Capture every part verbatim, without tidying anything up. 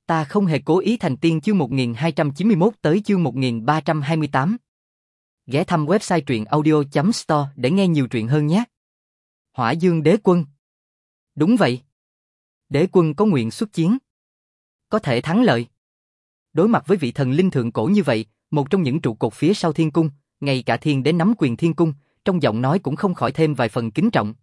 Ta không hề cố ý thành tiên chương một nghìn hai trăm chín mươi mốt tới chương một nghìn ba trăm hai mươi tám. Ghé thăm website truyện audio chấm store để nghe nhiều truyện hơn nhé. Hỏa Dương Đế Quân. Đúng vậy. Đế Quân có nguyện xuất chiến. Có thể thắng lợi. Đối mặt với vị thần linh thượng cổ như vậy, một trong những trụ cột phía sau thiên cung, ngay cả thiên đế nắm quyền thiên cung, trong giọng nói cũng không khỏi thêm vài phần kính trọng.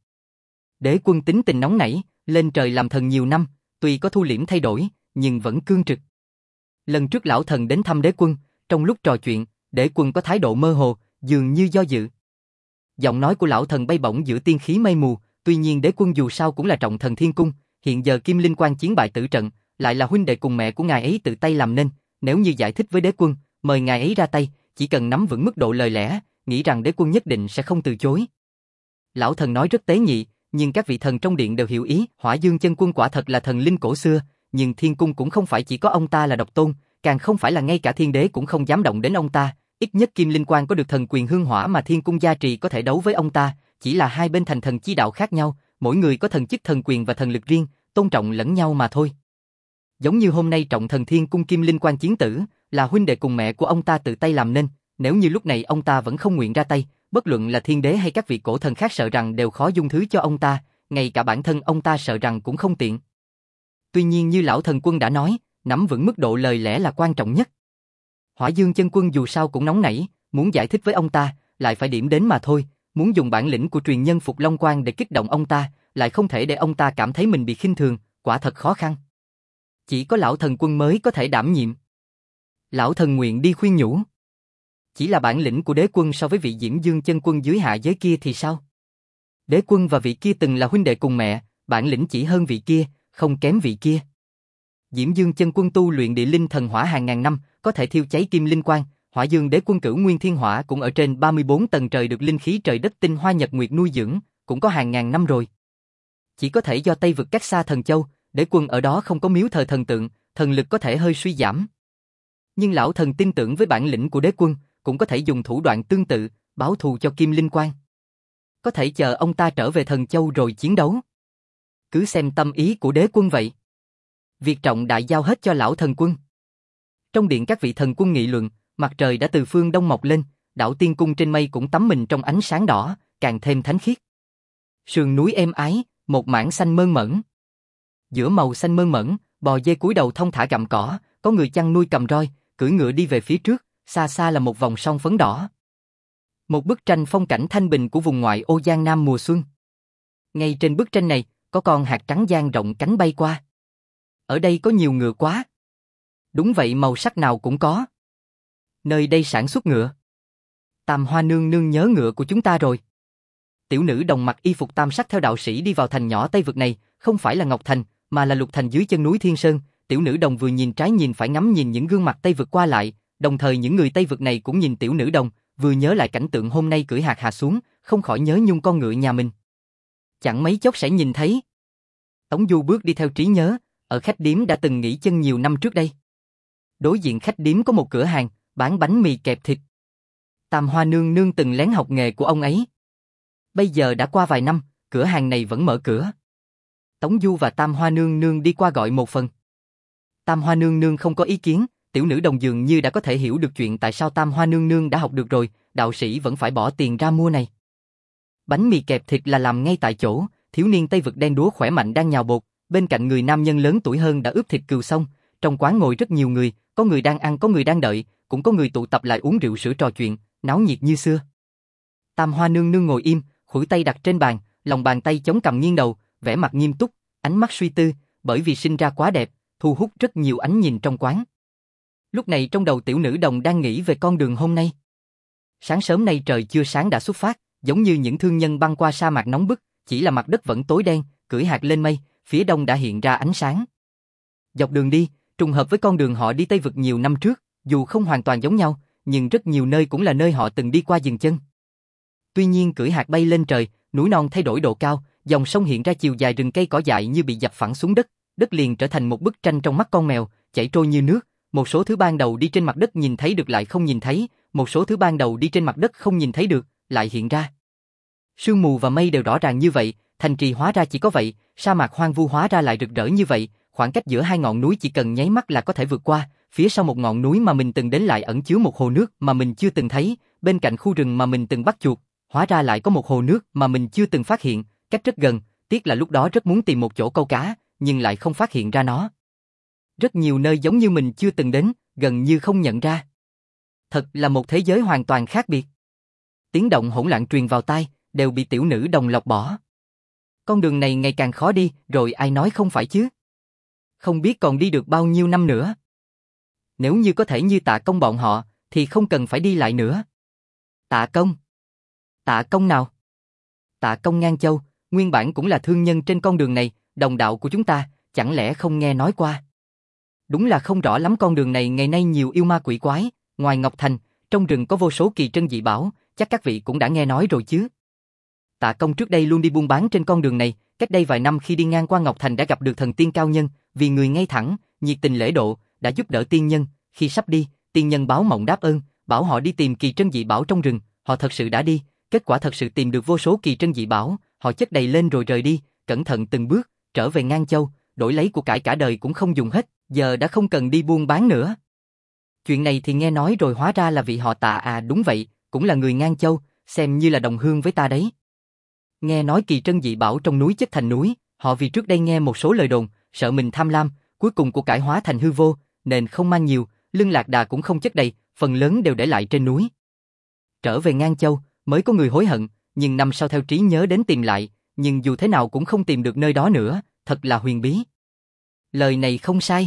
Đế Quân tính tình nóng nảy, lên trời làm thần nhiều năm, tuy có thu liễm thay đổi, nhưng vẫn cương trực. Lần trước lão thần đến thăm Đế Quân, trong lúc trò chuyện, Đế Quân có thái độ mơ hồ, dường như do dự. Giọng nói của lão thần bay bổng giữa tiên khí mây mù, tuy nhiên Đế Quân dù sao cũng là trọng thần thiên cung, hiện giờ Kim Linh Quan chiến bại tử trận, lại là huynh đệ cùng mẹ của ngài ấy tự tay làm nên, nếu như giải thích với Đế Quân, mời ngài ấy ra tay, chỉ cần nắm vững mức độ lời lẽ, nghĩ rằng Đế Quân nhất định sẽ không từ chối. Lão thần nói rất tế nhị, nhưng các vị thần trong điện đều hiểu ý. Hỏa Dương Chân Quân quả thật là thần linh cổ xưa, nhưng thiên cung cũng không phải chỉ có ông ta là độc tôn, càng không phải là ngay cả thiên đế cũng không dám động đến ông ta. Ít nhất Kim Linh Quan có được thần quyền hương hỏa mà thiên cung gia trì có thể đấu với ông ta, chỉ là hai bên thành thần chi đạo khác nhau, mỗi người có thần chức thần quyền và thần lực riêng, tôn trọng lẫn nhau mà thôi. Giống như hôm nay trọng thần thiên cung Kim Linh Quan chiến tử, là huynh đệ cùng mẹ của ông ta tự tay làm nên, nếu như lúc này ông ta vẫn không nguyện ra tay, bất luận là thiên đế hay các vị cổ thần khác sợ rằng đều khó dung thứ cho ông ta, ngay cả bản thân ông ta sợ rằng cũng không tiện. Tuy nhiên như lão thần quân đã nói, nắm vững mức độ lời lẽ là quan trọng nhất. Hỏa Dương Chân Quân dù sao cũng nóng nảy, muốn giải thích với ông ta, lại phải điểm đến mà thôi, muốn dùng bản lĩnh của truyền nhân Phục Long Quan để kích động ông ta, lại không thể để ông ta cảm thấy mình bị khinh thường, quả thật khó khăn. Chỉ có lão thần quân mới có thể đảm nhiệm. Lão thần nguyện đi khuyên nhủ. Chỉ là bản lĩnh của Đế Quân so với vị Diễm Dương Chân Quân dưới hạ giới kia thì sao? Đế Quân và vị kia từng là huynh đệ cùng mẹ, bản lĩnh chỉ hơn vị kia, không kém vị kia. Diễm Dương Chân Quân tu luyện địa linh thần hỏa hàng ngàn năm, có thể thiêu cháy Kim Linh Quan. Hỏa Dương Đế Quân cửu nguyên thiên hỏa cũng ở trên ba mươi bốn tầng trời được linh khí trời đất tinh hoa nhật nguyệt nuôi dưỡng, cũng có hàng ngàn năm rồi. Chỉ có thể do Tây vực cách xa thần châu, Đế Quân ở đó không có miếu thờ thần tượng, thần lực có thể hơi suy giảm. Nhưng lão thần tin tưởng với bản lĩnh của Đế Quân, cũng có thể dùng thủ đoạn tương tự, báo thù cho Kim Linh Quan. Có thể chờ ông ta trở về thần châu rồi chiến đấu. Cứ xem tâm ý của Đế Quân vậy. Việc trọng đại giao hết cho lão thần quân. Trong điện các vị thần quân nghị luận, mặt trời đã từ phương đông mọc lên, đảo tiên cung trên mây cũng tắm mình trong ánh sáng đỏ, càng thêm thánh khiết. Sườn núi êm ái, một mảng xanh mơn mởn. Giữa màu xanh mơn mởn, bò dê cúi đầu thong thả gặm cỏ, có người chăn nuôi cầm roi, cưỡi ngựa đi về phía trước, xa xa là một vòng sông phấn đỏ. Một bức tranh phong cảnh thanh bình của vùng ngoại ô Giang Nam mùa xuân. Ngay trên bức tranh này, có con hạt trắng dang rộng cánh bay qua. Ở đây có nhiều ngựa quá. Đúng vậy, màu sắc nào cũng có. Nơi đây sản xuất ngựa. Tam Hoa nương nương nhớ ngựa của chúng ta rồi. Tiểu nữ đồng mặc y phục tam sắc theo đạo sĩ đi vào thành nhỏ Tây vực này, không phải là Ngọc Thành, mà là Lục Thành dưới chân núi Thiên Sơn. Tiểu nữ đồng vừa nhìn trái nhìn phải ngắm nhìn những gương mặt Tây vực qua lại, đồng thời những người Tây vực này cũng nhìn tiểu nữ đồng, vừa nhớ lại cảnh tượng hôm nay cưỡi hạt hạ xuống, không khỏi nhớ nhung con ngựa nhà mình. Chẳng mấy chốc sẽ nhìn thấy. Tống Du bước đi theo trí nhớ, ở khách điếm đã từng nghỉ chân nhiều năm trước đây. Đối diện khách điếm có một cửa hàng, bán bánh mì kẹp thịt. Tam Hoa nương nương từng lén học nghề của ông ấy. Bây giờ đã qua vài năm, cửa hàng này vẫn mở cửa. Tống Du và Tam Hoa nương nương đi qua gọi một phần. Tam Hoa nương nương không có ý kiến, tiểu nữ đồng dường như đã có thể hiểu được chuyện tại sao Tam Hoa nương nương đã học được rồi, đạo sĩ vẫn phải bỏ tiền ra mua này. Bánh mì kẹp thịt là làm ngay tại chỗ, thiếu niên Tây vực đen đúa khỏe mạnh đang nhào bột, bên cạnh người nam nhân lớn tuổi hơn đã ướp thịt cừu xong, trong quán ngồi rất nhiều người, có người đang ăn có người đang đợi, cũng có người tụ tập lại uống rượu sữa trò chuyện, náo nhiệt như xưa. Tam Hoa nương nương ngồi im, khuỷu tay đặt trên bàn, lòng bàn tay chống cằm nghiêng đầu, vẻ mặt nghiêm túc, ánh mắt suy tư, bởi vì sinh ra quá đẹp, thu hút rất nhiều ánh nhìn trong quán. Lúc này trong đầu tiểu nữ đồng đang nghĩ về con đường hôm nay. Sáng sớm nay trời chưa sáng đã xuất phát, giống như những thương nhân băng qua sa mạc nóng bức, chỉ là mặt đất vẫn tối đen, cưỡi hạt lên mây, phía đông đã hiện ra ánh sáng. Dọc đường đi, trùng hợp với con đường họ đi Tây vực nhiều năm trước, dù không hoàn toàn giống nhau, nhưng rất nhiều nơi cũng là nơi họ từng đi qua dừng chân. Tuy nhiên cưỡi hạt bay lên trời, núi non thay đổi độ cao, dòng sông hiện ra chiều dài rừng cây cỏ dại như bị dập phẳng xuống đất, đất liền trở thành một bức tranh trong mắt con mèo, chảy trôi như nước. Một số thứ ban đầu đi trên mặt đất nhìn thấy được lại không nhìn thấy, một số thứ ban đầu đi trên mặt đất không nhìn thấy được, lại hiện ra. Sương mù và mây đều rõ ràng như vậy, thành trì hóa ra chỉ có vậy, sa mạc hoang vu hóa ra lại rực rỡ như vậy, khoảng cách giữa hai ngọn núi chỉ cần nháy mắt là có thể vượt qua, phía sau một ngọn núi mà mình từng đến lại ẩn chứa một hồ nước mà mình chưa từng thấy, bên cạnh khu rừng mà mình từng bắt chuột, hóa ra lại có một hồ nước mà mình chưa từng phát hiện, cách rất gần, tiếc là lúc đó rất muốn tìm một chỗ câu cá, nhưng lại không phát hiện ra nó. Rất nhiều nơi giống như mình chưa từng đến, gần như không nhận ra. Thật là một thế giới hoàn toàn khác biệt. Tiếng động hỗn loạn truyền vào tai, đều bị tiểu nữ đồng lọc bỏ. Con đường này ngày càng khó đi, rồi ai nói không phải chứ? Không biết còn đi được bao nhiêu năm nữa. Nếu như có thể như Tạ Công bọn họ, thì không cần phải đi lại nữa. Tạ Công? Tạ Công nào? Tạ Công Ngang Châu, nguyên bản cũng là thương nhân trên con đường này, đồng đạo của chúng ta, chẳng lẽ không nghe nói qua? Đúng là không rõ lắm, con đường này ngày nay nhiều yêu ma quỷ quái, ngoài Ngọc Thành, trong rừng có vô số kỳ trân dị bảo, chắc các vị cũng đã nghe nói rồi chứ. Tạ Công trước đây luôn đi buôn bán trên con đường này, cách đây vài năm khi đi ngang qua Ngọc Thành đã gặp được thần tiên cao nhân, vì người ngay thẳng, nhiệt tình lễ độ, đã giúp đỡ tiên nhân, khi sắp đi, tiên nhân báo mộng đáp ơn, bảo họ đi tìm kỳ trân dị bảo trong rừng, họ thật sự đã đi, kết quả thật sự tìm được vô số kỳ trân dị bảo, họ chất đầy lên rồi rời đi, cẩn thận từng bước, trở về Ngang Châu, đổi lấy của cải cả đời cũng không dùng hết, giờ đã không cần đi buôn bán nữa. Chuyện này thì nghe nói rồi, hóa ra là vị họ Tạ à, đúng vậy, cũng là người Ngang Châu, xem như là đồng hương với ta đấy. Nghe nói kỳ trân dị bảo trong núi chất thành núi, họ vì trước đây nghe một số lời đồn, sợ mình tham lam, cuối cùng của cải hóa thành hư vô, nên không mang nhiều, lưng lạc đà cũng không chất đầy, phần lớn đều để lại trên núi. Trở về Ngang Châu, mới có người hối hận, nhưng năm sau theo trí nhớ đến tìm lại, nhưng dù thế nào cũng không tìm được nơi đó nữa, thật là huyền bí. Lời này không sai.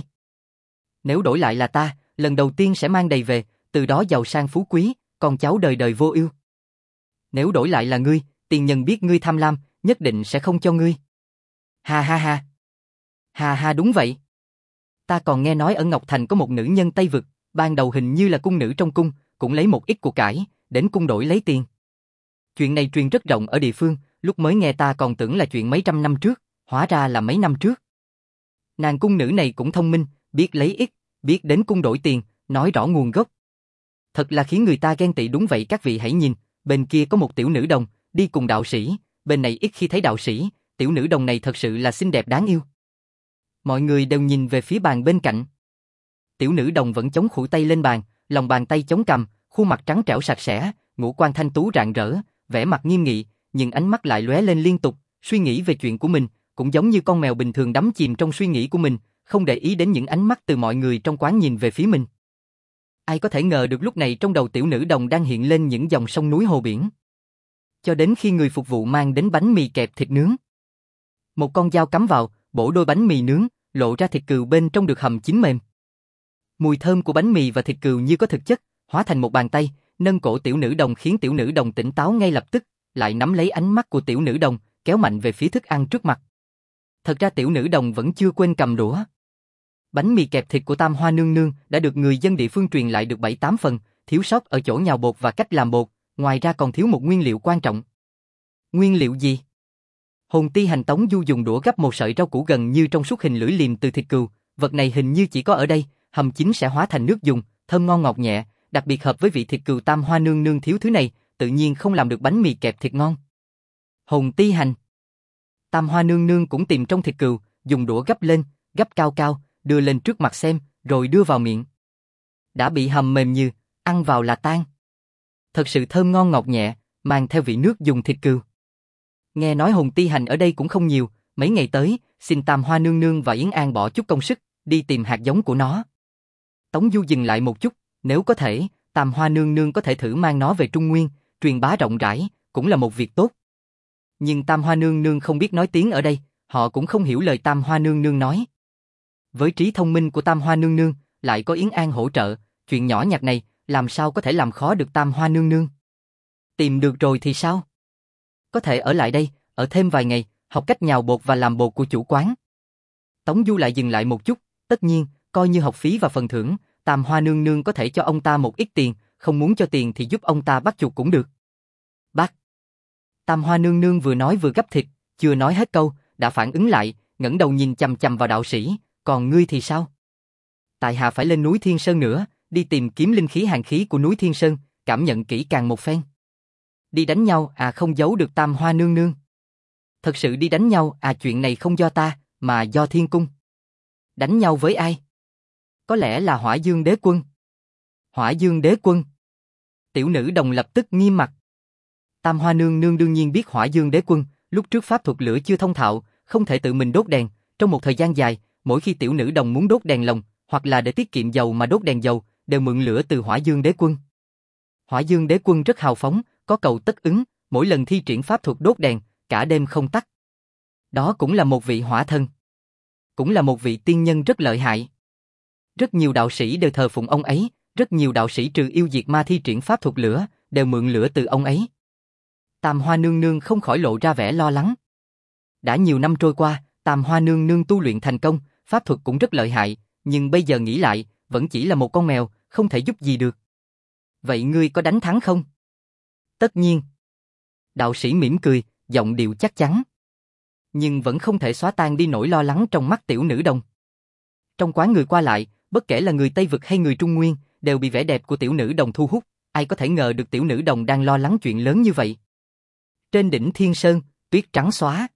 Nếu đổi lại là ta, lần đầu tiên sẽ mang đầy về, từ đó giàu sang phú quý, con cháu đời đời vô ưu. Nếu đổi lại là ngươi, tiền nhân biết ngươi tham lam, nhất định sẽ không cho ngươi. Ha ha ha. Ha ha, đúng vậy. Ta còn nghe nói ở Ngọc Thành có một nữ nhân Tây Vực, ban đầu hình như là cung nữ trong cung, cũng lấy một ít của cải, đến cung đổi lấy tiền. Chuyện này truyền rất rộng ở địa phương, lúc mới nghe ta còn tưởng là chuyện mấy trăm năm trước, hóa ra là mấy năm trước. Nàng cung nữ này cũng thông minh, biết lấy ít, biết đến cung đổi tiền, nói rõ nguồn gốc. Thật là khiến người ta ghen tị, đúng vậy, các vị hãy nhìn, bên kia có một tiểu nữ đồng, đi cùng đạo sĩ, bên này ít khi thấy đạo sĩ, tiểu nữ đồng này thật sự là xinh đẹp đáng yêu. Mọi người đều nhìn về phía bàn bên cạnh. Tiểu nữ đồng vẫn chống khuỷu tay lên bàn, lòng bàn tay chống cằm, khuôn mặt trắng trẻo sạch sẽ, ngũ quan thanh tú rạng rỡ, vẻ mặt nghiêm nghị, nhưng ánh mắt lại lóe lên liên tục, suy nghĩ về chuyện của mình, cũng giống như con mèo bình thường đắm chìm trong suy nghĩ của mình, không để ý đến những ánh mắt từ mọi người trong quán nhìn về phía mình. Ai có thể ngờ được lúc này trong đầu tiểu nữ đồng đang hiện lên những dòng sông núi hồ biển. Cho đến khi người phục vụ mang đến bánh mì kẹp thịt nướng. Một con dao cắm vào, bổ đôi bánh mì nướng, lộ ra thịt cừu bên trong được hầm chín mềm. Mùi thơm của bánh mì và thịt cừu như có thực chất, hóa thành một bàn tay, nâng cổ tiểu nữ đồng khiến tiểu nữ đồng tỉnh táo ngay lập tức, lại nắm lấy ánh mắt của tiểu nữ đồng, kéo mạnh về phía thức ăn trước mặt. Thật ra tiểu nữ đồng vẫn chưa quên cầm đũa. Bánh mì kẹp thịt của Tam Hoa Nương Nương đã được người dân địa phương truyền lại được bảy tám phần, thiếu sót ở chỗ nhào bột và cách làm bột, ngoài ra còn thiếu một nguyên liệu quan trọng. Nguyên liệu gì? Hồn Ti Hành Tống Du dùng đũa gắp một sợi rau củ gần như trong suốt hình lưỡi liềm từ thịt cừu, vật này hình như chỉ có ở đây, hầm chín sẽ hóa thành nước dùng, thơm ngon ngọt nhẹ, đặc biệt hợp với vị thịt cừu. Tam Hoa Nương Nương thiếu thứ này, tự nhiên không làm được bánh mì kẹp thịt ngon. Hồn Ti Hành. Tam Hoa Nương Nương cũng tìm trong thịt cừu, dùng đũa gắp lên, gắp cao cao, đưa lên trước mặt xem, rồi đưa vào miệng. Đã bị hầm mềm như, ăn vào là tan. Thật sự thơm ngon ngọt nhẹ, mang theo vị nước dùng thịt cừu. Nghe nói Hồn Ti Hành ở đây cũng không nhiều, mấy ngày tới, xin Tam Hoa Nương Nương và Yến An bỏ chút công sức, đi tìm hạt giống của nó. Tống Du dừng lại một chút, nếu có thể, Tam Hoa Nương Nương có thể thử mang nó về Trung Nguyên, truyền bá rộng rãi, cũng là một việc tốt. Nhưng Tam Hoa Nương Nương không biết nói tiếng ở đây, họ cũng không hiểu lời Tam Hoa Nương Nương nói. Với trí thông minh của Tam Hoa Nương Nương, lại có Yến An hỗ trợ, chuyện nhỏ nhặt này, làm sao có thể làm khó được Tam Hoa Nương Nương. Tìm được rồi thì sao? Có thể ở lại đây, ở thêm vài ngày, học cách nhào bột và làm bột của chủ quán. Tống Du lại dừng lại một chút, tất nhiên, coi như học phí và phần thưởng, Tam Hoa Nương Nương có thể cho ông ta một ít tiền, không muốn cho tiền thì giúp ông ta bắt chuột cũng được. Bắt. Tam Hoa Nương Nương vừa nói vừa gắp thịt, chưa nói hết câu, đã phản ứng lại, ngẩng đầu nhìn chằm chằm vào đạo sĩ, còn ngươi thì sao? Tại hạ phải lên núi Thiên Sơn nữa, đi tìm kiếm linh khí hàn khí của núi Thiên Sơn, cảm nhận kỹ càng một phen. Đi đánh nhau à? Không giấu được Tam Hoa Nương Nương. Thật sự đi đánh nhau à? Chuyện này không do ta, mà do Thiên Cung. Đánh nhau với ai? Có lẽ là Hỏa Dương Đế Quân. Hỏa Dương Đế Quân. Tiểu nữ đồng lập tức nghiêm mặt. Tam Hoa nương nương đương nhiên biết Hỏa Dương Đế Quân, lúc trước pháp thuật lửa chưa thông thạo, không thể tự mình đốt đèn, trong một thời gian dài, mỗi khi tiểu nữ đồng muốn đốt đèn lồng, hoặc là để tiết kiệm dầu mà đốt đèn dầu, đều mượn lửa từ Hỏa Dương Đế Quân. Hỏa Dương Đế Quân rất hào phóng, có cầu tất ứng, mỗi lần thi triển pháp thuật đốt đèn, cả đêm không tắt. Đó cũng là một vị hỏa thần. Cũng là một vị tiên nhân rất lợi hại. Rất nhiều đạo sĩ đều thờ phụng ông ấy, rất nhiều đạo sĩ trừ yêu diệt ma thi triển pháp thuật lửa, đều mượn lửa từ ông ấy. Tam Hoa nương nương không khỏi lộ ra vẻ lo lắng. Đã nhiều năm trôi qua, Tam Hoa nương nương tu luyện thành công, pháp thuật cũng rất lợi hại, nhưng bây giờ nghĩ lại, vẫn chỉ là một con mèo, không thể giúp gì được. Vậy ngươi có đánh thắng không? Tất nhiên. Đạo sĩ mỉm cười, giọng điệu chắc chắn. Nhưng vẫn không thể xóa tan đi nỗi lo lắng trong mắt tiểu nữ đồng. Trong quán người qua lại, bất kể là người Tây Vực hay người Trung Nguyên, đều bị vẻ đẹp của tiểu nữ đồng thu hút, ai có thể ngờ được tiểu nữ đồng đang lo lắng chuyện lớn như vậy. Trên đỉnh Thiên Sơn, tuyết trắng xóa.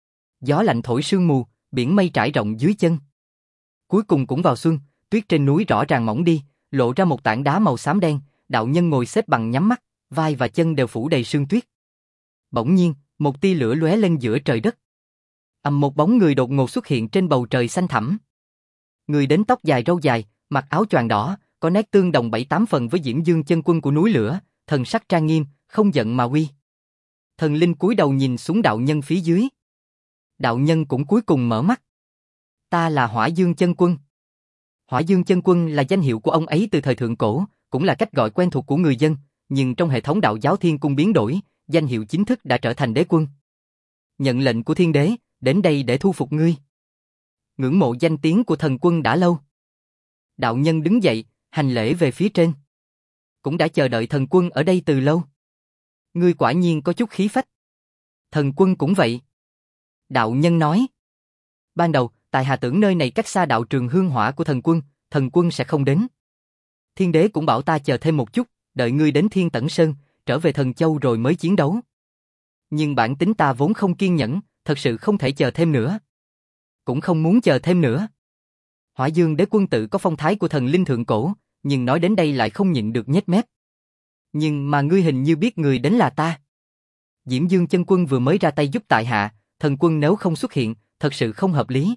Gió lạnh thổi sương mù, biển mây trải rộng dưới chân. Cuối cùng cũng vào xuân, tuyết trên núi rõ ràng mỏng đi, lộ ra một tảng đá màu xám đen, đạo nhân ngồi xếp bằng nhắm mắt, vai và chân đều phủ đầy sương tuyết. Bỗng nhiên, một tia lửa lóe lên giữa trời đất. Ầm, một bóng người đột ngột xuất hiện trên bầu trời xanh thẳm. Người đến tóc dài râu dài, mặc áo choàng đỏ, có nét tương đồng bảy tám phần với Diễm Dương chân quân của núi lửa, thần sắc trang nghiêm, không giận mà uy. Thần linh cúi đầu nhìn xuống đạo nhân phía dưới. Đạo nhân cũng cuối cùng mở mắt. Ta là Hỏa Dương chân quân. Hỏa Dương chân quân là danh hiệu của ông ấy từ thời thượng cổ, cũng là cách gọi quen thuộc của người dân, nhưng trong hệ thống đạo giáo Thiên Cung biến đổi, danh hiệu chính thức đã trở thành đế quân. Nhận lệnh của thiên đế, đến đây để thu phục ngươi. Ngưỡng mộ danh tiếng của thần quân đã lâu. Đạo nhân đứng dậy, hành lễ về phía trên. Cũng đã chờ đợi thần quân ở đây từ lâu. Ngươi quả nhiên có chút khí phách. Thần quân cũng vậy. Đạo nhân nói. Ban đầu, tại hạ tưởng nơi này cách xa đạo trường hương hỏa của thần quân, thần quân sẽ không đến. Thiên đế cũng bảo ta chờ thêm một chút, đợi ngươi đến Thiên Tẩn Sơn, trở về Thần Châu rồi mới chiến đấu. Nhưng bản tính ta vốn không kiên nhẫn, thật sự không thể chờ thêm nữa. Cũng không muốn chờ thêm nữa. Hỏa Dương Đế Quân tự có phong thái của thần linh thượng cổ, nhưng nói đến đây lại không nhịn được nhếch mép. Nhưng mà ngươi hình như biết người đến là ta. Diễm Dương chân quân vừa mới ra tay giúp tại hạ, thần quân nếu không xuất hiện, thật sự không hợp lý.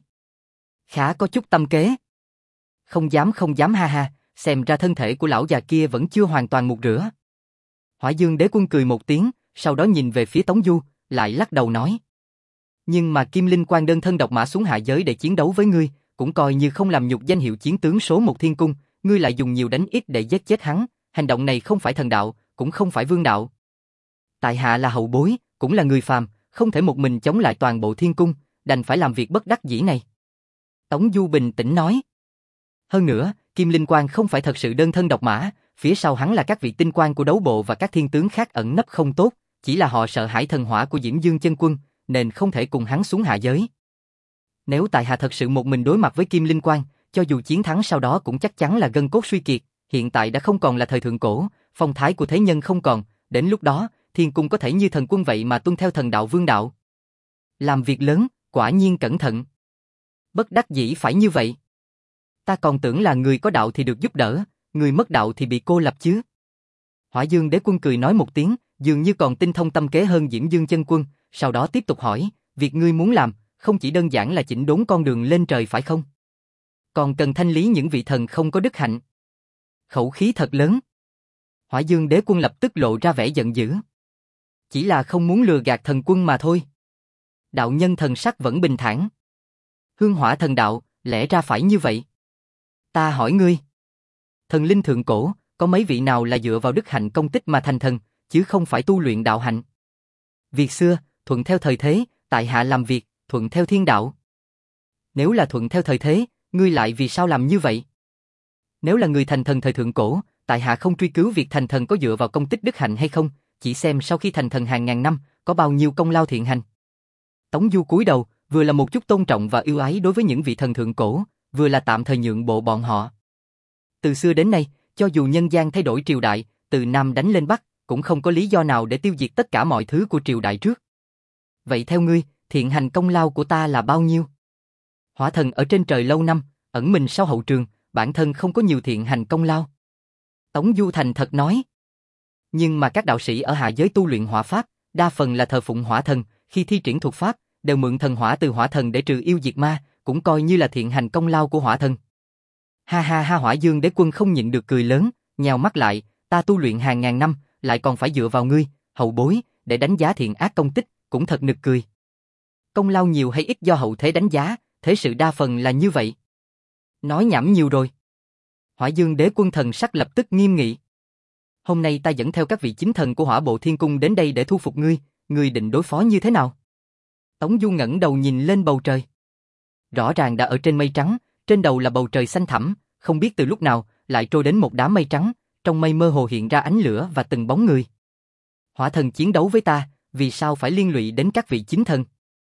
Khá có chút tâm kế. Không dám không dám ha ha, xem ra thân thể của lão già kia vẫn chưa hoàn toàn mục rửa. Hỏa Dương Đế Quân cười một tiếng, sau đó nhìn về phía Tống Du, lại lắc đầu nói. Nhưng mà Kim Linh Quan đơn thân độc mã xuống hạ giới để chiến đấu với ngươi, cũng coi như không làm nhục danh hiệu chiến tướng số một Thiên Cung, ngươi lại dùng nhiều đánh ít để giết chết hắn, hành động này không phải thần đạo, cũng không phải vương đạo. Tại hạ là hậu bối, cũng là người phàm, không thể một mình chống lại toàn bộ Thiên Cung, đành phải làm việc bất đắc dĩ này. Tống Du bình tĩnh nói. Hơn nữa, Kim Linh Quan không phải thật sự đơn thân độc mã, phía sau hắn là các vị tinh quan của đấu bộ và các thiên tướng khác ẩn nấp không tốt, chỉ là họ sợ hãi thần hỏa của Diễm Dương chân quân, nên không thể cùng hắn xuống hạ giới. Nếu tại hạ thật sự một mình đối mặt với Kim Linh Quan, cho dù chiến thắng sau đó cũng chắc chắn là gân cốt suy kiệt, hiện tại đã không còn là thời thượng cổ, phong thái của thế nhân không còn, đến lúc đó, Thiên Cung có thể như thần quân vậy mà tuân theo thần đạo vương đạo. Làm việc lớn, quả nhiên cẩn thận. Bất đắc dĩ phải như vậy. Ta còn tưởng là người có đạo thì được giúp đỡ, người mất đạo thì bị cô lập chứ. Hỏa Dương Đế Quân cười nói một tiếng, dường như còn tinh thông tâm kế hơn Diễm Dương chân quân, sau đó tiếp tục hỏi, việc ngươi muốn làm, không chỉ đơn giản là chỉnh đốn con đường lên trời phải không? Còn cần thanh lý những vị thần không có đức hạnh. Khẩu khí thật lớn. Hỏa Dương Đế Quân lập tức lộ ra vẻ giận dữ. Chỉ là không muốn lừa gạt thần quân mà thôi. Đạo nhân thần sắc vẫn bình thản. Hương hỏa thần đạo, lẽ ra phải như vậy. Ta hỏi ngươi. Thần linh thượng cổ, có mấy vị nào là dựa vào đức hạnh công tích mà thành thần, chứ không phải tu luyện đạo hạnh. Việc xưa, thuận theo thời thế, tại hạ làm việc, thuận theo thiên đạo. Nếu là thuận theo thời thế, ngươi lại vì sao làm như vậy? Nếu là người thành thần thời thượng cổ, tại hạ không truy cứu việc thành thần có dựa vào công tích đức hạnh hay không, chỉ xem sau khi thành thần hàng ngàn năm, có bao nhiêu công lao thiện hành. Tống Du cúi đầu, vừa là một chút tôn trọng và yêu ái đối với những vị thần thượng cổ, vừa là tạm thời nhượng bộ bọn họ. Từ xưa đến nay, cho dù nhân gian thay đổi triều đại, từ Nam đánh lên Bắc, cũng không có lý do nào để tiêu diệt tất cả mọi thứ của triều đại trước. Vậy theo ngươi, thiện hành công lao của ta là bao nhiêu? Hỏa thần ở trên trời lâu năm, ẩn mình sau hậu trường, bản thân không có nhiều thiện hành công lao. Tống Du thành thật nói. Nhưng mà các đạo sĩ ở hạ giới tu luyện hỏa pháp, đa phần là thờ phụng hỏa thần, khi thi triển thuật pháp, đều mượn thần hỏa từ hỏa thần để trừ yêu diệt ma, cũng coi như là thiện hành công lao của hỏa thần. Ha ha ha, Hỏa Dương Đế Quân không nhịn được cười lớn, nhào mắt lại, ta tu luyện hàng ngàn năm, lại còn phải dựa vào ngươi, hậu bối, để đánh giá thiện ác công tích, cũng thật nực cười. Công lao nhiều hay ít do hậu thế đánh giá, thế sự đa phần là như vậy. Nói nhảm nhiều rồi. Hỏa Dương Đế Quân thần sắc lập tức nghiêm nghị. Hôm nay ta dẫn theo các vị chính thần của Hỏa Bộ Thiên Cung đến đây để thu phục ngươi, ngươi định đối phó như thế nào? Tống Du ngẩng đầu nhìn lên bầu trời. Rõ ràng đã ở trên mây trắng, trên đầu là bầu trời xanh thẳm, không biết từ lúc nào lại trôi đến một đám mây trắng, trong mây mơ hồ hiện ra ánh lửa và từng bóng người. Hỏa thần chiến đấu với ta, vì sao phải liên lụy đến các vị chính thần?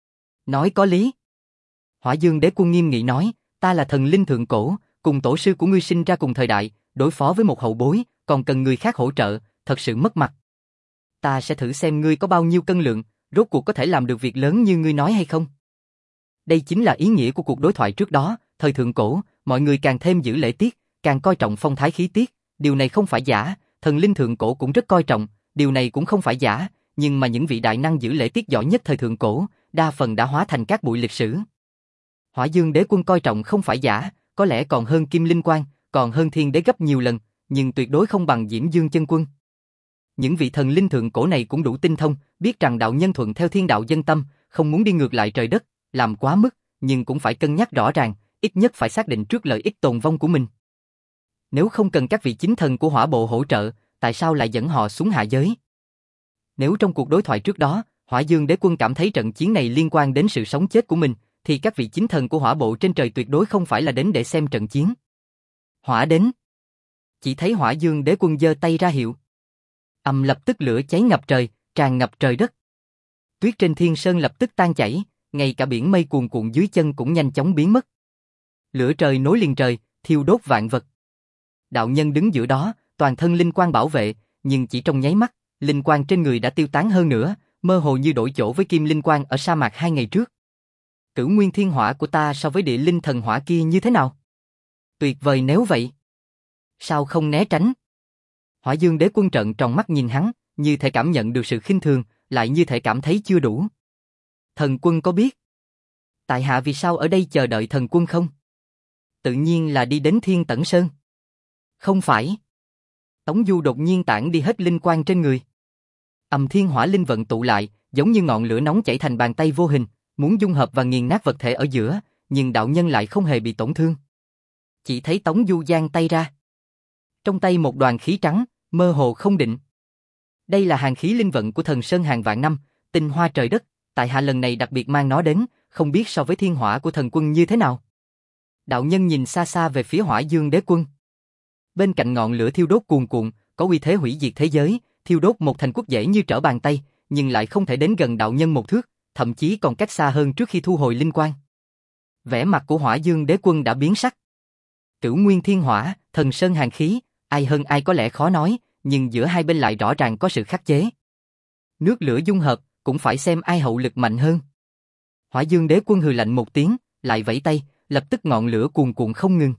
Nói có lý. Hỏa Dương Đế Quân nghiêm nghị nói, ta là thần linh thượng cổ, cùng tổ sư của ngươi sinh ra cùng thời đại, đối phó với một hậu bối, còn cần người khác hỗ trợ, thật sự mất mặt. Ta sẽ thử xem ngươi có bao nhiêu cân lượng, rốt cuộc có thể làm được việc lớn như ngươi nói hay không. Đây chính là ý nghĩa của cuộc đối thoại trước đó, thời thượng cổ, mọi người càng thêm giữ lễ tiết, càng coi trọng phong thái khí tiết, điều này không phải giả, thần linh thượng cổ cũng rất coi trọng, điều này cũng không phải giả, nhưng mà những vị đại năng giữ lễ tiết giỏi nhất thời thượng cổ, đa phần đã hóa thành các bụi lịch sử. Hỏa Dương Đế Quân coi trọng không phải giả, có lẽ còn hơn Kim Linh Quang, còn hơn Thiên Đế gấp nhiều lần, nhưng tuyệt đối không bằng Diễm Dương Chân Quân. Những vị thần linh thượng cổ này cũng đủ tinh thông, biết rằng đạo nhân thuận theo thiên đạo dân tâm, không muốn đi ngược lại trời đất, làm quá mức, nhưng cũng phải cân nhắc rõ ràng, ít nhất phải xác định trước lợi ích tồn vong của mình. Nếu không cần các vị chính thần của Hỏa Bộ hỗ trợ, tại sao lại dẫn họ xuống hạ giới? Nếu trong cuộc đối thoại trước đó, Hỏa Dương Đế Quân cảm thấy trận chiến này liên quan đến sự sống chết của mình, thì các vị chính thần của Hỏa Bộ trên trời tuyệt đối không phải là đến để xem trận chiến. Hỏa đến. Chỉ thấy Hỏa Dương Đế Quân giơ tay ra hiệu. Ầm, lập tức lửa cháy ngập trời, tràn ngập trời đất. Tuyết trên thiên sơn lập tức tan chảy, ngay cả biển mây cuồn cuộn dưới chân cũng nhanh chóng biến mất. Lửa trời nối liền trời, thiêu đốt vạn vật. Đạo nhân đứng giữa đó, toàn thân linh quang bảo vệ, nhưng chỉ trong nháy mắt, linh quang trên người đã tiêu tán hơn nữa, mơ hồ như đổi chỗ với kim linh quang ở sa mạc hai ngày trước. Cửu nguyên thiên hỏa của ta so với địa linh thần hỏa kia như thế nào? Tuyệt vời nếu vậy. Sao không né tránh? Hỏa Dương Đế Quân trợn tròn mắt nhìn hắn, như thể cảm nhận được sự khinh thường, lại như thể cảm thấy chưa đủ. Thần quân có biết tại hạ vì sao ở đây chờ đợi thần quân không? Tự nhiên là đi đến Thiên Tẩn Sơn. Không phải. Tống Du đột nhiên tản đi hết linh quang trên người. Ầm, thiên hỏa linh vận tụ lại, giống như ngọn lửa nóng chảy thành bàn tay vô hình, muốn dung hợp và nghiền nát vật thể ở giữa, nhưng đạo nhân lại không hề bị tổn thương. Chỉ thấy Tống Du giang tay ra. Trong tay một đoàn khí trắng, mơ hồ không định. Đây là hàn khí linh vận của thần Sơn hàng vạn năm, tinh hoa trời đất, tại hạ lần này đặc biệt mang nó đến, không biết so với thiên hỏa của thần quân như thế nào. Đạo nhân nhìn xa xa về phía Hỏa Dương Đế Quân. Bên cạnh ngọn lửa thiêu đốt cuồn cuộn, có uy thế hủy diệt thế giới, thiêu đốt một thành quốc dễ như trở bàn tay, nhưng lại không thể đến gần đạo nhân một thước, thậm chí còn cách xa hơn trước khi thu hồi linh quang. Vẻ mặt của Hỏa Dương Đế Quân đã biến sắc. Cửu nguyên thiên hỏa, thần sơn hàn khí, ai hơn ai có lẽ khó nói, nhưng giữa hai bên lại rõ ràng có sự khắc chế. Nước lửa dung hợp, cũng phải xem ai hậu lực mạnh hơn. Hỏa Dương Đế Quân hừ lạnh một tiếng, lại vẫy tay, lập tức ngọn lửa cuồn cuộn không ngừng.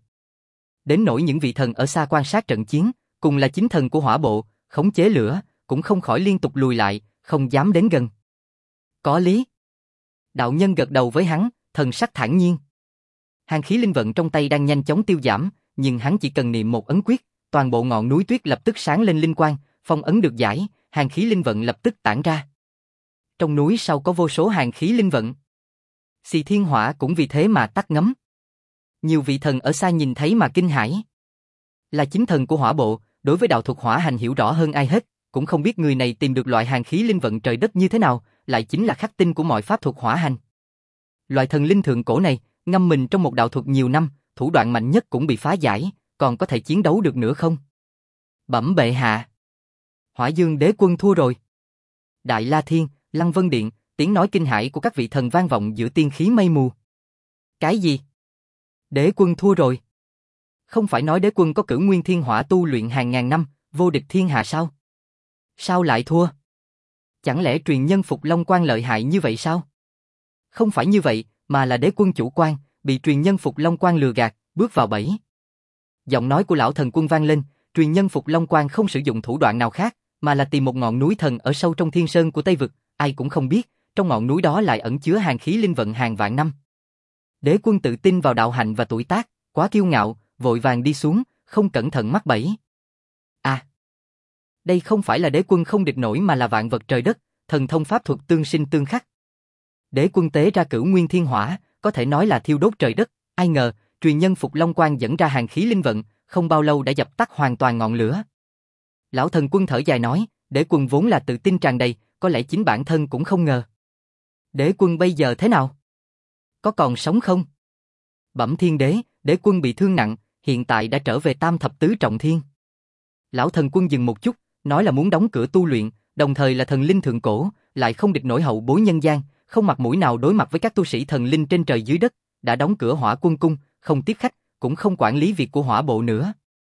Đến nỗi những vị thần ở xa quan sát trận chiến, cùng là chính thần của Hỏa Bộ, khống chế lửa, cũng không khỏi liên tục lùi lại, không dám đến gần. Có lý. Đạo nhân gật đầu với hắn, thần sắc thản nhiên. Hàn khí linh vận trong tay đang nhanh chóng tiêu giảm, nhưng hắn chỉ cần niệm một ấn quyết, toàn bộ ngọn núi tuyết lập tức sáng lên linh quang, phong ấn được giải, hàn khí linh vận lập tức tản ra. Trong núi sau có vô số hàn khí linh vận. Xì thiên hỏa cũng vì thế mà tắt ngấm. Nhiều vị thần ở xa nhìn thấy mà kinh hãi. Là chính thần của Hỏa Bộ, đối với đạo thuật hỏa hành hiểu rõ hơn ai hết, cũng không biết người này tìm được loại hàn khí linh vận trời đất như thế nào, lại chính là khắc tinh của mọi pháp thuật hỏa hành. Loại thần linh thượng cổ này, ngâm mình trong một đạo thuật nhiều năm, thủ đoạn mạnh nhất cũng bị phá giải, còn có thể chiến đấu được nữa không? Bẩm bệ hạ. Hỏa Dương Đế Quân thua rồi. Đại La Thiên, Lăng Vân Điện, tiếng nói kinh hãi của các vị thần vang vọng giữa tiên khí mây mù. Cái gì? Đế Quân thua rồi. Không phải nói Đế Quân có cửu nguyên thiên hỏa tu luyện hàng ngàn năm, vô địch thiên hạ sao? Sao lại thua? Chẳng lẽ truyền nhân Phục Long Quan lợi hại như vậy sao? Không phải như vậy, mà là Đế Quân chủ quan, bị truyền nhân Phục Long Quan lừa gạt, bước vào bẫy. Giọng nói của lão thần quân vang lên, truyền nhân Phục Long Quan không sử dụng thủ đoạn nào khác, mà là tìm một ngọn núi thần ở sâu trong thiên sơn của Tây Vực, ai cũng không biết, trong ngọn núi đó lại ẩn chứa hàn khí linh vận hàng vạn năm. Đế quân tự tin vào đạo hạnh và tuổi tác, quá kiêu ngạo, vội vàng đi xuống, không cẩn thận mắc bẫy. À, đây không phải là đế quân không địch nổi mà là vạn vật trời đất, thần thông pháp thuật tương sinh tương khắc. Đế quân tế ra Cửu Nguyên Thiên Hỏa, có thể nói là thiêu đốt trời đất, ai ngờ, truyền nhân Phục Long Quan dẫn ra hàn khí linh vận, không bao lâu đã dập tắt hoàn toàn ngọn lửa. Lão thần quân thở dài nói, đế quân vốn là tự tin tràn đầy, có lẽ chính bản thân cũng không ngờ. Đế quân bây giờ thế nào? Có còn sống không? Bẩm thiên đế, đế quân bị thương nặng, hiện tại đã trở về tam thập tứ trọng thiên. Lão thần quân dừng một chút, nói là muốn đóng cửa tu luyện, đồng thời là thần linh thượng cổ, lại không địch nổi hậu bối nhân gian, không mặt mũi nào đối mặt với các tu sĩ thần linh trên trời dưới đất, đã đóng cửa Hỏa Quân cung, không tiếp khách, cũng không quản lý việc của hỏa bộ nữa.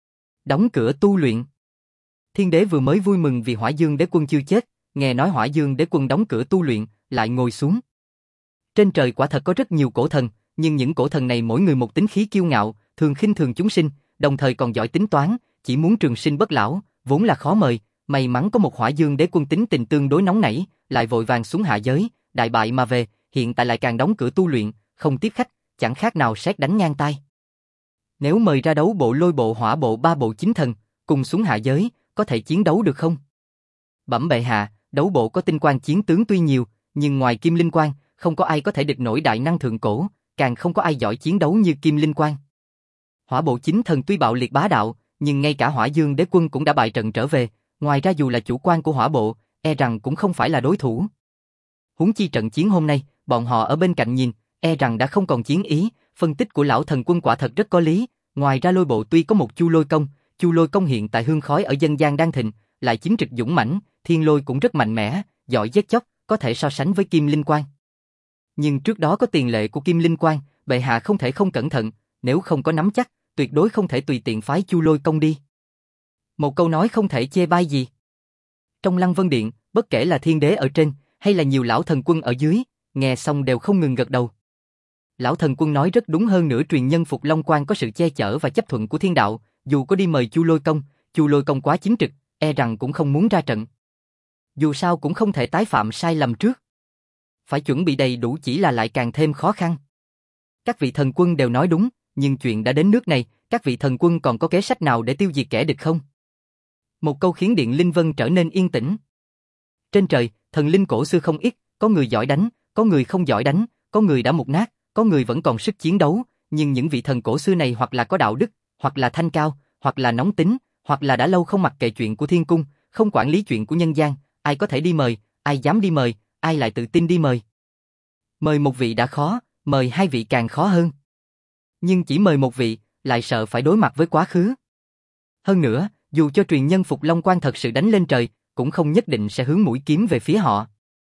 Đóng cửa tu luyện. Thiên đế vừa mới vui mừng vì Hỏa Dương đế quân chưa chết, nghe nói Hỏa Dương đế quân đóng cửa tu luyện, lại ngồi xuống. Trên trời quả thật có rất nhiều cổ thần, nhưng những cổ thần này mỗi người một tính khí kiêu ngạo, thường khinh thường chúng sinh, đồng thời còn giỏi tính toán, chỉ muốn trường sinh bất lão, vốn là khó mời, may mắn có một Hỏa Dương đế quân tính tình tương đối nóng nảy, lại vội vàng xuống hạ giới, đại bại mà về, hiện tại lại càng đóng cửa tu luyện, không tiếp khách, chẳng khác nào sét đánh ngang tai. Nếu mời ra đấu bộ lôi bộ hỏa bộ ba bộ chính thần, cùng xuống hạ giới, có thể chiến đấu được không? Bẩm bệ hạ, đấu bộ có tinh quang chiến tướng tuy nhiều, nhưng ngoài Kim Linh Quang, không có ai có thể địch nổi đại năng thượng cổ, càng không có ai giỏi chiến đấu như Kim Linh Quang. Hỏa bộ chính thần tuy bạo liệt bá đạo, nhưng ngay cả Hỏa Dương đế quân cũng đã bại trận trở về, ngoài ra dù là chủ quan của hỏa bộ, e rằng cũng không phải là đối thủ. Huống chi trận chiến hôm nay, bọn họ ở bên cạnh nhìn, e rằng đã không còn chiến ý, phân tích của lão thần quân quả thật rất có lý, ngoài ra lôi bộ tuy có một Chu Lôi Công, Chu Lôi Công hiện tại hương khói ở dân gian đang thịnh, lại chính trực dũng mãnh, Thiên Lôi cũng rất mạnh mẽ, giỏi giết chóc, có thể so sánh với Kim Linh Quang. Nhưng trước đó có tiền lệ của Kim Linh Quang, bệ hạ không thể không cẩn thận, nếu không có nắm chắc, tuyệt đối không thể tùy tiện phái Chu Lôi Công đi. Một câu nói không thể chê bai gì. Trong Lăng Vân Điện, bất kể là thiên đế ở trên, hay là nhiều lão thần quân ở dưới, nghe xong đều không ngừng gật đầu. Lão thần quân nói rất đúng, hơn nữa truyền nhân Phục Long Quan có sự che chở và chấp thuận của thiên đạo, dù có đi mời Chu Lôi Công, Chu Lôi Công quá chính trực, e rằng cũng không muốn ra trận. Dù sao cũng không thể tái phạm sai lầm trước. Phải chuẩn bị đầy đủ chỉ là lại càng thêm khó khăn. Các vị thần quân đều nói đúng, nhưng chuyện đã đến nước này, các vị thần quân còn có kế sách nào để tiêu diệt kẻ địch không? Một câu khiến Điện Linh Vân trở nên yên tĩnh. Trên trời, thần linh cổ xưa không ít, có người giỏi đánh, có người không giỏi đánh, có người đã mục nát, có người vẫn còn sức chiến đấu, nhưng những vị thần cổ xưa này hoặc là có đạo đức, hoặc là thanh cao, hoặc là nóng tính, hoặc là đã lâu không mặc kệ chuyện của thiên cung, không quản lý chuyện của nhân gian, ai có thể đi mời, ai dám đi mời, ai lại tự tin đi mời. Mời một vị đã khó, mời hai vị càng khó hơn. Nhưng chỉ mời một vị, lại sợ phải đối mặt với quá khứ. Hơn nữa, dù cho truyền nhân Phục Long Quan thật sự đánh lên trời, cũng không nhất định sẽ hướng mũi kiếm về phía họ.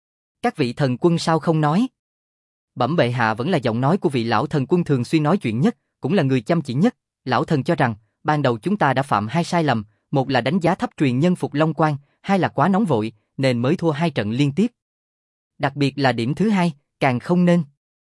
Các vị thần quân sao không nói? Bẩm bệ hạ vẫn là giọng nói của vị lão thần quân thường xuyên nói chuyện nhất, cũng là người chăm chỉ nhất. Lão thần cho rằng, ban đầu chúng ta đã phạm hai sai lầm, một là đánh giá thấp truyền nhân Phục Long Quan, hai là quá nóng vội, nên mới thua hai trận liên tiếp. Đặc biệt là điểm thứ hai, càng không nên.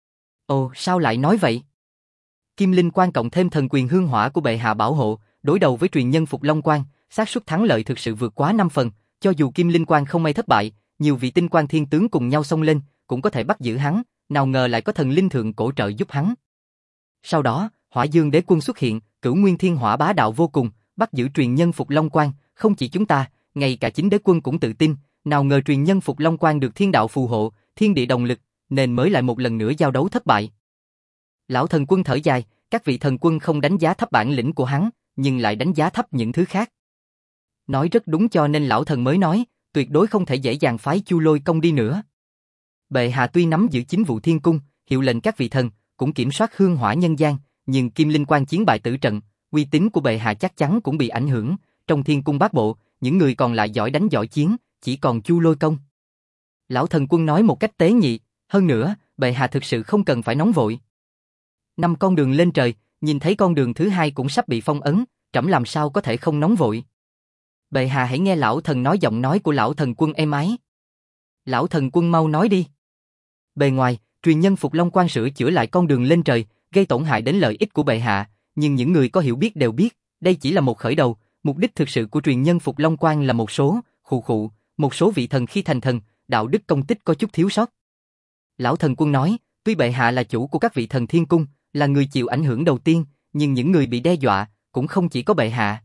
Ồ, sao lại nói vậy? Kim Linh Quan cộng thêm thần quyền hương hỏa của bệ hạ bảo hộ, đối đầu với truyền nhân Phục Long Quan, xác suất thắng lợi thực sự vượt quá năm phần, cho dù Kim Linh Quan không may thất bại, nhiều vị tinh quan thiên tướng cùng nhau xông lên, cũng có thể bắt giữ hắn, nào ngờ lại có thần linh thượng cổ trợ giúp hắn. Sau đó, Hỏa Dương đế quân xuất hiện, Cửu Nguyên Thiên Hỏa bá đạo vô cùng, bắt giữ truyền nhân Phục Long Quan, không chỉ chúng ta, ngay cả chính đế quân cũng tự tin, nào ngờ truyền nhân Phục Long Quan được thiên đạo phù hộ, thiên địa đồng lực, nên mới lại một lần nữa giao đấu thất bại. Lão thần quân thở dài, các vị thần quân không đánh giá thấp bản lĩnh của hắn, nhưng lại đánh giá thấp những thứ khác. Nói rất đúng, cho nên lão thần mới nói, tuyệt đối không thể dễ dàng phái Chu Lôi Công đi nữa. Bệ hạ tuy nắm giữ chính vụ thiên cung, hiệu lệnh các vị thần, cũng kiểm soát hương hỏa nhân gian, nhưng Kim Linh Quan chiến bại tử trận, uy tín của bệ hạ chắc chắn cũng bị ảnh hưởng. Trong thiên cung bát bộ, những người còn lại giỏi đánh giỏi chiến, chỉ còn Chu Lôi Công. Lão thần quân nói một cách tế nhị, hơn nữa, bệ hạ thực sự không cần phải nóng vội. Năm con đường lên trời, nhìn thấy con đường thứ hai cũng sắp bị phong ấn, trẫm làm sao có thể không nóng vội. Bệ hạ hãy nghe lão thần nói, giọng nói của lão thần quân êm ái. Lão thần quân mau nói đi. Bề ngoài, truyền nhân Phục Long Quan sửa chữa lại con đường lên trời, gây tổn hại đến lợi ích của bệ hạ, nhưng những người có hiểu biết đều biết, đây chỉ là một khởi đầu, mục đích thực sự của truyền nhân Phục Long Quan là một số, khụ khụ, một số vị thần khi thành thần, đạo đức công tích có chút thiếu sót. Lão Thần Quân nói, tuy bệ hạ là chủ của các vị thần thiên cung, là người chịu ảnh hưởng đầu tiên, nhưng những người bị đe dọa cũng không chỉ có bệ hạ.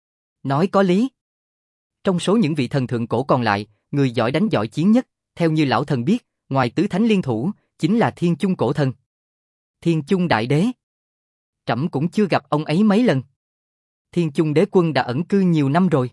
Nói có lý. Trong số những vị thần thượng cổ còn lại, người giỏi đánh giỏi chiến nhất, theo như lão thần biết, ngoài tứ thánh liên thủ, chính là Thiên Chung cổ thần. Thiên Chung đại đế. Trẫm cũng chưa gặp ông ấy mấy lần. Thiên Chung đế quân đã ẩn cư nhiều năm rồi.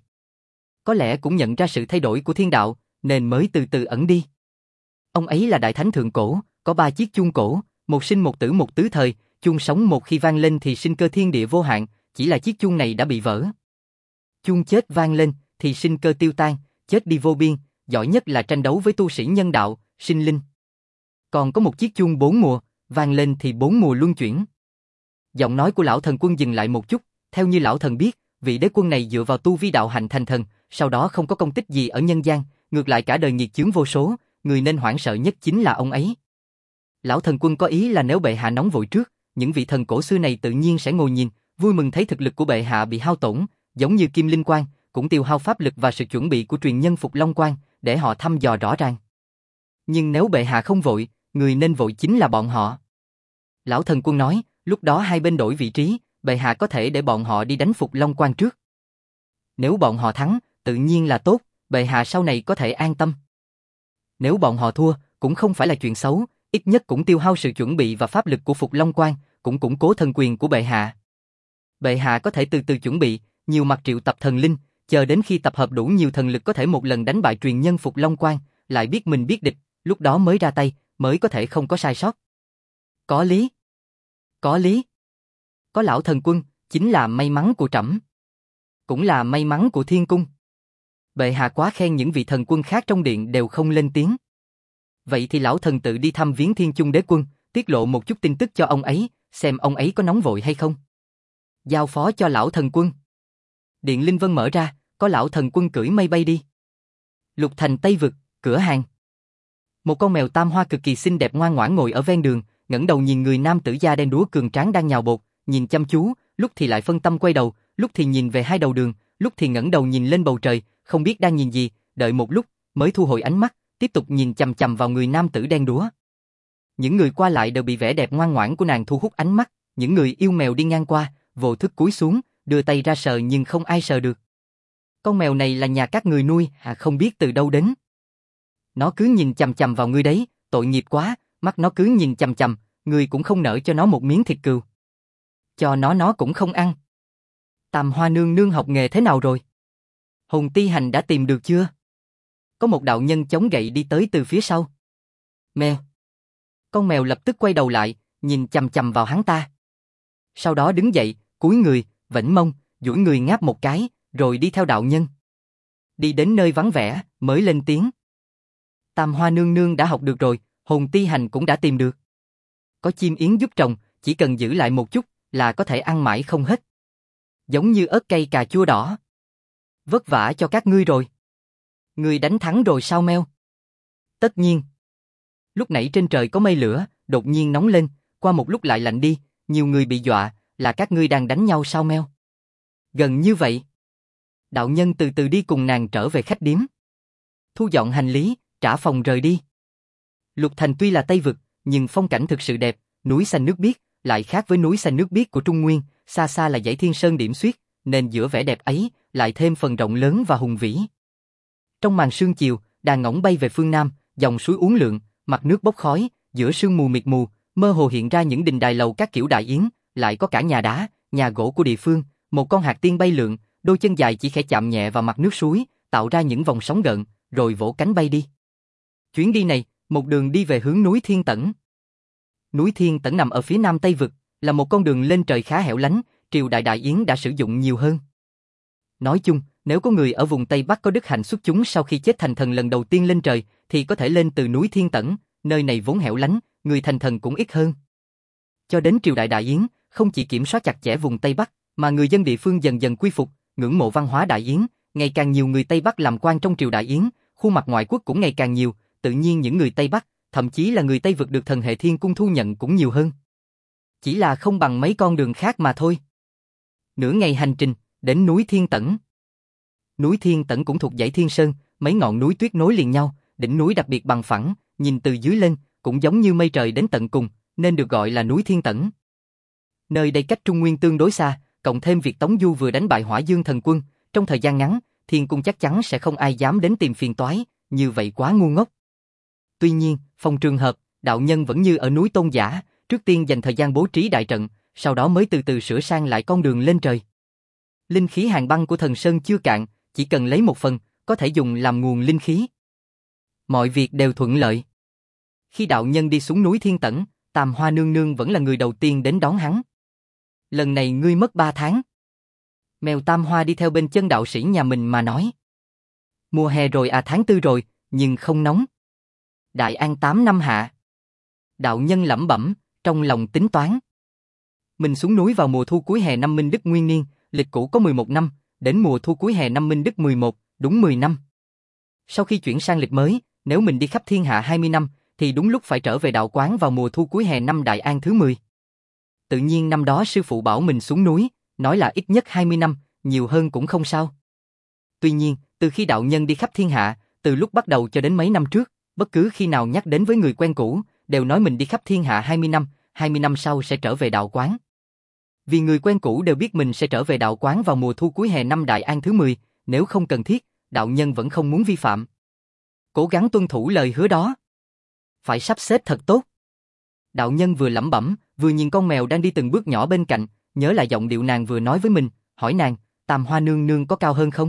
Có lẽ cũng nhận ra sự thay đổi của thiên đạo, nên mới từ từ ẩn đi. Ông ấy là đại thánh thượng cổ, có ba chiếc chuông cổ, một sinh một tử một tứ thời, chuông sống một khi vang lên thì sinh cơ thiên địa vô hạn, chỉ là chiếc chuông này đã bị vỡ. Chuông chết vang lên thì sinh cơ tiêu tan, chết đi vô biên, giỏi nhất là tranh đấu với tu sĩ nhân đạo, sinh linh. Còn có một chiếc chuông bốn mùa, vang lên thì bốn mùa luân chuyển. Giọng nói của lão thần quân dừng lại một chút, theo như lão thần biết, vị đế quân này dựa vào tu vi đạo hạnh thành thần, sau đó không có công tích gì ở nhân gian, ngược lại cả đời nghiệt chướng vô số, người nên hoảng sợ nhất chính là ông ấy. Lão thần quân có ý là nếu bệ hạ nóng vội trước, những vị thần cổ xưa này tự nhiên sẽ ngồi nhìn, vui mừng thấy thực lực của bệ hạ bị hao tổn, giống như Kim Linh Quan, cũng tiêu hao pháp lực và sự chuẩn bị của truyền nhân Phục Long Quan, để họ thăm dò rõ ràng. Nhưng nếu bệ hạ không vội, người nên vội chính là bọn họ. Lão thần quân nói, lúc đó hai bên đổi vị trí, bệ hạ có thể để bọn họ đi đánh Phục Long Quan trước. Nếu bọn họ thắng, tự nhiên là tốt, bệ hạ sau này có thể an tâm. Nếu bọn họ thua, cũng không phải là chuyện xấu, ít nhất cũng tiêu hao sự chuẩn bị và pháp lực của Phục Long Quan, cũng củng cố thần quyền của bệ hạ. Bệ hạ có thể từ từ chuẩn bị, nhiều mặt triệu tập thần linh, chờ đến khi tập hợp đủ nhiều thần lực có thể một lần đánh bại truyền nhân Phục Long Quan, lại biết mình biết địch, lúc đó mới ra tay, mới có thể không có sai sót. Có lý. Có lý. Có lão thần quân, chính là may mắn của trẫm. Cũng là may mắn của thiên cung. Bệ hạ quá khen những vị thần quân khác trong điện đều không lên tiếng. Vậy thì lão thần tự đi thăm viếng Thiên Chung đế quân, tiết lộ một chút tin tức cho ông ấy, xem ông ấy có nóng vội hay không. Giao phó cho lão thần quân. Điện Linh Vân mở ra, có lão thần quân cưỡi mây bay đi. Lục Thành Tây Vực, cửa hàng. Một con mèo tam hoa cực kỳ xinh đẹp ngoan ngoãn ngồi ở ven đường, ngẩng đầu nhìn người nam tử da đen đúa cường tráng đang nhào bột, nhìn chăm chú, lúc thì lại phân tâm quay đầu, lúc thì nhìn về hai đầu đường, lúc thì ngẩng đầu nhìn lên bầu trời, không biết đang nhìn gì, đợi một lúc, mới thu hồi ánh mắt, tiếp tục nhìn chằm chằm vào người nam tử đen đúa. Những người qua lại đều bị vẻ đẹp ngoan ngoãn của nàng thu hút ánh mắt, những người yêu mèo đi ngang qua, vô thức cúi xuống, đưa tay ra sờ nhưng không ai sờ được. Con mèo này là nhà các người nuôi, à không biết từ đâu đến. Nó cứ nhìn chằm chằm vào ngươi đấy, tội nghiệp quá, mắt nó cứ nhìn chằm chằm, ngươi cũng không nỡ cho nó một miếng thịt cừu. Cho nó nó cũng không ăn. Tam Hoa nương nương học nghề thế nào rồi? Hồn Ti Hành đã tìm được chưa? Có một đạo nhân chống gậy đi tới từ phía sau. Mèo. Con mèo lập tức quay đầu lại, nhìn chằm chằm vào hắn ta. Sau đó đứng dậy, cúi người, vểnh mông, duỗi người ngáp một cái, rồi đi theo đạo nhân. Đi đến nơi vắng vẻ, mới lên tiếng. Tam Hoa nương nương đã học được rồi, Hồn Ti Hành cũng đã tìm được. Có chim yến giúp trồng, chỉ cần giữ lại một chút, là có thể ăn mãi không hết. Giống như ớt cây cà chua đỏ. Vất vả cho các ngươi rồi. Ngươi đánh thắng rồi sao meo? Tất nhiên. Lúc nãy trên trời có mây lửa, đột nhiên nóng lên, qua một lúc lại lạnh đi, nhiều người bị dọa, là các ngươi đang đánh nhau sao meo? Gần như vậy. Đạo nhân từ từ đi cùng nàng trở về khách điếm. Thu dọn hành lý, trả phòng rời đi. Lục Thành tuy là Tây Vực, nhưng phong cảnh thực sự đẹp, núi xanh nước biếc, lại khác với núi xanh nước biếc của Trung Nguyên, xa xa là dãy Thiên Sơn điểm xuyết, nên giữa vẻ đẹp ấy, lại thêm phần rộng lớn và hùng vĩ. Trong màn sương chiều, đàn ngỗng bay về phương Nam, dòng suối uốn lượn, mặt nước bốc khói, giữa sương mù mịt mù, mơ hồ hiện ra những đình đài lầu các kiểu đại yến, lại có cả nhà đá, nhà gỗ của địa phương, một con hạt tiên bay lượn, đôi chân dài chỉ khẽ chạm nhẹ vào mặt nước suối, tạo ra những vòng sóng gợn, rồi vỗ cánh bay đi. Chuyến đi này, một đường đi về hướng núi Thiên Tẩn. Núi Thiên Tẩn nằm ở phía nam Tây Vực, là một con đường lên trời khá hẻo lánh, triều đại đại yến đã sử dụng nhiều hơn. Nói chung, nếu có người ở vùng Tây Bắc có đức hạnh xuất chúng sau khi chết thành thần lần đầu tiên lên trời, thì có thể lên từ núi Thiên Tẩn, nơi này vốn hẻo lánh, người thành thần cũng ít hơn. Cho đến triều đại đại yến, không chỉ kiểm soát chặt chẽ vùng Tây Bắc, mà người dân địa phương dần dần quy phục, ngưỡng mộ văn hóa đại yến, ngày càng nhiều người Tây Bắc làm quan trong triều đại yến, khuôn mặt ngoại quốc cũng ngày càng nhiều, tự nhiên những người Tây Bắc, thậm chí là người Tây Vực được thần hệ Thiên Cung thu nhận cũng nhiều hơn. Chỉ là không bằng mấy con đường khác mà thôi. Nửa ngày hành trình, đến núi Thiên Tẩn. Núi Thiên Tẩn cũng thuộc dãy Thiên Sơn, mấy ngọn núi tuyết nối liền nhau, đỉnh núi đặc biệt bằng phẳng, nhìn từ dưới lên, cũng giống như mây trời đến tận cùng, nên được gọi là núi Thiên Tẩn. Nơi đây cách Trung Nguyên tương đối xa, cộng thêm việc Tống Du vừa đánh bại Hỏa Dương thần quân, trong thời gian ngắn, Thiên Cung chắc chắn sẽ không ai dám đến tìm phiền toái, như vậy quá ngu ngốc. Tuy nhiên, phòng trường hợp, đạo nhân vẫn như ở núi Tôn Giả, trước tiên dành thời gian bố trí đại trận, sau đó mới từ từ sửa sang lại con đường lên trời. Linh khí hàn băng của thần sơn chưa cạn, chỉ cần lấy một phần, có thể dùng làm nguồn linh khí. Mọi việc đều thuận lợi. Khi đạo nhân đi xuống núi Thiên Tẩn, Tam Hoa nương nương vẫn là người đầu tiên đến đón hắn. Lần này ngươi mất ba tháng. Mèo Tam Hoa đi theo bên chân đạo sĩ nhà mình mà nói. Mùa hè rồi à, tháng tư rồi, nhưng không nóng. Đại an tám năm hạ. Đạo nhân lẩm bẩm, trong lòng tính toán. Mình xuống núi vào mùa thu cuối hè năm Minh Đức Nguyên Niên, lịch cũ có mười một năm, đến mùa thu cuối hè năm Minh Đức mười một, đúng mười năm. Sau khi chuyển sang lịch mới, nếu mình đi khắp thiên hạ hai mươi năm, thì đúng lúc phải trở về đạo quán vào mùa thu cuối hè năm Đại An thứ mười. Tự nhiên năm đó sư phụ bảo mình xuống núi, nói là ít nhất hai mươi năm, nhiều hơn cũng không sao. Tuy nhiên, từ khi đạo nhân đi khắp thiên hạ, từ lúc bắt đầu cho đến mấy năm trước, bất cứ khi nào nhắc đến với người quen cũ, đều nói mình đi khắp thiên hạ hai mươi năm, hai mươi năm sau sẽ trở về đạo quán. Vì người quen cũ đều biết mình sẽ trở về đạo quán vào mùa thu cuối hè năm Đại An thứ mười, nếu không cần thiết, đạo nhân vẫn không muốn vi phạm. Cố gắng tuân thủ lời hứa đó. Phải sắp xếp thật tốt. Đạo nhân vừa lẩm bẩm, vừa nhìn con mèo đang đi từng bước nhỏ bên cạnh, nhớ lại giọng điệu nàng vừa nói với mình, hỏi nàng, Tam Hoa nương nương có cao hơn không?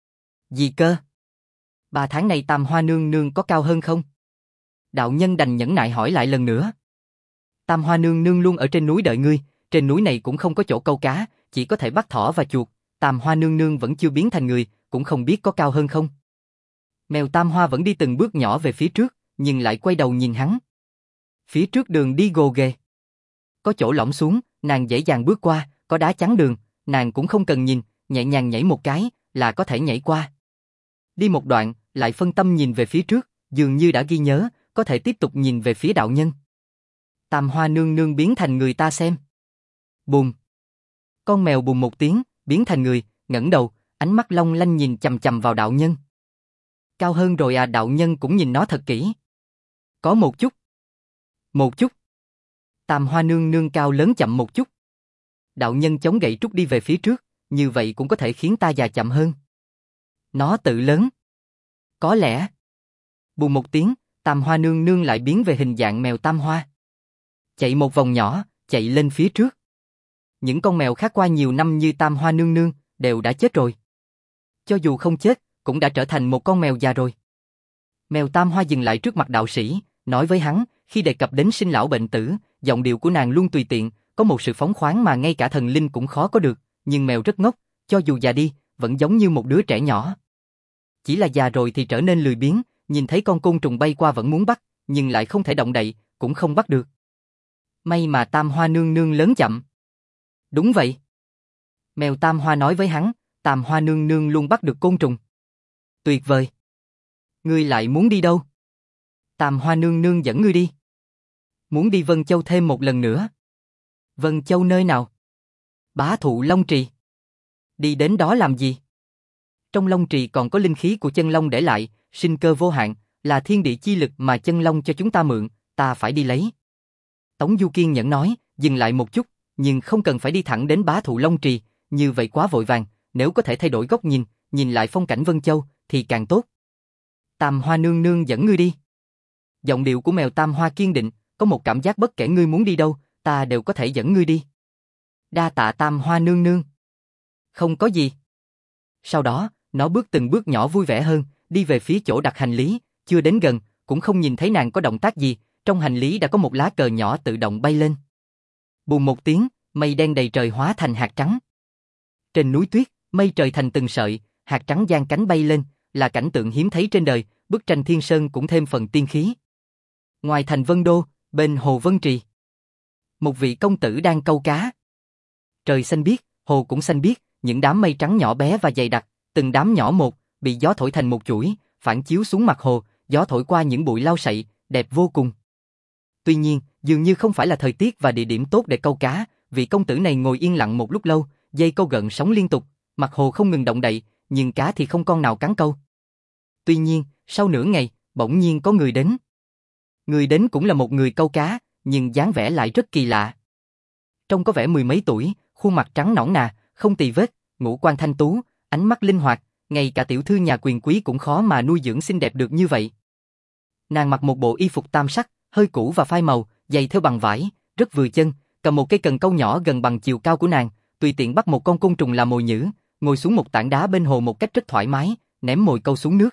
Gì cơ? Ba tháng này Tam Hoa nương nương có cao hơn không? Đạo nhân đành nhẫn nại hỏi lại lần nữa. Tam Hoa nương nương luôn ở trên núi đợi ngươi, trên núi này cũng không có chỗ câu cá, chỉ có thể bắt thỏ và chuột, Tam Hoa nương nương vẫn chưa biến thành người, cũng không biết có cao hơn không. Mèo Tam Hoa vẫn đi từng bước nhỏ về phía trước, nhưng lại quay đầu nhìn hắn. Phía trước đường đi gồ ghề. Có chỗ lõm xuống, nàng dễ dàng bước qua, có đá chắn đường, nàng cũng không cần nhìn, nhẹ nhàng nhảy một cái, là có thể nhảy qua. Đi một đoạn, lại phân tâm nhìn về phía trước, dường như đã ghi nhớ, có thể tiếp tục nhìn về phía đạo nhân. Tam Hoa nương nương biến thành người ta xem. Bùm. Con mèo bùm một tiếng, biến thành người, ngẩng đầu, ánh mắt long lanh nhìn chằm chằm vào đạo nhân. Cao hơn rồi à, đạo nhân cũng nhìn nó thật kỹ. Có một chút. Một chút. Tam Hoa nương nương cao lớn chậm một chút. Đạo nhân chống gậy trúc đi về phía trước, như vậy cũng có thể khiến ta già chậm hơn. Nó tự lớn. Có lẽ. Bùm một tiếng, Tam Hoa nương nương lại biến về hình dạng mèo Tam Hoa. Chạy một vòng nhỏ, chạy lên phía trước. Những con mèo khác qua nhiều năm như Tam Hoa nương nương, đều đã chết rồi. Cho dù không chết, cũng đã trở thành một con mèo già rồi. Mèo Tam Hoa dừng lại trước mặt đạo sĩ, nói với hắn, khi đề cập đến sinh lão bệnh tử, giọng điệu của nàng luôn tùy tiện, có một sự phóng khoáng mà ngay cả thần linh cũng khó có được, nhưng mèo rất ngốc, cho dù già đi, vẫn giống như một đứa trẻ nhỏ. Chỉ là già rồi thì trở nên lười biếng, nhìn thấy con côn trùng bay qua vẫn muốn bắt, nhưng lại không thể động đậy, cũng không bắt được. May mà Tam Hoa nương nương lớn chậm. Đúng vậy. Mèo Tam Hoa nói với hắn, Tam Hoa nương nương luôn bắt được côn trùng. Tuyệt vời. Ngươi lại muốn đi đâu? Tam Hoa nương nương dẫn ngươi đi. Muốn đi Vân Châu thêm một lần nữa. Vân Châu nơi nào? Bá Thụ Long Trì. Đi đến đó làm gì? Trong Long Trì còn có linh khí của chân long để lại, sinh cơ vô hạn, là thiên địa chi lực mà chân long cho chúng ta mượn, ta phải đi lấy. Tống Du kiên nhẫn nói, dừng lại một chút, nhưng không cần phải đi thẳng đến Bá Thụ Long Trì, như vậy quá vội vàng, nếu có thể thay đổi góc nhìn, nhìn lại phong cảnh Vân Châu, thì càng tốt. Tam Hoa nương nương dẫn ngươi đi. Giọng điệu của mèo Tam Hoa kiên định, có một cảm giác bất kể ngươi muốn đi đâu, ta đều có thể dẫn ngươi đi. Đa tạ Tam Hoa nương nương. Không có gì. Sau đó, nó bước từng bước nhỏ vui vẻ hơn, đi về phía chỗ đặt hành lý, chưa đến gần, cũng không nhìn thấy nàng có động tác gì, trong hành lý đã có một lá cờ nhỏ tự động bay lên. Bùm một tiếng, mây đen đầy trời hóa thành hạt trắng. Trên núi tuyết, mây trời thành từng sợi, hạt trắng giang cánh bay lên, là cảnh tượng hiếm thấy trên đời, bức tranh thiên sơn cũng thêm phần tiên khí. Ngoài thành Vân Đô, bên hồ Vân Trì, một vị công tử đang câu cá. Trời xanh biếc, hồ cũng xanh biếc, những đám mây trắng nhỏ bé và dày đặc, từng đám nhỏ một, bị gió thổi thành một chuỗi, phản chiếu xuống mặt hồ, gió thổi qua những bụi lau sậy, đẹp vô cùng. Tuy nhiên, dường như không phải là thời tiết và địa điểm tốt để câu cá, vị công tử này ngồi yên lặng một lúc lâu, dây câu gợn sóng liên tục, mặt hồ không ngừng động đậy, nhưng cá thì không con nào cắn câu. Tuy nhiên, sau nửa ngày, bỗng nhiên có người đến. Người đến cũng là một người câu cá, nhưng dáng vẻ lại rất kỳ lạ. Trông có vẻ mười mấy tuổi, khuôn mặt trắng nõn nà, không tì vết, ngũ quan thanh tú, ánh mắt linh hoạt, ngay cả tiểu thư nhà quyền quý cũng khó mà nuôi dưỡng xinh đẹp được như vậy. Nàng mặc một bộ y phục tam sắc, hơi cũ và phai màu, giày thêu bằng vải, rất vừa chân, cầm một cây cần câu nhỏ gần bằng chiều cao của nàng, tùy tiện bắt một con côn trùng làm mồi nhử, ngồi xuống một tảng đá bên hồ một cách rất thoải mái, ném mồi câu xuống nước.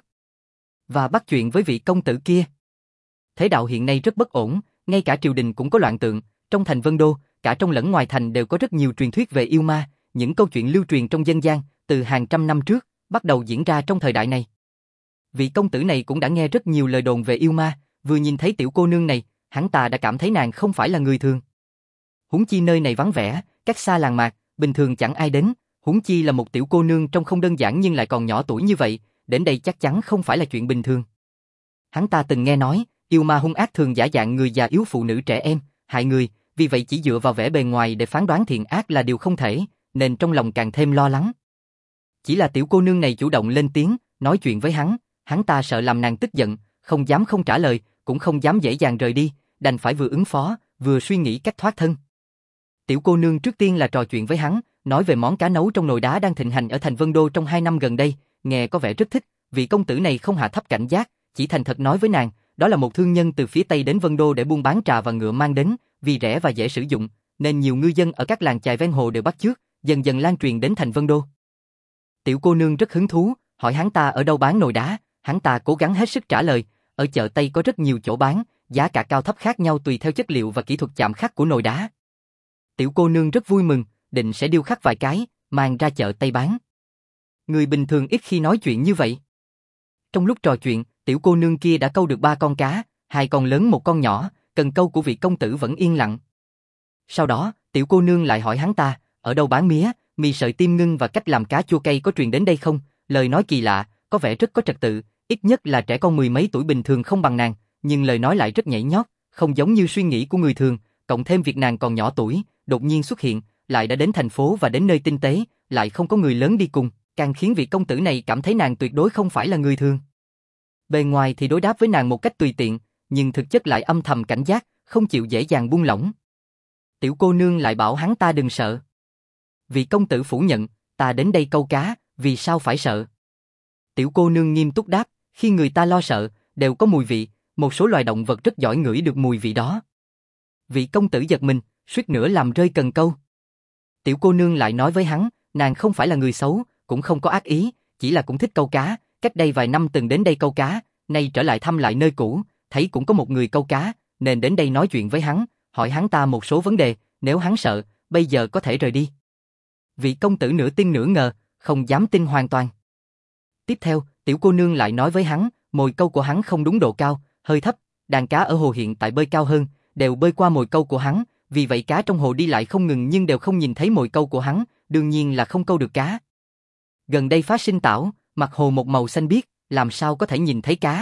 Và bắt chuyện với vị công tử kia. Thế đạo hiện nay rất bất ổn, ngay cả triều đình cũng có loạn tượng, trong thành Vân Đô, cả trong lẫn ngoài thành đều có rất nhiều truyền thuyết về yêu ma, những câu chuyện lưu truyền trong dân gian, từ hàng trăm năm trước, bắt đầu diễn ra trong thời đại này. Vị công tử này cũng đã nghe rất nhiều lời đồn về yêu ma, vừa nhìn thấy tiểu cô nương này, hắn ta đã cảm thấy nàng không phải là người thường. Huống chi nơi này vắng vẻ, cách xa làng mạc, bình thường chẳng ai đến, huống chi là một tiểu cô nương trông không đơn giản nhưng lại còn nhỏ tuổi như vậy, đến đây chắc chắn không phải là chuyện bình thường. Hắn ta từng nghe nói, yêu ma hung ác thường giả dạng người già yếu phụ nữ trẻ em, hại người, vì vậy chỉ dựa vào vẻ bề ngoài để phán đoán thiện ác là điều không thể, nên trong lòng càng thêm lo lắng. Chỉ là tiểu cô nương này chủ động lên tiếng, nói chuyện với hắn, hắn ta sợ làm nàng tức giận, không dám không trả lời, cũng không dám dễ dàng rời đi, đành phải vừa ứng phó, vừa suy nghĩ cách thoát thân. Tiểu cô nương trước tiên là trò chuyện với hắn, nói về món cá nấu trong nồi đá đang thịnh hành ở thành Vân Đô trong hai năm gần đây, nghe có vẻ rất thích, vị công tử này không hạ thấp cảnh giác, chỉ thành thật nói với nàng, đó là một thương nhân từ phía Tây đến Vân Đô để buôn bán trà và ngựa mang đến, vì rẻ và dễ sử dụng, nên nhiều ngư dân ở các làng chài ven hồ đều bắt chước, dần dần lan truyền đến thành Vân Đô. Tiểu cô nương rất hứng thú, hỏi hắn ta ở đâu bán nồi đá, hắn ta cố gắng hết sức trả lời, ở chợ Tây có rất nhiều chỗ bán, giá cả cao thấp khác nhau tùy theo chất liệu và kỹ thuật chạm khắc của nồi đá. Tiểu cô nương rất vui mừng, định sẽ điêu khắc vài cái, mang ra chợ Tây bán. Người bình thường ít khi nói chuyện như vậy. Trong lúc trò chuyện, tiểu cô nương kia đã câu được ba con cá, hai con lớn một con nhỏ, cần câu của vị công tử vẫn yên lặng. Sau đó, tiểu cô nương lại hỏi hắn ta, ở đâu bán mía, mì sợi tim ngưng và cách làm cá chua cay có truyền đến đây không? Lời nói kỳ lạ, có vẻ rất có trật tự, ít nhất là trẻ con mười mấy tuổi bình thường không bằng nàng, nhưng lời nói lại rất nhảy nhót, không giống như suy nghĩ của người thường, cộng thêm việc nàng còn nhỏ tuổi, đột nhiên xuất hiện, lại đã đến thành phố và đến nơi tinh tế, lại không có người lớn đi cùng, càng khiến vị công tử này cảm thấy nàng tuyệt đối không phải là người thường. Bề ngoài thì đối đáp với nàng một cách tùy tiện, nhưng thực chất lại âm thầm cảnh giác, không chịu dễ dàng buông lỏng. Tiểu cô nương lại bảo hắn ta đừng sợ. Vị công tử phủ nhận, ta đến đây câu cá, vì sao phải sợ? Tiểu cô nương nghiêm túc đáp, khi người ta lo sợ, đều có mùi vị, một số loài động vật rất giỏi ngửi được mùi vị đó. Vị công tử giật mình, suýt nữa làm rơi cần câu. Tiểu cô nương lại nói với hắn, nàng không phải là người xấu, cũng không có ác ý, chỉ là cũng thích câu cá, cách đây vài năm từng đến đây câu cá, nay trở lại thăm lại nơi cũ, thấy cũng có một người câu cá, nên đến đây nói chuyện với hắn, hỏi hắn ta một số vấn đề, nếu hắn sợ, bây giờ có thể rời đi. Vị công tử nửa tin nửa ngờ, không dám tin hoàn toàn. Tiếp theo, tiểu cô nương lại nói với hắn, mồi câu của hắn không đúng độ cao, hơi thấp, đàn cá ở hồ hiện tại bơi cao hơn, đều bơi qua mồi câu của hắn, vì vậy cá trong hồ đi lại không ngừng nhưng đều không nhìn thấy mồi câu của hắn, đương nhiên là không câu được cá. Gần đây phát sinh tảo, mặt hồ một màu xanh biếc, làm sao có thể nhìn thấy cá.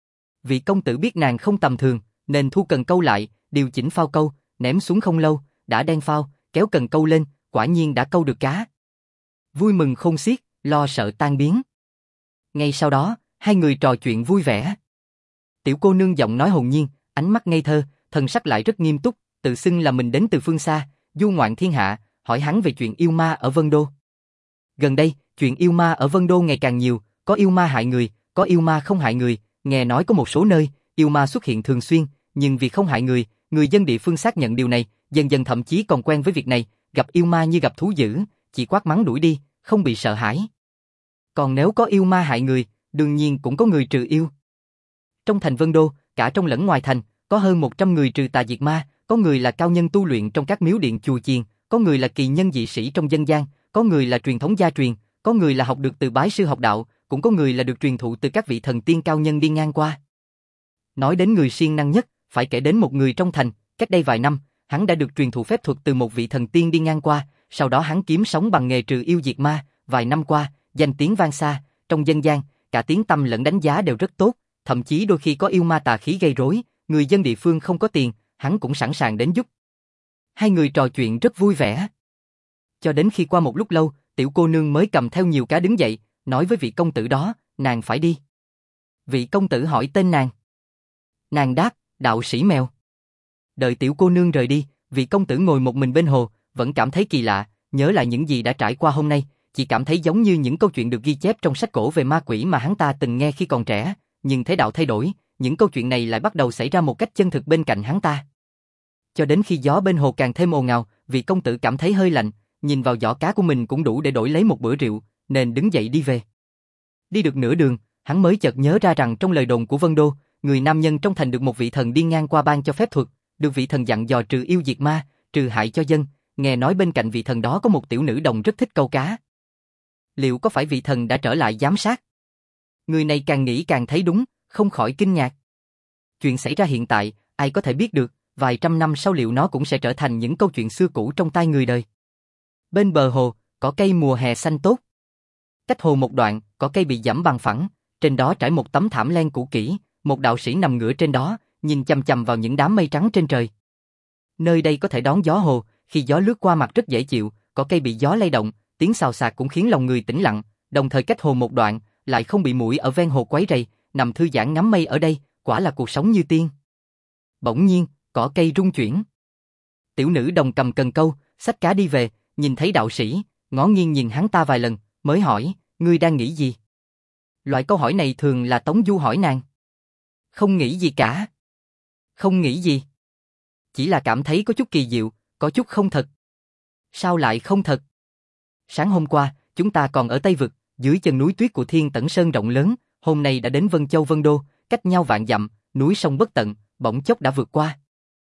Vị công tử biết nàng không tầm thường, nên thu cần câu lại, điều chỉnh phao câu, ném xuống không lâu, đã đen phao, kéo cần câu lên, quả nhiên đã câu được cá. Vui mừng khôn xiết, lo sợ tan biến. Ngay sau đó, hai người trò chuyện vui vẻ. Tiểu cô nương giọng nói hồn nhiên, ánh mắt ngây thơ, thần sắc lại rất nghiêm túc, tự xưng là mình đến từ phương xa, du ngoạn thiên hạ, hỏi hắn về chuyện yêu ma ở Vân Đô. Gần đây, chuyện yêu ma ở Vân Đô ngày càng nhiều, có yêu ma hại người, có yêu ma không hại người, nghe nói có một số nơi, yêu ma xuất hiện thường xuyên, nhưng vì không hại người, người dân địa phương xác nhận điều này, dần dần thậm chí còn quen với việc này, gặp yêu ma như gặp thú dữ, chỉ quát mắng đuổi đi, không bị sợ hãi. Còn nếu có yêu ma hại người, đương nhiên cũng có người trừ yêu. Trong thành Vân Đô, cả trong lẫn ngoài thành, có hơn một trăm người trừ tà diệt ma, có người là cao nhân tu luyện trong các miếu điện chùa chiền, có người là kỳ nhân dị sĩ trong dân gian, có người là truyền thống gia truyền, có người là học được từ bái sư học đạo, cũng có người là được truyền thụ từ các vị thần tiên cao nhân đi ngang qua. Nói đến người siêng năng nhất, phải kể đến một người trong thành, cách đây vài năm, hắn đã được truyền thụ phép thuật từ một vị thần tiên đi ngang qua, sau đó hắn kiếm sống bằng nghề trừ yêu diệt ma, vài năm qua, danh tiếng vang xa, trong dân gian, cả tiếng tăm lẫn đánh giá đều rất tốt, thậm chí đôi khi có yêu ma tà khí gây rối, người dân địa phương không có tiền, hắn cũng sẵn sàng đến giúp. Hai người trò chuyện rất vui vẻ. Cho đến khi qua một lúc lâu, tiểu cô nương mới cầm theo nhiều cá đứng dậy, nói với vị công tử đó, nàng phải đi. Vị công tử hỏi tên nàng. Nàng đáp, đạo sĩ mèo. Đợi tiểu cô nương rời đi, vị công tử ngồi một mình bên hồ, vẫn cảm thấy kỳ lạ, nhớ lại những gì đã trải qua hôm nay, chỉ cảm thấy giống như những câu chuyện được ghi chép trong sách cổ về ma quỷ mà hắn ta từng nghe khi còn trẻ, nhưng thế đạo thay đổi, những câu chuyện này lại bắt đầu xảy ra một cách chân thực bên cạnh hắn ta. Cho đến khi gió bên hồ càng thêm ồn ào, vị công tử cảm thấy hơi lạnh, nhìn vào giỏ cá của mình cũng đủ để đổi lấy một bữa rượu, nên đứng dậy đi về. Đi được nửa đường, hắn mới chợt nhớ ra rằng trong lời đồn của Vân Đô, người nam nhân trong thành được một vị thần đi ngang qua ban cho phép thuật, được vị thần dặn dò trừ yêu diệt ma, trừ hại cho dân, nghe nói bên cạnh vị thần đó có một tiểu nữ đồng rất thích câu cá. Liệu có phải vị thần đã trở lại giám sát? Người này càng nghĩ càng thấy đúng, không khỏi kinh ngạc. Chuyện xảy ra hiện tại, ai có thể biết được, vài trăm năm sau liệu nó cũng sẽ trở thành những câu chuyện xưa cũ trong tai người đời. Bên bờ hồ, có cây mùa hè xanh tốt. Cách hồ một đoạn, có cây bị giẫm bằng phẳng, trên đó trải một tấm thảm len cũ kỹ, một đạo sĩ nằm ngửa trên đó, nhìn chằm chằm vào những đám mây trắng trên trời. Nơi đây có thể đón gió hồ, khi gió lướt qua mặt rất dễ chịu, có cây bị gió lay động, tiếng xào xạc cũng khiến lòng người tĩnh lặng, đồng thời cách hồ một đoạn, lại không bị muỗi ở ven hồ quấy rầy, nằm thư giãn ngắm mây ở đây, quả là cuộc sống như tiên. Bỗng nhiên, cỏ cây rung chuyển. Tiểu nữ đồng cầm cần câu, xách cá đi về, nhìn thấy đạo sĩ, ngó nghiêng nhìn hắn ta vài lần, mới hỏi, ngươi đang nghĩ gì? Loại câu hỏi này thường là Tống Du hỏi nàng. Không nghĩ gì cả. Không nghĩ gì. Chỉ là cảm thấy có chút kỳ diệu, có chút không thật. Sao lại không thật? Sáng hôm qua, chúng ta còn ở Tây Vực, dưới chân núi tuyết của Thiên Tẩn Sơn rộng lớn, hôm nay đã đến Vân Châu Vân Đô, cách nhau vạn dặm, núi sông bất tận, bỗng chốc đã vượt qua.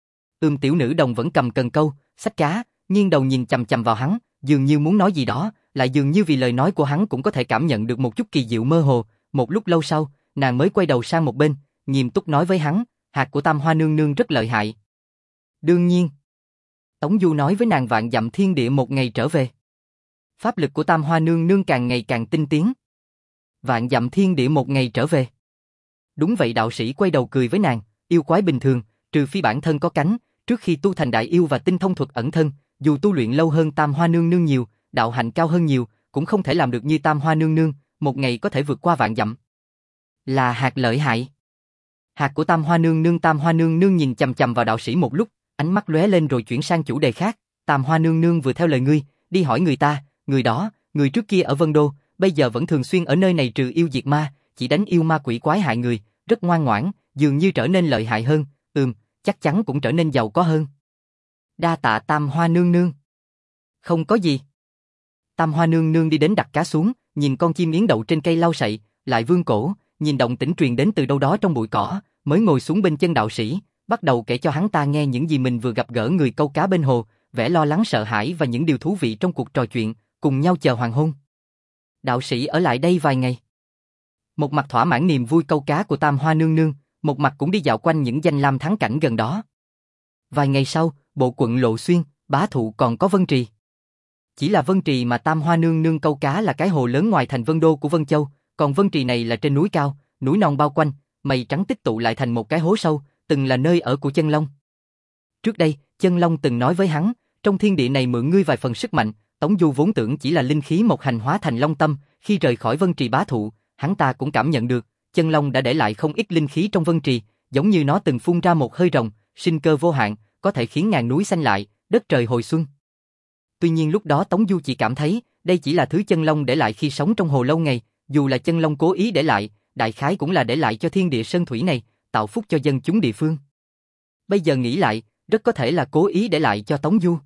Ưm tiểu nữ đồng vẫn cầm cần câu, xách cá, nghiêng đầu nhìn chằm chằm vào hắn, dường như muốn nói gì đó, lại dường như vì lời nói của hắn cũng có thể cảm nhận được một chút kỳ diệu mơ hồ. Một lúc lâu sau, nàng mới quay đầu sang một bên, nghiêm túc nói với hắn, hạt của Tam Hoa Nương Nương rất lợi hại. Đương nhiên. Tống Du nói với nàng vạn dặm thiên địa một ngày trở về. Pháp lực của Tam Hoa Nương Nương càng ngày càng tinh tiến. Vạn dặm thiên địa một ngày trở về. Đúng vậy, đạo sĩ quay đầu cười với nàng, yêu quái bình thường, trừ phi bản thân có cánh, trước khi tu thành đại yêu và tinh thông thuật ẩn thân, dù tu luyện lâu hơn Tam Hoa Nương Nương nhiều, đạo hạnh cao hơn nhiều, cũng không thể làm được như Tam Hoa Nương Nương, một ngày có thể vượt qua vạn dặm. Là hạt lợi hại. Hạt của Tam Hoa Nương Nương. Tam Hoa Nương Nương nhìn chằm chằm vào đạo sĩ một lúc, ánh mắt lóe lên rồi chuyển sang chủ đề khác. Tam Hoa Nương Nương vừa theo lời ngươi, đi hỏi người ta, người đó, người trước kia ở Vân Đô, bây giờ vẫn thường xuyên ở nơi này trừ yêu diệt ma, chỉ đánh yêu ma quỷ quái hại người, rất ngoan ngoãn, dường như trở nên lợi hại hơn, ừm, chắc chắn cũng trở nên giàu có hơn. Đa tạ Tam Hoa Nương Nương. Không có gì. Tam Hoa Nương Nương đi đến đặt cá xuống, nhìn con chim yến đậu trên cây lau sậy, lại vươn cổ, nhìn động tĩnh truyền đến từ đâu đó trong bụi cỏ, mới ngồi xuống bên chân đạo sĩ, bắt đầu kể cho hắn ta nghe những gì mình vừa gặp gỡ người câu cá bên hồ, vẻ lo lắng sợ hãi và những điều thú vị trong cuộc trò chuyện, cùng nhau chờ hoàng hôn. Đạo sĩ ở lại đây vài ngày. Một mặt thỏa mãn niềm vui câu cá của Tam Hoa Nương Nương, một mặt cũng đi dạo quanh những danh lam thắng cảnh gần đó. Vài ngày sau, bộ quận Lộ Xuyên, bá thụ còn có Vân Trì. Chỉ là Vân Trì mà Tam Hoa Nương Nương câu cá là cái hồ lớn ngoài thành Vân Đô của Vân Châu, còn Vân Trì này là trên núi cao, núi non bao quanh, mây trắng tích tụ lại thành một cái hố sâu, từng là nơi ở của Chân Long. Trước đây, Chân Long từng nói với hắn, trong thiên địa này mượn ngươi vài phần sức mạnh. Tống Du vốn tưởng chỉ là linh khí một hành hóa thành Long Tâm, khi rời khỏi Vân Trì bá thụ, hắn ta cũng cảm nhận được, Chân Long đã để lại không ít linh khí trong Vân Trì, giống như nó từng phun ra một hơi rồng, sinh cơ vô hạn, có thể khiến ngàn núi xanh lại, đất trời hồi xuân. Tuy nhiên lúc đó Tống Du chỉ cảm thấy, đây chỉ là thứ Chân Long để lại khi sống trong hồ lâu ngày, dù là Chân Long cố ý để lại, đại khái cũng là để lại cho thiên địa sơn thủy này, tạo phúc cho dân chúng địa phương. Bây giờ nghĩ lại, rất có thể là cố ý để lại cho Tống Du.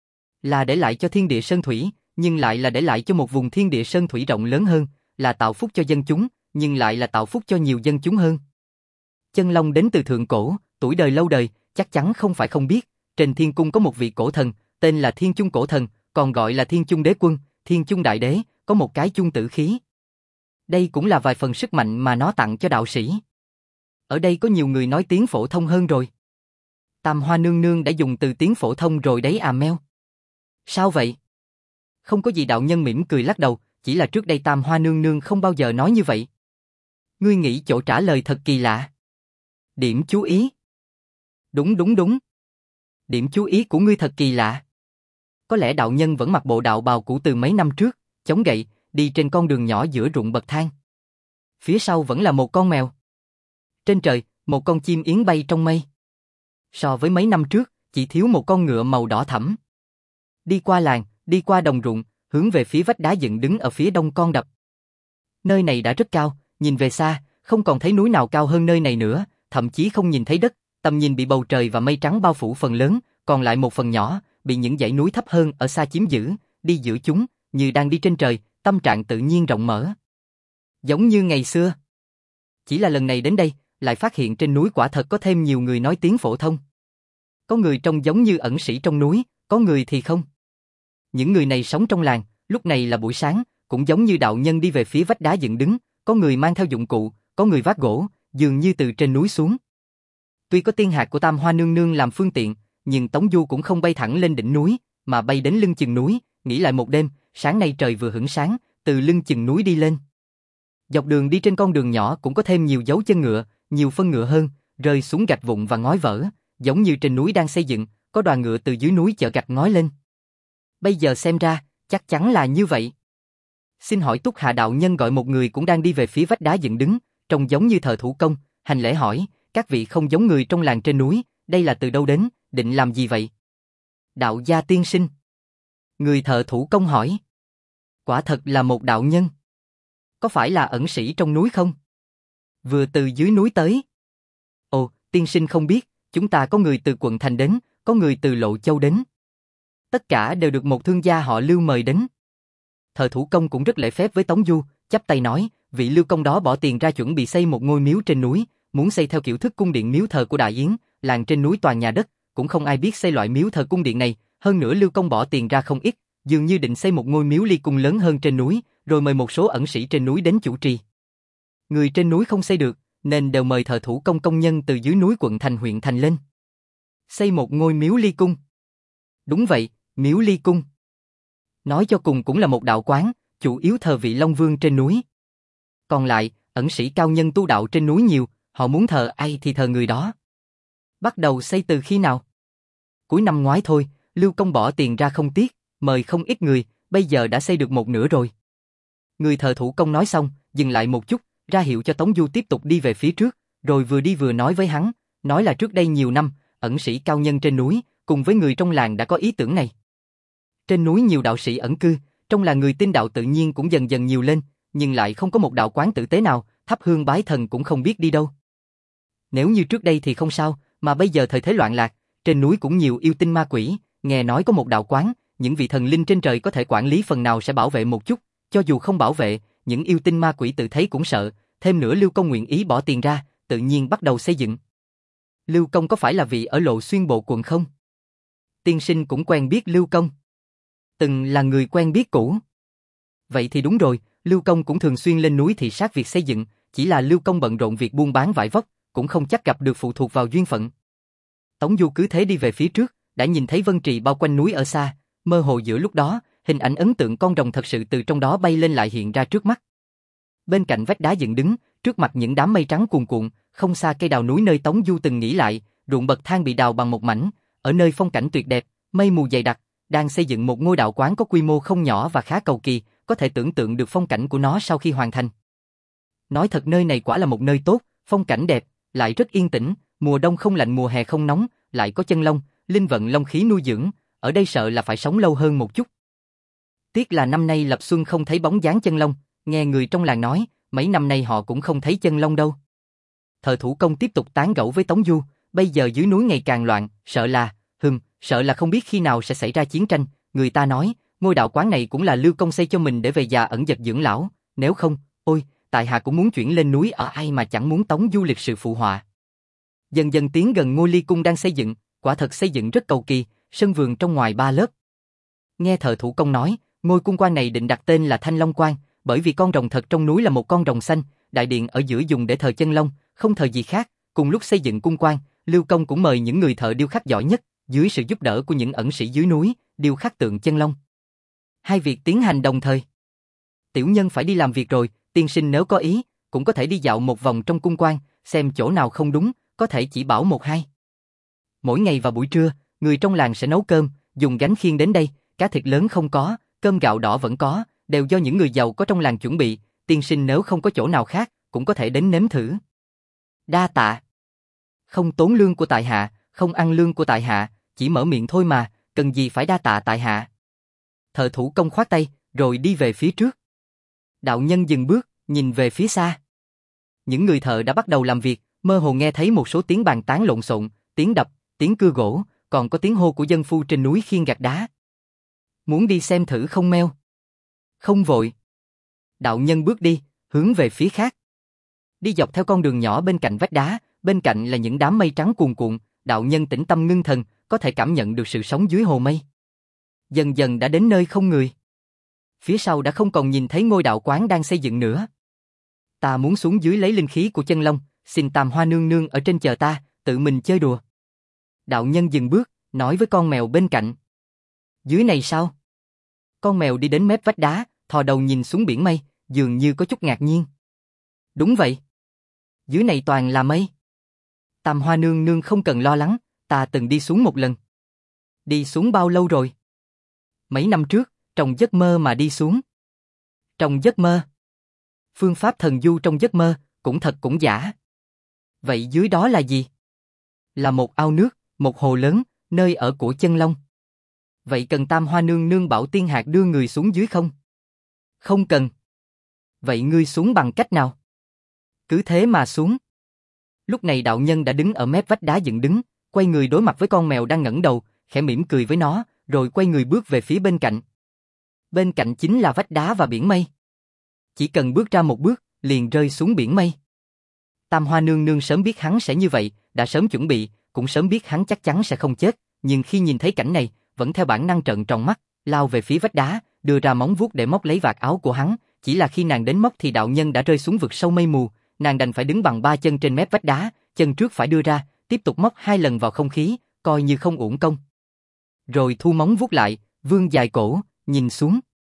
Là để lại cho thiên địa sơn thủy, nhưng lại là để lại cho một vùng thiên địa sơn thủy rộng lớn hơn, là tạo phúc cho dân chúng, nhưng lại là tạo phúc cho nhiều dân chúng hơn. Chân Long đến từ thượng cổ, tuổi đời lâu đời, chắc chắn không phải không biết, trên thiên cung có một vị cổ thần, tên là Thiên Chung Cổ Thần, còn gọi là Thiên Chung Đế Quân, Thiên Chung Đại Đế, có một cái chung tử khí. Đây cũng là vài phần sức mạnh mà nó tặng cho đạo sĩ. Ở đây có nhiều người nói tiếng phổ thông hơn rồi. Tam Hoa Nương Nương đã dùng từ tiếng phổ thông rồi đấy à meo. Sao vậy? Không có gì, đạo nhân mỉm cười lắc đầu, chỉ là trước đây Tam Hoa Nương Nương không bao giờ nói như vậy. Ngươi nghĩ chỗ trả lời thật kỳ lạ. Điểm chú ý. Đúng đúng đúng. Điểm chú ý của ngươi thật kỳ lạ. Có lẽ đạo nhân vẫn mặc bộ đạo bào cũ từ mấy năm trước, chống gậy, đi trên con đường nhỏ giữa ruộng bậc thang. Phía sau vẫn là một con mèo. Trên trời, một con chim yến bay trong mây. So với mấy năm trước, chỉ thiếu một con ngựa màu đỏ thẫm. Đi qua làng, đi qua đồng ruộng, hướng về phía vách đá dựng đứng ở phía đông con đập. Nơi này đã rất cao, nhìn về xa, không còn thấy núi nào cao hơn nơi này nữa, thậm chí không nhìn thấy đất, tầm nhìn bị bầu trời và mây trắng bao phủ phần lớn, còn lại một phần nhỏ, bị những dãy núi thấp hơn ở xa chiếm giữ, đi giữa chúng, như đang đi trên trời, tâm trạng tự nhiên rộng mở. Giống như ngày xưa. Chỉ là lần này đến đây, lại phát hiện trên núi quả thật có thêm nhiều người nói tiếng phổ thông. Có người trông giống như ẩn sĩ trong núi, có người thì không. Những người này sống trong làng, lúc này là buổi sáng, cũng giống như đạo nhân đi về phía vách đá dựng đứng, có người mang theo dụng cụ, có người vác gỗ, dường như từ trên núi xuống. Tuy có tiên hạc của Tam Hoa Nương Nương làm phương tiện, nhưng Tống Du cũng không bay thẳng lên đỉnh núi, mà bay đến lưng chừng núi, nghỉ lại một đêm, sáng nay trời vừa hửng sáng, từ lưng chừng núi đi lên. Dọc đường đi trên con đường nhỏ cũng có thêm nhiều dấu chân ngựa, nhiều phân ngựa hơn, rơi xuống gạch vụn và ngói vỡ, giống như trên núi đang xây dựng, có đoàn ngựa từ dưới núi chở gạch ngói lên. Bây giờ xem ra, chắc chắn là như vậy. Xin hỏi Túc Hạ đạo nhân gọi một người cũng đang đi về phía vách đá dựng đứng, trông giống như thợ thủ công, hành lễ hỏi, các vị không giống người trong làng trên núi, đây là từ đâu đến, định làm gì vậy? Đạo gia tiên sinh. Người thợ thủ công hỏi. Quả thật là một đạo nhân. Có phải là ẩn sĩ trong núi không? Vừa từ dưới núi tới. Ồ, tiên sinh không biết, chúng ta có người từ quận thành đến, có người từ Lộ Châu đến. Tất cả đều được một thương gia họ Lưu mời đến. Thợ thủ công cũng rất lễ phép với Tống Du, chắp tay nói, vị Lưu công đó bỏ tiền ra chuẩn bị xây một ngôi miếu trên núi, muốn xây theo kiểu thức cung điện miếu thờ của Đại Yến, làng trên núi toàn nhà đất, cũng không ai biết xây loại miếu thờ cung điện này, hơn nữa Lưu công bỏ tiền ra không ít, dường như định xây một ngôi miếu ly cung lớn hơn trên núi, rồi mời một số ẩn sĩ trên núi đến chủ trì. Người trên núi không xây được, nên đều mời thợ thủ công công nhân từ dưới núi quận thành huyện thành lên. Xây một ngôi miếu ly cung. Đúng vậy, miếu ly cung. Nói cho cùng cũng là một đạo quán, chủ yếu thờ vị Long Vương trên núi. Còn lại, ẩn sĩ cao nhân tu đạo trên núi nhiều, họ muốn thờ ai thì thờ người đó. Bắt đầu xây từ khi nào? Cuối năm ngoái thôi, Lưu công bỏ tiền ra không tiếc, mời không ít người, bây giờ đã xây được một nửa rồi. Người thợ thủ công nói xong, dừng lại một chút, ra hiệu cho Tống Du tiếp tục đi về phía trước, rồi vừa đi vừa nói với hắn, nói là trước đây nhiều năm, ẩn sĩ cao nhân trên núi, cùng với người trong làng đã có ý tưởng này. Trên núi nhiều đạo sĩ ẩn cư, trong làng người tin đạo tự nhiên cũng dần dần nhiều lên, nhưng lại không có một đạo quán tử tế nào, thắp hương bái thần cũng không biết đi đâu. Nếu như trước đây thì không sao, mà bây giờ thời thế loạn lạc, trên núi cũng nhiều yêu tinh ma quỷ, nghe nói có một đạo quán, những vị thần linh trên trời có thể quản lý phần nào sẽ bảo vệ một chút, cho dù không bảo vệ, những yêu tinh ma quỷ tự thấy cũng sợ, thêm nữa Lưu công nguyện ý bỏ tiền ra, tự nhiên bắt đầu xây dựng. Lưu công có phải là vị ở Lộ Xuyên Bộ quận không? Tiên sinh cũng quen biết Lưu công. Từng là người quen biết cũ. Vậy thì đúng rồi, Lưu công cũng thường xuyên lên núi thị sát việc xây dựng, chỉ là Lưu công bận rộn việc buôn bán vải vóc, cũng không chắc gặp được phụ thuộc vào duyên phận. Tống Du cứ thế đi về phía trước, đã nhìn thấy vân trì bao quanh núi ở xa, mơ hồ giữa lúc đó, hình ảnh ấn tượng con rồng thật sự từ trong đó bay lên lại hiện ra trước mắt. Bên cạnh vách đá dựng đứng, trước mặt những đám mây trắng cuồn cuộn, không xa cây đào núi nơi Tống Du từng nghỉ lại, ruộng bậc thang bị đào bằng một mảnh, ở nơi phong cảnh tuyệt đẹp, mây mù dày đặc, đang xây dựng một ngôi đạo quán có quy mô không nhỏ và khá cầu kỳ, có thể tưởng tượng được phong cảnh của nó sau khi hoàn thành. Nói thật nơi này quả là một nơi tốt, phong cảnh đẹp, lại rất yên tĩnh, mùa đông không lạnh mùa hè không nóng, lại có chân long, linh vận long khí nuôi dưỡng, ở đây sợ là phải sống lâu hơn một chút. Tiếc là năm nay lập xuân không thấy bóng dáng chân long, nghe người trong làng nói, mấy năm nay họ cũng không thấy chân long đâu. Thợ thủ công tiếp tục tán gẫu với Tống Du, bây giờ dưới núi ngày càng loạn, sợ là, hừm, sợ là không biết khi nào sẽ xảy ra chiến tranh, người ta nói, ngôi đạo quán này cũng là Lưu công xây cho mình để về già ẩn dật dưỡng lão, nếu không, ôi, tại hạ cũng muốn chuyển lên núi ở ai mà chẳng muốn Tống Du lịch sự phụ họa. Dần dần tiến gần ngôi ly cung đang xây dựng, quả thật xây dựng rất cầu kỳ, sân vườn trong ngoài ba lớp. Nghe thợ thủ công nói, ngôi cung quan này định đặt tên là Thanh Long Quan, bởi vì con rồng thật trong núi là một con rồng xanh, đại điện ở giữa dùng để thờ chân long, không thờ gì khác. Cùng lúc xây dựng cung quan, Lưu công cũng mời những người thợ điêu khắc giỏi nhất, dưới sự giúp đỡ của những ẩn sĩ dưới núi, điêu khắc tượng chân long. Hai việc tiến hành đồng thời. Tiểu nhân phải đi làm việc rồi, tiên sinh nếu có ý, cũng có thể đi dạo một vòng trong cung quan, xem chỗ nào không đúng, có thể chỉ bảo một hai. Mỗi ngày vào buổi trưa, người trong làng sẽ nấu cơm, dùng gánh khiêng đến đây, cá thịt lớn không có, cơm gạo đỏ vẫn có, đều do những người giàu có trong làng chuẩn bị, tiên sinh nếu không có chỗ nào khác, cũng có thể đến nếm thử. Đa tạ. Không tốn lương của tại hạ, không ăn lương của tại hạ, chỉ mở miệng thôi mà, cần gì phải đa tạ tại hạ. Thợ thủ công khoát tay, rồi đi về phía trước. Đạo nhân dừng bước, nhìn về phía xa. Những người thợ đã bắt đầu làm việc, mơ hồ nghe thấy một số tiếng bàn tán lộn xộn, tiếng đập, tiếng cưa gỗ, còn có tiếng hô của dân phu trên núi khiêng gạch đá. Muốn đi xem thử không Meo? Không vội. Đạo nhân bước đi, hướng về phía khác. Đi dọc theo con đường nhỏ bên cạnh vách đá, bên cạnh là những đám mây trắng cuồn cuộn, đạo nhân tĩnh tâm ngưng thần, có thể cảm nhận được sự sống dưới hồ mây. Dần dần đã đến nơi không người. Phía sau đã không còn nhìn thấy ngôi đạo quán đang xây dựng nữa. Ta muốn xuống dưới lấy linh khí của chân long, xin Tam Hoa nương nương ở trên chờ ta, tự mình chơi đùa. Đạo nhân dừng bước, nói với con mèo bên cạnh. Dưới này sao? Con mèo đi đến mép vách đá, thò đầu nhìn xuống biển mây, dường như có chút ngạc nhiên. Đúng vậy. Dưới này toàn là mây. Tam Hoa nương nương không cần lo lắng, ta từng đi xuống một lần. Đi xuống bao lâu rồi? Mấy năm trước, trong giấc mơ mà đi xuống. Trong giấc mơ? Phương pháp thần du trong giấc mơ, cũng thật cũng giả. Vậy dưới đó là gì? Là một ao nước, một hồ lớn, nơi ở của chân long. Vậy cần Tam Hoa nương nương bảo tiên hạc đưa người xuống dưới không? Không cần. Vậy ngươi xuống bằng cách nào? Cứ thế mà xuống. Lúc này đạo nhân đã đứng ở mép vách đá dựng đứng, quay người đối mặt với con mèo đang ngẩng đầu, khẽ mỉm cười với nó, rồi quay người bước về phía bên cạnh. Bên cạnh chính là vách đá và biển mây. Chỉ cần bước ra một bước, liền rơi xuống biển mây. Tam Hoa nương nương sớm biết hắn sẽ như vậy, đã sớm chuẩn bị, cũng sớm biết hắn chắc chắn sẽ không chết, nhưng khi nhìn thấy cảnh này, vẫn theo bản năng trợn tròn mắt, lao về phía vách đá, đưa ra móng vuốt để móc lấy vạt áo của hắn, chỉ là khi nàng đến móc thì đạo nhân đã rơi xuống vực sâu mây mù, nàng đành phải đứng bằng ba chân trên mép vách đá, chân trước phải đưa ra, tiếp tục móc hai lần vào không khí, coi như không uổng công. Rồi thu móng vuốt lại, vươn dài cổ, nhìn xuống.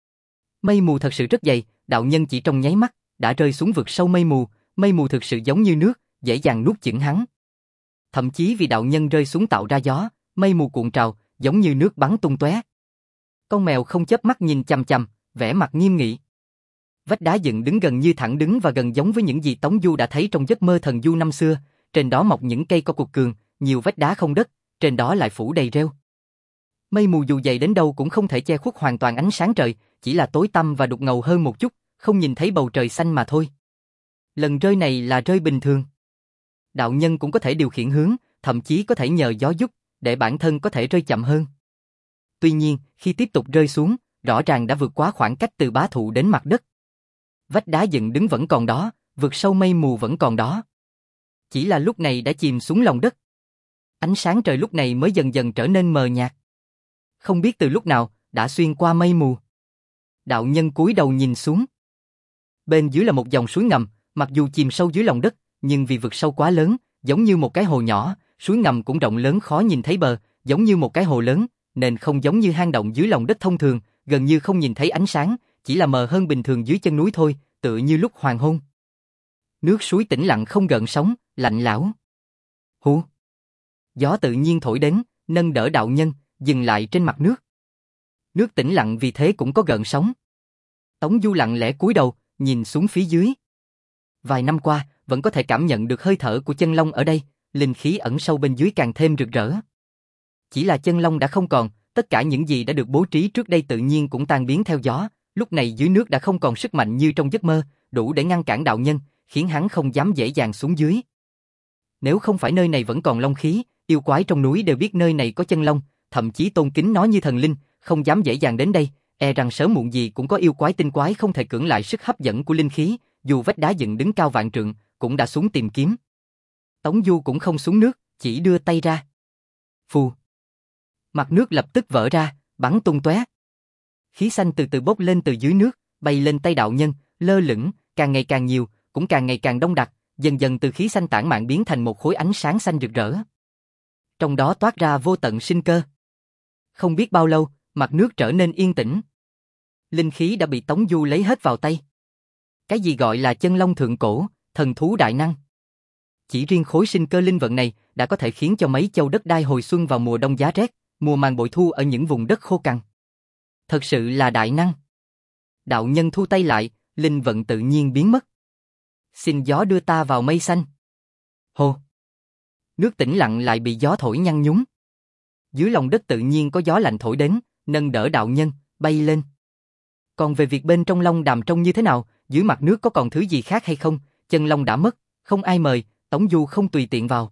Mây mù thật sự rất dày, đạo nhân chỉ trong nháy mắt đã rơi xuống vực sâu mây mù, mây mù thực sự giống như nước, dễ dàng nuốt chửng hắn. Thậm chí vì đạo nhân rơi xuống tạo ra gió, mây mù cuộn trào, giống như nước bắn tung tóe. Con mèo không chớp mắt nhìn chằm chằm, vẻ mặt nghiêm nghị. Vách đá dựng đứng gần như thẳng đứng và gần giống với những gì Tống Du đã thấy trong giấc mơ thần du năm xưa, trên đó mọc những cây co cụt cường, nhiều vách đá không đất, trên đó lại phủ đầy rêu. Mây mù dù dày đến đâu cũng không thể che khuất hoàn toàn ánh sáng trời, chỉ là tối tăm và đục ngầu hơn một chút, không nhìn thấy bầu trời xanh mà thôi. Lần rơi này là rơi bình thường. Đạo nhân cũng có thể điều khiển hướng, thậm chí có thể nhờ gió giúp, để bản thân có thể rơi chậm hơn. Tuy nhiên, khi tiếp tục rơi xuống, rõ ràng đã vượt quá khoảng cách từ bá thụ đến mặt đất. Vách đá dựng đứng vẫn còn đó, vực sâu mây mù vẫn còn đó. Chỉ là lúc này đã chìm xuống lòng đất. Ánh sáng trời lúc này mới dần dần trở nên mờ nhạt. Không biết từ lúc nào, đã xuyên qua mây mù. Đạo nhân cúi đầu nhìn xuống. Bên dưới là một dòng suối ngầm, mặc dù chìm sâu dưới lòng đất, nhưng vì vực sâu quá lớn, giống như một cái hồ nhỏ, suối ngầm cũng rộng lớn khó nhìn thấy bờ, giống như một cái hồ lớn, nên không giống như hang động dưới lòng đất thông thường, gần như không nhìn thấy ánh sáng, chỉ là mờ hơn bình thường dưới chân núi thôi, tựa như lúc hoàng hôn. Nước suối tĩnh lặng không gợn sóng, lạnh lẽo. Hú! Gió tự nhiên thổi đến, nâng đỡ đạo nhân, dừng lại trên mặt nước. Nước tĩnh lặng vì thế cũng có gợn sóng. Tống Du lặng lẽ cúi đầu, nhìn xuống phía dưới. Vài năm qua, vẫn có thể cảm nhận được hơi thở của chân long ở đây, linh khí ẩn sâu bên dưới càng thêm rực rỡ. Chỉ là chân long đã không còn, tất cả những gì đã được bố trí trước đây tự nhiên cũng tan biến theo gió, lúc này dưới nước đã không còn sức mạnh như trong giấc mơ, đủ để ngăn cản đạo nhân, khiến hắn không dám dễ dàng xuống dưới. Nếu không phải nơi này vẫn còn long khí, yêu quái trong núi đều biết nơi này có chân long, thậm chí tôn kính nó như thần linh, không dám dễ dàng đến đây, e rằng sớm muộn gì cũng có yêu quái tinh quái không thể cưỡng lại sức hấp dẫn của linh khí, dù vách đá dựng đứng cao vạn trượng, cũng đã xuống tìm kiếm. Tống Du cũng không xuống nước, chỉ đưa tay ra. Phù. Mặt nước lập tức vỡ ra, bắn tung tóe. Khí xanh từ từ bốc lên từ dưới nước, bay lên tay đạo nhân, lơ lửng, càng ngày càng nhiều, cũng càng ngày càng đông đặc, dần dần từ khí xanh tản mạn biến thành một khối ánh sáng xanh rực rỡ. Trong đó toát ra vô tận sinh cơ. Không biết bao lâu, mặt nước trở nên yên tĩnh. Linh khí đã bị Tống Du lấy hết vào tay. Cái gì gọi là chân long thượng cổ, thần thú đại năng? Chỉ riêng khối sinh cơ linh vận này đã có thể khiến cho mấy châu đất đai hồi xuân vào mùa đông giá rét, mùa màng bội thu ở những vùng đất khô cằn. Thật sự là đại năng. Đạo nhân thu tay lại, linh vận tự nhiên biến mất. Xin gió đưa ta vào mây xanh. Hồ. Nước tĩnh lặng lại bị gió thổi nhăn nhúm. Dưới lòng đất tự nhiên có gió lạnh thổi đến, nâng đỡ đạo nhân, bay lên. Còn về việc bên trong long đàm trông như thế nào, dưới mặt nước có còn thứ gì khác hay không, chân long đã mất, không ai mời, Tống Du không tùy tiện vào.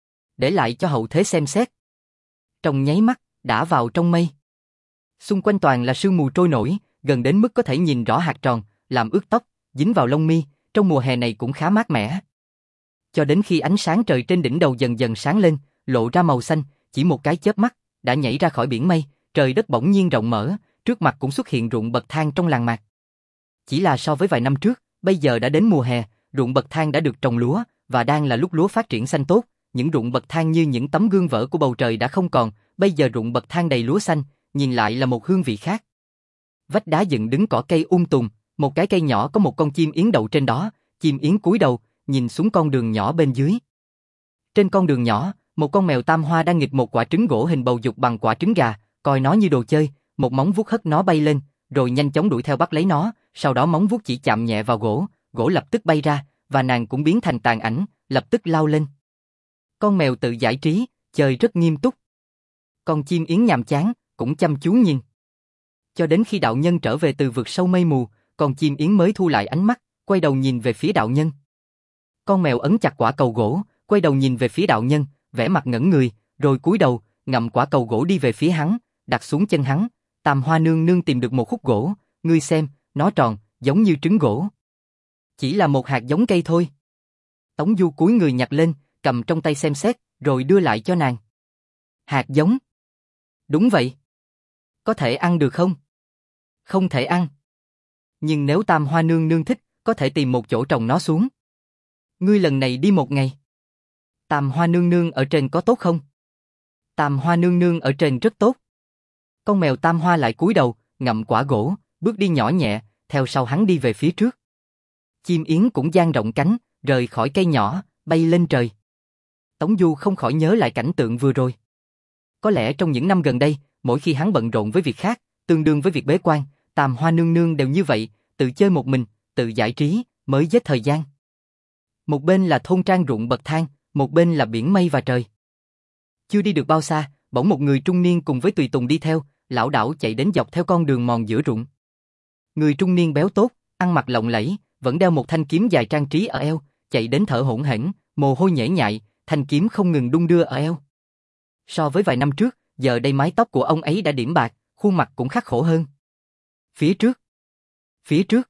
Để lại cho hậu thế xem xét. Trong nháy mắt, đã vào trong mây. Xung quanh toàn là sương mù trôi nổi, gần đến mức có thể nhìn rõ hạt tròn, làm ướt tóc, dính vào lông mi, trong mùa hè này cũng khá mát mẻ. Cho đến khi ánh sáng trời trên đỉnh đầu dần dần sáng lên, lộ ra màu xanh, chỉ một cái chớp mắt, đã nhảy ra khỏi biển mây, trời đất bỗng nhiên rộng mở, trước mặt cũng xuất hiện ruộng bậc thang trong làng mạc. Chỉ là so với vài năm trước, bây giờ đã đến mùa hè, ruộng bậc thang đã được trồng lúa, và đang là lúc lúa phát triển xanh tốt, những ruộng bậc thang như những tấm gương vỡ của bầu trời đã không còn, bây giờ ruộng bậc thang đầy lúa xanh, nhìn lại là một hương vị khác. Vách đá dựng đứng cỏ cây um tùm, một cái cây nhỏ có một con chim yến đậu trên đó, chim yến cúi đầu, nhìn xuống con đường nhỏ bên dưới. Trên con đường nhỏ, một con mèo tam hoa đang nghịch một quả trứng gỗ hình bầu dục bằng quả trứng gà, coi nó như đồ chơi, một móng vuốt hất nó bay lên, rồi nhanh chóng đuổi theo bắt lấy nó, sau đó móng vuốt chỉ chạm nhẹ vào gỗ, gỗ lập tức bay ra, và nàng cũng biến thành tàn ảnh, lập tức lao lên. Con mèo tự giải trí, chơi rất nghiêm túc. Con chim yến nhàm chán, cũng chăm chú nhìn. Cho đến khi đạo nhân trở về từ vực sâu mây mù, con chim yến mới thu lại ánh mắt, quay đầu nhìn về phía đạo nhân. Con mèo ấn chặt quả cầu gỗ, quay đầu nhìn về phía đạo nhân, vẻ mặt ngẩn người, rồi cúi đầu, ngậm quả cầu gỗ đi về phía hắn, đặt xuống chân hắn. Tam Hoa nương nương tìm được một khúc gỗ, ngươi xem, nó tròn, giống như trứng gỗ. Chỉ là một hạt giống cây thôi. Tống Du cúi người nhặt lên, cầm trong tay xem xét, rồi đưa lại cho nàng. Hạt giống? Đúng vậy. Có thể ăn được không? Không thể ăn. Nhưng nếu Tam Hoa nương nương thích, có thể tìm một chỗ trồng nó xuống. Ngươi lần này đi một ngày. Tam Hoa nương nương ở trên có tốt không? Tam Hoa nương nương ở trên rất tốt. Con mèo Tam Hoa lại cúi đầu, ngậm quả gỗ, bước đi nhỏ nhẹ, theo sau hắn đi về phía trước. Chim yến cũng dang rộng cánh, rời khỏi cây nhỏ, bay lên trời. Tống Du không khỏi nhớ lại cảnh tượng vừa rồi. Có lẽ trong những năm gần đây, mỗi khi hắn bận rộn với việc khác, tương đương với việc bế quan, Tam Hoa nương nương đều như vậy, tự chơi một mình, tự giải trí, mới giết thời gian. Một bên là thôn trang ruộng bậc thang, một bên là biển mây và trời. Chưa đi được bao xa, bỗng một người trung niên cùng với tùy tùng đi theo, lảo đảo chạy đến dọc theo con đường mòn giữa ruộng. Người trung niên béo tốt, ăn mặc lộng lẫy, vẫn đeo một thanh kiếm dài trang trí ở eo, chạy đến thở hổn hển, mồ hôi nhễ nhại, thanh kiếm không ngừng đung đưa ở eo. So với vài năm trước, giờ đây mái tóc của ông ấy đã điểm bạc, khuôn mặt cũng khắc khổ hơn. Phía trước, phía trước.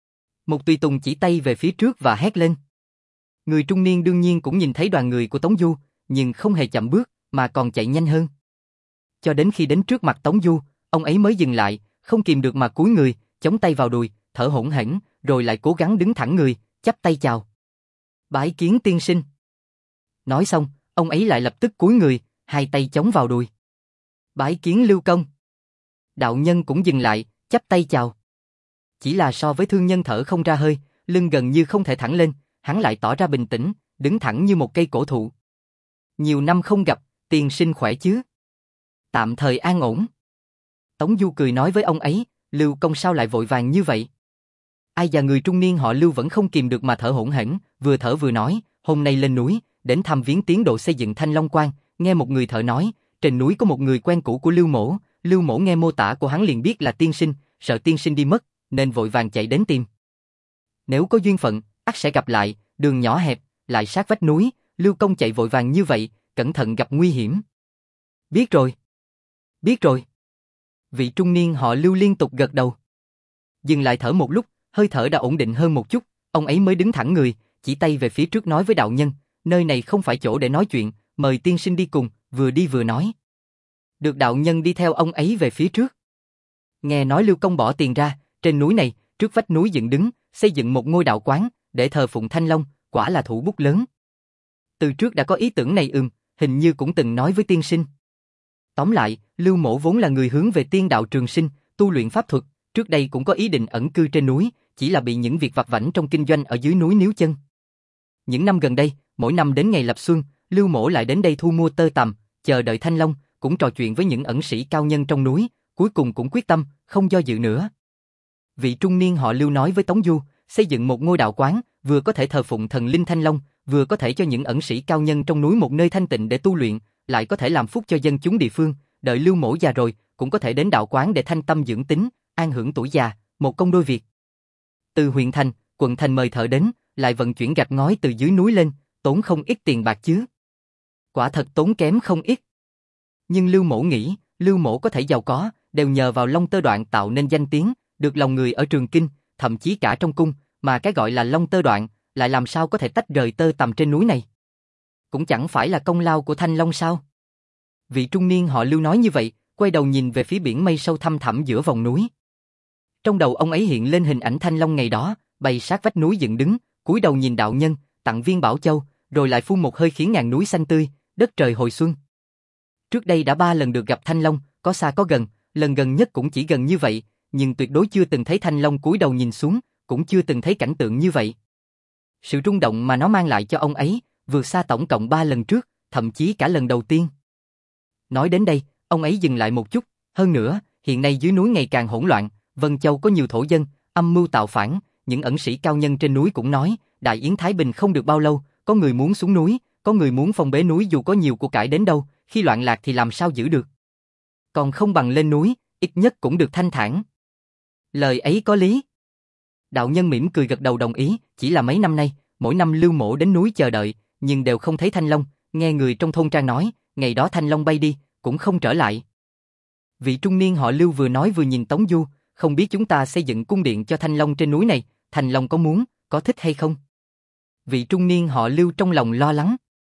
Một tùy tùng chỉ tay về phía trước và hét lên. Người trung niên đương nhiên cũng nhìn thấy đoàn người của Tống Du, nhưng không hề chậm bước, mà còn chạy nhanh hơn. Cho đến khi đến trước mặt Tống Du, ông ấy mới dừng lại, không kìm được mà cúi người, chống tay vào đùi, thở hổn hển, rồi lại cố gắng đứng thẳng người, chắp tay chào. Bái kiến tiên sinh. Nói xong, ông ấy lại lập tức cúi người, hai tay chống vào đùi. Bái kiến Lưu công. Đạo nhân cũng dừng lại, chắp tay chào. Chỉ là so với thương nhân thở không ra hơi, lưng gần như không thể thẳng lên, hắn lại tỏ ra bình tĩnh, đứng thẳng như một cây cổ thụ. Nhiều năm không gặp, tiên sinh khỏe chứ? Tạm thời an ổn. Tống Du cười nói với ông ấy, Lưu công sao lại vội vàng như vậy? Ai già người trung niên họ Lưu vẫn không kìm được mà thở hổn hển, vừa thở vừa nói, hôm nay lên núi, đến thăm viếng tiến độ xây dựng Thanh Long Quan, nghe một người thợ nói, trên núi có một người quen cũ của Lưu mỗ, Lưu mỗ nghe mô tả của hắn liền biết là tiên sinh, sợ tiên sinh đi mất, nên vội vàng chạy đến tìm. Nếu có duyên phận, ắt sẽ gặp lại, đường nhỏ hẹp, lại sát vách núi, Lưu công chạy vội vàng như vậy, cẩn thận gặp nguy hiểm. Biết rồi. Biết rồi. Vị trung niên họ Lưu liên tục gật đầu. Dừng lại thở một lúc, hơi thở đã ổn định hơn một chút, ông ấy mới đứng thẳng người, chỉ tay về phía trước nói với đạo nhân, nơi này không phải chỗ để nói chuyện, mời tiên sinh đi cùng, vừa đi vừa nói. Được đạo nhân đi theo ông ấy về phía trước. Nghe nói Lưu công bỏ tiền ra, trên núi này, trước vách núi dựng đứng, xây dựng một ngôi đạo quán, để thờ phụng Thanh Long, quả là thủ bút lớn. Từ trước đã có ý tưởng này ừm, hình như cũng từng nói với tiên sinh. Tóm lại, Lưu mỗ vốn là người hướng về tiên đạo trường sinh, tu luyện pháp thuật, trước đây cũng có ý định ẩn cư trên núi, chỉ là bị những việc vặt vãnh trong kinh doanh ở dưới núi níu chân. Những năm gần đây, mỗi năm đến ngày lập xuân, Lưu Mỗ lại đến đây thu mua tơ tằm, chờ đợi thanh long, cũng trò chuyện với những ẩn sĩ cao nhân trong núi, cuối cùng cũng quyết tâm, không do dự nữa. Vị trung niên họ Lưu nói với Tống Du, xây dựng một ngôi đạo quán, vừa có thể thờ phụng thần linh thanh long, vừa có thể cho những ẩn sĩ cao nhân trong núi một nơi thanh tịnh để tu luyện, lại có thể làm phúc cho dân chúng địa phương, đợi Lưu Mỗ già rồi, cũng có thể đến đạo quán để thanh tâm dưỡng tính, an hưởng tuổi già, một công đôi việc. Từ huyện thành, quận thành mời thợ đến, lại vận chuyển gạch ngói từ dưới núi lên, tốn không ít tiền bạc chứ. Quả thật tốn kém không ít. Nhưng Lưu Mỗ nghĩ, Lưu Mỗ có thể giàu có, đều nhờ vào Long Tơ Đoạn tạo nên danh tiếng, được lòng người ở Trường Kinh, thậm chí cả trong cung, mà cái gọi là Long Tơ Đoạn, lại làm sao có thể tách rời tơ tằm trên núi này. Cũng chẳng phải là công lao của Thanh Long sao? Vị trung niên họ Lưu nói như vậy, quay đầu nhìn về phía biển mây sâu thăm thẳm giữa vòng núi. Trong đầu ông ấy hiện lên hình ảnh Thanh Long ngày đó, bay sát vách núi dựng đứng, cúi đầu nhìn đạo nhân, tặng viên bảo châu, rồi lại phun một hơi khiến ngàn núi xanh tươi, đất trời hồi xuân. Trước đây đã ba lần được gặp Thanh Long, có xa có gần, lần gần nhất cũng chỉ gần như vậy, nhưng tuyệt đối chưa từng thấy Thanh Long cúi đầu nhìn xuống, cũng chưa từng thấy cảnh tượng như vậy. Sự rung động mà nó mang lại cho ông ấy, vượt xa tổng cộng ba lần trước, thậm chí cả lần đầu tiên. Nói đến đây, ông ấy dừng lại một chút, hơn nữa, hiện nay dưới núi ngày càng hỗn loạn, Vân Châu có nhiều thổ dân, âm mưu tạo phản, những ẩn sĩ cao nhân trên núi cũng nói, Đại Yến Thái Bình không được bao lâu, có người muốn xuống núi, có người muốn phong bế núi dù có nhiều của cải đến đâu, khi loạn lạc thì làm sao giữ được. Còn không bằng lên núi, ít nhất cũng được thanh thản. Lời ấy có lý. Đạo nhân mỉm cười gật đầu đồng ý, chỉ là mấy năm nay, mỗi năm Lưu Mỗ đến núi chờ đợi, nhưng đều không thấy Thanh Long, nghe người trong thôn trang nói, ngày đó Thanh Long bay đi, cũng không trở lại. Vị trung niên họ Lưu vừa nói vừa nhìn Tống Du, không biết chúng ta xây dựng cung điện cho Thanh Long trên núi này, Thanh Long có muốn, có thích hay không? Vị trung niên họ Lưu trong lòng lo lắng.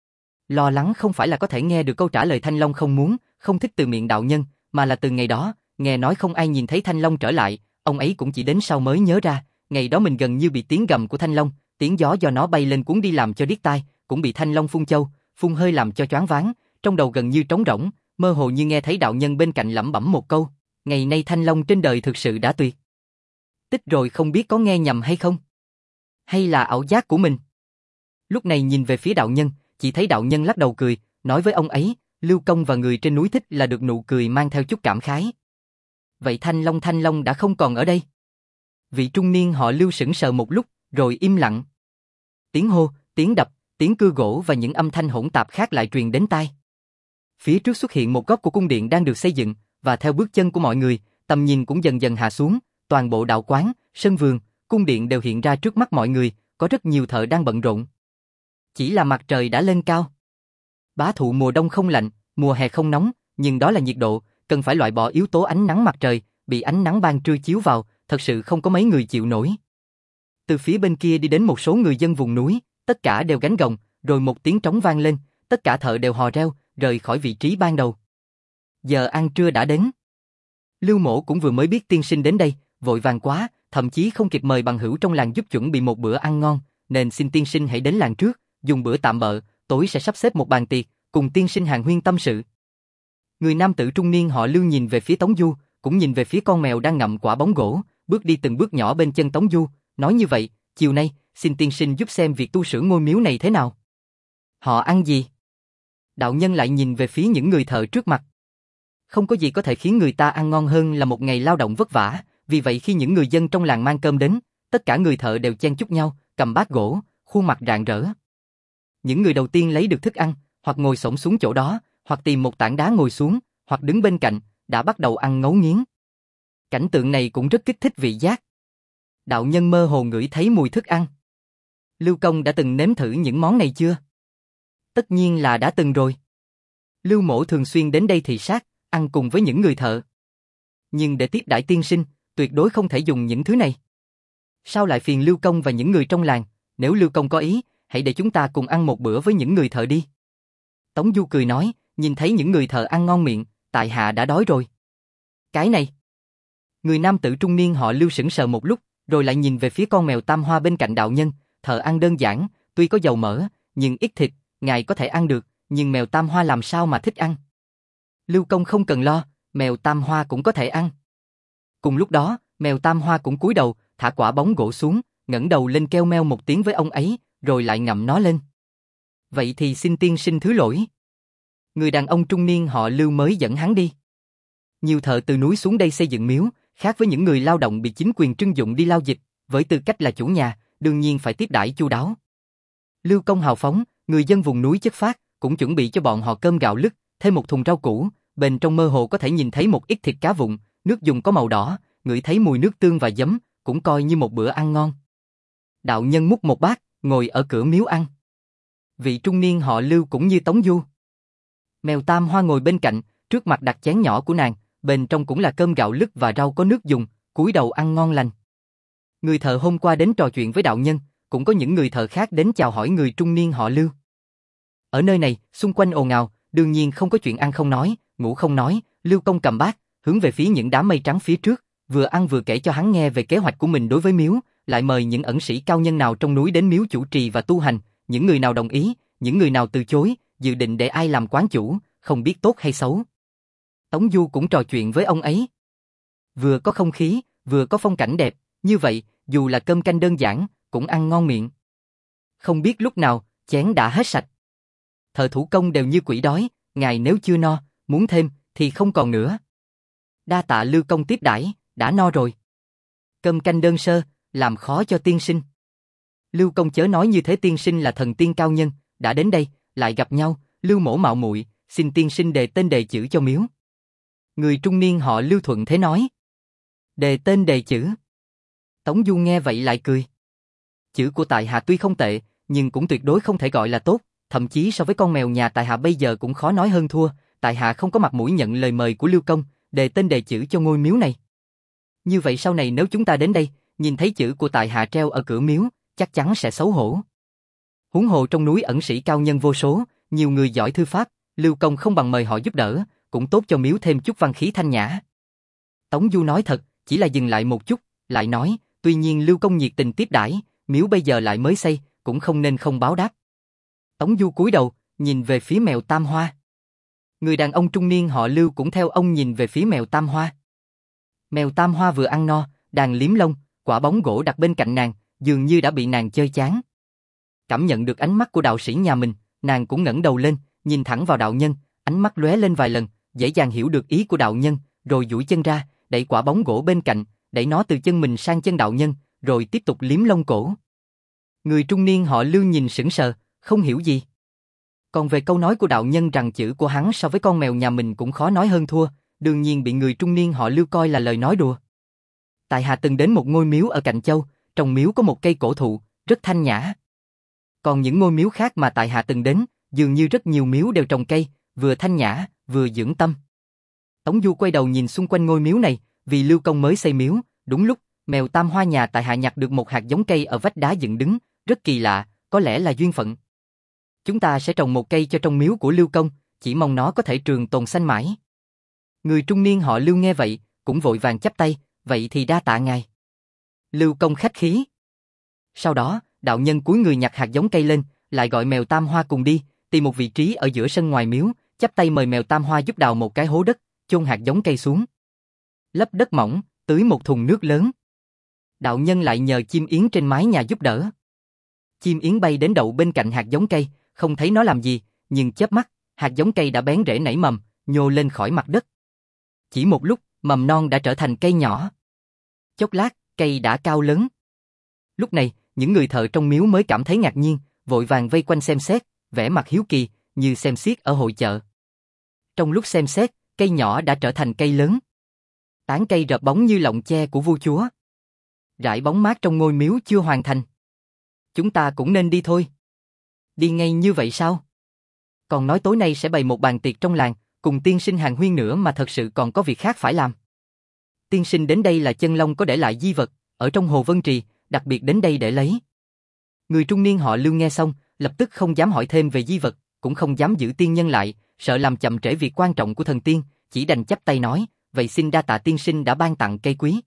Lo lắng không phải là có thể nghe được câu trả lời Thanh Long không muốn, không thích từ miệng đạo nhân, mà là từ ngày đó, nghe nói không ai nhìn thấy Thanh Long trở lại, ông ấy cũng chỉ đến sau mới nhớ ra, ngày đó mình gần như bị tiếng gầm của Thanh Long, tiếng gió do nó bay lên cuốn đi làm cho điếc tai, cũng bị Thanh Long phun châu, phun hơi làm cho choáng váng, trong đầu gần như trống rỗng, mơ hồ như nghe thấy đạo nhân bên cạnh lẩm bẩm một câu, ngày nay Thanh Long trên đời thực sự đã tuyệt. Tích rồi không biết có nghe nhầm hay không? Hay là ảo giác của mình? Lúc này nhìn về phía đạo nhân, chỉ thấy đạo nhân lắc đầu cười, nói với ông ấy, Lưu Công và người trên núi thích là được nụ cười mang theo chút cảm khái. Vậy Thanh Long Thanh Long đã không còn ở đây. Vị trung niên họ Lưu sững sờ một lúc, rồi im lặng. Tiếng hô, tiếng đập, tiếng cưa gỗ và những âm thanh hỗn tạp khác lại truyền đến tai. Phía trước xuất hiện một góc của cung điện đang được xây dựng, và theo bước chân của mọi người, tầm nhìn cũng dần dần hạ xuống, toàn bộ đạo quán, sân vườn, cung điện đều hiện ra trước mắt mọi người, có rất nhiều thợ đang bận rộn. Chỉ là mặt trời đã lên cao. Bá thụ mùa đông không lạnh, mùa hè không nóng, nhưng đó là nhiệt độ, cần phải loại bỏ yếu tố ánh nắng mặt trời, bị ánh nắng ban trưa chiếu vào, thật sự không có mấy người chịu nổi. Từ phía bên kia đi đến một số người dân vùng núi, tất cả đều gánh gồng, rồi một tiếng trống vang lên, tất cả thợ đều hò reo, rời khỏi vị trí ban đầu. Giờ ăn trưa đã đến. Lưu Mỗ cũng vừa mới biết tiên sinh đến đây, vội vàng quá, thậm chí không kịp mời bằng hữu trong làng giúp chuẩn bị một bữa ăn ngon, nên xin tiên sinh hãy đến làng trước, dùng bữa tạm bợ, tối sẽ sắp xếp một bàn tiệc, cùng tiên sinh hàn huyên tâm sự. Người nam tử trung niên họ Lưu nhìn về phía Tống Du, cũng nhìn về phía con mèo đang ngậm quả bóng gỗ, bước đi từng bước nhỏ bên chân Tống Du, nói như vậy, chiều nay, xin tiên sinh giúp xem việc tu sửa ngôi miếu này thế nào. Họ ăn gì? Đạo nhân lại nhìn về phía những người thợ trước mặt. Không có gì có thể khiến người ta ăn ngon hơn là một ngày lao động vất vả, vì vậy khi những người dân trong làng mang cơm đến, tất cả người thợ đều chen chúc nhau, cầm bát gỗ, khuôn mặt rạng rỡ. Những người đầu tiên lấy được thức ăn, hoặc ngồi xổm xuống chỗ đó, hoặc tìm một tảng đá ngồi xuống, hoặc đứng bên cạnh, đã bắt đầu ăn ngấu nghiến. Cảnh tượng này cũng rất kích thích vị giác. Đạo nhân mơ hồ ngửi thấy mùi thức ăn. Lưu Công đã từng nếm thử những món này chưa? Tất nhiên là đã từng rồi. Lưu Mỗ thường xuyên đến đây thị sát, ăn cùng với những người thợ. Nhưng để tiếp đãi tiên sinh, tuyệt đối không thể dùng những thứ này. Sao lại phiền Lưu Công và những người trong làng? Nếu Lưu Công có ý, hãy để chúng ta cùng ăn một bữa với những người thợ đi. Tống Du cười nói, nhìn thấy những người thợ ăn ngon miệng, tại hạ đã đói rồi. Cái này. Người nam tử trung niên họ Lưu sững sờ một lúc, rồi lại nhìn về phía con mèo tam hoa bên cạnh đạo nhân, thợ ăn đơn giản, tuy có dầu mỡ, nhưng ít thịt, ngài có thể ăn được, nhưng mèo tam hoa làm sao mà thích ăn. Lưu Công không cần lo, mèo tam hoa cũng có thể ăn. Cùng lúc đó, mèo tam hoa cũng cúi đầu, thả quả bóng gỗ xuống, ngẩng đầu lên kêu meo một tiếng với ông ấy, rồi lại ngậm nó lên. Vậy thì xin tiên sinh thứ lỗi. Người đàn ông trung niên họ Lưu mới dẫn hắn đi. Nhiều thợ từ núi xuống đây xây dựng miếu, khác với những người lao động bị chính quyền trưng dụng đi lao dịch, với tư cách là chủ nhà, đương nhiên phải tiếp đãi chu đáo. Lưu Công hào phóng, người dân vùng núi chất phác, cũng chuẩn bị cho bọn họ cơm gạo lứt, thêm một thùng rau củ, bên trong mơ hồ có thể nhìn thấy một ít thịt cá vụn, nước dùng có màu đỏ, ngửi thấy mùi nước tương và giấm, cũng coi như một bữa ăn ngon. Đạo nhân múc một bát, ngồi ở cửa miếu ăn. Vị trung niên họ Lưu cũng như Tống Du. Mèo Tam Hoa ngồi bên cạnh, trước mặt đặt chén nhỏ của nàng, bên trong cũng là cơm gạo lứt và rau có nước dùng, cúi đầu ăn ngon lành. Người thợ hôm qua đến trò chuyện với đạo nhân, cũng có những người thợ khác đến chào hỏi người trung niên họ Lưu. Ở nơi này, xung quanh ồn ào, đương nhiên không có chuyện ăn không nói, ngủ không nói. Lưu Công cầm bát, hướng về phía những đám mây trắng phía trước, vừa ăn vừa kể cho hắn nghe về kế hoạch của mình đối với miếu, lại mời những ẩn sĩ cao nhân nào trong núi đến miếu chủ trì và tu hành, những người nào đồng ý, những người nào từ chối, dự định để ai làm quán chủ, không biết tốt hay xấu. Tống Du cũng trò chuyện với ông ấy. Vừa có không khí, vừa có phong cảnh đẹp, như vậy, dù là cơm canh đơn giản, cũng ăn ngon miệng. Không biết lúc nào, chén đã hết sạch. Thợ thủ công đều như quỷ đói, ngài nếu chưa no, muốn thêm, thì không còn nữa. Đa tạ Lưu Công tiếp đãi, đã no rồi. Cơm canh đơn sơ, làm khó cho tiên sinh. Lưu Công chớ nói như thế, tiên sinh là thần tiên cao nhân, đã đến đây, lại gặp nhau, Lưu mỗ mạo muội, xin tiên sinh đề tên đề chữ cho miếu. Người trung niên họ Lưu thuận thế nói. Đề tên đề chữ. Tống Du nghe vậy lại cười. Chữ của tại hạ tuy không tệ, nhưng cũng tuyệt đối không thể gọi là tốt, thậm chí so với con mèo nhà tại hạ bây giờ cũng khó nói hơn thua, tại hạ không có mặt mũi nhận lời mời của Lưu Công, đề tên đề chữ cho ngôi miếu này. Như vậy sau này nếu chúng ta đến đây, nhìn thấy chữ của tại hạ treo ở cửa miếu, chắc chắn sẽ xấu hổ. Huống hồ trong núi ẩn sĩ cao nhân vô số, nhiều người giỏi thư pháp, Lưu Công không bằng mời họ giúp đỡ, cũng tốt cho miếu thêm chút văn khí thanh nhã. Tống Du nói thật, chỉ là dừng lại một chút, lại nói, tuy nhiên Lưu Công nhiệt tình tiếp đãi, miếu bây giờ lại mới xây, cũng không nên không báo đáp. Tống Du cúi đầu, nhìn về phía mèo Tam Hoa. Người đàn ông trung niên họ Lưu cũng theo ông nhìn về phía mèo Tam Hoa. Mèo Tam Hoa vừa ăn no, đang liếm lông, quả bóng gỗ đặt bên cạnh nàng, dường như đã bị nàng chơi chán. Cảm nhận được ánh mắt của đạo sĩ nhà mình, nàng cũng ngẩng đầu lên, nhìn thẳng vào đạo nhân, ánh mắt lóe lên vài lần, dễ dàng hiểu được ý của đạo nhân, rồi duỗi chân ra, đẩy quả bóng gỗ bên cạnh, đẩy nó từ chân mình sang chân đạo nhân, rồi tiếp tục liếm lông cổ. Người trung niên họ Lưu nhìn sững sờ, không hiểu gì. Còn về câu nói của đạo nhân rằng chữ của hắn so với con mèo nhà mình cũng khó nói hơn thua, đương nhiên bị người trung niên họ Lưu coi là lời nói đùa. Tại hạ từng đến một ngôi miếu ở cạnh châu, trong miếu có một cây cổ thụ, rất thanh nhã. Còn những ngôi miếu khác mà tại hạ từng đến, dường như rất nhiều miếu đều trồng cây, vừa thanh nhã, vừa dưỡng tâm. Tống Du quay đầu nhìn xung quanh ngôi miếu này, vì Lưu Công mới xây miếu, đúng lúc, mèo Tam Hoa nhà tại hạ nhặt được một hạt giống cây ở vách đá dựng đứng, rất kỳ lạ, có lẽ là duyên phận. Chúng ta sẽ trồng một cây cho trong miếu của Lưu Công, chỉ mong nó có thể trường tồn xanh mãi. Người trung niên họ Lưu nghe vậy, cũng vội vàng chắp tay, vậy thì đa tạ ngài. Lưu Công khách khí. Sau đó, đạo nhân cúi người nhặt hạt giống cây lên, lại gọi mèo Tam Hoa cùng đi, tìm một vị trí ở giữa sân ngoài miếu, chắp tay mời mèo Tam Hoa giúp đào một cái hố đất, chôn hạt giống cây xuống. Lấp đất mỏng, tưới một thùng nước lớn. Đạo nhân lại nhờ chim yến trên mái nhà giúp đỡ. Chim yến bay đến đậu bên cạnh hạt giống cây, không thấy nó làm gì, nhưng chớp mắt, hạt giống cây đã bén rễ nảy mầm, nhô lên khỏi mặt đất. Chỉ một lúc, mầm non đã trở thành cây nhỏ. Chốc lát, cây đã cao lớn. Lúc này, những người thợ trong miếu mới cảm thấy ngạc nhiên, vội vàng vây quanh xem xét, vẻ mặt hiếu kỳ, như xem xiết ở hội chợ. Trong lúc xem xét, cây nhỏ đã trở thành cây lớn. Tán cây rợp bóng như lọng che của vua chúa. Rải bóng mát trong ngôi miếu chưa hoàn thành. Chúng ta cũng nên đi thôi. Đi ngay như vậy sao? Còn nói tối nay sẽ bày một bàn tiệc trong làng, cùng tiên sinh hàng huyên nữa mà thật sự còn có việc khác phải làm. Tiên sinh đến đây là chân long có để lại di vật, ở trong Hồ Vân Trì, đặc biệt đến đây để lấy. Người trung niên họ Lưu nghe xong, lập tức không dám hỏi thêm về di vật, cũng không dám giữ tiên nhân lại, sợ làm chậm trễ việc quan trọng của thần tiên, chỉ đành chắp tay nói, vậy xin đa tạ tiên sinh đã ban tặng cây quý.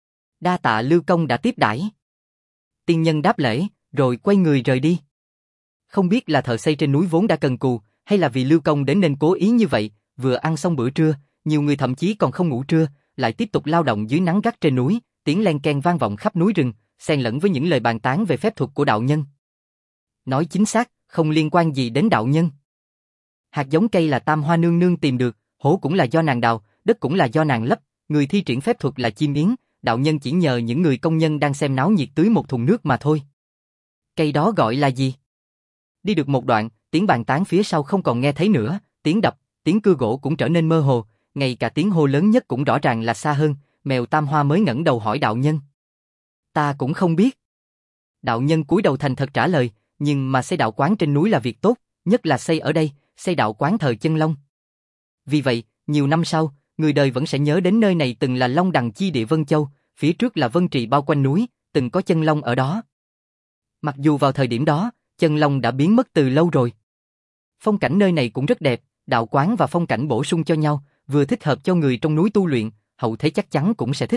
Đa tạ Lưu Công đã tiếp đãi. Tiên nhân đáp lễ, rồi quay người rời đi. Không biết là thợ xây trên núi vốn đã cần cù, hay là vì Lưu Công đến nên cố ý như vậy, vừa ăn xong bữa trưa, nhiều người thậm chí còn không ngủ trưa, lại tiếp tục lao động dưới nắng gắt trên núi, tiếng len keng vang vọng khắp núi rừng, xen lẫn với những lời bàn tán về phép thuật của đạo nhân. Nói chính xác, không liên quan gì đến đạo nhân. Hạt giống cây là Tam Hoa nương nương tìm được, hố cũng là do nàng đào, đất cũng là do nàng lấp, người thi triển phép thuật là chim yến, đạo nhân chỉ nhờ những người công nhân đang xem náo nhiệt tưới một thùng nước mà thôi. Cây đó gọi là gì? Đi được một đoạn, tiếng bàn tán phía sau không còn nghe thấy nữa, tiếng đập, tiếng cưa gỗ cũng trở nên mơ hồ, ngay cả tiếng hô lớn nhất cũng rõ ràng là xa hơn, mèo Tam Hoa mới ngẩng đầu hỏi đạo nhân. Ta cũng không biết. Đạo nhân cúi đầu thành thật trả lời, nhưng mà xây đạo quán trên núi là việc tốt, nhất là xây ở đây, xây đạo quán thờ chân long. Vì vậy, nhiều năm sau, người đời vẫn sẽ nhớ đến nơi này từng là Long Đằng chi địa Vân Châu, phía trước là Vân Trì bao quanh núi, từng có chân long ở đó. Mặc dù vào thời điểm đó, chân long đã biến mất từ lâu rồi. Phong cảnh nơi này cũng rất đẹp, đạo quán và phong cảnh bổ sung cho nhau, vừa thích hợp cho người trong núi tu luyện, hậu thế chắc chắn cũng sẽ thích.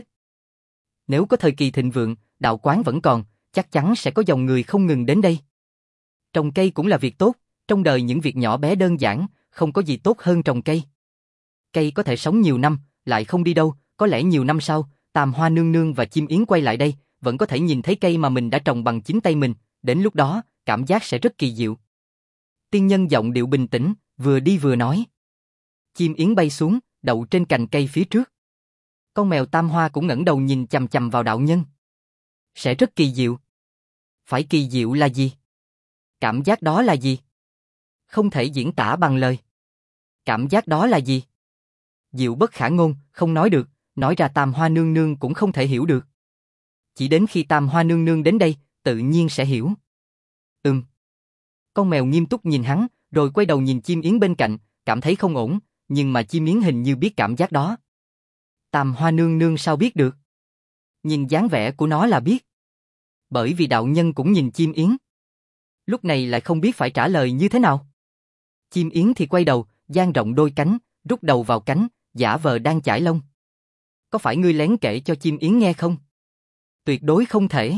Nếu có thời kỳ thịnh vượng, đạo quán vẫn còn, chắc chắn sẽ có dòng người không ngừng đến đây. Trồng cây cũng là việc tốt, trong đời những việc nhỏ bé đơn giản, không có gì tốt hơn trồng cây. Cây có thể sống nhiều năm, lại không đi đâu, có lẽ nhiều năm sau, Tam Hoa nương nương và chim yến quay lại đây, vẫn có thể nhìn thấy cây mà mình đã trồng bằng chính tay mình, đến lúc đó, cảm giác sẽ rất kỳ diệu. Tiên nhân giọng điệu bình tĩnh, vừa đi vừa nói. Chim yến bay xuống, đậu trên cành cây phía trước. Con mèo Tam Hoa cũng ngẩng đầu nhìn chằm chằm vào đạo nhân. Sẽ rất kỳ diệu. Phải kỳ diệu là gì? Cảm giác đó là gì? Không thể diễn tả bằng lời. Cảm giác đó là gì? Diệu bất khả ngôn, không nói được, nói ra Tam Hoa nương nương cũng không thể hiểu được. Chỉ đến khi Tam Hoa nương nương đến đây, tự nhiên sẽ hiểu. Ừm. Con mèo nghiêm túc nhìn hắn, rồi quay đầu nhìn chim yến bên cạnh, cảm thấy không ổn, nhưng mà chim yến hình như biết cảm giác đó. Tam Hoa nương nương sao biết được? Nhìn dáng vẻ của nó là biết. Bởi vì đạo nhân cũng nhìn chim yến. Lúc này lại không biết phải trả lời như thế nào. Chim yến thì quay đầu, dang rộng đôi cánh, rút đầu vào cánh, giả vờ đang chải lông. Có phải ngươi lén kể cho chim yến nghe không? Tuyệt đối không thể.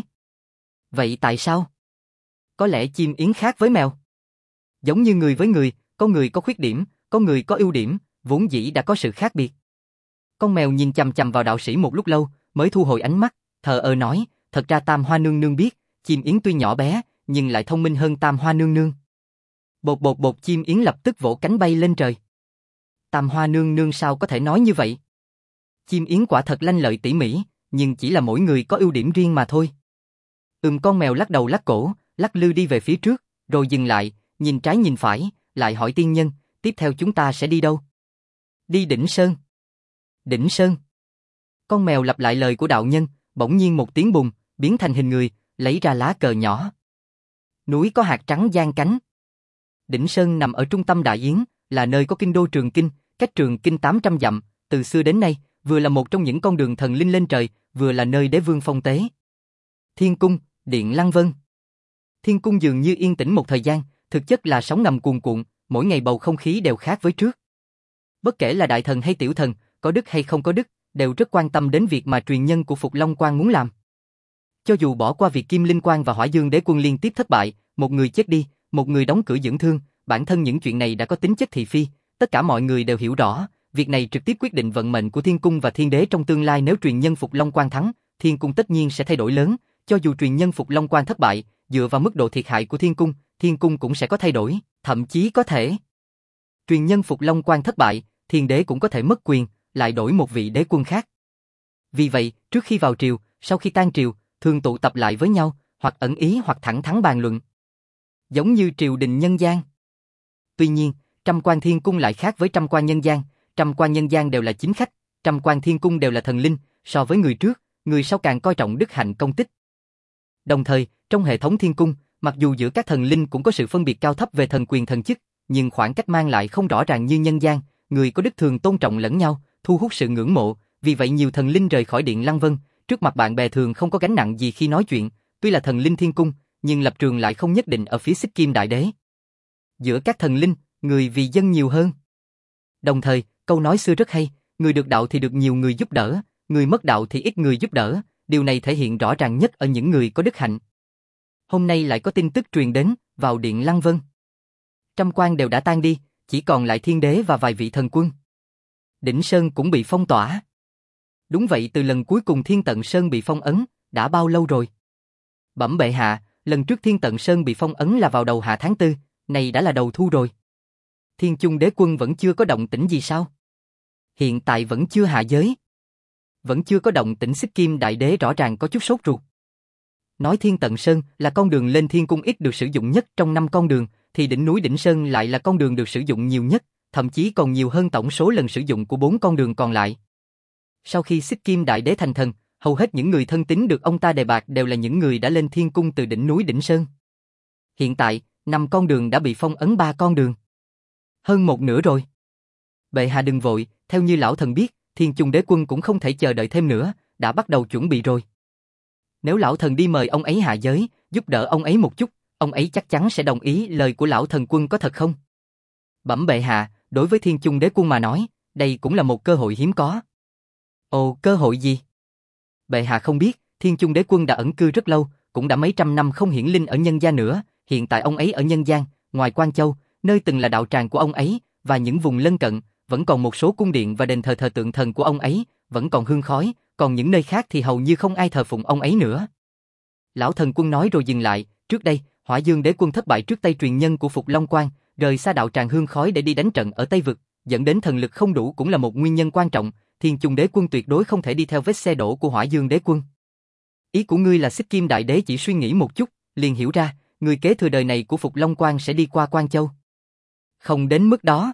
Vậy tại sao? Có lẽ chim yến khác với mèo. Giống như người với người, có người có khuyết điểm, có người có ưu điểm, vốn dĩ đã có sự khác biệt. Con mèo nhìn chằm chằm vào đạo sĩ một lúc lâu, mới thu hồi ánh mắt, thờ ơ nói, thật ra Tam Hoa nương nương biết, chim yến tuy nhỏ bé, nhưng lại thông minh hơn Tam Hoa nương nương. Bột bột bột, chim yến lập tức vỗ cánh bay lên trời. Tam Hoa nương nương sao có thể nói như vậy? Chim yến quả thật lanh lợi tỉ mỉ, nhưng chỉ là mỗi người có ưu điểm riêng mà thôi. Ừm, con mèo lắc đầu lắc cổ, lắc lư đi về phía trước, rồi dừng lại, nhìn trái nhìn phải, lại hỏi tiên nhân, tiếp theo chúng ta sẽ đi đâu? Đi Đỉnh Sơn. Đỉnh Sơn. Con mèo lặp lại lời của đạo nhân, bỗng nhiên một tiếng bùng, biến thành hình người, lấy ra lá cờ nhỏ. Núi có hạt trắng giang cánh. Đỉnh Sơn nằm ở trung tâm Đại Yến, là nơi có kinh đô Trường Kinh, cách Trường Kinh tám trăm dặm, từ xưa đến nay, vừa là một trong những con đường thần linh lên trời, vừa là nơi đế vương phong tế. Thiên cung, Điện Lăng Vân. Thiên cung dường như yên tĩnh một thời gian, thực chất là sóng ngầm cuồn cuộn, mỗi ngày bầu không khí đều khác với trước. Bất kể là đại thần hay tiểu thần, có đức hay không có đức, đều rất quan tâm đến việc mà truyền nhân của Phục Long Quan muốn làm. Cho dù bỏ qua việc Kim Linh Quan và Hỏa Dương Đế Quân liên tiếp thất bại, một người chết đi, một người đóng cửa dưỡng thương, bản thân những chuyện này đã có tính chất thị phi, tất cả mọi người đều hiểu rõ, việc này trực tiếp quyết định vận mệnh của Thiên cung và Thiên đế trong tương lai. Nếu truyền nhân Phục Long Quan thắng, Thiên cung tất nhiên sẽ thay đổi lớn, cho dù truyền nhân Phục Long Quan thất bại, dựa vào mức độ thiệt hại của Thiên cung, Thiên cung cũng sẽ có thay đổi, thậm chí có thể truyền nhân Phục Long Quan thất bại, Thiên đế cũng có thể mất quyền, lại đổi một vị đế quân khác. Vì vậy, trước khi vào triều, sau khi tan triều, thường tụ tập lại với nhau, hoặc ẩn ý hoặc thẳng thắn bàn luận. Giống như triều đình nhân gian. Tuy nhiên, trăm quan Thiên cung lại khác với trăm quan nhân gian, trăm quan nhân gian đều là chính khách, trăm quan Thiên cung đều là thần linh, so với người trước, người sau càng coi trọng đức hạnh công tích. Đồng thời, trong hệ thống Thiên cung, mặc dù giữa các thần linh cũng có sự phân biệt cao thấp về thần quyền thần chức, nhưng khoảng cách mang lại không rõ ràng như nhân gian, người có đức thường tôn trọng lẫn nhau, thu hút sự ngưỡng mộ, vì vậy nhiều thần linh rời khỏi Điện Lăng Vân, trước mặt bạn bè thường không có gánh nặng gì khi nói chuyện, tuy là thần linh Thiên cung, nhưng lập trường lại không nhất định ở phía Xích Kim Đại Đế. Giữa các thần linh, người vì dân nhiều hơn. Đồng thời, câu nói xưa rất hay, người được đạo thì được nhiều người giúp đỡ, người mất đạo thì ít người giúp đỡ, điều này thể hiện rõ ràng nhất ở những người có đức hạnh. Hôm nay lại có tin tức truyền đến, vào Điện Lăng Vân. Trăm quan đều đã tan đi, chỉ còn lại Thiên đế và vài vị thần quân. Đỉnh Sơn cũng bị phong tỏa. Đúng vậy, từ lần cuối cùng Thiên Tận Sơn bị phong ấn, đã bao lâu rồi? Bẩm bệ hạ, lần trước Thiên Tận Sơn bị phong ấn là vào đầu hạ tháng tư, này đã là đầu thu rồi. Thiên Chung Đế Quân vẫn chưa có động tĩnh gì sao? Hiện tại vẫn chưa hạ giới. Vẫn chưa có động tĩnh. Xích Kim Đại Đế rõ ràng có chút sốt ruột. Nói Thiên Tận Sơn là con đường lên Thiên Cung ít được sử dụng nhất trong năm con đường, thì đỉnh núi Đỉnh Sơn lại là con đường được sử dụng nhiều nhất, thậm chí còn nhiều hơn tổng số lần sử dụng của bốn con đường còn lại. Sau khi Xích Kim Đại Đế thành thần, hầu hết những người thân tín được ông ta đề bạt đều là những người đã lên Thiên Cung từ đỉnh núi Đỉnh Sơn. Hiện tại, năm con đường đã bị phong ấn ba con đường. Hơn một nửa rồi. Bệ hạ đừng vội, theo như lão thần biết, Thiên Chung Đế Quân cũng không thể chờ đợi thêm nữa, đã bắt đầu chuẩn bị rồi. Nếu lão thần đi mời ông ấy hạ giới, giúp đỡ ông ấy một chút, ông ấy chắc chắn sẽ đồng ý. Lời của lão thần quân có thật không? Bẩm bệ hạ, đối với Thiên Chung Đế Quân mà nói, đây cũng là một cơ hội hiếm có. Ồ, cơ hội gì? Bệ hạ không biết, Thiên Chung Đế Quân đã ẩn cư rất lâu, cũng đã mấy trăm năm không hiển linh ở nhân gian nữa, hiện tại ông ấy ở nhân gian, ngoài Quan Châu, nơi từng là đạo tràng của ông ấy, và những vùng lân cận, vẫn còn một số cung điện và đền thờ thờ tượng thần của ông ấy, vẫn còn hương khói, còn những nơi khác thì hầu như không ai thờ phụng ông ấy nữa. Lão thần quân nói rồi dừng lại, trước đây, Hỏa Dương Đế Quân thất bại trước tay truyền nhân của Phục Long Quan, rời xa đạo tràng hương khói để đi đánh trận ở Tây Vực, dẫn đến thần lực không đủ cũng là một nguyên nhân quan trọng, Thiên Chung Đế Quân tuyệt đối không thể đi theo vết xe đổ của Hỏa Dương Đế Quân. Ý của ngươi là Xích Kim Đại Đế chỉ suy nghĩ một chút, liền hiểu ra, người kế thừa đời này của Phục Long Quan sẽ đi qua Quan Châu. Không đến mức đó.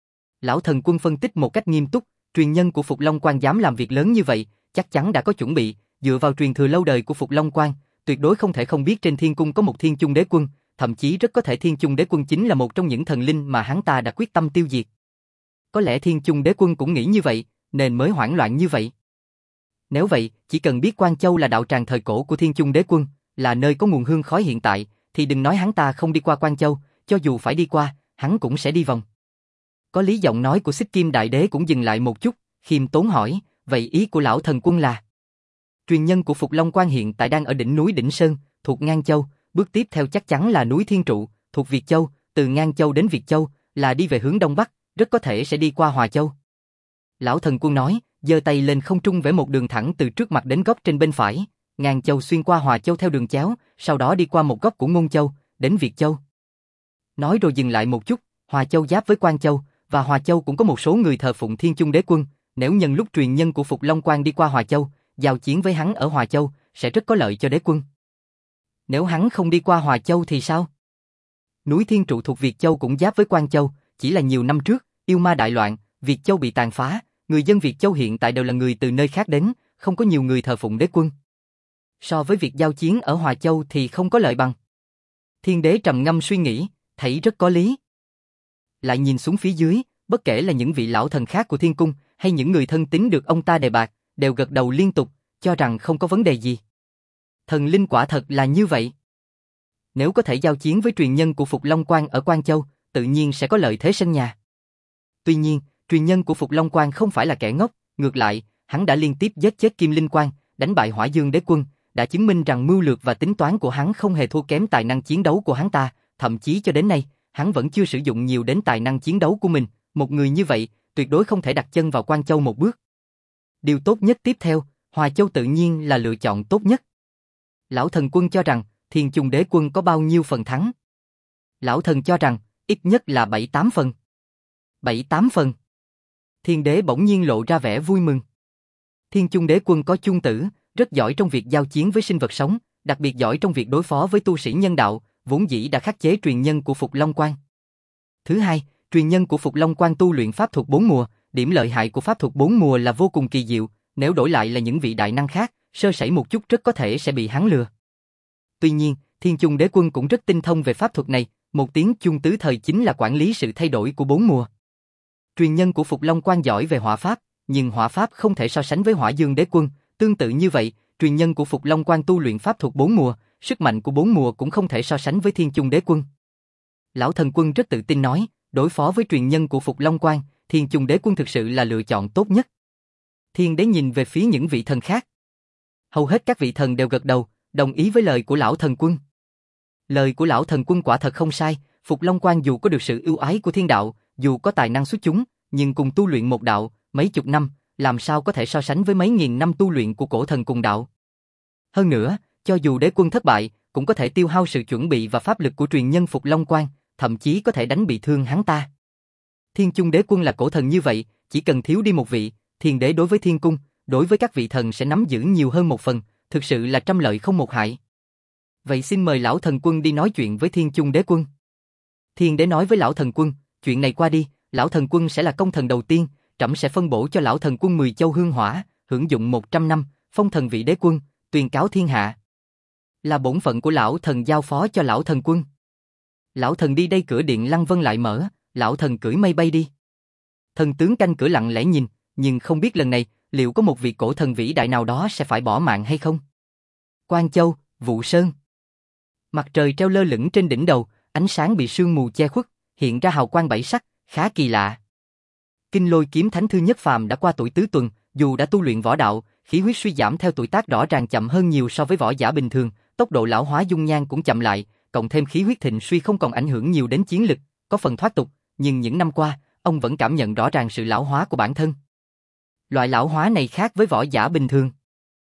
Lão thần quân phân tích một cách nghiêm túc, truyền nhân của Phục Long Quan dám làm việc lớn như vậy, chắc chắn đã có chuẩn bị, dựa vào truyền thừa lâu đời của Phục Long Quan, tuyệt đối không thể không biết trên thiên cung có một Thiên Chung Đế Quân, thậm chí rất có thể Thiên Chung Đế Quân chính là một trong những thần linh mà hắn ta đã quyết tâm tiêu diệt. Có lẽ Thiên Chung Đế Quân cũng nghĩ như vậy, nên mới hoảng loạn như vậy. Nếu vậy, chỉ cần biết Quan Châu là đạo tràng thời cổ của Thiên Chung Đế Quân, là nơi có nguồn hương khói hiện tại, thì đừng nói hắn ta không đi qua Quan Châu, cho dù phải đi qua, hắn cũng sẽ đi vòng. Có lý. Giọng nói của Xích Kim Đại Đế cũng dừng lại một chút, khiêm tốn hỏi, vậy ý của lão thần quân là? Truyền nhân của Phục Long Quan hiện tại đang ở đỉnh núi Đỉnh Sơn, thuộc Ngang Châu, bước tiếp theo chắc chắn là núi Thiên Trụ, thuộc Việt Châu, từ Ngang Châu đến Việt Châu, là đi về hướng Đông Bắc, rất có thể sẽ đi qua Hòa Châu. Lão thần quân nói, giơ tay lên không trung vẽ một đường thẳng từ trước mặt đến góc trên bên phải, Ngang Châu xuyên qua Hòa Châu theo đường chéo, sau đó đi qua một góc của Ngôn Châu, đến Việt Châu. Nói rồi dừng lại một chút, Hòa Châu giáp với Quan Châu, và Hòa Châu cũng có một số người thờ phụng Thiên Chung Đế Quân, nếu nhân lúc truyền nhân của Phục Long Quan đi qua Hòa Châu, giao chiến với hắn ở Hòa Châu, sẽ rất có lợi cho đế quân. Nếu hắn không đi qua Hòa Châu thì sao? Núi Thiên Trụ thuộc Việt Châu cũng giáp với Quan Châu, chỉ là nhiều năm trước, yêu ma đại loạn, Việt Châu bị tàn phá, người dân Việt Châu hiện tại đều là người từ nơi khác đến, không có nhiều người thờ phụng đế quân. So với việc giao chiến ở Hòa Châu thì không có lợi bằng. Thiên đế trầm ngâm suy nghĩ, thấy rất có lý. Lại nhìn xuống phía dưới, bất kể là những vị lão thần khác của thiên cung, hay những người thân tín được ông ta đề bạt, đều gật đầu liên tục, cho rằng không có vấn đề gì. Thần linh quả thật là như vậy. Nếu có thể giao chiến với truyền nhân của Phục Long Quan ở Quan Châu, tự nhiên sẽ có lợi thế sân nhà. Tuy nhiên, truyền nhân của Phục Long Quan không phải là kẻ ngốc, ngược lại, hắn đã liên tiếp giết chết Kim Linh Quan, đánh bại Hỏa Dương Đế Quân, đã chứng minh rằng mưu lược và tính toán của hắn không hề thua kém tài năng chiến đấu của hắn ta, thậm chí cho đến nay, hắn vẫn chưa sử dụng nhiều đến tài năng chiến đấu của mình, một người như vậy, tuyệt đối không thể đặt chân vào Quan Châu một bước. Điều tốt nhất tiếp theo, Hòa Châu tự nhiên là lựa chọn tốt nhất. Lão thần quân cho rằng, Thiên Chung Đế Quân có bao nhiêu phần thắng? Lão thần cho rằng, ít nhất là bảy tám phần. bảy tám phần. Thiên đế bỗng nhiên lộ ra vẻ vui mừng. Thiên Chung Đế Quân có chung tử, rất giỏi trong việc giao chiến với sinh vật sống, đặc biệt giỏi trong việc đối phó với tu sĩ nhân đạo, vốn dĩ đã khắc chế truyền nhân của Phục Long Quan. Thứ hai, truyền nhân của Phục Long Quan tu luyện pháp thuật bốn mùa, điểm lợi hại của pháp thuật bốn mùa là vô cùng kỳ diệu, nếu đổi lại là những vị đại năng khác, sơ sẩy một chút rất có thể sẽ bị hắn lừa. Tuy nhiên, Thiên Chung Đế Quân cũng rất tinh thông về pháp thuật này, một tiếng chung tứ thời chính là quản lý sự thay đổi của bốn mùa. Truyền nhân của Phục Long Quan giỏi về hỏa pháp, nhưng hỏa pháp không thể so sánh với Hỏa Dương Đế Quân, tương tự như vậy, truyền nhân của Phục Long Quan tu luyện pháp thuật bốn mùa, sức mạnh của bốn mùa cũng không thể so sánh với Thiên Chung Đế Quân. Lão thần quân rất tự tin nói, đối phó với truyền nhân của Phục Long Quan, Thiên Chung Đế Quân thực sự là lựa chọn tốt nhất. Thiên đế nhìn về phía những vị thần khác. Hầu hết các vị thần đều gật đầu, đồng ý với lời của lão thần quân. Lời của lão thần quân quả thật không sai, Phục Long Quan dù có được sự ưu ái của thiên đạo, dù có tài năng xuất chúng, nhưng cùng tu luyện một đạo, mấy chục năm, làm sao có thể so sánh với mấy nghìn năm tu luyện của cổ thần cùng đạo. Hơn nữa, cho dù đế quân thất bại, cũng có thể tiêu hao sự chuẩn bị và pháp lực của truyền nhân Phục Long Quan, thậm chí có thể đánh bị thương hắn ta. Thiên Chung Đế Quân là cổ thần như vậy, chỉ cần thiếu đi một vị, Thiên Đế đối với Thiên Cung, đối với các vị thần sẽ nắm giữ nhiều hơn một phần, thực sự là trăm lợi không một hại. Vậy xin mời lão thần quân đi nói chuyện với Thiên Chung Đế Quân. Thiên Đế nói với lão thần quân, chuyện này qua đi, lão thần quân sẽ là công thần đầu tiên, trẫm sẽ phân bổ cho lão thần quân mười châu hương hỏa, hưởng dụng một trăm năm, phong thần vị đế quân, tuyên cáo thiên hạ. Là bổn phận của lão thần giao phó cho lão thần quân. Lão thần đi đây, cửa điện Lăng Vân lại mở, lão thần cưỡi mây bay đi. Thần tướng canh cửa lặng lẽ nhìn, nhưng không biết lần này, liệu có một vị cổ thần vĩ đại nào đó sẽ phải bỏ mạng hay không? Quan Châu, Vụ Sơn. Mặt trời treo lơ lửng trên đỉnh đầu, ánh sáng bị sương mù che khuất, hiện ra hào quang bảy sắc, khá kỳ lạ. Kinh Lôi Kiếm Thánh Thư Nhất Phàm đã qua tuổi tứ tuần, dù đã tu luyện võ đạo, khí huyết suy giảm theo tuổi tác rõ ràng chậm hơn nhiều so với võ giả bình thường, tốc độ lão hóa dung nhan cũng chậm lại, cộng thêm khí huyết thịnh suy không còn ảnh hưởng nhiều đến chiến lực, có phần thoát tục, nhưng những năm qua, ông vẫn cảm nhận rõ ràng sự lão hóa của bản thân. Loại lão hóa này khác với võ giả bình thường.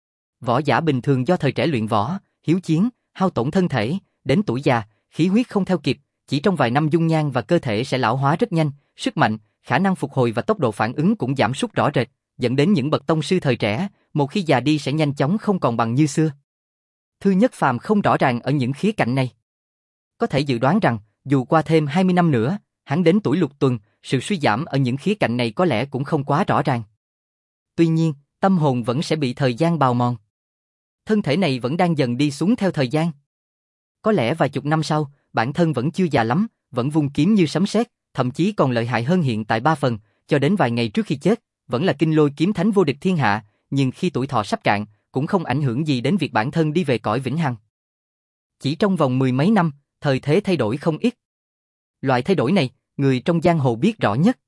Võ giả bình thường do thời trẻ luyện võ, hiếu chiến, hao tổn thân thể, đến tuổi già, khí huyết không theo kịp, chỉ trong vài năm dung nhan và cơ thể sẽ lão hóa rất nhanh, sức mạnh, khả năng phục hồi và tốc độ phản ứng cũng giảm sút rõ rệt, dẫn đến những bậc tông sư thời trẻ, một khi già đi sẽ nhanh chóng không còn bằng như xưa. Thư Nhất Phàm không rõ ràng ở những khía cạnh này. Có thể dự đoán rằng, dù qua thêm hai mươi năm nữa, hắn đến tuổi lục tuần, sự suy giảm ở những khía cạnh này có lẽ cũng không quá rõ ràng. Tuy nhiên, tâm hồn vẫn sẽ bị thời gian bào mòn. Thân thể này vẫn đang dần đi xuống theo thời gian. Có lẽ vài chục năm sau, bản thân vẫn chưa già lắm, vẫn vung kiếm như sấm sét, thậm chí còn lợi hại hơn hiện tại ba phần, cho đến vài ngày trước khi chết, vẫn là Kinh Lôi Kiếm Thánh vô địch thiên hạ, nhưng khi tuổi thọ sắp cạn, cũng không ảnh hưởng gì đến việc bản thân đi về cõi vĩnh hằng. Chỉ trong vòng mười mấy năm, thời thế thay đổi không ít. Loại thay đổi này, người trong giang hồ biết rõ nhất.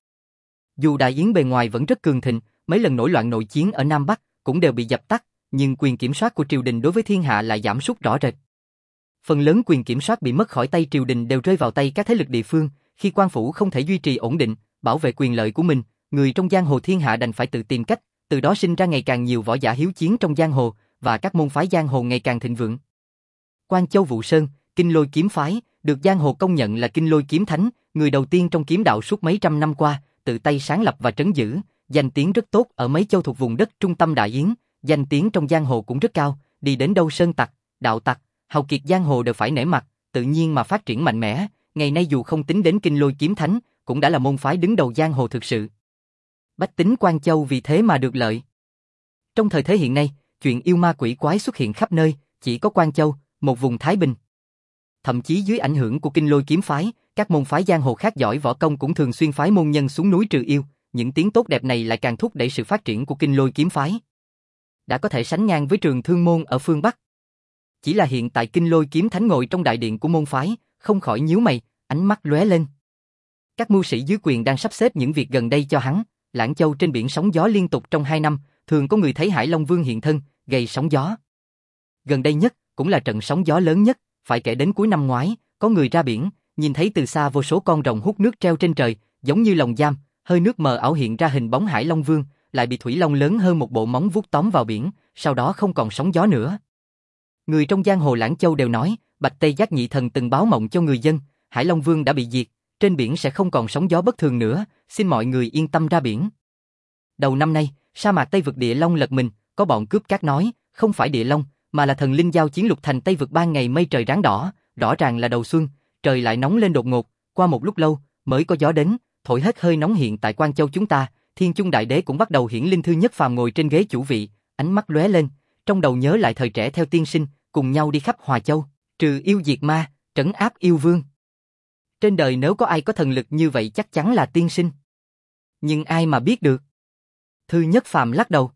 Dù Đại Yến bề ngoài vẫn rất cường thịnh, mấy lần nổi loạn nội chiến ở Nam Bắc cũng đều bị dập tắt, nhưng quyền kiểm soát của triều đình đối với thiên hạ lại giảm sút rõ rệt. Phần lớn quyền kiểm soát bị mất khỏi tay triều đình đều rơi vào tay các thế lực địa phương, khi quan phủ không thể duy trì ổn định, bảo vệ quyền lợi của mình, người trong giang hồ thiên hạ đành phải tự tìm cách, từ đó sinh ra ngày càng nhiều võ giả hiếu chiến trong giang hồ, và các môn phái giang hồ ngày càng thịnh vượng. Quan Châu Vụ Sơn, Kinh Lôi Kiếm Phái, được giang hồ công nhận là Kinh Lôi Kiếm Thánh, người đầu tiên trong kiếm đạo suốt mấy trăm năm qua, tự tay sáng lập và trấn giữ, danh tiếng rất tốt ở mấy châu thuộc vùng đất trung tâm Đại Yến, danh tiếng trong giang hồ cũng rất cao, đi đến đâu sơn tặc, đạo tặc, hào kiệt giang hồ đều phải nể mặt, tự nhiên mà phát triển mạnh mẽ, ngày nay dù không tính đến Kinh Lôi Kiếm Thánh, cũng đã là môn phái đứng đầu giang hồ thực sự. Bách tính Quan Châu vì thế mà được lợi. Trong thời thế hiện nay, chuyện yêu ma quỷ quái xuất hiện khắp nơi, chỉ có Quan Châu, một vùng thái bình. Thậm chí dưới ảnh hưởng của Kinh Lôi Kiếm Phái, các môn phái giang hồ khác giỏi võ công cũng thường xuyên phái môn nhân xuống núi trừ yêu, những tiếng tốt đẹp này lại càng thúc đẩy sự phát triển của Kinh Lôi Kiếm Phái. Đã có thể sánh ngang với Trường Thương Môn ở phương Bắc. Chỉ là hiện tại Kinh Lôi Kiếm Thánh ngồi trong đại điện của môn phái, không khỏi nhíu mày, ánh mắt lóe lên. Các mưu sĩ dưới quyền đang sắp xếp những việc gần đây cho hắn. Lãng Châu trên biển sóng gió liên tục trong hai năm, thường có người thấy Hải Long Vương hiện thân, gây sóng gió. Gần đây nhất, cũng là trận sóng gió lớn nhất, phải kể đến cuối năm ngoái, có người ra biển, nhìn thấy từ xa vô số con rồng hút nước treo trên trời, giống như lồng giam, hơi nước mờ ảo hiện ra hình bóng Hải Long Vương, lại bị thủy long lớn hơn một bộ móng vuốt tóm vào biển, sau đó không còn sóng gió nữa. Người trong giang hồ Lãng Châu đều nói, Bạch Tây Giác Nhị Thần từng báo mộng cho người dân, Hải Long Vương đã bị diệt, trên biển sẽ không còn sóng gió bất thường nữa, xin mọi người yên tâm ra biển. Đầu năm nay, sa mạc Tây vực Địa Long lật mình, có bọn cướp cát nói, không phải Địa Long, mà là thần linh giao chiến lục thành Tây vực ban ngày mây trời ráng đỏ, rõ ràng là đầu xuân, trời lại nóng lên đột ngột, qua một lúc lâu, mới có gió đến, thổi hết hơi nóng hiện tại Quan Châu chúng ta, Thiên Chung Đại Đế cũng bắt đầu hiển linh. Thư Nhất Phàm ngồi trên ghế chủ vị, ánh mắt lóe lên, trong đầu nhớ lại thời trẻ theo tiên sinh, cùng nhau đi khắp Hòa Châu, trừ yêu diệt ma, trấn áp yêu vương. Trên đời nếu có ai có thần lực như vậy chắc chắn là tiên sinh. Nhưng ai mà biết được. Thư Nhất Phàm lắc đầu.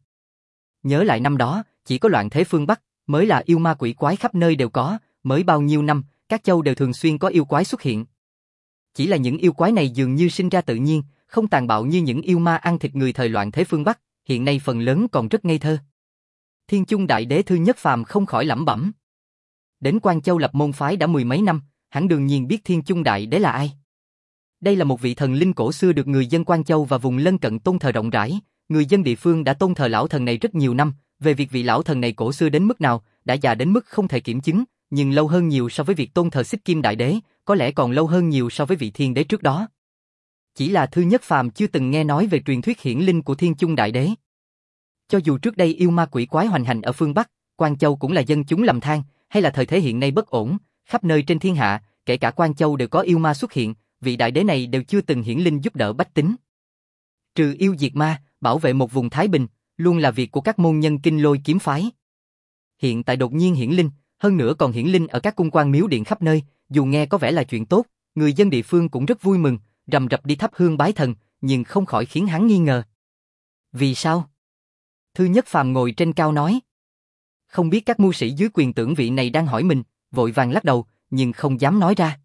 Nhớ lại năm đó, chỉ có loạn thế phương Bắc, mới là yêu ma quỷ quái khắp nơi đều có, mới bao nhiêu năm, các châu đều thường xuyên có yêu quái xuất hiện. Chỉ là những yêu quái này dường như sinh ra tự nhiên, không tàn bạo như những yêu ma ăn thịt người thời loạn thế phương Bắc, hiện nay phần lớn còn rất ngây thơ. Thiên Chung Đại Đế Thư Nhất Phàm không khỏi lẩm bẩm. Đến Quan Châu lập môn phái đã mười mấy năm, hắn đương nhiên biết Thiên Chung Đại Đế là ai. Đây là một vị thần linh cổ xưa được người dân Quan Châu và vùng lân cận tôn thờ rộng rãi, người dân địa phương đã tôn thờ lão thần này rất nhiều năm, về việc vị lão thần này cổ xưa đến mức nào, đã già đến mức không thể kiểm chứng, nhưng lâu hơn nhiều so với việc tôn thờ Xích Kim Đại Đế, có lẽ còn lâu hơn nhiều so với vị Thiên Đế trước đó. Chỉ là Thư Nhất Phàm chưa từng nghe nói về truyền thuyết hiển linh của Thiên Chung Đại Đế. Cho dù trước đây yêu ma quỷ quái hoành hành ở phương Bắc, Quan Châu cũng là dân chúng lầm than, hay là thời thế hiện nay bất ổn, khắp nơi trên thiên hạ, kể cả Quan Châu đều có yêu ma xuất hiện, vị đại đế này đều chưa từng hiển linh giúp đỡ bách tính. Trừ yêu diệt ma, bảo vệ một vùng thái bình, luôn là việc của các môn nhân Kinh Lôi kiếm phái. Hiện tại đột nhiên hiển linh, hơn nữa còn hiển linh ở các cung quan miếu điện khắp nơi, dù nghe có vẻ là chuyện tốt, người dân địa phương cũng rất vui mừng, rầm rập đi thắp hương bái thần, nhưng không khỏi khiến hắn nghi ngờ. Vì sao? Thư Nhất Phàm ngồi trên cao nói. Không biết các mưu sĩ dưới quyền tưởng vị này đang hỏi mình, vội vàng lắc đầu, nhưng không dám nói ra.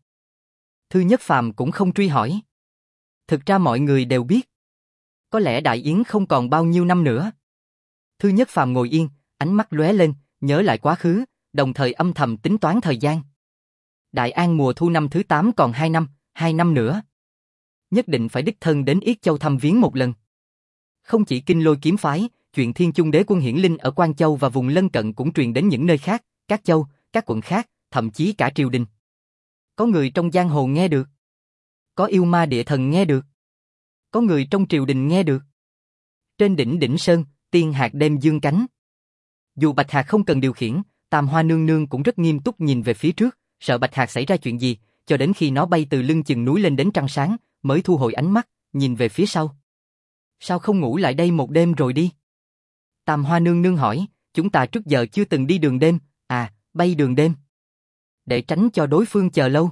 Thư Nhất Phàm cũng không truy hỏi. Thực ra mọi người đều biết. Có lẽ Đại Yến không còn bao nhiêu năm nữa. Thư Nhất Phàm ngồi yên, ánh mắt lóe lên, nhớ lại quá khứ, đồng thời âm thầm tính toán thời gian. Đại An mùa thu năm thứ tám còn hai năm, hai năm nữa. Nhất định phải đích thân đến Yết Châu thăm viếng một lần. Không chỉ Kinh Lôi kiếm phái, chuyện Thiên Chung Đế quân hiển linh ở Quan Châu và vùng lân cận cũng truyền đến những nơi khác, các châu, các quận khác, thậm chí cả triều đình. Có người trong giang hồ nghe được. Có yêu ma địa thần nghe được. Có người trong triều đình nghe được. Trên đỉnh đỉnh sơn, tiên hạc đêm dương cánh. Dù Bạch Hạc không cần điều khiển, Tam Hoa nương nương cũng rất nghiêm túc nhìn về phía trước, sợ Bạch Hạc xảy ra chuyện gì, cho đến khi nó bay từ lưng chừng núi lên đến trăng sáng, mới thu hồi ánh mắt, nhìn về phía sau. Sao không ngủ lại đây một đêm rồi đi? Tam Hoa nương nương hỏi, chúng ta trước giờ chưa từng đi đường đêm, à, bay đường đêm. Để tránh cho đối phương chờ lâu.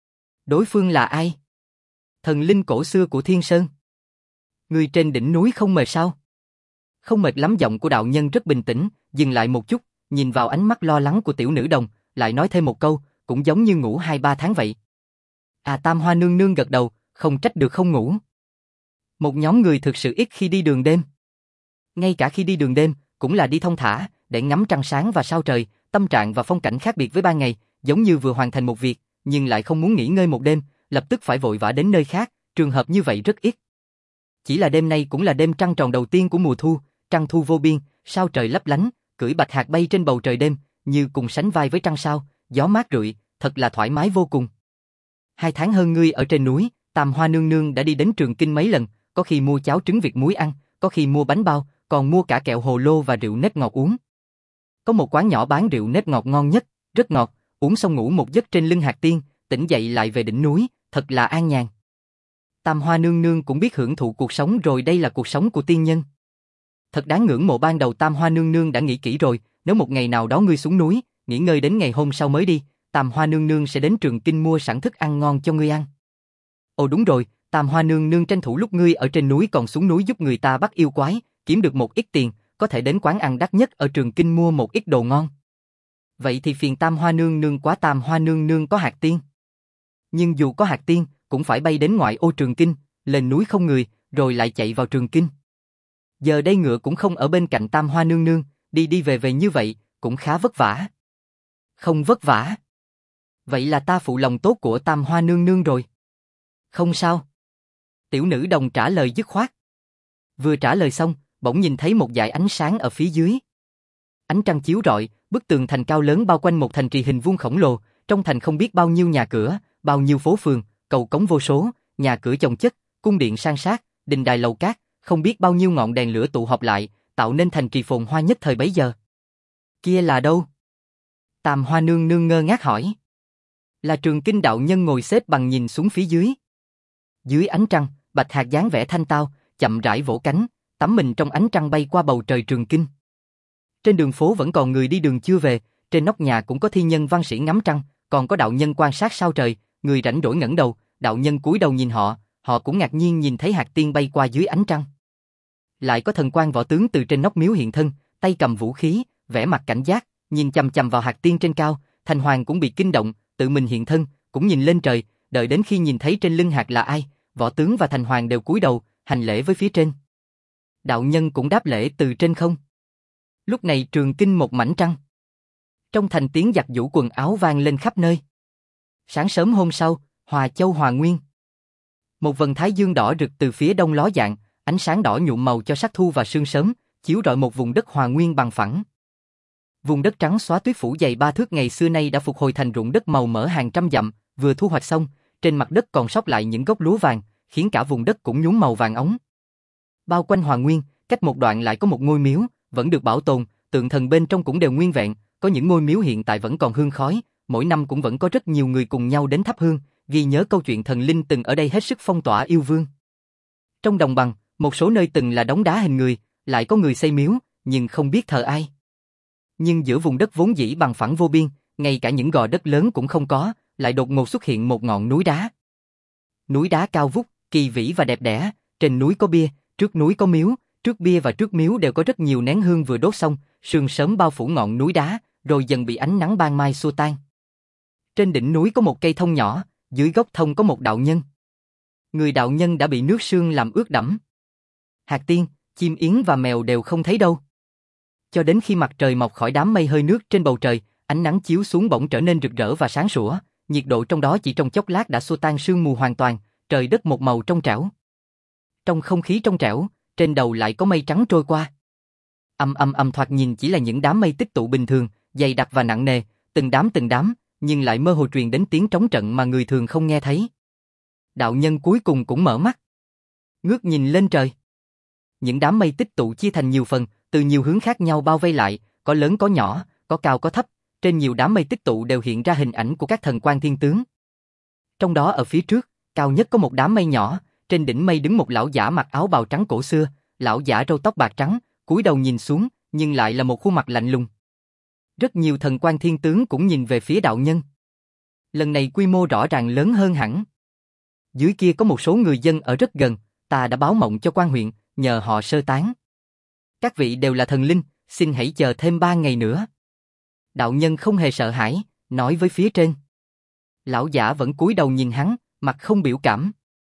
Đối phương là ai? Thần linh cổ xưa của Thiên Sơn. Người trên đỉnh núi không mệt sao? Không mệt lắm. Giọng của đạo nhân rất bình tĩnh, dừng lại một chút, nhìn vào ánh mắt lo lắng của tiểu nữ đồng, lại nói thêm một câu, cũng giống như ngủ hai ba tháng vậy. À, Tam Hoa nương nương gật đầu, không trách được không ngủ. Một nhóm người thực sự ít khi đi đường đêm. Ngay cả khi đi đường đêm, cũng là đi thong thả, để ngắm trăng sáng và sao trời, tâm trạng và phong cảnh khác biệt với ban ngày, giống như vừa hoàn thành một việc, nhưng lại không muốn nghỉ ngơi một đêm, lập tức phải vội vã đến nơi khác, trường hợp như vậy rất ít. Chỉ là đêm nay cũng là đêm trăng tròn đầu tiên của mùa thu, trăng thu vô biên, sao trời lấp lánh, cưỡi bạch hạc bay trên bầu trời đêm, như cùng sánh vai với trăng sao, gió mát rượi, thật là thoải mái vô cùng. Hai tháng hơn ngươi ở trên núi, Tam Hoa nương nương đã đi đến Trường Kinh mấy lần, có khi mua cháo trứng vịt muối ăn, có khi mua bánh bao, còn mua cả kẹo hồ lô và rượu nếp ngọt uống. Có một quán nhỏ bán rượu nếp ngọt ngon nhất, rất ngọt, uống xong ngủ một giấc trên lưng hạc tiên, tỉnh dậy lại về đỉnh núi, thật là an nhàn. Tam Hoa nương nương cũng biết hưởng thụ cuộc sống rồi, đây là cuộc sống của tiên nhân. Thật đáng ngưỡng mộ. Ban đầu Tam Hoa nương nương đã nghĩ kỹ rồi, nếu một ngày nào đó ngươi xuống núi, nghỉ ngơi đến ngày hôm sau mới đi, Tam Hoa nương nương sẽ đến Trường Kinh mua sẵn thức ăn ngon cho ngươi ăn. Ồ đúng rồi, Tam Hoa nương nương tranh thủ lúc ngươi ở trên núi còn xuống núi giúp người ta bắt yêu quái, kiếm được một ít tiền, có thể đến quán ăn đắt nhất ở Trường Kinh mua một ít đồ ngon. Vậy thì phiền Tam Hoa nương nương quá. Tam Hoa nương nương có hạt tiên. Nhưng dù có hạt tiên, cũng phải bay đến ngoại ô Trường Kinh, lên núi không người, rồi lại chạy vào Trường Kinh. Giờ đây ngựa cũng không ở bên cạnh Tam Hoa nương nương, đi đi về về như vậy, cũng khá vất vả. Không vất vả. Vậy là ta phụ lòng tốt của Tam Hoa nương nương rồi. Không sao. Tiểu nữ đồng trả lời dứt khoát. Vừa trả lời xong, bỗng nhìn thấy một dải ánh sáng ở phía dưới. Ánh trăng chiếu rọi, bức tường thành cao lớn bao quanh một thành trì hình vuông khổng lồ, trong thành không biết bao nhiêu nhà cửa, bao nhiêu phố phường, cầu cống vô số, nhà cửa chồng chất, cung điện san sát, đình đài lầu cát, không biết bao nhiêu ngọn đèn lửa tụ họp lại, tạo nên thành trì phồn hoa nhất thời bấy giờ. Kia là đâu? Tam Hoa nương nương ngơ ngác hỏi. Là Trường Kinh. Đạo nhân ngồi xếp bằng nhìn xuống phía dưới. Dưới ánh trăng, bạch hạc dáng vẻ thanh tao, chậm rãi vỗ cánh, tắm mình trong ánh trăng bay qua bầu trời Trường Kinh. Trên đường phố vẫn còn người đi đường chưa về, trên nóc nhà cũng có thi nhân văn sĩ ngắm trăng, còn có đạo nhân quan sát sao trời, người rảnh rỗi ngẩng đầu, đạo nhân cúi đầu nhìn họ, họ cũng ngạc nhiên nhìn thấy hạt tiên bay qua dưới ánh trăng. Lại có thần quan võ tướng từ trên nóc miếu hiện thân, tay cầm vũ khí, vẻ mặt cảnh giác, nhìn chằm chằm vào hạt tiên trên cao. Thành Hoàng cũng bị kinh động, tự mình hiện thân, cũng nhìn lên trời, đợi đến khi nhìn thấy trên lưng hạt là ai, võ tướng và Thành Hoàng đều cúi đầu, hành lễ với phía trên. Đạo nhân cũng đáp lễ từ trên không. Lúc này Trường Kinh một mảnh trăng. Trong thành tiếng giặt giũ quần áo vang lên khắp nơi. Sáng sớm hôm sau, Hòa Châu Hòa Nguyên. Một vầng thái dương đỏ rực từ phía đông ló dạng, ánh sáng đỏ nhuộm màu cho sắc thu và sương sớm, chiếu rọi một vùng đất Hòa Nguyên bằng phẳng. Vùng đất trắng xóa tuyết phủ dày ba thước ngày xưa nay đã phục hồi thành ruộng đất màu mỡ hàng trăm dặm, vừa thu hoạch xong, trên mặt đất còn sót lại những gốc lúa vàng, khiến cả vùng đất cũng nhuốm màu vàng óng. Bao quanh Hoàng Nguyên, cách một đoạn lại có một ngôi miếu, vẫn được bảo tồn, tượng thần bên trong cũng đều nguyên vẹn, có những ngôi miếu hiện tại vẫn còn hương khói, mỗi năm cũng vẫn có rất nhiều người cùng nhau đến thắp hương, ghi nhớ câu chuyện thần linh từng ở đây hết sức phong tỏa yêu vương. Trong đồng bằng, một số nơi từng là đống đá hình người, lại có người xây miếu, nhưng không biết thờ ai. Nhưng giữa vùng đất vốn dĩ bằng phẳng vô biên, ngay cả những gò đất lớn cũng không có, lại đột ngột xuất hiện một ngọn núi đá. Núi đá cao vút, kỳ vĩ và đẹp đẽ, trên núi có bia, trước núi có miếu, trước bia và trước miếu đều có rất nhiều nén hương vừa đốt xong, sương sớm bao phủ ngọn núi đá, rồi dần bị ánh nắng ban mai xua tan. Trên đỉnh núi có một cây thông nhỏ, dưới gốc thông có một đạo nhân. Người đạo nhân đã bị nước sương làm ướt đẫm. Hạt tiên, chim yến và mèo đều không thấy đâu. Cho đến khi mặt trời mọc khỏi đám mây hơi nước trên bầu trời, ánh nắng chiếu xuống bỗng trở nên rực rỡ và sáng sủa, nhiệt độ trong đó chỉ trong chốc lát đã xua tan sương mù hoàn toàn, trời đất một màu trong trẻo. Trong không khí trong trẻo, trên đầu lại có mây trắng trôi qua. Âm âm âm thoạt nhìn chỉ là những đám mây tích tụ bình thường, dày đặc và nặng nề, từng đám từng đám, nhưng lại mơ hồ truyền đến tiếng trống trận mà người thường không nghe thấy. Đạo nhân cuối cùng cũng mở mắt, ngước nhìn lên trời. Những đám mây tích tụ chia thành nhiều phần, từ nhiều hướng khác nhau bao vây lại, có lớn có nhỏ, có cao có thấp, trên nhiều đám mây tích tụ đều hiện ra hình ảnh của các thần quan thiên tướng. Trong đó ở phía trước, cao nhất có một đám mây nhỏ, trên đỉnh mây đứng một lão giả mặc áo bào trắng cổ xưa, lão giả râu tóc bạc trắng, cúi đầu nhìn xuống, nhưng lại là một khuôn mặt lạnh lùng. Rất nhiều thần quan thiên tướng cũng nhìn về phía đạo nhân. Lần này quy mô rõ ràng lớn hơn hẳn. Dưới kia có một số người dân ở rất gần, ta đã báo mộng cho quan huyện, nhờ họ sơ tán. Các vị đều là thần linh, xin hãy chờ thêm ba ngày nữa. Đạo nhân không hề sợ hãi, nói với phía trên. Lão giả vẫn cúi đầu nhìn hắn, mặt không biểu cảm.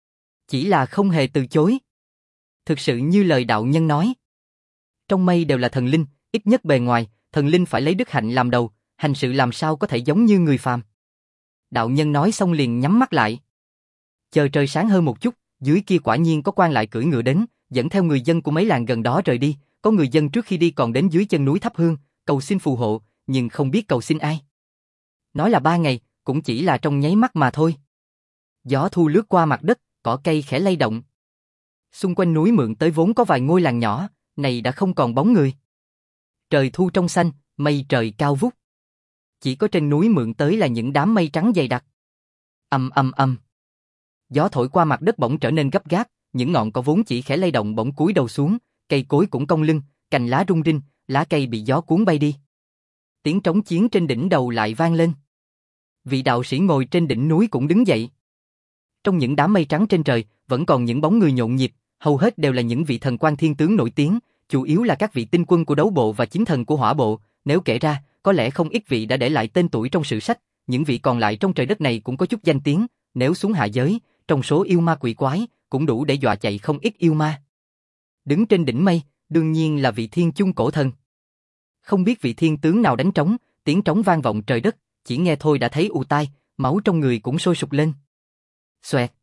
Chỉ là không hề từ chối. Thực sự như lời đạo nhân nói. Trong mây đều là thần linh, ít nhất bề ngoài, thần linh phải lấy đức hạnh làm đầu, hành sự làm sao có thể giống như người phàm. Đạo nhân nói xong liền nhắm mắt lại. Chờ trời sáng hơn một chút, dưới kia quả nhiên có quan lại cưỡi ngựa đến, dẫn theo người dân của mấy làng gần đó rời đi, có người dân trước khi đi còn đến dưới chân núi thắp hương, cầu xin phù hộ, nhưng không biết cầu xin ai. Nói là ba ngày, cũng chỉ là trong nháy mắt mà thôi. Gió thu lướt qua mặt đất, cỏ cây khẽ lay động. Xung quanh núi Mượn tới vốn có vài ngôi làng nhỏ, này đã không còn bóng người. Trời thu trong xanh, mây trời cao vút. Chỉ có trên núi Mượn tới là những đám mây trắng dày đặc. Ầm ầm ầm. Gió thổi qua mặt đất bỗng trở nên gấp gáp, những ngọn cỏ vốn chỉ khẽ lay động bỗng cúi đầu xuống, cây cối cũng cong lưng, cành lá rung rinh, lá cây bị gió cuốn bay đi. Tiếng trống chiến trên đỉnh đầu lại vang lên. Vị đạo sĩ ngồi trên đỉnh núi cũng đứng dậy. Trong những đám mây trắng trên trời, vẫn còn những bóng người nhộn nhịp, hầu hết đều là những vị thần quan thiên tướng nổi tiếng, chủ yếu là các vị tinh quân của đấu bộ và chính thần của hỏa bộ, nếu kể ra, có lẽ không ít vị đã để lại tên tuổi trong sử sách, những vị còn lại trong trời đất này cũng có chút danh tiếng, nếu xuống hạ giới, trong số yêu ma quỷ quái, cũng đủ để dọa chạy không ít yêu ma. Đứng trên đỉnh mây, đương nhiên là vị thiên chung cổ thần. Không biết vị thiên tướng nào đánh trống, tiếng trống vang vọng trời đất, chỉ nghe thôi đã thấy ù tai, máu trong người cũng sôi sục lên. Xoẹt.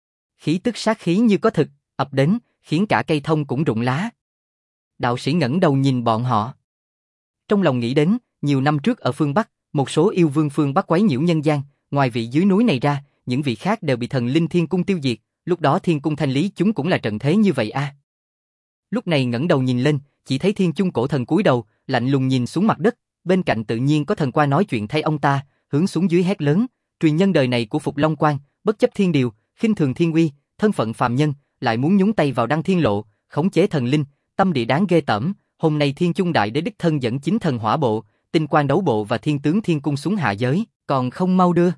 Khí tức sát khí như có thực, ập đến, khiến cả cây thông cũng rụng lá. Đạo sĩ ngẩng đầu nhìn bọn họ. Trong lòng nghĩ đến, nhiều năm trước ở phương Bắc, một số yêu vương phương Bắc quấy nhiễu nhân gian, ngoài vị dưới núi này ra, những vị khác đều bị thần linh thiên cung tiêu diệt, lúc đó thiên cung thanh lý chúng cũng là trận thế như vậy a. À. Lúc này ngẩng đầu nhìn lên, chỉ thấy thiên chung cổ thần cúi đầu, lạnh lùng nhìn xuống mặt đất, bên cạnh tự nhiên có thần qua nói chuyện thay ông ta, hướng xuống dưới hét lớn, truyền nhân đời này của Phục Long Quan, bất chấp thiên điều, khinh thường thiên uy, thân phận phàm nhân, lại muốn nhúng tay vào Đăng Thiên Lộ, khống chế thần linh, tâm địa đáng ghê tởm. Hôm nay Thiên Chung Đại Đế đích thân dẫn chính thần hỏa bộ, tinh quan đấu bộ và thiên tướng thiên cung xuống hạ giới, còn không mau đưa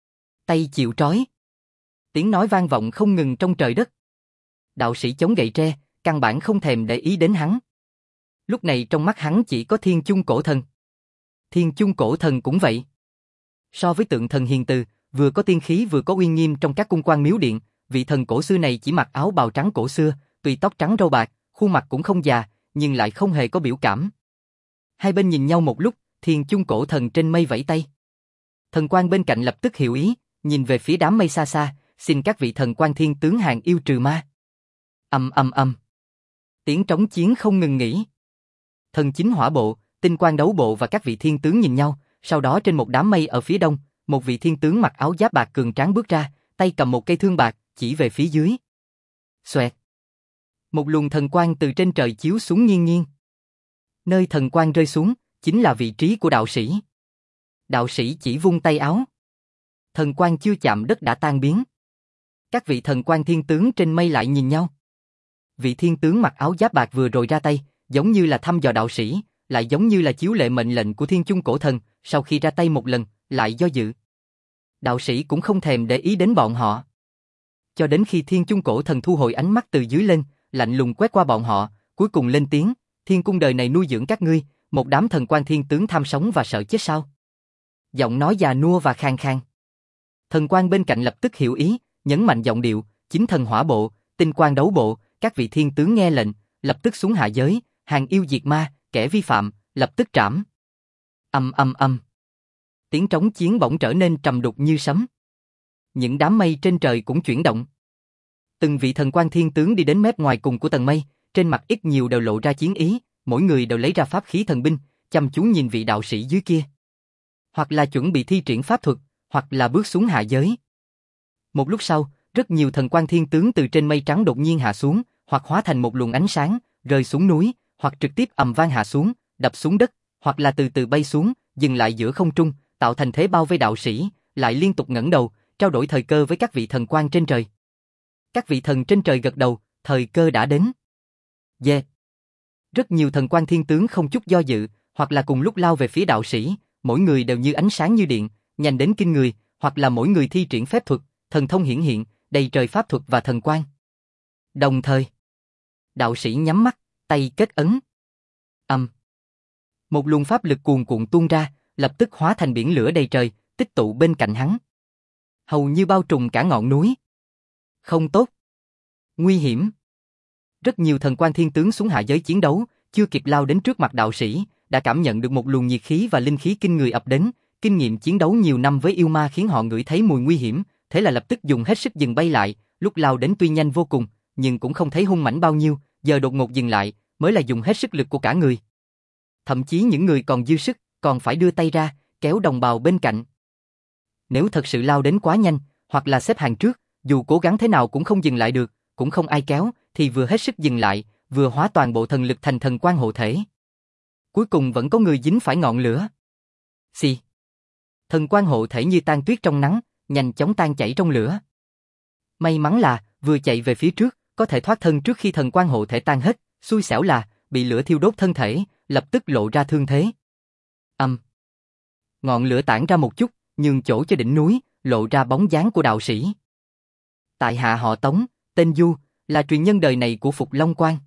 tay chịu trói. Tiếng nói vang vọng không ngừng trong trời đất. Đạo sĩ chống gậy tre, căn bản không thèm để ý đến hắn. Lúc này trong mắt hắn chỉ có Thiên Chung cổ thần. Thiên Chung cổ thần cũng vậy. So với tượng thần hiền từ, vừa có tiên khí vừa có uy nghiêm trong các cung quan miếu điện, vị thần cổ xưa này chỉ mặc áo bào trắng cổ xưa, tuy tóc trắng râu bạc, khuôn mặt cũng không già, nhưng lại không hề có biểu cảm. Hai bên nhìn nhau một lúc, Thiên Chung cổ thần trên mây vẫy tay. Thần quan bên cạnh lập tức hiểu ý, nhìn về phía đám mây xa xa, xin các vị thần quan thiên tướng hàng yêu trừ ma. Ầm ầm ầm. Tiếng trống chiến không ngừng nghỉ. Thần chính hỏa bộ, Tinh Quang Đấu Bộ và các vị thiên tướng nhìn nhau, sau đó trên một đám mây ở phía đông, một vị thiên tướng mặc áo giáp bạc cường tráng bước ra, tay cầm một cây thương bạc, chỉ về phía dưới. Xoẹt. Một luồng thần quang từ trên trời chiếu xuống nghiêng nghiêng. Nơi thần quang rơi xuống, chính là vị trí của đạo sĩ. Đạo sĩ chỉ vung tay áo. Thần quang chưa chạm đất đã tan biến. Các vị thần quang thiên tướng trên mây lại nhìn nhau. Vị thiên tướng mặc áo giáp bạc vừa rồi ra tay, giống như là thăm dò đạo sĩ, lại giống như là chiếu lệ mệnh lệnh của Thiên Chung Cổ Thần, sau khi ra tay một lần, lại do dự. Đạo sĩ cũng không thèm để ý đến bọn họ. Cho đến khi Thiên Chung Cổ Thần thu hồi ánh mắt từ dưới lên, lạnh lùng quét qua bọn họ, cuối cùng lên tiếng, Thiên Cung đời này nuôi dưỡng các ngươi, một đám thần quan thiên tướng tham sống và sợ chết sao? Giọng nói già nua và khang khang. Thần quan bên cạnh lập tức hiểu ý, nhấn mạnh giọng điệu, chính thần hỏa bộ, tinh quang đấu bộ, các vị thiên tướng nghe lệnh, lập tức xuống hạ giới, hàng yêu diệt ma, kẻ vi phạm, lập tức trảm. Âm âm âm. Tiếng trống chiến bỗng trở nên trầm đục như sấm. Những đám mây trên trời cũng chuyển động. Từng vị thần quan thiên tướng đi đến mép ngoài cùng của tầng mây, trên mặt ít nhiều đều lộ ra chiến ý, mỗi người đều lấy ra pháp khí thần binh, chăm chú nhìn vị đạo sĩ dưới kia. Hoặc là chuẩn bị thi triển pháp thuật, hoặc là bước xuống hạ giới. Một lúc sau, rất nhiều thần quan thiên tướng từ trên mây trắng đột nhiên hạ xuống, hoặc hóa thành một luồng ánh sáng, rơi xuống núi, hoặc trực tiếp ầm vang hạ xuống, đập xuống đất, hoặc là từ từ bay xuống, dừng lại giữa không trung, tạo thành thế bao vây đạo sĩ, lại liên tục ngẩng đầu, trao đổi thời cơ với các vị thần quan trên trời. Các vị thần trên trời gật đầu, thời cơ đã đến. Yeah. Rất nhiều thần quan thiên tướng không chút do dự, hoặc là cùng lúc lao về phía đạo sĩ, mỗi người đều như ánh sáng như điện, nhanh đến kinh người, hoặc là mỗi người thi triển phép thuật, thần thông hiển hiện, đầy trời pháp thuật và thần quang. Đồng thời, đạo sĩ nhắm mắt, tay kết ấn. Âm. Một luồng pháp lực cuồn cuộn tuôn ra, lập tức hóa thành biển lửa đầy trời, tích tụ bên cạnh hắn. Hầu như bao trùm cả ngọn núi. Không tốt. Nguy hiểm. Rất nhiều thần quan thiên tướng xuống hạ giới chiến đấu, chưa kịp lao đến trước mặt đạo sĩ, đã cảm nhận được một luồng nhiệt khí và linh khí kinh người ập đến, kinh nghiệm chiến đấu nhiều năm với yêu ma khiến họ ngửi thấy mùi nguy hiểm, thế là lập tức dùng hết sức dừng bay lại, lúc lao đến tuy nhanh vô cùng, nhưng cũng không thấy hung mãnh bao nhiêu, giờ đột ngột dừng lại, mới là dùng hết sức lực của cả người. Thậm chí những người còn dư sức, còn phải đưa tay ra, kéo đồng bào bên cạnh. Nếu thật sự lao đến quá nhanh, hoặc là xếp hàng trước, dù cố gắng thế nào cũng không dừng lại được, cũng không ai kéo, thì vừa hết sức dừng lại, vừa hóa toàn bộ thần lực thành thần quan hộ thể. Cuối cùng vẫn có người dính phải ngọn lửa. Xì. Thần quan hộ thể như tan tuyết trong nắng, nhanh chóng tan chảy trong lửa. May mắn là, vừa chạy về phía trước, có thể thoát thân trước khi thần quan hộ thể tan hết, xui xẻo là, bị lửa thiêu đốt thân thể, lập tức lộ ra thương thế. Âm. Ngọn lửa tản ra một chút, nhường chỗ cho đỉnh núi, lộ ra bóng dáng của đạo sĩ. Tại hạ họ Tống, tên Du, là truyền nhân đời này của Phục Long Quan.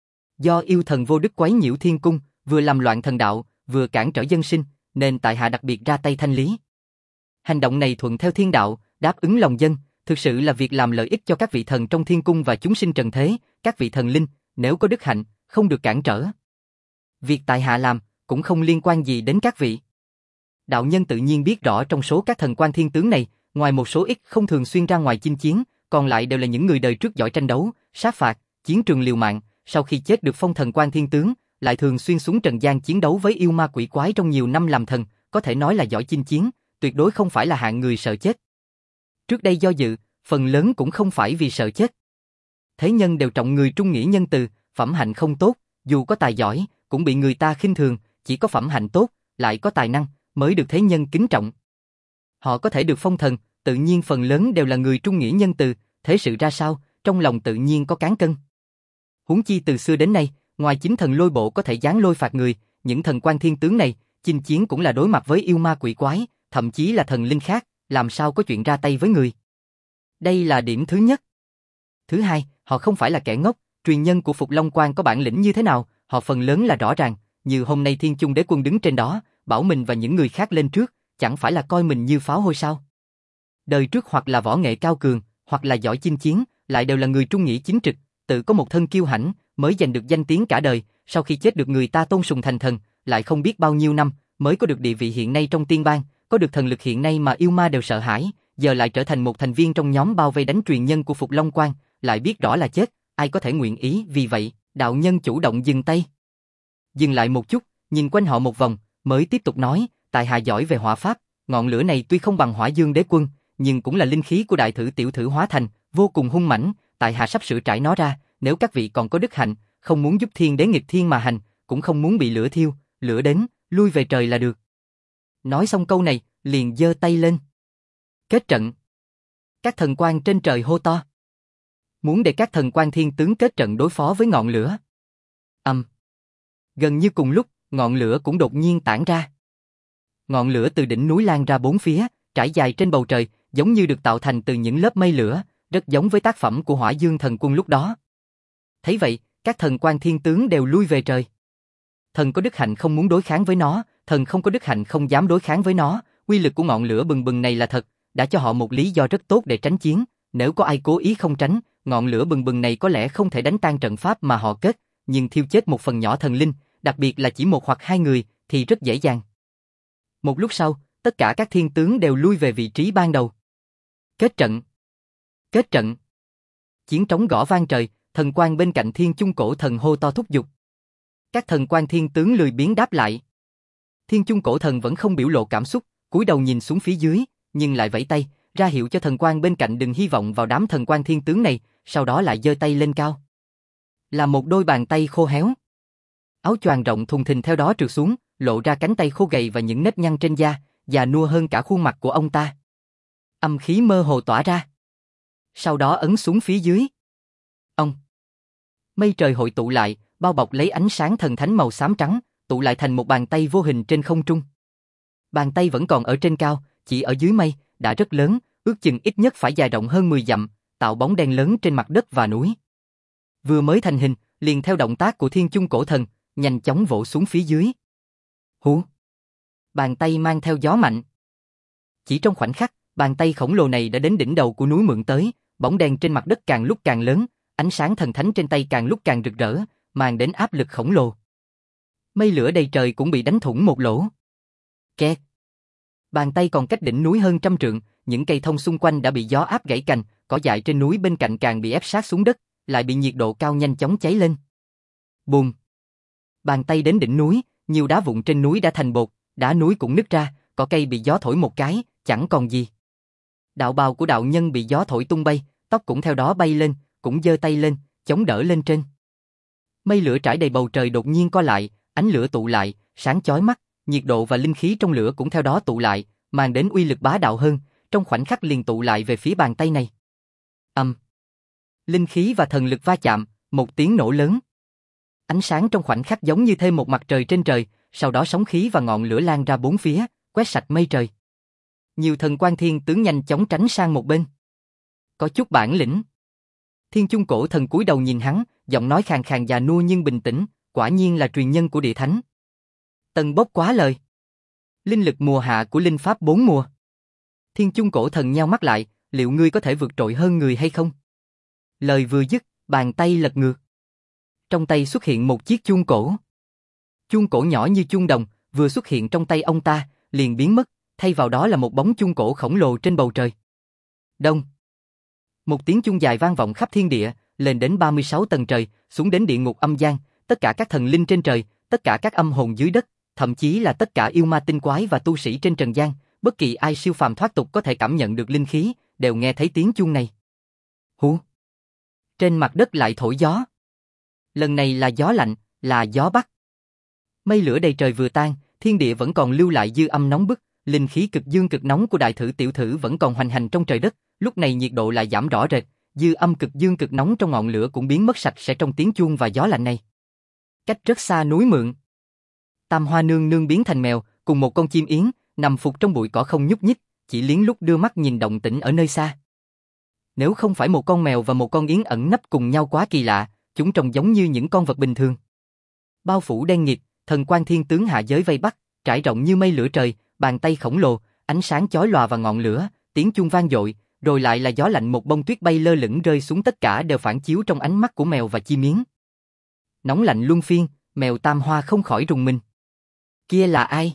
Do yêu thần vô đức quấy nhiễu thiên cung, vừa làm loạn thần đạo, vừa cản trở dân sinh, nên tại hạ đặc biệt ra tay thanh lý. Hành động này thuận theo thiên đạo, đáp ứng lòng dân, thực sự là việc làm lợi ích cho các vị thần trong thiên cung và chúng sinh trần thế, các vị thần linh, nếu có đức hạnh, không được cản trở. Việc tại hạ làm, cũng không liên quan gì đến các vị. Đạo nhân tự nhiên biết rõ trong số các thần quan thiên tướng này, ngoài một số ít không thường xuyên ra ngoài chinh chiến, còn lại đều là những người đời trước giỏi tranh đấu, sát phạt, chiến trường liều mạng, sau khi chết được phong thần quan thiên tướng, lại thường xuyên xuống trần gian chiến đấu với yêu ma quỷ quái trong nhiều năm làm thần, có thể nói là giỏi chinh chiến, tuyệt đối không phải là hạng người sợ chết. Trước đây do dự, phần lớn cũng không phải vì sợ chết. Thế nhân đều trọng người trung nghĩa nhân từ, phẩm hạnh không tốt, dù có tài giỏi, cũng bị người ta khinh thường, chỉ có phẩm hạnh tốt, lại có tài năng, mới được thế nhân kính trọng. Họ có thể được phong thần, tự nhiên phần lớn đều là người trung nghĩa nhân từ, thế sự ra sao, trong lòng tự nhiên có cán cân. Huống chi từ xưa đến nay, ngoài chính thần lôi bộ có thể giáng lôi phạt người, những thần quan thiên tướng này, chinh chiến cũng là đối mặt với yêu ma quỷ quái, thậm chí là thần linh khác, làm sao có chuyện ra tay với người. Đây là điểm thứ nhất. Thứ hai, họ không phải là kẻ ngốc, truyền nhân của Phục Long Quan có bản lĩnh như thế nào, họ phần lớn là rõ ràng, như hôm nay Thiên Chung Đế Quân đứng trên đó, bảo mình và những người khác lên trước, chẳng phải là coi mình như pháo hôi sao. Đời trước hoặc là võ nghệ cao cường, hoặc là giỏi chinh chiến, lại đều là người trung nghĩa chính trực, tự có một thân kiêu hãnh, mới giành được danh tiếng cả đời, sau khi chết được người ta tôn sùng thành thần, lại không biết bao nhiêu năm, mới có được địa vị hiện nay trong tiên bang, có được thần lực hiện nay mà yêu ma đều sợ hãi, giờ lại trở thành một thành viên trong nhóm bao vây đánh truyền nhân của Phục Long Quan, lại biết rõ là chết, ai có thể nguyện ý, vì vậy, đạo nhân chủ động dừng tay. Dừng lại một chút, nhìn quanh họ một vòng, mới tiếp tục nói, tại hạ giỏi về hỏa pháp, ngọn lửa này tuy không bằng Hỏa Dương Đế Quân, nhưng cũng là linh khí của đại thử tiểu thử hóa thành, vô cùng hung mãnh, tại hạ sắp sửa trải nó ra, nếu các vị còn có đức hạnh, không muốn giúp thiên đế nghịch thiên mà hành, cũng không muốn bị lửa thiêu, lửa đến, lui về trời là được. Nói xong câu này, liền giơ tay lên. Kết trận. Các thần quan trên trời hô to. Muốn để các thần quan thiên tướng kết trận đối phó với ngọn lửa. Âm. Um. Gần như cùng lúc, ngọn lửa cũng đột nhiên tản ra. Ngọn lửa từ đỉnh núi lan ra bốn phía, trải dài trên bầu trời, giống như được tạo thành từ những lớp mây lửa, rất giống với tác phẩm của Hỏa Dương Thần Quân lúc đó. Thấy vậy, các thần quan thiên tướng đều lui về trời. Thần có đức hạnh không muốn đối kháng với nó, thần không có đức hạnh không dám đối kháng với nó, uy lực của ngọn lửa bừng bừng này là thật, đã cho họ một lý do rất tốt để tránh chiến, nếu có ai cố ý không tránh, ngọn lửa bừng bừng này có lẽ không thể đánh tan trận pháp mà họ kết, nhưng thiêu chết một phần nhỏ thần linh, đặc biệt là chỉ một hoặc hai người, thì rất dễ dàng. Một lúc sau, tất cả các thiên tướng đều lui về vị trí ban đầu. Kết trận. Kết trận. Chiến trống gõ vang trời, thần quan bên cạnh Thiên Chung Cổ Thần hô to thúc giục. Các thần quan thiên tướng lười biếng đáp lại. Thiên Chung Cổ Thần vẫn không biểu lộ cảm xúc, cúi đầu nhìn xuống phía dưới, nhưng lại vẫy tay, ra hiệu cho thần quan bên cạnh đừng hy vọng vào đám thần quan thiên tướng này, sau đó lại giơ tay lên cao. Là một đôi bàn tay khô héo. Áo choàng rộng thùng thình theo đó trượt xuống, lộ ra cánh tay khô gầy và những nếp nhăn trên da, già nua hơn cả khuôn mặt của ông ta. Âm khí mơ hồ tỏa ra. Sau đó ấn xuống phía dưới. Ông. Mây trời hội tụ lại, bao bọc lấy ánh sáng thần thánh màu xám trắng, tụ lại thành một bàn tay vô hình trên không trung. Bàn tay vẫn còn ở trên cao, chỉ ở dưới mây, đã rất lớn, ước chừng ít nhất phải dài rộng hơn mười dặm, tạo bóng đen lớn trên mặt đất và núi. Vừa mới thành hình, liền theo động tác của Thiên Chung Cổ Thần, nhanh chóng vỗ xuống phía dưới. Hú! Bàn tay mang theo gió mạnh. Chỉ trong khoảnh khắc, bàn tay khổng lồ này đã đến đỉnh đầu của núi Mượn tới, bóng đen trên mặt đất càng lúc càng lớn, ánh sáng thần thánh trên tay càng lúc càng rực rỡ, mang đến áp lực khổng lồ. Mây lửa đầy trời cũng bị đánh thủng một lỗ. Kẹt! Bàn tay còn cách đỉnh núi hơn trăm trượng, những cây thông xung quanh đã bị gió áp gãy cành, cỏ dại trên núi bên cạnh càng bị ép sát xuống đất, lại bị nhiệt độ cao nhanh chóng cháy lên. Bùm! Bàn tay đến đỉnh núi, nhiều đá vụn trên núi đã thành bột, đá núi cũng nứt ra, cỏ cây bị gió thổi một cái, chẳng còn gì. Đạo bào của đạo nhân bị gió thổi tung bay, tóc cũng theo đó bay lên, cũng giơ tay lên, chống đỡ lên trên. Mây lửa trải đầy bầu trời đột nhiên co lại, ánh lửa tụ lại, sáng chói mắt, nhiệt độ và linh khí trong lửa cũng theo đó tụ lại, mang đến uy lực bá đạo hơn, trong khoảnh khắc liền tụ lại về phía bàn tay này. Âm. Linh khí và thần lực va chạm, một tiếng nổ lớn. Ánh sáng trong khoảnh khắc giống như thêm một mặt trời trên trời, sau đó sóng khí và ngọn lửa lan ra bốn phía, quét sạch mây trời. Nhiều thần quan thiên tướng nhanh chóng tránh sang một bên. Có chút bản lĩnh. Thiên Chung Cổ Thần cúi đầu nhìn hắn, giọng nói khàn khàn già nua nhưng bình tĩnh, quả nhiên là truyền nhân của địa thánh. Tần bốc quá lời. Linh lực mùa hạ của linh pháp bốn mùa. Thiên Chung Cổ Thần nheo mắt lại, liệu ngươi có thể vượt trội hơn người hay không? Lời vừa dứt, bàn tay lật ngược. Trong tay xuất hiện một chiếc chuông cổ. Chuông cổ nhỏ như chuông đồng, vừa xuất hiện trong tay ông ta, liền biến mất, thay vào đó là một bóng chuông cổ khổng lồ trên bầu trời. Đông. Một tiếng chuông dài vang vọng khắp thiên địa, lên đến ba mươi sáu tầng trời, xuống đến địa ngục âm gian, tất cả các thần linh trên trời, tất cả các âm hồn dưới đất, thậm chí là tất cả yêu ma tinh quái và tu sĩ trên trần gian, bất kỳ ai siêu phàm thoát tục có thể cảm nhận được linh khí, đều nghe thấy tiếng chuông này. Hú. Trên mặt đất lại thổi gió. Lần này là gió lạnh, là gió bắc. Mây lửa đầy trời vừa tan, thiên địa vẫn còn lưu lại dư âm nóng bức, linh khí cực dương cực nóng của đại thử tiểu thử vẫn còn hoành hành trong trời đất, lúc này nhiệt độ lại giảm rõ rệt, dư âm cực dương cực nóng trong ngọn lửa cũng biến mất sạch sẽ trong tiếng chuông và gió lạnh này. Cách rất xa núi Mượn, Tam Hoa nương nương biến thành mèo, cùng một con chim yến, nằm phục trong bụi cỏ không nhúc nhích, chỉ liếng lúc đưa mắt nhìn động tĩnh ở nơi xa. Nếu không phải một con mèo và một con yến ẩn nấp cùng nhau quá kỳ lạ, chúng trông giống như những con vật bình thường. Bao phủ đen nghịt, thần quan thiên tướng hạ giới vây bắt, trải rộng như mây lửa trời, bàn tay khổng lồ, ánh sáng chói lòa và ngọn lửa, tiếng chuông vang dội, rồi lại là gió lạnh, một bông tuyết bay lơ lửng rơi xuống, tất cả đều phản chiếu trong ánh mắt của mèo và chim yến. Nóng lạnh luân phiên, mèo Tam Hoa không khỏi rùng mình. Kia là ai?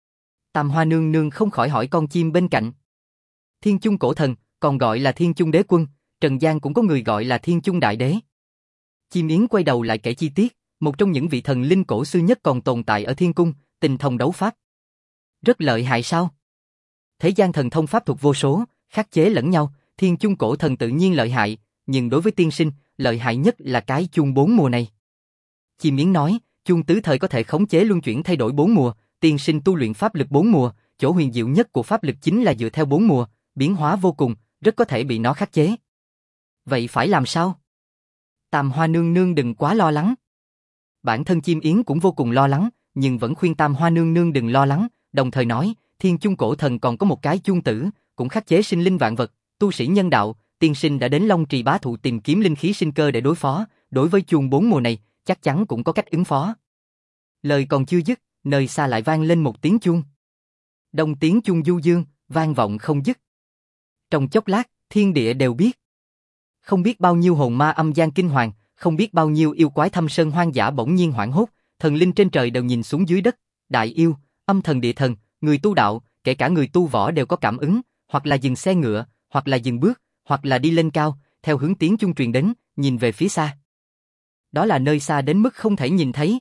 Tam Hoa nương nương không khỏi hỏi con chim bên cạnh. Thiên Chung Cổ Thần, còn gọi là Thiên Chung Đế Quân, trần gian cũng có người gọi là Thiên Chung Đại Đế. Chim yến quay đầu lại kể chi tiết, một trong những vị thần linh cổ xưa nhất còn tồn tại ở thiên cung, tinh thông đấu pháp. Rất lợi hại sao? Thế gian thần thông pháp thuật vô số, khắc chế lẫn nhau, thiên chung cổ thần tự nhiên lợi hại, nhưng đối với tiên sinh, lợi hại nhất là cái chuông bốn mùa này. Chim Yến nói, chuông tứ thời có thể khống chế luân chuyển thay đổi bốn mùa, tiên sinh tu luyện pháp lực bốn mùa, chỗ huyền diệu nhất của pháp lực chính là dựa theo bốn mùa, biến hóa vô cùng, rất có thể bị nó khắc chế. Vậy phải làm sao? Tam Hoa nương nương đừng quá lo lắng. Bản thân Chim Yến cũng vô cùng lo lắng, nhưng vẫn khuyên Tam Hoa nương nương đừng lo lắng, đồng thời nói, thiên chung cổ thần còn có một cái chuông tử, cũng khắc chế sinh linh vạn vật, tu sĩ nhân đạo, tiên sinh đã đến Long Trì Bá Thụ tìm kiếm linh khí sinh cơ để đối phó, đối với chuông bốn mùa này, chắc chắn cũng có cách ứng phó. Lời còn chưa dứt, nơi xa lại vang lên một tiếng chuông. Đông tiếng chuông du dương, vang vọng không dứt. Trong chốc lát, thiên địa đều biết. Không biết bao nhiêu hồn ma âm gian kinh hoàng, không biết bao nhiêu yêu quái thâm sơn hoang dã bỗng nhiên hoảng hốt, thần linh trên trời đều nhìn xuống dưới đất, đại yêu, âm thần địa thần, người tu đạo, kể cả người tu võ đều có cảm ứng, hoặc là dừng xe ngựa, hoặc là dừng bước, hoặc là đi lên cao, theo hướng tiếng chuông truyền đến, nhìn về phía xa. Đó là nơi xa đến mức không thể nhìn thấy.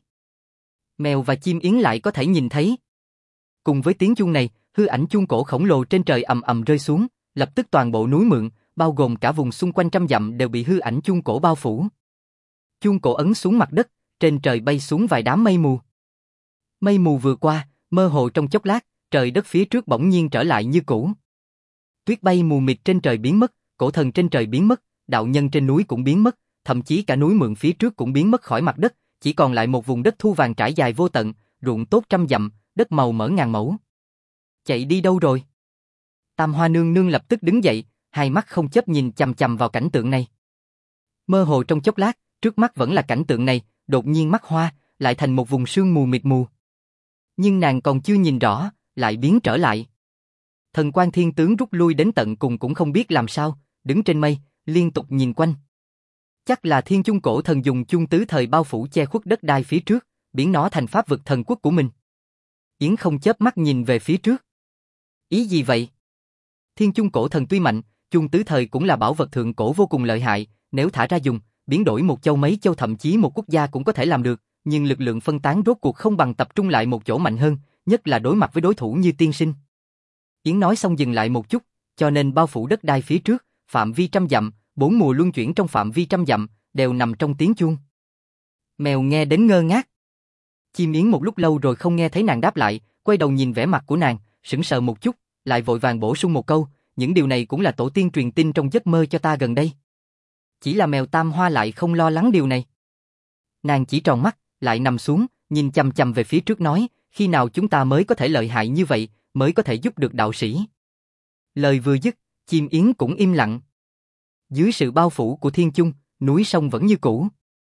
Mèo và chim yến lại có thể nhìn thấy. Cùng với tiếng chuông này, hư ảnh chuông cổ khổng lồ trên trời ầm ầm rơi xuống, lập tức toàn bộ núi Mượn, bao gồm cả vùng xung quanh trăm dặm đều bị hư ảnh chuông cổ bao phủ. Chuông cổ ấn xuống mặt đất, trên trời bay xuống vài đám mây mù. Mây mù vừa qua, mơ hồ trong chốc lát, trời đất phía trước bỗng nhiên trở lại như cũ. Tuyết bay mù mịt trên trời biến mất, cổ thần trên trời biến mất, đạo nhân trên núi cũng biến mất, thậm chí cả núi Mượn phía trước cũng biến mất khỏi mặt đất, chỉ còn lại một vùng đất thu vàng trải dài vô tận, ruộng tốt trăm dặm, đất màu mỡ ngàn mẫu. Chạy đi đâu rồi? Tam Hoa nương nương lập tức đứng dậy, hai mắt không chớp nhìn chằm chằm vào cảnh tượng này. Mơ hồ trong chốc lát, trước mắt vẫn là cảnh tượng này, đột nhiên mắt hoa, lại thành một vùng sương mù mịt mù. Nhưng nàng còn chưa nhìn rõ, lại biến trở lại. Thần Quan Thiên Tướng rút lui đến tận cùng cũng không biết làm sao, đứng trên mây, liên tục nhìn quanh. Chắc là Thiên Chung Cổ Thần dùng chung tứ thời bao phủ che khuất đất đai phía trước, biến nó thành pháp vực thần quốc của mình. Yến không chớp mắt nhìn về phía trước. Ý gì vậy? Thiên Chung Cổ Thần tuy mạnh, chung tứ thời cũng là bảo vật thượng cổ vô cùng lợi hại, nếu thả ra dùng, biến đổi một châu mấy châu thậm chí một quốc gia cũng có thể làm được, nhưng lực lượng phân tán rốt cuộc không bằng tập trung lại một chỗ mạnh hơn, nhất là đối mặt với đối thủ như tiên sinh. Yến nói xong dừng lại một chút, cho nên bao phủ đất đai phía trước, phạm vi trăm dặm, bốn mùa luân chuyển trong phạm vi trăm dặm, đều nằm trong tiếng chuông. Mèo nghe đến ngơ ngác. Chim Yến một lúc lâu rồi không nghe thấy nàng đáp lại, quay đầu nhìn vẻ mặt của nàng, sững sờ một chút, lại vội vàng bổ sung một câu, những điều này cũng là tổ tiên truyền tin trong giấc mơ cho ta gần đây. Chỉ là mèo Tam Hoa lại không lo lắng điều này. Nàng chỉ tròn mắt, lại nằm xuống, nhìn chằm chằm về phía trước nói, khi nào chúng ta mới có thể lợi hại như vậy, mới có thể giúp được đạo sĩ. Lời vừa dứt, chim Yến cũng im lặng. Dưới sự bao phủ của thiên chung, núi sông vẫn như cũ.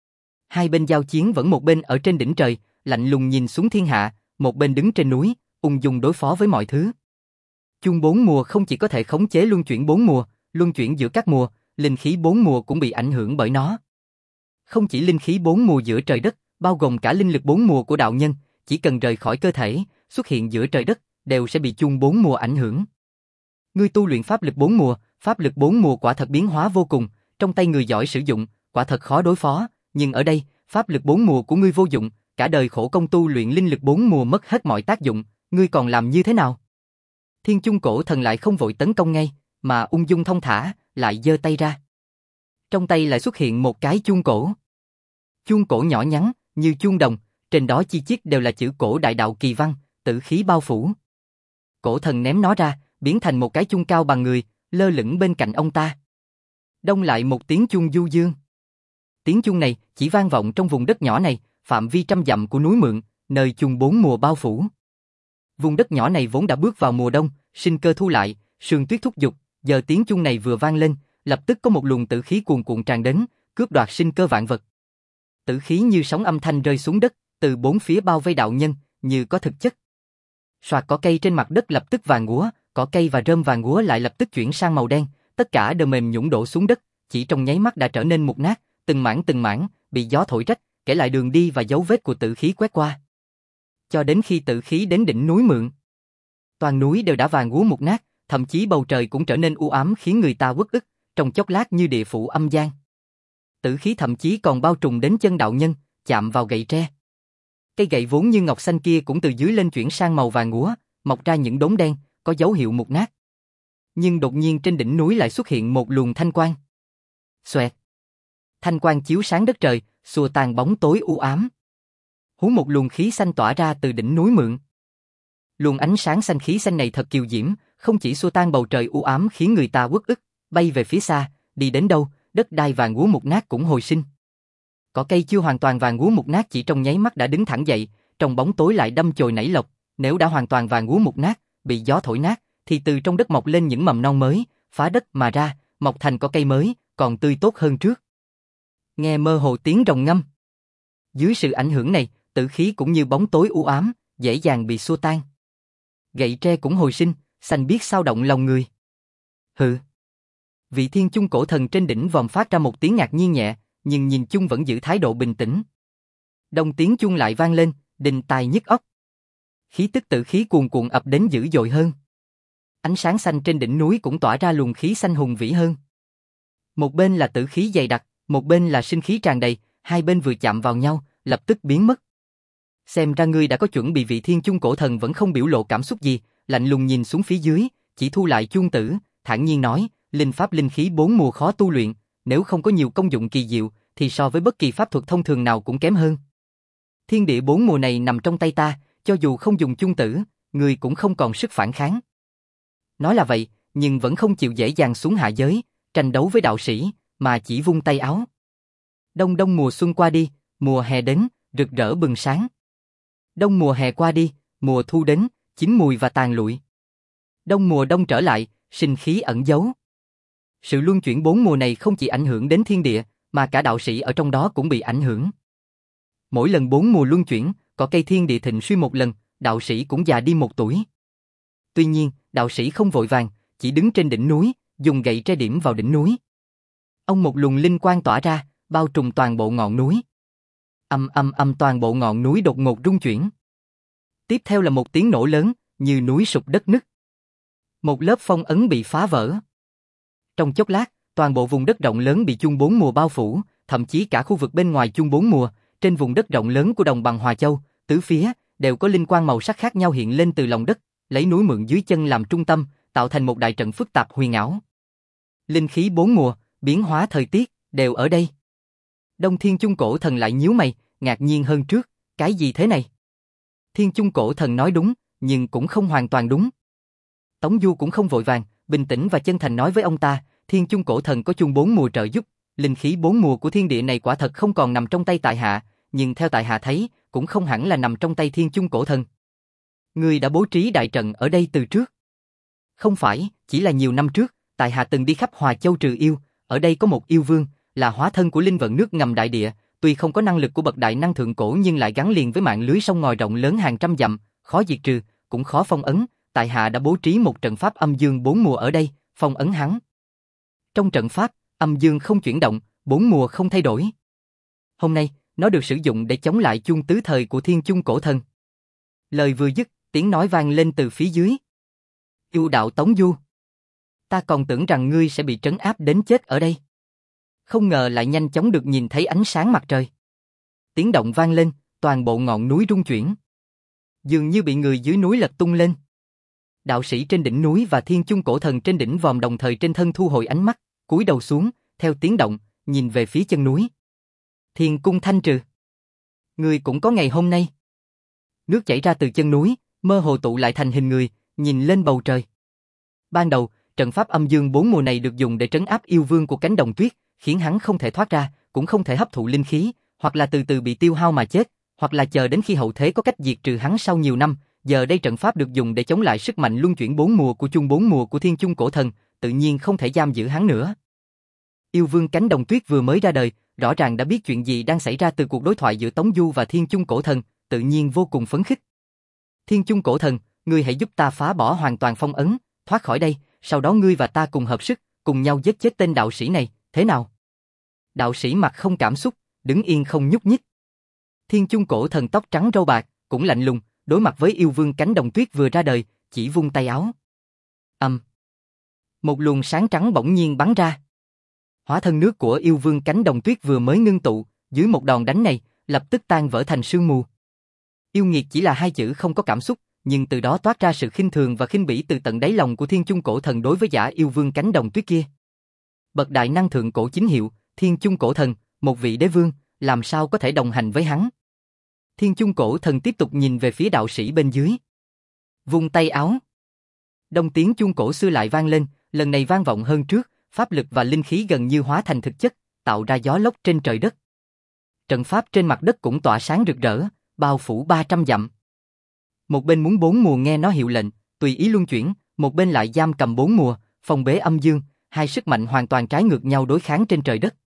Hai bên giao chiến vẫn một bên ở trên đỉnh trời, lạnh lùng nhìn xuống thiên hạ, một bên đứng trên núi, ung dung đối phó với mọi thứ. Chuông bốn mùa không chỉ có thể khống chế luân chuyển bốn mùa, luân chuyển giữa các mùa, linh khí bốn mùa cũng bị ảnh hưởng bởi nó. Không chỉ linh khí bốn mùa giữa trời đất, bao gồm cả linh lực bốn mùa của đạo nhân, chỉ cần rời khỏi cơ thể, xuất hiện giữa trời đất, đều sẽ bị chuông bốn mùa ảnh hưởng. Ngươi tu luyện pháp lực bốn mùa, pháp lực bốn mùa quả thật biến hóa vô cùng, trong tay người giỏi sử dụng, quả thật khó đối phó, nhưng ở đây, pháp lực bốn mùa của ngươi vô dụng, cả đời khổ công tu luyện linh lực bốn mùa mất hết mọi tác dụng, ngươi còn làm như thế nào? Thiên Chung Cổ Thần lại không vội tấn công ngay, mà ung dung thong thả, lại giơ tay ra. Trong tay lại xuất hiện một cái chuông cổ. Chuông cổ nhỏ nhắn, như chuông đồng, trên đó chi chít đều là chữ cổ đại đạo kỳ văn, tử khí bao phủ. Cổ thần ném nó ra, biến thành một cái chuông cao bằng người, lơ lửng bên cạnh ông ta. Đông lại một tiếng chuông du dương. Tiếng chuông này chỉ vang vọng trong vùng đất nhỏ này, phạm vi trăm dặm của núi Mượn, nơi chuông bốn mùa bao phủ. Vùng đất nhỏ này vốn đã bước vào mùa đông, sinh cơ thu lại, sương tuyết thúc giục, giờ tiếng chuông này vừa vang lên, lập tức có một luồng tử khí cuồn cuộn tràn đến, cướp đoạt sinh cơ vạn vật. Tử khí như sóng âm thanh rơi xuống đất, từ bốn phía bao vây đạo nhân, như có thực chất. Soạt cỏ cây trên mặt đất lập tức vàng úa, cỏ cây và rơm vàng úa lại lập tức chuyển sang màu đen, tất cả đều mềm nhũn đổ xuống đất, chỉ trong nháy mắt đã trở nên mục nát, từng mảng từng mảng, bị gió thổi rách, kể lại đường đi và dấu vết của tử khí quét qua. Cho đến khi tử khí đến đỉnh núi Mượn, toàn núi đều đã vàng úa mục nát, thậm chí bầu trời cũng trở nên u ám khiến người ta uất ức, trong chốc lát như địa phủ âm gian. Tử khí thậm chí còn bao trùm đến chân đạo nhân, chạm vào gậy tre. Cây gậy vốn như ngọc xanh kia cũng từ dưới lên chuyển sang màu vàng úa, mọc ra những đốm đen, có dấu hiệu mục nát. Nhưng đột nhiên trên đỉnh núi lại xuất hiện một luồng thanh quang. Xoẹt. Thanh quang chiếu sáng đất trời, xua tan bóng tối u ám. Hú một luồng khí xanh tỏa ra từ đỉnh núi Mượn. Luồng ánh sáng xanh khí xanh này thật kiều diễm, không chỉ xua tan bầu trời u ám khiến người ta uất ức, bay về phía xa, đi đến đâu, đất đai vàng úa mục nát cũng hồi sinh. Cỏ cây chưa hoàn toàn vàng úa mục nát chỉ trong nháy mắt đã đứng thẳng dậy, trong bóng tối lại đâm chồi nảy lộc, nếu đã hoàn toàn vàng úa mục nát, bị gió thổi nát, thì từ trong đất mọc lên những mầm non mới, phá đất mà ra, mọc thành cỏ cây mới, còn tươi tốt hơn trước. Nghe mơ hồ tiếng rồng ngâm. Dưới sự ảnh hưởng này, tử khí cũng như bóng tối u ám, dễ dàng bị xua tan. Gậy tre cũng hồi sinh, xanh biếc sao động lòng người. Hừ. Vị thiên chung cổ thần trên đỉnh vòm phát ra một tiếng ngạc nhiên nhẹ, nhưng nhìn chung vẫn giữ thái độ bình tĩnh. Đông tiếng chuông lại vang lên, đinh tai nhức óc. Khí tức tử khí cuồn cuộn ập đến dữ dội hơn. Ánh sáng xanh trên đỉnh núi cũng tỏa ra luồng khí xanh hùng vĩ hơn. Một bên là tử khí dày đặc, một bên là sinh khí tràn đầy, hai bên vừa chạm vào nhau, lập tức biến mất. Xem ra ngươi đã có chuẩn bị. Vị thiên chung cổ thần vẫn không biểu lộ cảm xúc gì, lạnh lùng nhìn xuống phía dưới, chỉ thu lại chuông tử, thản nhiên nói, linh pháp linh khí bốn mùa khó tu luyện, nếu không có nhiều công dụng kỳ diệu, thì so với bất kỳ pháp thuật thông thường nào cũng kém hơn. Thiên địa bốn mùa này nằm trong tay ta, cho dù không dùng chuông tử, ngươi cũng không còn sức phản kháng. Nói là vậy, nhưng vẫn không chịu dễ dàng xuống hạ giới, tranh đấu với đạo sĩ, mà chỉ vung tay áo. Đông đông mùa xuân qua đi, mùa hè đến, rực rỡ bừng sáng. Đông mùa hè qua đi, mùa thu đến, chín mùi và tàn lụi. Đông mùa đông trở lại, sinh khí ẩn giấu. Sự luân chuyển bốn mùa này không chỉ ảnh hưởng đến thiên địa, mà cả đạo sĩ ở trong đó cũng bị ảnh hưởng. Mỗi lần bốn mùa luân chuyển, có cây thiên địa thịnh suy một lần, đạo sĩ cũng già đi một tuổi. Tuy nhiên, đạo sĩ không vội vàng, chỉ đứng trên đỉnh núi, dùng gậy tre điểm vào đỉnh núi. Ông một luồng linh quang tỏa ra, bao trùm toàn bộ ngọn núi. Âm âm âm toàn bộ ngọn núi đột ngột rung chuyển. Tiếp theo là một tiếng nổ lớn, như núi sụp đất nứt. Một lớp phong ấn bị phá vỡ. Trong chốc lát, toàn bộ vùng đất rộng lớn bị chuông bốn mùa bao phủ, thậm chí cả khu vực bên ngoài chuông bốn mùa, trên vùng đất rộng lớn của đồng bằng Hòa Châu, tứ phía đều có linh quang màu sắc khác nhau hiện lên từ lòng đất, lấy núi Mượn dưới chân làm trung tâm, tạo thành một đại trận phức tạp huyền ảo. Linh khí bốn mùa, biến hóa thời tiết đều ở đây. Đông Thiên Chung Cổ Thần lại nhíu mày, ngạc nhiên hơn trước, cái gì thế này? Thiên Chung Cổ Thần nói đúng, nhưng cũng không hoàn toàn đúng. Tống Du cũng không vội vàng, bình tĩnh và chân thành nói với ông ta, Thiên Chung Cổ Thần có chung bốn mùa trợ giúp, linh khí bốn mùa của thiên địa này quả thật không còn nằm trong tay tại hạ, nhưng theo tại hạ thấy, cũng không hẳn là nằm trong tay Thiên Chung Cổ Thần. Ngươi đã bố trí đại trận ở đây từ trước. Không phải, chỉ là nhiều năm trước, tại hạ từng đi khắp Hòa Châu trừ yêu, ở đây có một yêu vương, là hóa thân của linh vận nước ngầm đại địa, tuy không có năng lực của bậc đại năng thượng cổ nhưng lại gắn liền với mạng lưới sông ngòi rộng lớn hàng trăm dặm, khó diệt trừ, cũng khó phong ấn, tại hạ đã bố trí một trận pháp âm dương bốn mùa ở đây, phong ấn hắn. Trong trận pháp, âm dương không chuyển động, bốn mùa không thay đổi. Hôm nay, nó được sử dụng để chống lại chuông tứ thời của Thiên Chung Cổ Thần. Lời vừa dứt, tiếng nói vang lên từ phía dưới. Yêu đạo Tống Du, ta còn tưởng rằng ngươi sẽ bị trấn áp đến chết ở đây. Không ngờ lại nhanh chóng được nhìn thấy ánh sáng mặt trời. Tiếng động vang lên, toàn bộ ngọn núi rung chuyển. Dường như bị người dưới núi lật tung lên. Đạo sĩ trên đỉnh núi và Thiên Chung Cổ Thần trên đỉnh vòm đồng thời trên thân thu hồi ánh mắt, cúi đầu xuống, theo tiếng động, nhìn về phía chân núi. Thiên cung thanh trừ. Ngươi cũng có ngày hôm nay. Nước chảy ra từ chân núi, mơ hồ tụ lại thành hình người, nhìn lên bầu trời. Ban đầu, trận pháp âm dương bốn mùa này được dùng để trấn áp yêu vương của cánh đồng tuyết, khiến hắn không thể thoát ra, cũng không thể hấp thụ linh khí, hoặc là từ từ bị tiêu hao mà chết, hoặc là chờ đến khi hậu thế có cách diệt trừ hắn sau nhiều năm. Giờ đây trận pháp được dùng để chống lại sức mạnh luân chuyển bốn mùa của chung bốn mùa của Thiên Chung Cổ Thần, tự nhiên không thể giam giữ hắn nữa. Yêu vương cánh đồng tuyết vừa mới ra đời, rõ ràng đã biết chuyện gì đang xảy ra từ cuộc đối thoại giữa Tống Du và Thiên Chung Cổ Thần, tự nhiên vô cùng phấn khích. Thiên Chung Cổ Thần, ngươi hãy giúp ta phá bỏ hoàn toàn phong ấn, thoát khỏi đây, sau đó ngươi và ta cùng hợp sức, cùng nhau giết chết tên đạo sĩ này, thế nào? Đạo sĩ mặt không cảm xúc, đứng yên không nhúc nhích. Thiên Chung Cổ Thần tóc trắng râu bạc, cũng lạnh lùng, đối mặt với yêu vương cánh đồng tuyết vừa ra đời, chỉ vung tay áo. Âm. Một luồng sáng trắng bỗng nhiên bắn ra. Hóa thân nước của yêu vương cánh đồng tuyết vừa mới ngưng tụ, dưới một đòn đánh này, lập tức tan vỡ thành sương mù. Yêu nghiệt chỉ là hai chữ không có cảm xúc, nhưng từ đó toát ra sự khinh thường và khinh bỉ từ tận đáy lòng của Thiên Chung Cổ Thần đối với Giả Yêu Vương cánh đồng tuyết kia. Bậc đại năng thượng cổ chính hiệu, Thiên Chung Cổ Thần, một vị đế vương, làm sao có thể đồng hành với hắn? Thiên Chung Cổ Thần tiếp tục nhìn về phía đạo sĩ bên dưới. Vung tay áo. Đông tiếng chuông cổ xưa lại vang lên, lần này vang vọng hơn trước, pháp lực và linh khí gần như hóa thành thực chất, tạo ra gió lốc trên trời đất. Trận pháp trên mặt đất cũng tỏa sáng rực rỡ, bao phủ ba trăm dặm. Một bên muốn bốn mùa nghe nó hiệu lệnh, tùy ý luân chuyển, một bên lại giam cầm bốn mùa, phong bế âm dương, hai sức mạnh hoàn toàn trái ngược nhau đối kháng trên trời đất.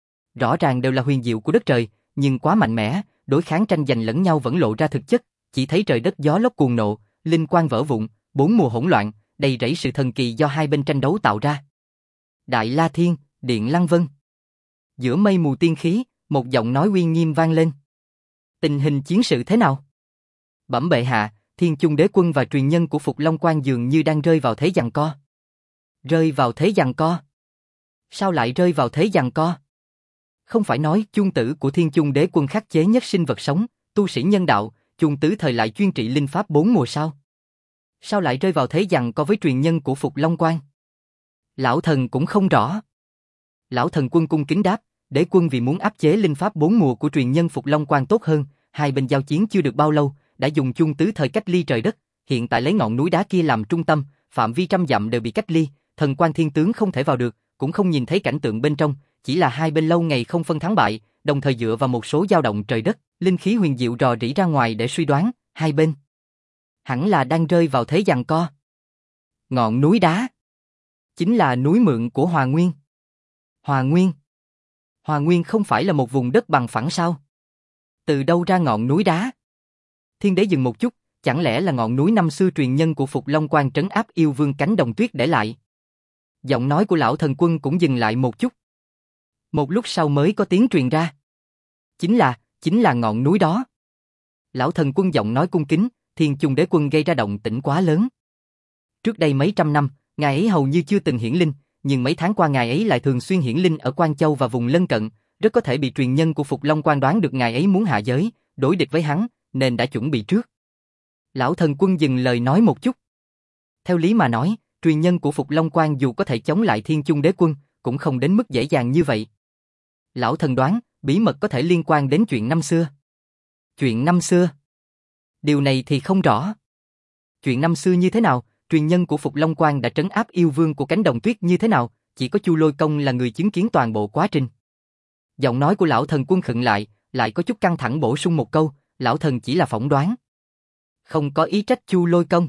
Rõ ràng đều là huyền diệu của đất trời, nhưng quá mạnh mẽ, đối kháng tranh giành lẫn nhau vẫn lộ ra thực chất, chỉ thấy trời đất gió lốc cuồng nộ, linh quang vỡ vụn, bốn mùa hỗn loạn, đầy rẫy sự thần kỳ do hai bên tranh đấu tạo ra. Đại La Thiên, Điện Lăng Vân. Giữa mây mù tiên khí, một giọng nói uy nghiêm vang lên. Tình hình chiến sự thế nào? Bẩm bệ hạ, Thiên Chung Đế Quân và truyền nhân của Phục Long Quan dường như đang rơi vào thế giằng co. Rơi vào thế giằng co? Sao lại rơi vào thế giằng co? Không phải nói chung tử của Thiên Chung Đế Quân khắc chế nhất sinh vật sống, tu sĩ nhân đạo, chung tứ thời lại chuyên trị linh pháp bốn mùa sao? Sao lại rơi vào thế giằng co với truyền nhân của Phục Long Quan? Lão thần cũng không rõ. Lão thần quân cung kính đáp, Đế Quân vì muốn áp chế linh pháp bốn mùa của truyền nhân Phục Long Quan tốt hơn, hai bên giao chiến chưa được bao lâu, đã dùng chung tứ thời cách ly trời đất, hiện tại lấy ngọn núi đá kia làm trung tâm, phạm vi trăm dặm đều bị cách ly, thần quan thiên tướng không thể vào được, cũng không nhìn thấy cảnh tượng bên trong, chỉ là hai bên lâu ngày không phân thắng bại, đồng thời dựa vào một số dao động trời đất, linh khí huyền diệu rò rỉ ra ngoài để suy đoán, hai bên hẳn là đang rơi vào thế giằng co. Ngọn núi đá chính là núi mượn của Hòa Nguyên. Hòa Nguyên? Hòa Nguyên không phải là một vùng đất bằng phẳng sao? Từ đâu ra ngọn núi đá? Thiên đế dừng một chút, chẳng lẽ là ngọn núi năm xưa truyền nhân của Phục Long Quan trấn áp yêu vương cánh đồng tuyết để lại? Giọng nói của lão thần quân cũng dừng lại một chút. Một lúc sau mới có tiếng truyền ra. Chính là, chính là ngọn núi đó. Lão thần quân giọng nói cung kính, Thiên Chung Đế Quân gây ra động tĩnh quá lớn. Trước đây mấy trăm năm, ngài ấy hầu như chưa từng hiển linh, nhưng mấy tháng qua ngài ấy lại thường xuyên hiển linh ở Quan Châu và vùng lân cận, rất có thể bị truyền nhân của Phục Long Quan đoán được ngài ấy muốn hạ giới, đối địch với hắn, nên đã chuẩn bị trước. Lão thần quân dừng lời nói một chút. Theo lý mà nói, truyền nhân của Phục Long Quan dù có thể chống lại Thiên Chung Đế Quân, cũng không đến mức dễ dàng như vậy. Lão thần đoán, bí mật có thể liên quan đến chuyện năm xưa. Chuyện năm xưa? Điều này thì không rõ. Chuyện năm xưa như thế nào, truyền nhân của Phục Long Quan đã trấn áp yêu vương của cánh đồng tuyết như thế nào, chỉ có Chu Lôi Công là người chứng kiến toàn bộ quá trình. Giọng nói của lão thần quân khựng lại, lại có chút căng thẳng bổ sung một câu, lão thần chỉ là phỏng đoán. Không có ý trách Chu Lôi Công.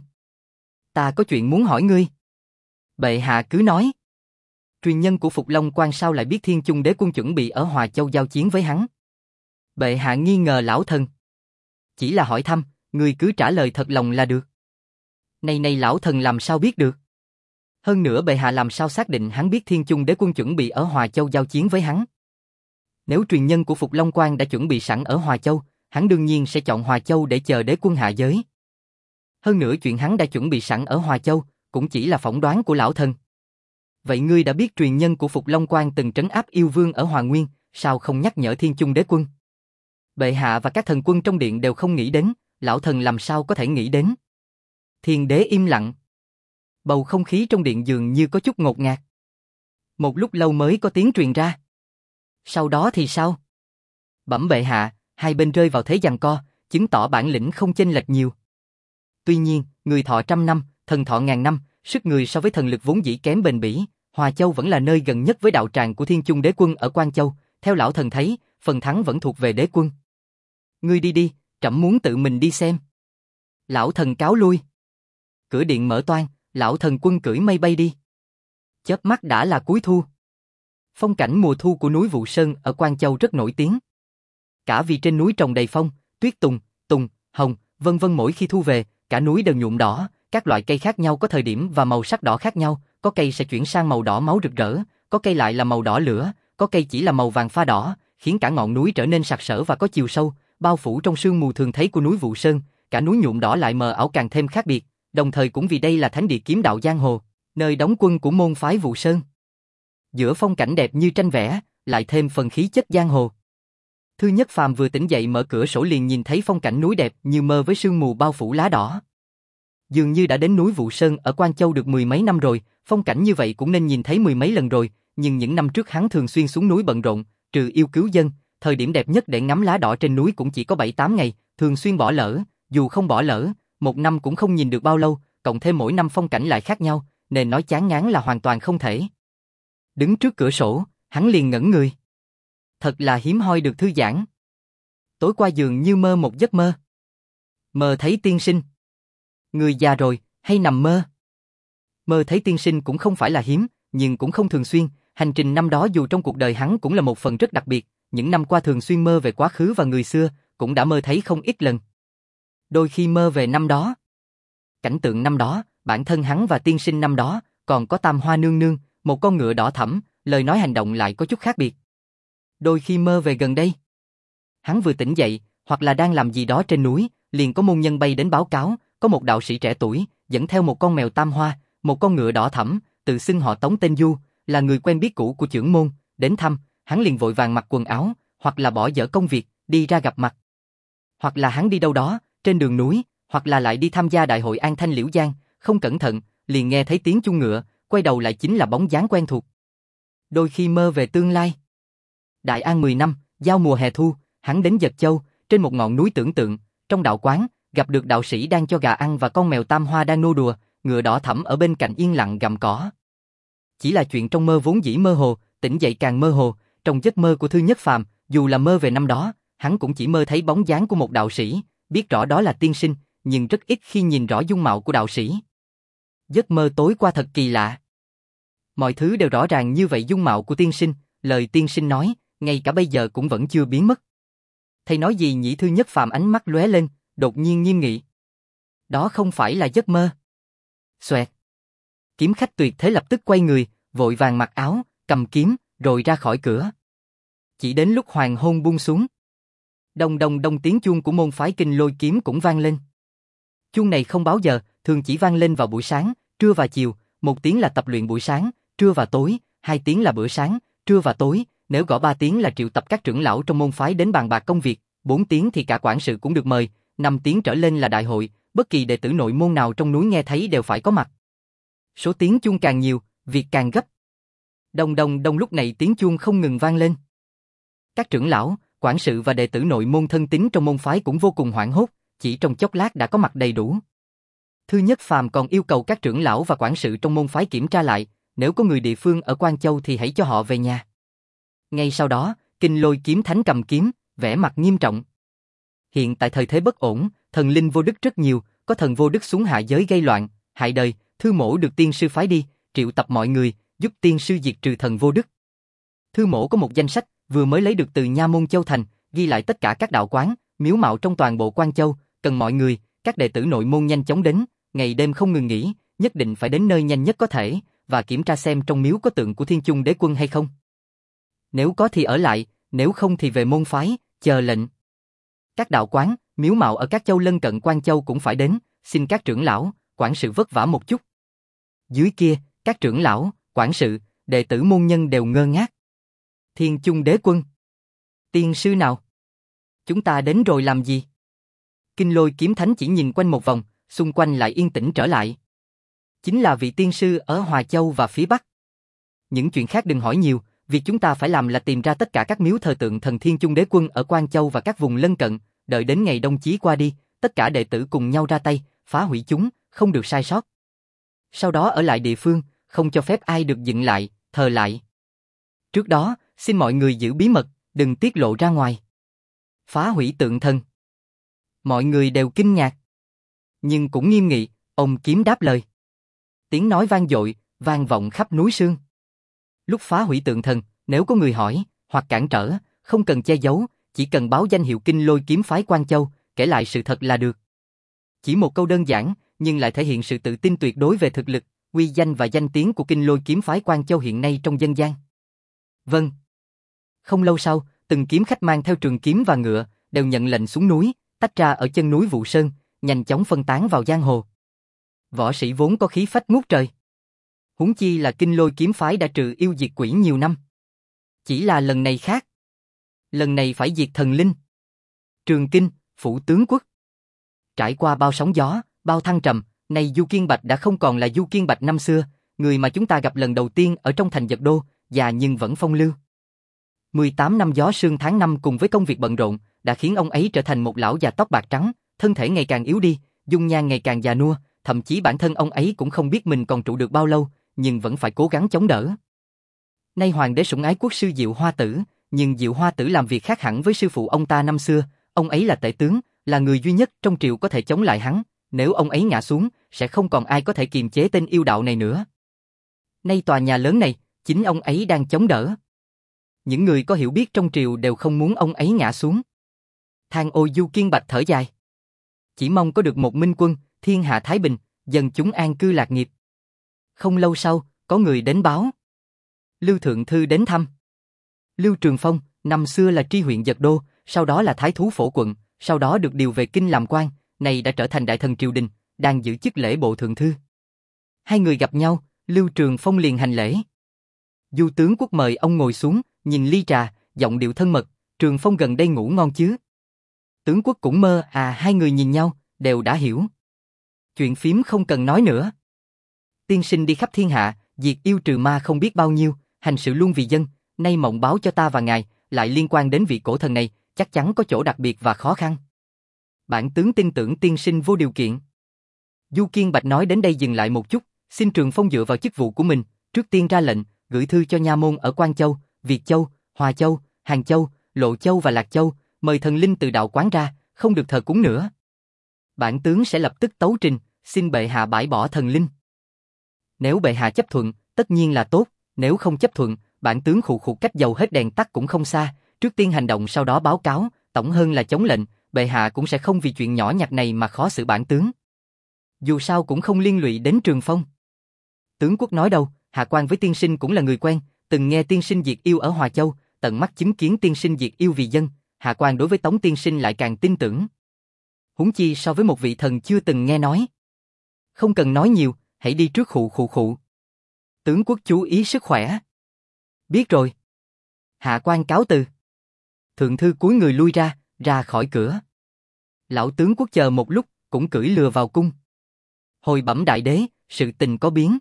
Ta có chuyện muốn hỏi ngươi. Bệ hạ cứ nói. Truyền nhân của Phục Long Quan sao lại biết Thiên Chung Đế Quân chuẩn bị ở Hòa Châu giao chiến với hắn? Bệ hạ nghi ngờ lão thần. Chỉ là hỏi thăm, ngươi cứ trả lời thật lòng là được. Này này lão thần làm sao biết được? Hơn nữa bệ hạ làm sao xác định hắn biết Thiên Chung Đế Quân chuẩn bị ở Hòa Châu giao chiến với hắn? Nếu truyền nhân của Phục Long Quan đã chuẩn bị sẵn ở Hòa Châu, hắn đương nhiên sẽ chọn Hòa Châu để chờ Đế Quân hạ giới. Hơn nữa chuyện hắn đã chuẩn bị sẵn ở Hòa Châu, cũng chỉ là phỏng đoán của lão thần. Vậy ngươi đã biết truyền nhân của Phục Long Quan từng trấn áp yêu vương ở Hòa Nguyên, sao không nhắc nhở Thiên Chung Đế Quân? Bệ hạ và các thần quân trong điện đều không nghĩ đến, lão thần làm sao có thể nghĩ đến? Thiên đế im lặng. Bầu không khí trong điện dường như có chút ngột ngạt. Một lúc lâu mới có tiếng truyền ra. Sau đó thì sao? Bẩm bệ hạ, hai bên rơi vào thế giằng co, chứng tỏ bản lĩnh không chênh lệch nhiều. Tuy nhiên, người thọ trăm năm, thần thọ ngàn năm, sức người so với thần lực vốn dĩ kém bền bỉ, Hòa Châu vẫn là nơi gần nhất với đạo tràng của Thiên Chung Đế Quân ở Quan Châu, theo lão thần thấy, phần thắng vẫn thuộc về Đế Quân. Ngươi đi đi, trẫm muốn tự mình đi xem. Lão thần cáo lui. Cửa điện mở toang, lão thần quân cưỡi mây bay đi. Chớp mắt đã là cuối thu. Phong cảnh mùa thu của núi Vụ Sơn ở Quan Châu rất nổi tiếng. Cả vì trên núi trồng đầy phong, tuyết tùng, tùng, hồng, vân vân mỗi khi thu về, cả núi đều nhuộm đỏ, các loại cây khác nhau có thời điểm và màu sắc đỏ khác nhau, có cây sẽ chuyển sang màu đỏ máu rực rỡ, có cây lại là màu đỏ lửa, có cây chỉ là màu vàng pha đỏ, khiến cả ngọn núi trở nên sặc sỡ và có chiều sâu, bao phủ trong sương mù thường thấy của núi Vụ Sơn, cả núi nhuộm đỏ lại mờ ảo càng thêm khác biệt, đồng thời cũng vì đây là thánh địa kiếm đạo giang hồ, nơi đóng quân của môn phái Vụ Sơn. Giữa phong cảnh đẹp như tranh vẽ, lại thêm phần khí chất giang hồ. Thư Nhất Phàm vừa tỉnh dậy mở cửa sổ liền nhìn thấy phong cảnh núi đẹp như mơ với sương mù bao phủ lá đỏ. Dường như đã đến núi Vụ Sơn ở Quan Châu được mười mấy năm rồi, phong cảnh như vậy cũng nên nhìn thấy mười mấy lần rồi, nhưng những năm trước hắn thường xuyên xuống núi bận rộn, trừ yêu cứu dân, thời điểm đẹp nhất để ngắm lá đỏ trên núi cũng chỉ có bảy tám ngày, thường xuyên bỏ lỡ, dù không bỏ lỡ, một năm cũng không nhìn được bao lâu, cộng thêm mỗi năm phong cảnh lại khác nhau, nên nói chán ngán là hoàn toàn không thể. Đứng trước cửa sổ, hắn liền ngẩn người. Thật là hiếm hoi được thư giãn. Tối qua dường như mơ một giấc mơ. Mơ thấy tiên sinh. Người già rồi, hay nằm mơ? Mơ thấy tiên sinh cũng không phải là hiếm, nhưng cũng không thường xuyên, hành trình năm đó dù trong cuộc đời hắn cũng là một phần rất đặc biệt, những năm qua thường xuyên mơ về quá khứ và người xưa, cũng đã mơ thấy không ít lần. Đôi khi mơ về năm đó. Cảnh tượng năm đó, bản thân hắn và tiên sinh năm đó, còn có Tam Hoa nương nương, một con ngựa đỏ thẫm, lời nói hành động lại có chút khác biệt. Đôi khi mơ về gần đây. Hắn vừa tỉnh dậy, hoặc là đang làm gì đó trên núi, liền có môn nhân bay đến báo cáo, có một đạo sĩ trẻ tuổi, dẫn theo một con mèo tam hoa, một con ngựa đỏ thẫm, tự xưng họ Tống tên Du, là người quen biết cũ của chưởng môn, đến thăm, hắn liền vội vàng mặc quần áo, hoặc là bỏ dở công việc, đi ra gặp mặt. Hoặc là hắn đi đâu đó, trên đường núi, hoặc là lại đi tham gia đại hội An Thanh Liễu Giang, không cẩn thận, liền nghe thấy tiếng chuông ngựa, quay đầu lại chính là bóng dáng quen thuộc. Đôi khi mơ về tương lai. Đại An mười năm, giao mùa hè thu, hắn đến Dật Châu, trên một ngọn núi tưởng tượng, trong đạo quán, gặp được đạo sĩ đang cho gà ăn và con mèo tam hoa đang nô đùa, ngựa đỏ thẫm ở bên cạnh yên lặng gặm cỏ. Chỉ là chuyện trong mơ vốn dĩ mơ hồ, tỉnh dậy càng mơ hồ, trong giấc mơ của Thư Nhất Phàm, dù là mơ về năm đó, hắn cũng chỉ mơ thấy bóng dáng của một đạo sĩ, biết rõ đó là tiên sinh, nhưng rất ít khi nhìn rõ dung mạo của đạo sĩ. Giấc mơ tối qua thật kỳ lạ. Mọi thứ đều rõ ràng như vậy, dung mạo của tiên sinh, lời tiên sinh nói, ngay cả bây giờ cũng vẫn chưa biến mất. Thầy nói gì nhỉ? Thư Nhất Phàm ánh mắt lóe lên, đột nhiên nghiêm nghị. Đó không phải là giấc mơ. Xoẹt. Kiếm khách tuyệt thế lập tức quay người, vội vàng mặc áo, cầm kiếm, rồi ra khỏi cửa. Chỉ đến lúc hoàng hôn buông xuống. Đông đông đông, tiếng chuông của môn phái Kinh Lôi Kiếm cũng vang lên. Chuông này không báo giờ, thường chỉ vang lên vào buổi sáng, trưa và chiều, một tiếng là tập luyện buổi sáng, trưa và tối, hai tiếng là bữa sáng, trưa và tối, nếu gõ ba tiếng là triệu tập các trưởng lão trong môn phái đến bàn bạc công việc, bốn tiếng thì cả quản sự cũng được mời, năm tiếng trở lên là đại hội, bất kỳ đệ tử nội môn nào trong núi nghe thấy đều phải có mặt. Số tiếng chuông càng nhiều, việc càng gấp. Đông đông đông, lúc này tiếng chuông không ngừng vang lên. Các trưởng lão, quản sự và đệ tử nội môn thân tín trong môn phái cũng vô cùng hoảng hốt, chỉ trong chốc lát đã có mặt đầy đủ. Thư Nhất Phàm còn yêu cầu các trưởng lão và quản sự trong môn phái kiểm tra lại, nếu có người địa phương ở Quan Châu thì hãy cho họ về nhà. Ngay sau đó, Kinh Lôi Kiếm Thánh cầm kiếm, vẻ mặt nghiêm trọng. Hiện tại thời thế bất ổn, thần linh vô đức rất nhiều, có thần vô đức xuống hạ giới gây loạn, hại đời, Thư mỗ được tiên sư phái đi, triệu tập mọi người, giúp tiên sư diệt trừ thần vô đức. Thư mỗ có một danh sách, vừa mới lấy được từ Nha Môn Châu Thành, ghi lại tất cả các đạo quán, miếu mạo trong toàn bộ Quan Châu, cần mọi người, các đệ tử nội môn nhanh chóng đến, ngày đêm không ngừng nghỉ, nhất định phải đến nơi nhanh nhất có thể, và kiểm tra xem trong miếu có tượng của Thiên Chung Đế Quân hay không. Nếu có thì ở lại, nếu không thì về môn phái, chờ lệnh. Các đạo quán, miếu mạo ở các châu lân cận Quan Châu cũng phải đến, xin các trưởng lão, quản sự vất vả một chút. Dưới kia, các trưởng lão, quản sự, đệ tử môn nhân đều ngơ ngác. Thiên Chung Đế Quân? Tiên sư nào? Chúng ta đến rồi làm gì? Kinh Lôi Kiếm Thánh chỉ nhìn quanh một vòng, xung quanh lại yên tĩnh trở lại. Chính là vị tiên sư ở Hòa Châu và phía Bắc. Những chuyện khác đừng hỏi nhiều, việc chúng ta phải làm là tìm ra tất cả các miếu thờ tượng thần Thiên Chung Đế Quân ở Quan Châu và các vùng lân cận, đợi đến ngày đông chí qua đi, tất cả đệ tử cùng nhau ra tay, phá hủy chúng, không được sai sót. Sau đó ở lại địa phương, không cho phép ai được dựng lại, thờ lại. Trước đó, xin mọi người giữ bí mật, đừng tiết lộ ra ngoài. Phá hủy tượng thần. Mọi người đều kinh ngạc, nhưng cũng nghiêm nghị, ông kiếm đáp lời. Tiếng nói vang dội, vang vọng khắp núi Sương. Lúc phá hủy tượng thần, nếu có người hỏi, hoặc cản trở, không cần che giấu, chỉ cần báo danh hiệu Kinh Lôi Kiếm phái Quan Châu, kể lại sự thật là được. Chỉ một câu đơn giản, nhưng lại thể hiện sự tự tin tuyệt đối về thực lực, uy danh và danh tiếng của Kinh Lôi Kiếm phái Quan Châu hiện nay trong dân gian. Vâng. Không lâu sau, từng kiếm khách mang theo trường kiếm và ngựa, đều nhận lệnh xuống núi, tách ra ở chân núi Vụ Sơn, nhanh chóng phân tán vào giang hồ. Võ sĩ vốn có khí phách ngút trời. Huống chi là Kinh Lôi Kiếm phái đã trừ yêu diệt quỷ nhiều năm. Chỉ là lần này khác. lần này phải diệt thần linh. Trường Kinh, phủ tướng quốc. Trải qua bao sóng gió, bao thăng trầm, nay Du Kiên Bạch đã không còn là Du Kiên Bạch năm xưa, người mà chúng ta gặp lần đầu tiên ở trong thành Dật Đô, già nhưng vẫn phong lưu. mười tám năm gió sương tháng năm cùng với công việc bận rộn, đã khiến ông ấy trở thành một lão già tóc bạc trắng, thân thể ngày càng yếu đi, dung nhan ngày càng già nua, thậm chí bản thân ông ấy cũng không biết mình còn trụ được bao lâu, nhưng vẫn phải cố gắng chống đỡ. Nay hoàng đế sủng ái quốc sư Diệu Hoa Tử, nhưng Diệu Hoa Tử làm việc khác hẳn với sư phụ ông ta năm xưa, ông ấy là tể tướng, là người duy nhất trong triều có thể chống lại hắn, nếu ông ấy ngã xuống, sẽ không còn ai có thể kiềm chế tên yêu đạo này nữa. Nay tòa nhà lớn này, chính ông ấy đang chống đỡ. Những người có hiểu biết trong triều đều không muốn ông ấy ngã xuống. Than ôi Du Kiên Bạch thở dài. Chỉ mong có được một minh quân, thiên hạ thái bình, dân chúng an cư lạc nghiệp. Không lâu sau, có người đến báo. Lưu Thượng Thư đến thăm. Lưu Trường Phong, năm xưa là tri huyện Dật Đô, sau đó là thái thú phổ quận, sau đó được điều về kinh làm quan, này đã trở thành đại thần triều đình, đang giữ chức lễ bộ thượng thư. Hai người gặp nhau, Lưu Trường Phong liền hành lễ. Du tướng quốc mời ông ngồi xuống, nhìn ly trà, giọng điệu thân mật, Trường Phong gần đây ngủ ngon chứ? Tướng quốc cũng mơ, à hai người nhìn nhau, đều đã hiểu. Chuyện phím không cần nói nữa. Tiên sinh đi khắp thiên hạ, diệt yêu trừ ma không biết bao nhiêu, hành sự luôn vì dân, nay mộng báo cho ta và ngài, lại liên quan đến vị cổ thần này, chắc chắn có chỗ đặc biệt và khó khăn. Bản tướng tin tưởng tiên sinh vô điều kiện. Du Kiên Bạch nói đến đây dừng lại một chút, xin Trường Phong dựa vào chức vụ của mình, trước tiên ra lệnh, gửi thư cho nha môn ở Quan Châu, Việt Châu, Hòa Châu, Hàng Châu, Lộ Châu và Lạc Châu, mời thần linh từ đạo quán ra, không được thờ cúng nữa. Bản tướng sẽ lập tức tấu trình, xin bệ hạ bãi bỏ thần linh. Nếu bệ hạ chấp thuận, tất nhiên là tốt, nếu không chấp thuận, bản tướng khụ khụ cách dầu hết đèn tắt cũng không xa, trước tiên hành động sau đó báo cáo, tổng hơn là chống lệnh, bệ hạ cũng sẽ không vì chuyện nhỏ nhặt này mà khó xử bản tướng. Dù sao cũng không liên lụy đến Trường Phong. Tướng quốc nói đâu, hạ quan với tiên sinh cũng là người quen, từng nghe tiên sinh diệt yêu ở Hòa Châu, tận mắt chứng kiến tiên sinh diệt yêu vì dân, hạ quan đối với Tống tiên sinh lại càng tin tưởng. Huống chi so với một vị thần chưa từng nghe nói. Không cần nói nhiều, hãy đi trước khụ khụ khụ. Tướng quốc chú ý sức khỏe. Biết rồi. Hạ quan cáo từ. Thượng thư cúi người lui ra, ra khỏi cửa. Lão tướng quốc chờ một lúc, cũng cưỡi lừa vào cung. Hồi bẩm đại đế, sự tình có biến.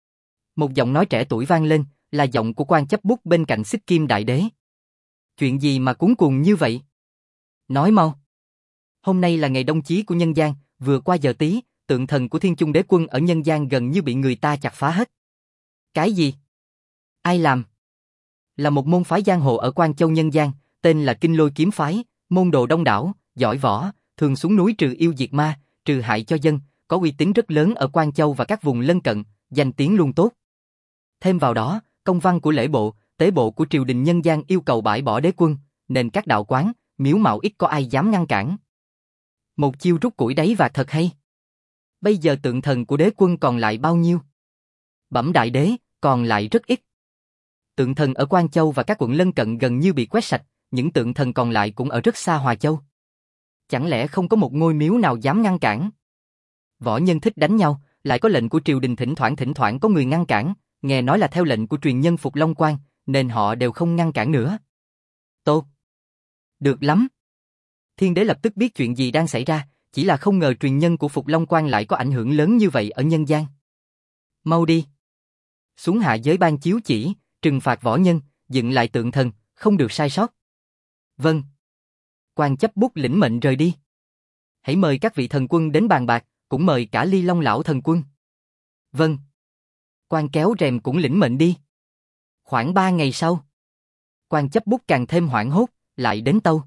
Một giọng nói trẻ tuổi vang lên, là giọng của quan chấp bút bên cạnh Xích Kim đại đế. Chuyện gì mà cuống cuồng như vậy? Nói mau. Hôm nay là ngày đông chí của nhân gian, vừa qua giờ tí, tượng thần của Thiên Chung Đế Quân ở nhân gian gần như bị người ta chặt phá hết. Cái gì? Ai làm? Là một môn phái giang hồ ở Quan Châu nhân gian, tên là Kinh Lôi Kiếm Phái, môn đồ đông đảo, giỏi võ, thường xuống núi trừ yêu diệt ma, trừ hại cho dân, có uy tín rất lớn ở Quan Châu và các vùng lân cận, danh tiếng luôn tốt. Thêm vào đó, công văn của lễ bộ, tế bộ của triều đình nhân gian yêu cầu bãi bỏ đế quân, nên các đạo quán, miếu mạo ít có ai dám ngăn cản. Một chiêu rút củi đáy và thật hay. Bây giờ tượng thần của đế quân còn lại bao nhiêu? Bẩm đại đế, còn lại rất ít. Tượng thần ở Quan Châu và các quận lân cận gần như bị quét sạch, những tượng thần còn lại cũng ở rất xa Hòa Châu. Chẳng lẽ không có một ngôi miếu nào dám ngăn cản? Võ nhân thích đánh nhau, lại có lệnh của triều đình thỉnh thoảng thỉnh thoảng có người ngăn cản, nghe nói là theo lệnh của truyền nhân Phục Long Quan, nên họ đều không ngăn cản nữa. Tốt. Được lắm. Thiên đế lập tức biết chuyện gì đang xảy ra, chỉ là không ngờ truyền nhân của Phục Long Quan lại có ảnh hưởng lớn như vậy ở nhân gian. Mau đi. Xuống hạ giới ban chiếu chỉ, trừng phạt võ nhân, dựng lại tượng thần, không được sai sót. Vâng. Quan chấp bút lĩnh mệnh rời đi. Hãy mời các vị thần quân đến bàn bạc, cũng mời cả Ly Long lão thần quân. Vâng. Quan kéo rèm cũng lĩnh mệnh đi. Khoảng ba ngày sau, quan chấp bút càng thêm hoảng hốt, lại đến tâu.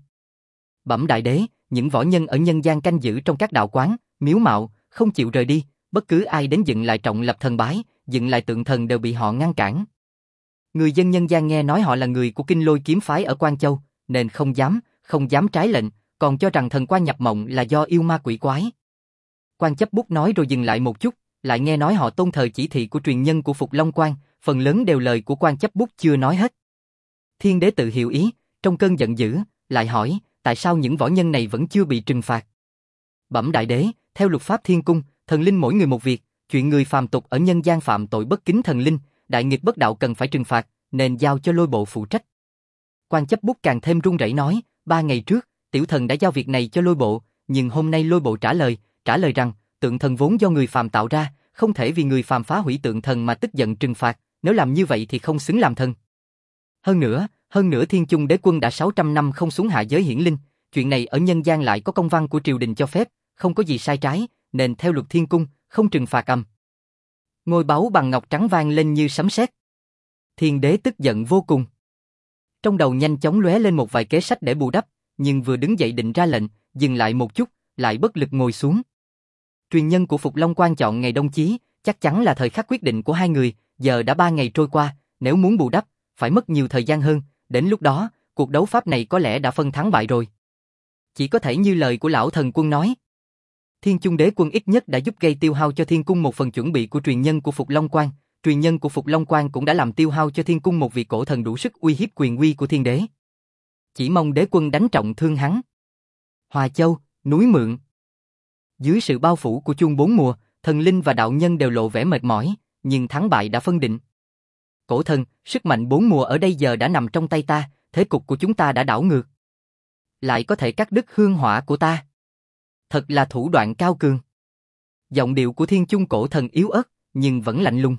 Bẩm đại đế, những võ nhân ở nhân gian canh giữ trong các đạo quán, miếu mạo, không chịu rời đi, bất cứ ai đến dựng lại trọng lập thần bái, dựng lại tượng thần đều bị họ ngăn cản. Người dân nhân gian nghe nói họ là người của Kinh Lôi Kiếm Phái ở Quan Châu, nên không dám, không dám trái lệnh, còn cho rằng thần quan nhập mộng là do yêu ma quỷ quái. Quan chấp bút nói rồi dừng lại một chút, lại nghe nói họ tôn thờ chỉ thị của truyền nhân của Phục Long Quan, phần lớn đều lời của quan chấp bút chưa nói hết. Thiên đế tự hiểu ý, trong cơn giận dữ, lại hỏi, tại sao những võ nhân này vẫn chưa bị trừng phạt? Bẩm đại đế, theo luật pháp thiên cung, thần linh mỗi người một việc, chuyện người phàm tục ở nhân gian phạm tội bất kính thần linh, đại nghịch bất đạo cần phải trừng phạt, nên giao cho lôi bộ phụ trách. quan chấp bút càng thêm run rẩy nói, ba ngày trước, tiểu thần đã giao việc này cho lôi bộ, nhưng hôm nay lôi bộ trả lời, trả lời rằng, tượng thần vốn do người phàm tạo ra, không thể vì người phàm phá hủy tượng thần mà tức giận trừng phạt, nếu làm như vậy thì không xứng làm thần. Hơn nữa, hơn nữa Thiên Chung Đế Quân đã sáu trăm năm không xuống hạ giới hiển linh, chuyện này ở nhân gian lại có công văn của triều đình cho phép, không có gì sai trái, nên theo luật thiên cung, không trừng phạt âm. Ngôi báu bằng ngọc trắng vang lên như sấm sét. Thiên đế tức giận vô cùng. Trong đầu nhanh chóng lóe lên một vài kế sách để bù đắp, nhưng vừa đứng dậy định ra lệnh, dừng lại một chút, lại bất lực ngồi xuống. Truyền nhân của Phục Long Quan chọn ngày đông chí, chắc chắn là thời khắc quyết định của hai người, giờ đã ba ngày trôi qua, nếu muốn bù đắp, phải mất nhiều thời gian hơn, đến lúc đó, cuộc đấu pháp này có lẽ đã phân thắng bại rồi. Chỉ có thể như lời của lão thần quân nói. Thiên Chung Đế Quân ít nhất đã giúp gây tiêu hao cho Thiên Cung một phần chuẩn bị của truyền nhân của Phục Long Quan, truyền nhân của Phục Long Quan cũng đã làm tiêu hao cho Thiên Cung một vị cổ thần đủ sức uy hiếp quyền uy của Thiên Đế. Chỉ mong Đế Quân đánh trọng thương hắn. Hòa Châu, núi Mượn. Dưới sự bao phủ của chuông bốn mùa, thần linh và đạo nhân đều lộ vẻ mệt mỏi, nhưng thắng bại đã phân định. Cổ thần, sức mạnh bốn mùa ở đây giờ đã nằm trong tay ta, thế cục của chúng ta đã đảo ngược. Lại có thể cắt đứt hương hỏa của ta. Thật là thủ đoạn cao cường. Giọng điệu của Thiên Chung cổ thần yếu ớt, nhưng vẫn lạnh lùng.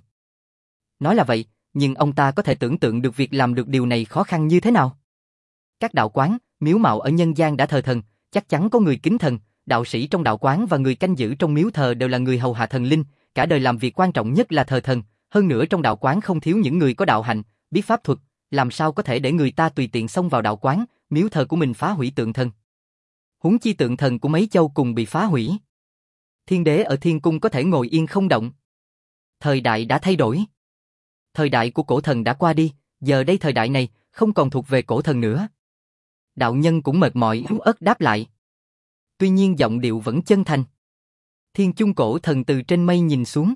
Nói là vậy, nhưng ông ta có thể tưởng tượng được việc làm được điều này khó khăn như thế nào. Các đạo quán, miếu mạo ở nhân gian đã thờ thần, chắc chắn có người kính thần, đạo sĩ trong đạo quán và người canh giữ trong miếu thờ đều là người hầu hạ thần linh, cả đời làm việc quan trọng nhất là thờ thần, hơn nữa trong đạo quán không thiếu những người có đạo hạnh, biết pháp thuật, làm sao có thể để người ta tùy tiện xông vào đạo quán, miếu thờ của mình phá hủy tượng thần. Huống chi tượng thần của mấy châu cùng bị phá hủy. Thiên đế ở thiên cung có thể ngồi yên không động. Thời đại đã thay đổi. Thời đại của cổ thần đã qua đi, giờ đây thời đại này không còn thuộc về cổ thần nữa. Đạo nhân cũng mệt mỏi yếu ớt đáp lại. Tuy nhiên giọng điệu vẫn chân thành. Thiên Chung cổ thần từ trên mây nhìn xuống.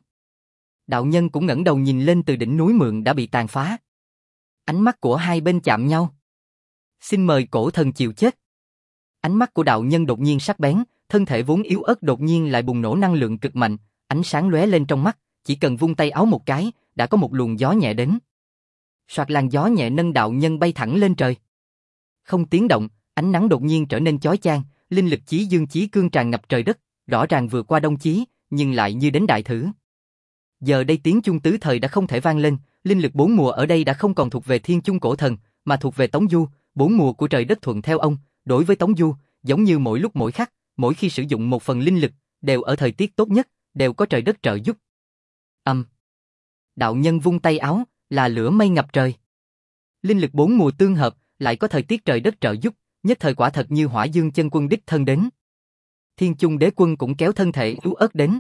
Đạo nhân cũng ngẩng đầu nhìn lên từ đỉnh núi Mượn đã bị tàn phá. Ánh mắt của hai bên chạm nhau. Xin mời cổ thần chịu chết. Ánh mắt của đạo nhân đột nhiên sắc bén, thân thể vốn yếu ớt đột nhiên lại bùng nổ năng lượng cực mạnh, ánh sáng lóe lên trong mắt, chỉ cần vung tay áo một cái, đã có một luồng gió nhẹ đến. Soạt làn gió nhẹ nâng đạo nhân bay thẳng lên trời. Không tiếng động, ánh nắng đột nhiên trở nên chói chang, linh lực chí dương chí cương tràn ngập trời đất, rõ ràng vừa qua đông chí, nhưng lại như đến đại thử. Giờ đây tiếng chuông tứ thời đã không thể vang lên, linh lực bốn mùa ở đây đã không còn thuộc về Thiên Chung cổ thần, mà thuộc về Tống Du, bốn mùa của trời đất thuận theo ông. Đối với Tống Du, giống như mỗi lúc mỗi khắc, mỗi khi sử dụng một phần linh lực, đều ở thời tiết tốt nhất, đều có trời đất trợ giúp. Âm. Um. Đạo nhân vung tay áo, là lửa mây ngập trời. Linh lực bốn mùa tương hợp, lại có thời tiết trời đất trợ giúp, nhất thời quả thật như Hỏa Dương chân quân đích thân đến. Thiên Chung Đế Quân cũng kéo thân thể yếu ớt đến.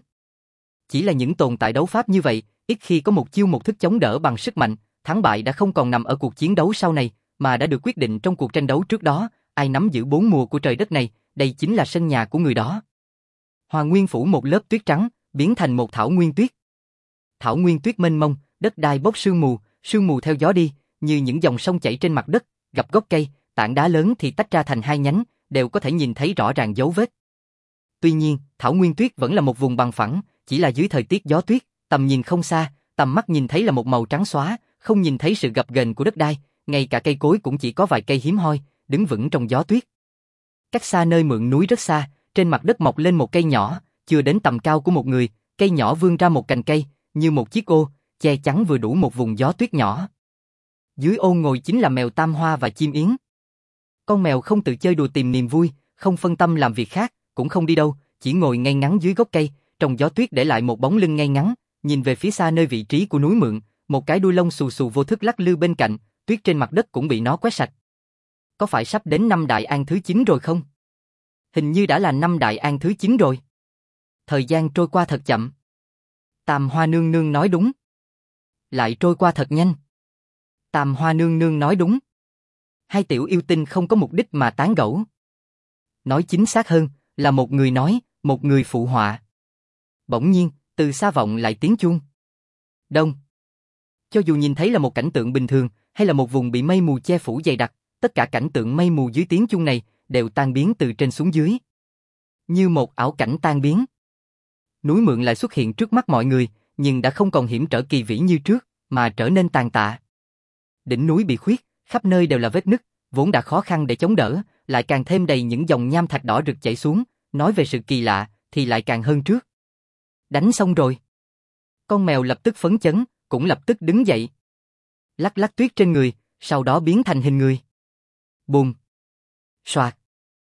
Chỉ là những tồn tại đấu pháp như vậy, ít khi có một chiêu một thức chống đỡ bằng sức mạnh, thắng bại đã không còn nằm ở cuộc chiến đấu sau này, mà đã được quyết định trong cuộc tranh đấu trước đó, ai nắm giữ bốn mùa của trời đất này, đây chính là sân nhà của người đó. Hoàng Nguyên phủ một lớp tuyết trắng, biến thành một thảo nguyên tuyết. Thảo nguyên tuyết mênh mông, đất đai bốc sương mù, sương mù theo gió đi, như những dòng sông chảy trên mặt đất, gặp gốc cây, tảng đá lớn thì tách ra thành hai nhánh, đều có thể nhìn thấy rõ ràng dấu vết. Tuy nhiên, thảo nguyên tuyết vẫn là một vùng bằng phẳng, chỉ là dưới thời tiết gió tuyết, tầm nhìn không xa, tầm mắt nhìn thấy là một màu trắng xóa, không nhìn thấy sự gập ghềnh của đất đai, ngay cả cây cối cũng chỉ có vài cây hiếm hoi, đứng vững trong gió tuyết. Cách xa nơi Mượn núi rất xa, trên mặt đất mọc lên một cây nhỏ, chưa đến tầm cao của một người, cây nhỏ vươn ra một cành cây, như một chiếc ô, che chắn vừa đủ một vùng gió tuyết nhỏ. Dưới ô ngồi chính là mèo Tam Hoa và chim yến. Con mèo không tự chơi đùa tìm niềm vui, không phân tâm làm việc khác, cũng không đi đâu, chỉ ngồi ngay ngắn dưới gốc cây, trong gió tuyết để lại một bóng lưng ngay ngắn, nhìn về phía xa nơi vị trí của núi Mượn, một cái đuôi lông xù xù vô thức lắc lư bên cạnh, tuyết trên mặt đất cũng bị nó quét sạch. Có phải sắp đến năm Đại An thứ chín rồi không? Hình như đã là năm Đại An thứ chín rồi. Thời gian trôi qua thật chậm. Tam Hoa nương nương nói đúng. Lại trôi qua thật nhanh. Tam Hoa nương nương nói đúng. Hai tiểu yêu tinh không có mục đích mà tán gẫu. Nói chính xác hơn, là một người nói, một người phụ họa. Bỗng nhiên, từ xa vọng lại tiếng chuông. Đông. Cho dù nhìn thấy là một cảnh tượng bình thường, hay là một vùng bị mây mù che phủ dày đặc, tất cả cảnh tượng mây mù dưới tiếng chuông này đều tan biến từ trên xuống dưới. Như một ảo cảnh tan biến. Núi Mượn lại xuất hiện trước mắt mọi người, nhưng đã không còn hiểm trở kỳ vĩ như trước, mà trở nên tàn tạ. Đỉnh núi bị khuyết, khắp nơi đều là vết nứt, vốn đã khó khăn để chống đỡ, lại càng thêm đầy những dòng nham thạch đỏ rực chảy xuống, nói về sự kỳ lạ, thì lại càng hơn trước. Đánh xong rồi. Con mèo lập tức phấn chấn, cũng lập tức đứng dậy. Lắc lắc tuyết trên người, sau đó biến thành hình người. Bùm. Soạt.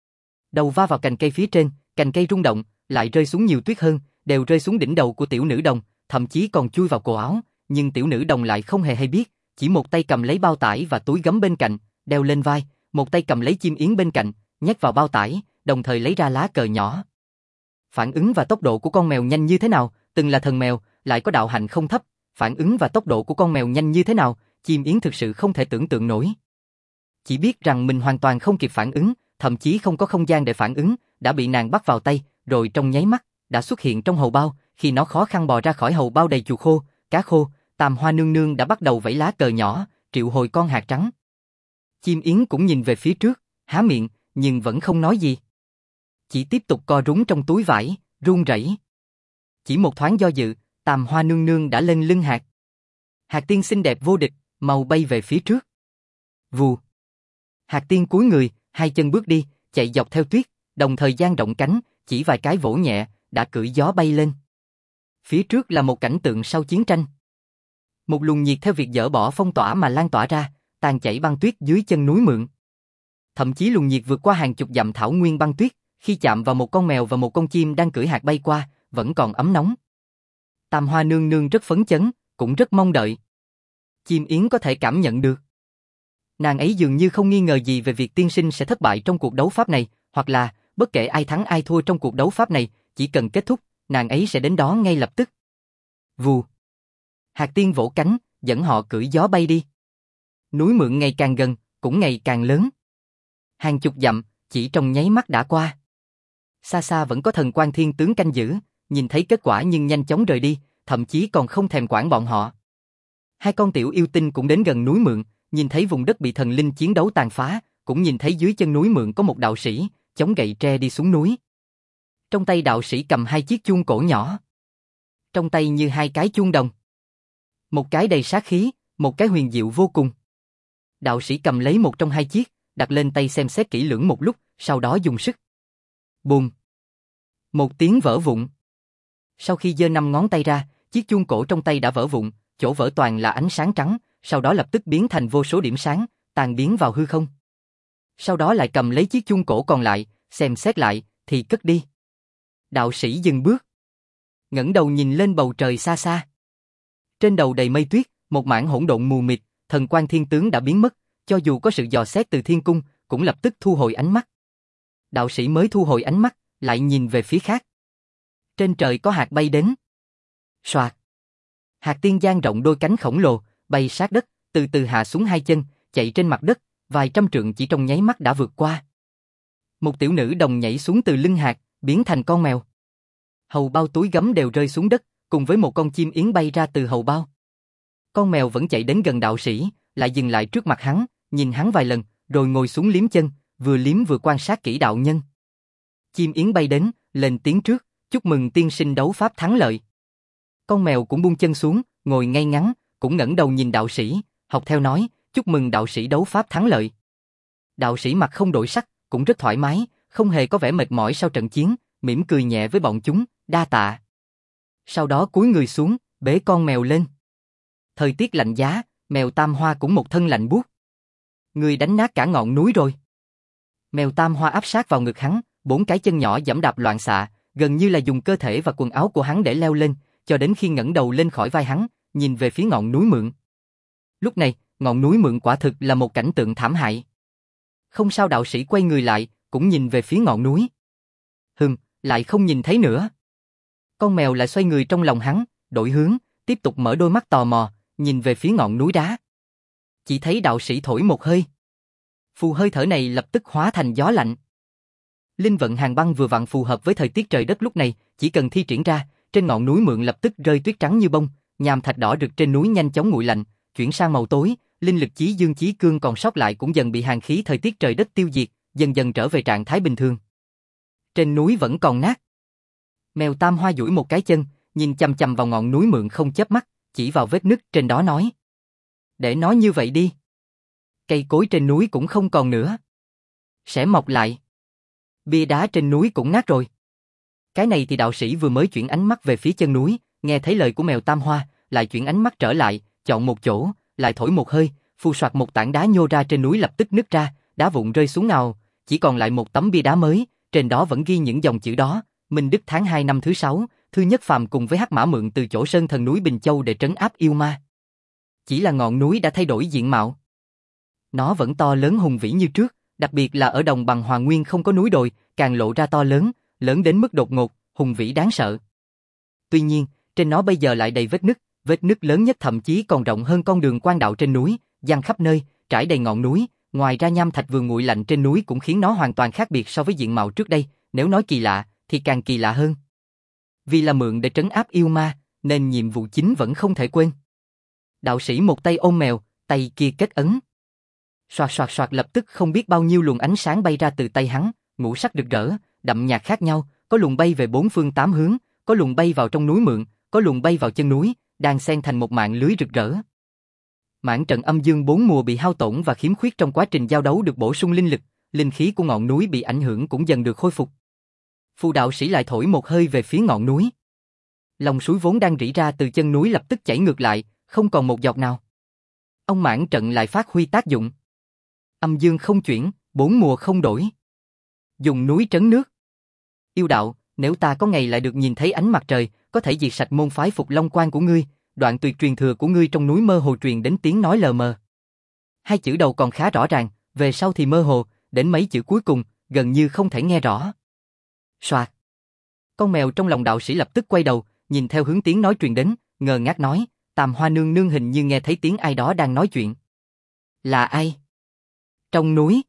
Đầu va vào cành cây phía trên, cành cây rung động, lại rơi xuống nhiều tuyết hơn, đều rơi xuống đỉnh đầu của tiểu nữ đồng, thậm chí còn chui vào cổ áo, nhưng tiểu nữ đồng lại không hề hay biết, chỉ một tay cầm lấy bao tải và túi gấm bên cạnh, đeo lên vai, một tay cầm lấy chim yến bên cạnh, nhét vào bao tải, đồng thời lấy ra lá cờ nhỏ. Phản ứng và tốc độ của con mèo nhanh như thế nào, từng là thần mèo, lại có đạo hạnh không thấp, phản ứng và tốc độ của con mèo nhanh như thế nào, chim yến thực sự không thể tưởng tượng nổi. Chỉ biết rằng mình hoàn toàn không kịp phản ứng, thậm chí không có không gian để phản ứng, đã bị nàng bắt vào tay, rồi trong nháy mắt, đã xuất hiện trong hầu bao, khi nó khó khăn bò ra khỏi hầu bao đầy chuột khô, cá khô, Tam Hoa nương nương đã bắt đầu vẫy lá cờ nhỏ, triệu hồi con hạt trắng. Chim yến cũng nhìn về phía trước, há miệng, nhưng vẫn không nói gì. Chỉ tiếp tục co rúm trong túi vải, run rẩy. Chỉ một thoáng do dự, Tam Hoa nương nương đã lên lưng hạt. Hạt tiên xinh đẹp vô địch, mau bay về phía trước. Vù. Hạt tiên cúi người, hai chân bước đi, chạy dọc theo tuyết, đồng thời dang rộng cánh, chỉ vài cái vỗ nhẹ, đã cưỡi gió bay lên. Phía trước là một cảnh tượng sau chiến tranh. Một luồng nhiệt theo việc dỡ bỏ phong tỏa mà lan tỏa ra, tan chảy băng tuyết dưới chân núi Mượn. Thậm chí luồng nhiệt vượt qua hàng chục dặm thảo nguyên băng tuyết, khi chạm vào một con mèo và một con chim đang cưỡi hạt bay qua, vẫn còn ấm nóng. Tam Hoa nương nương rất phấn chấn, cũng rất mong đợi. Chim yến có thể cảm nhận được. Nàng ấy dường như không nghi ngờ gì về việc tiên sinh sẽ thất bại trong cuộc đấu pháp này, hoặc là, bất kể ai thắng ai thua trong cuộc đấu pháp này, chỉ cần kết thúc, nàng ấy sẽ đến đó ngay lập tức. Vù. Hạt tiên vỗ cánh, dẫn họ cưỡi gió bay đi. Núi Mượn ngày càng gần, cũng ngày càng lớn. Hàng chục dặm, chỉ trong nháy mắt đã qua. Xa xa vẫn có thần quan thiên tướng canh giữ, nhìn thấy kết quả nhưng nhanh chóng rời đi, thậm chí còn không thèm quản bọn họ. Hai con tiểu yêu tinh cũng đến gần núi Mượn, nhìn thấy vùng đất bị thần linh chiến đấu tàn phá, cũng nhìn thấy dưới chân núi Mượn có một đạo sĩ, chống gậy tre đi xuống núi. Trong tay đạo sĩ cầm hai chiếc chuông cổ nhỏ. Trong tay như hai cái chuông đồng. Một cái đầy sát khí, một cái huyền diệu vô cùng. Đạo sĩ cầm lấy một trong hai chiếc, đặt lên tay xem xét kỹ lưỡng một lúc, sau đó dùng sức. Bùm. Một tiếng vỡ vụn. Sau khi giơ năm ngón tay ra, chiếc chuông cổ trong tay đã vỡ vụn, chỗ vỡ toàn là ánh sáng trắng, sau đó lập tức biến thành vô số điểm sáng, tan biến vào hư không. Sau đó lại cầm lấy chiếc chuông cổ còn lại, xem xét lại, thì cất đi. Đạo sĩ dừng bước. Ngẩng đầu nhìn lên bầu trời xa xa. Trên đầu đầy mây tuyết, một mảng hỗn độn mù mịt, thần quan thiên tướng đã biến mất, cho dù có sự dò xét từ thiên cung, cũng lập tức thu hồi ánh mắt. Đạo sĩ mới thu hồi ánh mắt, lại nhìn về phía khác. Trên trời có hạt bay đến. Soạt. Hạt tiên dang rộng đôi cánh khổng lồ, bay sát đất, từ từ hạ xuống hai chân, chạy trên mặt đất, vài trăm trượng chỉ trong nháy mắt đã vượt qua. Một tiểu nữ đồng nhảy xuống từ lưng hạt, biến thành con mèo. Hầu bao túi gấm đều rơi xuống đất, cùng với một con chim yến bay ra từ hầu bao. Con mèo vẫn chạy đến gần đạo sĩ, lại dừng lại trước mặt hắn, nhìn hắn vài lần, rồi ngồi xuống liếm chân, vừa liếm vừa quan sát kỹ đạo nhân. Chim yến bay đến, lên tiếng trước, chúc mừng tiên sinh đấu pháp thắng lợi. Con mèo cũng buông chân xuống, ngồi ngay ngắn, cũng ngẩng đầu nhìn đạo sĩ, học theo nói, chúc mừng đạo sĩ đấu pháp thắng lợi. Đạo sĩ mặt không đổi sắc, cũng rất thoải mái, không hề có vẻ mệt mỏi sau trận chiến, mỉm cười nhẹ với bọn chúng, đa tạ. Sau đó cúi người xuống, bế con mèo lên. Thời tiết lạnh giá, mèo Tam Hoa cũng một thân lạnh buốt. Người đánh nát cả ngọn núi rồi. Mèo Tam Hoa áp sát vào ngực hắn, bốn cái chân nhỏ giẫm đạp loạn xạ, gần như là dùng cơ thể và quần áo của hắn để leo lên, cho đến khi ngẩng đầu lên khỏi vai hắn, nhìn về phía ngọn núi Mượn. Lúc này, ngọn núi Mượn quả thực là một cảnh tượng thảm hại. Không sao, đạo sĩ quay người lại, cũng nhìn về phía ngọn núi. Hừm, lại không nhìn thấy nữa. Con mèo lại xoay người trong lòng hắn, đổi hướng, tiếp tục mở đôi mắt tò mò, nhìn về phía ngọn núi đá. Chỉ thấy đạo sĩ thổi một hơi. Phù hơi thở này lập tức hóa thành gió lạnh. Linh vận hàng băng vừa vặn phù hợp với thời tiết trời đất lúc này, chỉ cần thi triển ra, trên ngọn núi Mượn lập tức rơi tuyết trắng như bông, nham thạch đỏ rực trên núi nhanh chóng nguội lạnh, chuyển sang màu tối, linh lực chí dương chí cương còn sót lại cũng dần bị hàn khí thời tiết trời đất tiêu diệt, dần dần trở về trạng thái bình thường. Trên núi vẫn còn nát. Mèo Tam Hoa duỗi một cái chân, nhìn chằm chằm vào ngọn núi Mượn không chớp mắt, chỉ vào vết nứt trên đó nói: "Để nó như vậy đi." Cây cối trên núi cũng không còn nữa. Sẽ mọc lại. Bia đá trên núi cũng nát rồi. Cái này thì đạo sĩ vừa mới chuyển ánh mắt về phía chân núi, nghe thấy lời của mèo Tam Hoa, lại chuyển ánh mắt trở lại, chọn một chỗ, lại thổi một hơi, phù soạt một tảng đá nhô ra trên núi lập tức nứt ra, đá vụn rơi xuống nào, chỉ còn lại một tấm bia đá mới, trên đó vẫn ghi những dòng chữ đó, Minh Đức tháng hai năm thứ sáu, Thư Nhất Phàm cùng với Hắc Mã mượn từ chỗ sơn thần núi Bình Châu để trấn áp yêu ma. Chỉ là ngọn núi đã thay đổi diện mạo. Nó vẫn to lớn hùng vĩ như trước, đặc biệt là ở đồng bằng Hoàng Nguyên không có núi đồi, càng lộ ra to lớn, lớn đến mức đột ngột, hùng vĩ đáng sợ. Tuy nhiên, trên nó bây giờ lại đầy vết nứt, vết nứt lớn nhất thậm chí còn rộng hơn con đường quan đạo trên núi, giăng khắp nơi, trải đầy ngọn núi, ngoài ra nham thạch vườn nguội lạnh trên núi cũng khiến nó hoàn toàn khác biệt so với diện mạo trước đây, nếu nói kỳ lạ, thì càng kỳ lạ hơn. Vì là mượn để trấn áp yêu ma, nên nhiệm vụ chính vẫn không thể quên. Đạo sĩ một tay ôm mèo, tay kia kết ấn. Soạt soạt soạt lập tức không biết bao nhiêu luồng ánh sáng bay ra từ tay hắn, ngũ sắc rực rỡ, đậm nhạt khác nhau, có luồng bay về bốn phương tám hướng, có luồng bay vào trong núi mượn, có luồng bay vào chân núi, đang xen thành một mạng lưới rực rỡ. Mãn trận âm dương bốn mùa bị hao tổn và khiếm khuyết trong quá trình giao đấu được bổ sung linh lực, linh khí của ngọn núi bị ảnh hưởng cũng dần được khôi phục. Phù đạo sĩ lại thổi một hơi về phía ngọn núi. Lòng suối vốn đang rỉ ra từ chân núi lập tức chảy ngược lại, không còn một giọt nào. Ông mãn trận lại phát huy tác dụng. Âm dương không chuyển, bốn mùa không đổi. Dùng núi trấn nước. Yêu đạo, nếu ta có ngày lại được nhìn thấy ánh mặt trời, có thể diệt sạch môn phái Phục Long Quan của ngươi, đoạn tuyệt truyền thừa của ngươi trong núi mơ hồ truyền đến tiếng nói lờ mờ. Hai chữ đầu còn khá rõ ràng, về sau thì mơ hồ, đến mấy chữ cuối cùng, gần như không thể nghe rõ. Soạt. Con mèo trong lòng đạo sĩ lập tức quay đầu, nhìn theo hướng tiếng nói truyền đến, ngơ ngác nói, Tam Hoa nương nương hình như nghe thấy tiếng ai đó đang nói chuyện. Là ai? Trong núi.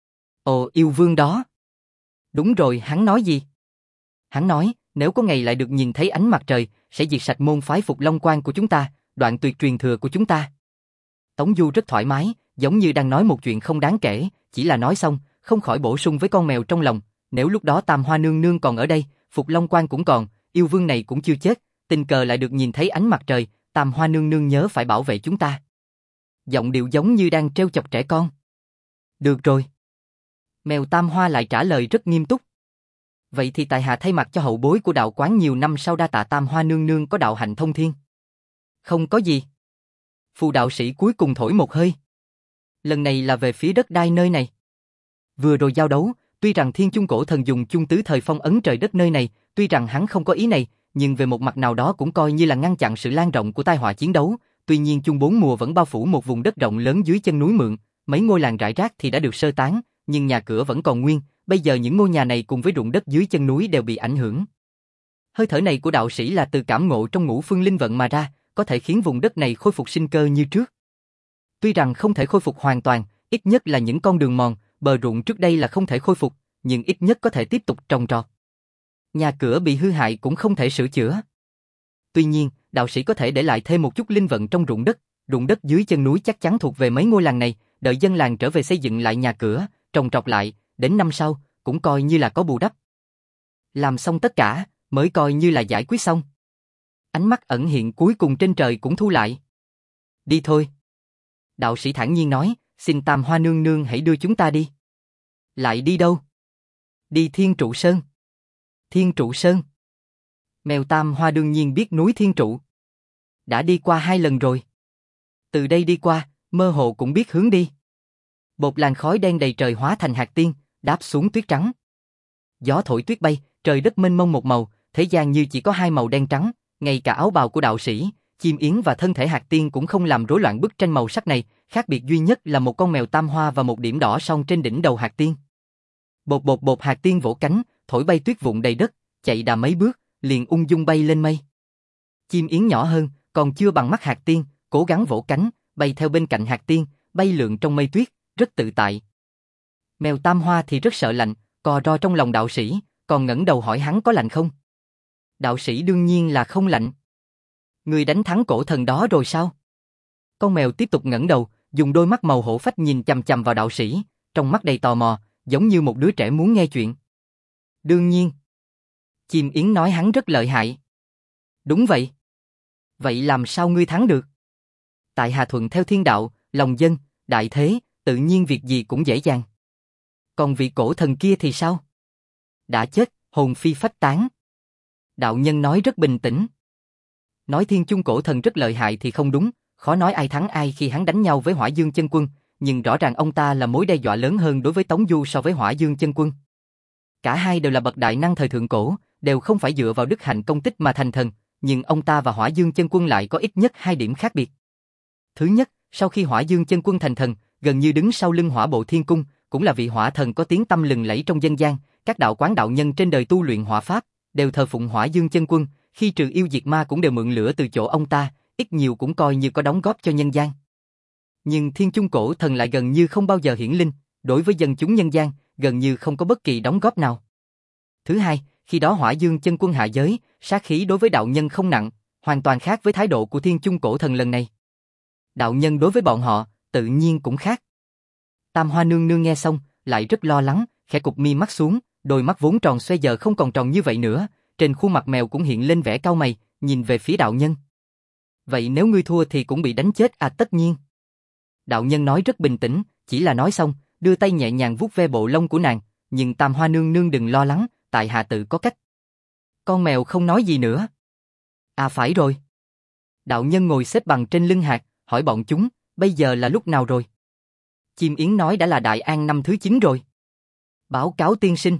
Ồ, yêu vương đó. Đúng rồi, hắn nói gì? Hắn nói, nếu có ngày lại được nhìn thấy ánh mặt trời, sẽ diệt sạch môn phái Phục Long Quan của chúng ta, đoạn tuyệt truyền thừa của chúng ta. Tống Du rất thoải mái, giống như đang nói một chuyện không đáng kể, chỉ là nói xong, không khỏi bổ sung với con mèo trong lòng, nếu lúc đó Tam Hoa nương nương còn ở đây, Phục Long Quan cũng còn, yêu vương này cũng chưa chết, tình cờ lại được nhìn thấy ánh mặt trời, Tam Hoa nương nương nhớ phải bảo vệ chúng ta. Giọng điệu giống như đang trêu chọc trẻ con. Được rồi. Mèo Tam Hoa lại trả lời rất nghiêm túc. Vậy thì tại hạ thay mặt cho hậu bối của đạo quán nhiều năm sau đa tạ Tam Hoa nương nương có đạo hạnh thông thiên. Không có gì. Phù đạo sĩ cuối cùng thổi một hơi. Lần này là về phía đất đai nơi này. Vừa rồi giao đấu, tuy rằng Thiên Chung Cổ Thần dùng chung tứ thời phong ấn trời đất nơi này, tuy rằng hắn không có ý này, nhưng về một mặt nào đó cũng coi như là ngăn chặn sự lan rộng của tai họa chiến đấu. Tuy nhiên chung bốn mùa vẫn bao phủ một vùng đất rộng lớn dưới chân núi Mượn, mấy ngôi làng rải rác thì đã được sơ tán, nhưng nhà cửa vẫn còn nguyên. Bây giờ những ngôi nhà này cùng với ruộng đất dưới chân núi đều bị ảnh hưởng. Hơi thở này của đạo sĩ là từ cảm ngộ trong ngũ phương linh vận mà ra, có thể khiến vùng đất này khôi phục sinh cơ như trước. Tuy rằng không thể khôi phục hoàn toàn, ít nhất là những con đường mòn, bờ ruộng trước đây là không thể khôi phục, nhưng ít nhất có thể tiếp tục trồng trọt. Nhà cửa bị hư hại cũng không thể sửa chữa. Tuy nhiên, đạo sĩ có thể để lại thêm một chút linh vận trong ruộng đất, ruộng đất dưới chân núi chắc chắn thuộc về mấy ngôi làng này, đợi dân làng trở về xây dựng lại nhà cửa, trồng trọt lại, đến năm sau, cũng coi như là có bù đắp. Làm xong tất cả, mới coi như là giải quyết xong. Ánh mắt ẩn hiện cuối cùng trên trời cũng thu lại. Đi thôi. Đạo sĩ thản nhiên nói, xin Tam Hoa nương nương hãy đưa chúng ta đi. Lại đi đâu? Đi Thiên Trụ Sơn. Thiên Trụ Sơn. Mèo Tam Hoa đương nhiên biết núi Thiên Trụ. Đã đi qua hai lần rồi. Từ đây đi qua, mơ hồ cũng biết hướng đi. Bột làn khói đen đầy trời hóa thành hạt tiên, đáp xuống tuyết trắng. Gió thổi tuyết bay, trời đất mênh mông một màu, thế gian như chỉ có hai màu đen trắng, ngay cả áo bào của đạo sĩ, chim yến và thân thể hạt tiên cũng không làm rối loạn bức tranh màu sắc này, khác biệt duy nhất là một con mèo tam hoa và một điểm đỏ son trên đỉnh đầu hạt tiên. Bột bột bột hạt tiên vỗ cánh, thổi bay tuyết vụn đầy đất, chạy đà mấy bước, liền ung dung bay lên mây. Chim yến nhỏ hơn, còn chưa bằng mắt hạt tiên, cố gắng vỗ cánh, bay theo bên cạnh hạt tiên, bay lượn trong mây tuyết, rất tự tại. Mèo tam hoa thì rất sợ lạnh, cò ro trong lòng đạo sĩ, còn ngẩng đầu hỏi hắn có lạnh không. Đạo sĩ đương nhiên là không lạnh. Người đánh thắng cổ thần đó rồi sao? Con mèo tiếp tục ngẩng đầu, dùng đôi mắt màu hổ phách nhìn chằm chằm vào đạo sĩ, trong mắt đầy tò mò, giống như một đứa trẻ muốn nghe chuyện. Đương nhiên. Chim yến nói hắn rất lợi hại. Đúng vậy. Vậy làm sao ngươi thắng được? Tại Hà thuận theo thiên đạo, lòng dân, đại thế, tự nhiên việc gì cũng dễ dàng. Còn vị cổ thần kia thì sao? Đã chết, hồn phi phách tán. Đạo nhân nói rất bình tĩnh. Nói Thiên Chung cổ thần rất lợi hại thì không đúng, khó nói ai thắng ai khi hắn đánh nhau với Hỏa Dương chân quân, nhưng rõ ràng ông ta là mối đe dọa lớn hơn đối với Tống Du so với Hỏa Dương chân quân. Cả hai đều là bậc đại năng thời thượng cổ, đều không phải dựa vào đức hạnh công tích mà thành thần, nhưng ông ta và Hỏa Dương chân quân lại có ít nhất hai điểm khác biệt. Thứ nhất, sau khi Hỏa Dương chân quân thành thần, gần như đứng sau lưng Hỏa Bộ Thiên Cung, cũng là vị hỏa thần có tiếng tăm lừng lẫy trong dân gian, các đạo quán đạo nhân trên đời tu luyện hỏa pháp đều thờ phụng Hỏa Dương chân quân, khi trừ yêu diệt ma cũng đều mượn lửa từ chỗ ông ta, ít nhiều cũng coi như có đóng góp cho nhân gian. Nhưng Thiên Chung cổ thần lại gần như không bao giờ hiển linh, đối với dân chúng nhân gian, gần như không có bất kỳ đóng góp nào. Thứ hai, khi đó Hỏa Dương chân quân hạ giới, sát khí đối với đạo nhân không nặng, hoàn toàn khác với thái độ của Thiên Chung cổ thần lần này. Đạo nhân đối với bọn họ, tự nhiên cũng khác. Tam Hoa nương nương nghe xong, lại rất lo lắng, khẽ cụp mi mắt xuống, đôi mắt vốn tròn xoe giờ không còn tròn như vậy nữa, trên khuôn mặt mèo cũng hiện lên vẻ cau mày, nhìn về phía đạo nhân. Vậy nếu ngươi thua thì cũng bị đánh chết à? Tất nhiên. Đạo nhân nói rất bình tĩnh, chỉ là nói xong, đưa tay nhẹ nhàng vuốt ve bộ lông của nàng, nhưng Tam Hoa nương nương đừng lo lắng, tại hạ tự có cách. Con mèo không nói gì nữa. À phải rồi. Đạo nhân ngồi xếp bằng trên lưng hạt, hỏi bọn chúng, bây giờ là lúc nào rồi? Chim yến nói đã là Đại An năm thứ chín rồi. Báo cáo tiên sinh.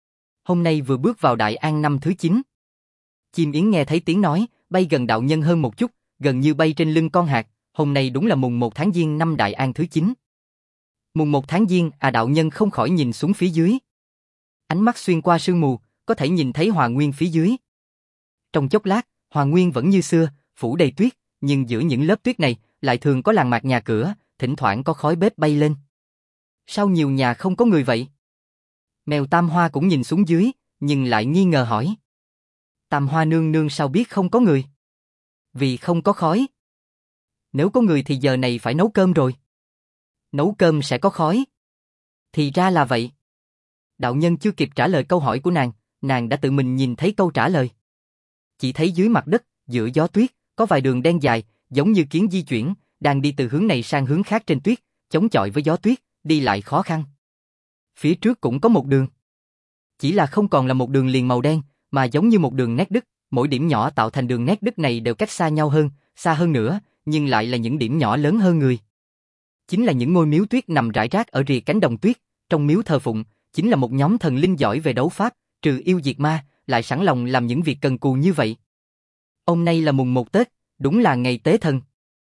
Hôm nay vừa bước vào Đại An năm thứ chín. Chim yến nghe thấy tiếng nói, bay gần đạo nhân hơn một chút, gần như bay trên lưng con hạt, hôm nay đúng là mùng một tháng Giêng năm Đại An thứ chín. Mùng một tháng Giêng, à đạo nhân không khỏi nhìn xuống phía dưới. Ánh mắt xuyên qua sương mù, có thể nhìn thấy Hoàng Nguyên phía dưới. Trong chốc lát, Hoàng Nguyên vẫn như xưa, phủ đầy tuyết, nhưng giữa những lớp tuyết này, lại thường có làng mạc nhà cửa, thỉnh thoảng có khói bếp bay lên. Sao nhiều nhà không có người vậy? Mèo Tam Hoa cũng nhìn xuống dưới, nhưng lại nghi ngờ hỏi. Tam Hoa nương nương sao biết không có người? Vì không có khói. Nếu có người thì giờ này phải nấu cơm rồi. Nấu cơm sẽ có khói. Thì ra là vậy. Đạo nhân chưa kịp trả lời câu hỏi của nàng, nàng đã tự mình nhìn thấy câu trả lời. Chỉ thấy dưới mặt đất, giữa gió tuyết, có vài đường đen dài, giống như kiến di chuyển, đang đi từ hướng này sang hướng khác trên tuyết, chống chọi với gió tuyết, đi lại khó khăn. Phía trước cũng có một đường. Chỉ là không còn là một đường liền màu đen, mà giống như một đường nét đứt, mỗi điểm nhỏ tạo thành đường nét đứt này đều cách xa nhau hơn, xa hơn nữa, nhưng lại là những điểm nhỏ lớn hơn người. Chính là những ngôi miếu tuyết nằm rải rác ở rìa cánh đồng tuyết, trong miếu thờ phụng, chính là một nhóm thần linh giỏi về đấu pháp, trừ yêu diệt ma, lại sẵn lòng làm những việc cần cù như vậy. Hôm nay là mùng một Tết, đúng là ngày tế thần.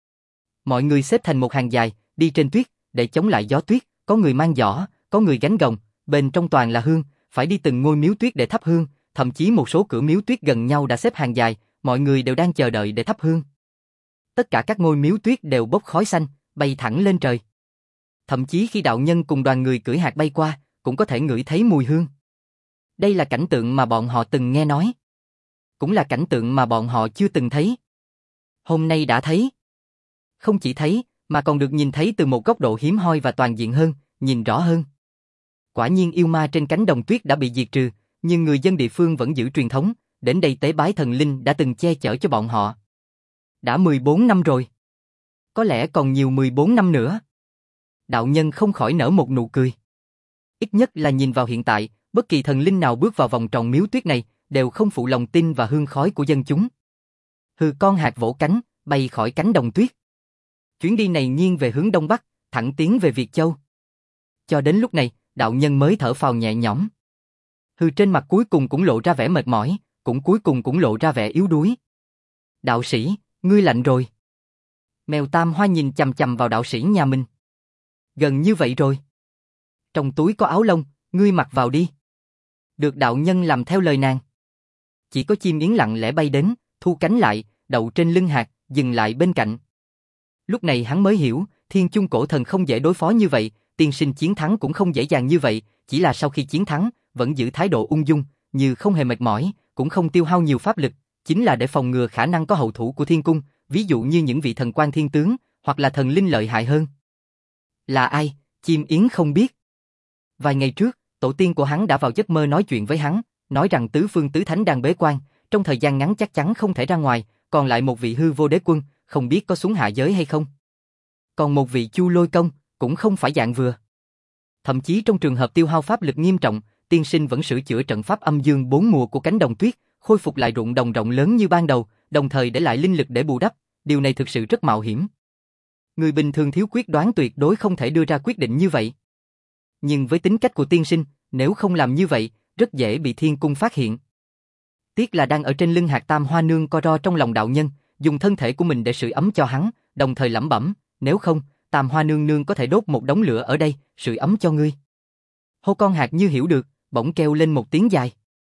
Mọi người xếp thành một hàng dài, đi trên tuyết, để chống lại gió tuyết, có người mang giỏ, có người gánh gồng, bên trong toàn là hương, phải đi từng ngôi miếu tuyết để thắp hương, thậm chí một số cửa miếu tuyết gần nhau đã xếp hàng dài, mọi người đều đang chờ đợi để thắp hương. Tất cả các ngôi miếu tuyết đều bốc khói xanh, bay thẳng lên trời. Thậm chí khi đạo nhân cùng đoàn người cưỡi hạt bay qua, cũng có thể ngửi thấy mùi hương. Đây là cảnh tượng mà bọn họ từng nghe nói. Cũng là cảnh tượng mà bọn họ chưa từng thấy. Hôm nay đã thấy. Không chỉ thấy, mà còn được nhìn thấy từ một góc độ hiếm hoi và toàn diện hơn, nhìn rõ hơn. Quả nhiên yêu ma trên cánh đồng tuyết đã bị diệt trừ, nhưng người dân địa phương vẫn giữ truyền thống, đến đây tế bái thần linh đã từng che chở cho bọn họ. Đã mười bốn năm rồi. Có lẽ còn nhiều mười bốn năm nữa. Đạo nhân không khỏi nở một nụ cười. Ít nhất là nhìn vào hiện tại, bất kỳ thần linh nào bước vào vòng tròn miếu tuyết này, đều không phụ lòng tin và hương khói của dân chúng. Hừ, con hạt vỗ cánh, bay khỏi cánh đồng tuyết. Chuyến đi này nghiêng về hướng đông bắc, thẳng tiến về Việt Châu. Cho đến lúc này, đạo nhân mới thở phào nhẹ nhõm. Hừ, trên mặt cuối cùng cũng lộ ra vẻ mệt mỏi, cũng cuối cùng cũng lộ ra vẻ yếu đuối. Đạo sĩ, ngươi lạnh rồi. Mèo Tam Hoa nhìn chằm chằm vào đạo sĩ nhà mình. Gần như vậy rồi. Trong túi có áo lông, ngươi mặc vào đi. Được đạo nhân làm theo lời nàng. Chỉ có chim yến lặng lẽ bay đến, thu cánh lại, đậu trên lưng hạt, dừng lại bên cạnh. Lúc này hắn mới hiểu, Thiên Chung cổ thần không dễ đối phó như vậy, tiên sinh chiến thắng cũng không dễ dàng như vậy, chỉ là sau khi chiến thắng, vẫn giữ thái độ ung dung, như không hề mệt mỏi, cũng không tiêu hao nhiều pháp lực, chính là để phòng ngừa khả năng có hậu thủ của Thiên Cung, ví dụ như những vị thần quan thiên tướng, hoặc là thần linh lợi hại hơn. Là ai, chim yến không biết. Vài ngày trước, tổ tiên của hắn đã vào giấc mơ nói chuyện với hắn, nói rằng tứ phương tứ thánh đang bế quan, trong thời gian ngắn chắc chắn không thể ra ngoài, còn lại một vị hư vô đế quân, không biết có xuống hạ giới hay không. Còn một vị Chu Lôi Công, cũng không phải dạng vừa. Thậm chí trong trường hợp tiêu hao pháp lực nghiêm trọng, tiên sinh vẫn sửa chữa trận pháp âm dương bốn mùa của cánh đồng tuyết, khôi phục lại ruộng đồng rộng lớn như ban đầu, đồng thời để lại linh lực để bù đắp, điều này thực sự rất mạo hiểm. Người bình thường thiếu quyết đoán tuyệt đối không thể đưa ra quyết định như vậy. Nhưng với tính cách của tiên sinh, nếu không làm như vậy, rất dễ bị thiên cung phát hiện. Tiếc là đang ở trên lưng hạt tam hoa nương co ro trong lòng đạo nhân, dùng thân thể của mình để sưởi ấm cho hắn, đồng thời lẩm bẩm, nếu không, tam hoa nương nương có thể đốt một đống lửa ở đây, sưởi ấm cho ngươi. Hô con hạt như hiểu được, bỗng kêu lên một tiếng dài.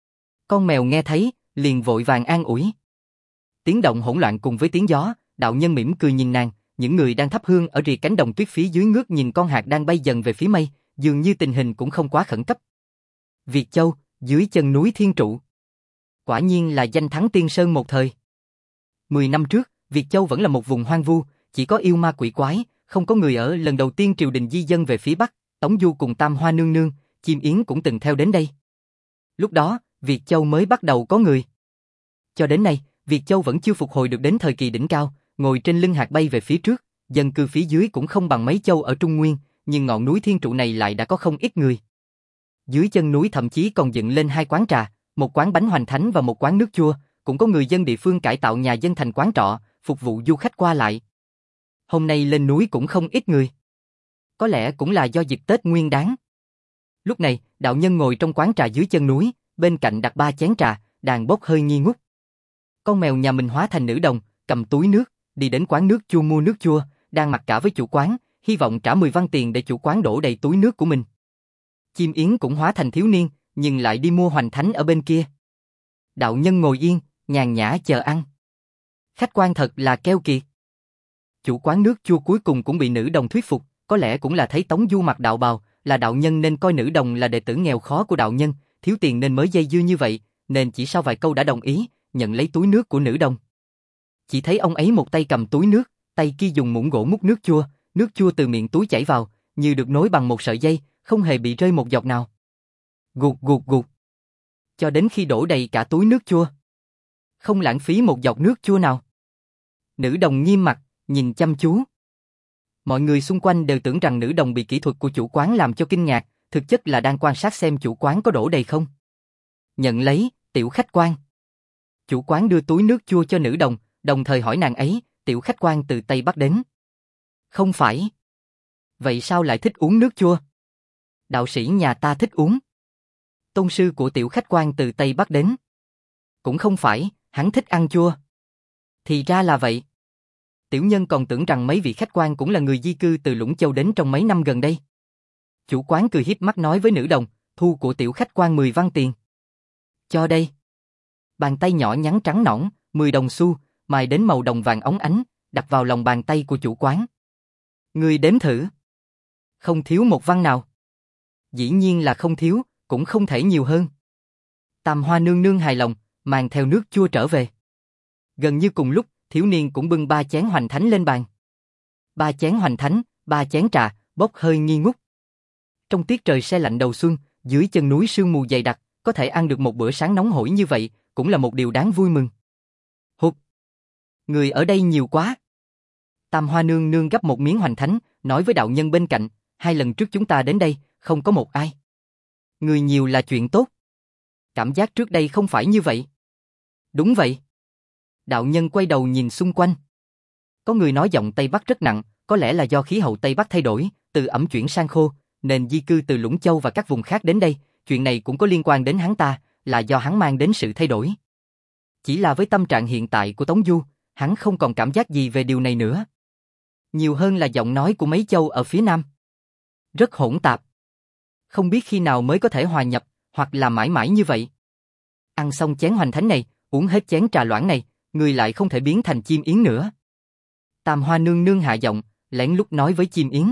Con mèo nghe thấy, liền vội vàng an ủi. Tiếng động hỗn loạn cùng với tiếng gió, đạo nhân mỉm cười nhìn nàng, những người đang thắp hương ở rìa cánh đồng tuyết phía dưới ngước nhìn con hạt đang bay dần về phía mây, dường như tình hình cũng không quá khẩn cấp. Việt Châu, dưới chân núi Thiên Trụ. Quả nhiên là danh thắng tiên sơn một thời. Mười năm trước, Việt Châu vẫn là một vùng hoang vu, chỉ có yêu ma quỷ quái, không có người ở. Lần đầu tiên triều đình di dân về phía Bắc, Tống Du cùng Tam Hoa Nương Nương, Chim Yến cũng từng theo đến đây. Lúc đó, Việt Châu mới bắt đầu có người. Cho đến nay, Việt Châu vẫn chưa phục hồi được đến thời kỳ đỉnh cao, ngồi trên lưng hạt bay về phía trước, dân cư phía dưới cũng không bằng mấy châu ở Trung Nguyên, nhưng ngọn núi Thiên Trụ này lại đã có không ít người. Dưới chân núi thậm chí còn dựng lên hai quán trà, một quán bánh hoành thánh và một quán nước chua, cũng có người dân địa phương cải tạo nhà dân thành quán trọ, phục vụ du khách qua lại. Hôm nay lên núi cũng không ít người. Có lẽ cũng là do dịp Tết Nguyên Đán. Lúc này, đạo nhân ngồi trong quán trà dưới chân núi, bên cạnh đặt ba chén trà, đang bốc hơi nghi ngút. Con mèo nhà mình hóa thành nữ đồng, cầm túi nước, đi đến quán nước chua mua nước chua, đang mặc cả với chủ quán, hy vọng trả mười văn tiền để chủ quán đổ đầy túi nước của mình. Chim Yến cũng hóa thành thiếu niên, nhưng lại đi mua hoành thánh ở bên kia. Đạo nhân ngồi yên, nhàn nhã chờ ăn. Khách quan thật là keo kiệt. Chủ quán nước chua cuối cùng cũng bị nữ đồng thuyết phục, có lẽ cũng là thấy Tống Du mặc đạo bào, là đạo nhân nên coi nữ đồng là đệ tử nghèo khó của đạo nhân, thiếu tiền nên mới dây dưa như vậy, nên chỉ sau vài câu đã đồng ý, nhận lấy túi nước của nữ đồng. Chỉ thấy ông ấy một tay cầm túi nước, tay kia dùng muỗng gỗ múc nước chua, nước chua từ miệng túi chảy vào, như được nối bằng một sợi dây, không hề bị rơi một giọt nào. Gụt gụt gụt. Cho đến khi đổ đầy cả túi nước chua. Không lãng phí một giọt nước chua nào. Nữ đồng nghiêm mặt, nhìn chăm chú. Mọi người xung quanh đều tưởng rằng nữ đồng bị kỹ thuật của chủ quán làm cho kinh ngạc, thực chất là đang quan sát xem chủ quán có đổ đầy không. Nhận lấy, tiểu khách quan. Chủ quán đưa túi nước chua cho nữ đồng, đồng thời hỏi nàng ấy, tiểu khách quan từ Tây Bắc đến. Không phải. Vậy sao lại thích uống nước chua? Đạo sĩ nhà ta thích uống. Tôn sư của tiểu khách quan từ Tây Bắc đến. Cũng không phải, hắn thích ăn chua. Thì ra là vậy. Tiểu nhân còn tưởng rằng mấy vị khách quan cũng là người di cư từ Lũng Châu đến trong mấy năm gần đây. Chủ quán cười hiếp mắt nói với nữ đồng, thu của tiểu khách quan mười văn tiền. Cho đây. Bàn tay nhỏ nhắn trắng nõn, mười đồng xu, mài đến màu đồng vàng óng ánh, đặt vào lòng bàn tay của chủ quán. Người đếm thử. Không thiếu một văn nào. Dĩ nhiên là không thiếu, cũng không thể nhiều hơn. Tam Hoa Nương Nương hài lòng, mang theo nước chua trở về. Gần như cùng lúc, thiếu niên cũng bưng ba chén hoành thánh lên bàn. Ba chén hoành thánh, ba chén trà, bốc hơi nghi ngút. Trong tiết trời se lạnh đầu xuân, dưới chân núi sương mù dày đặc, có thể ăn được một bữa sáng nóng hổi như vậy, cũng là một điều đáng vui mừng. Hụt! Người ở đây nhiều quá. Tam Hoa Nương Nương gấp một miếng hoành thánh, nói với đạo nhân bên cạnh, hai lần trước chúng ta đến đây, không có một ai. Người nhiều là chuyện tốt. Cảm giác trước đây không phải như vậy. Đúng vậy. Đạo nhân quay đầu nhìn xung quanh. Có người nói giọng Tây Bắc rất nặng, có lẽ là do khí hậu Tây Bắc thay đổi, từ ẩm chuyển sang khô, nên di cư từ Lũng Châu và các vùng khác đến đây, chuyện này cũng có liên quan đến hắn ta, là do hắn mang đến sự thay đổi. Chỉ là với tâm trạng hiện tại của Tống Du, hắn không còn cảm giác gì về điều này nữa. Nhiều hơn là giọng nói của mấy châu ở phía nam. Rất hỗn tạp. Không biết khi nào mới có thể hòa nhập, hoặc là mãi mãi như vậy. Ăn xong chén hoành thánh này, uống hết chén trà loãng này, người lại không thể biến thành chim yến nữa. Tam Hoa Nương Nương hạ giọng, lén lút nói với chim yến.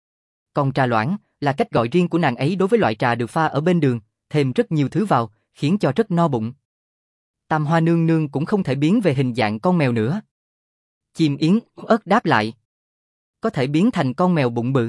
Còn trà loãng là cách gọi riêng của nàng ấy đối với loại trà được pha ở bên đường, thêm rất nhiều thứ vào, khiến cho rất no bụng. Tam Hoa Nương Nương cũng không thể biến về hình dạng con mèo nữa. Chim yến ớt đáp lại. Có thể biến thành con mèo bụng bự.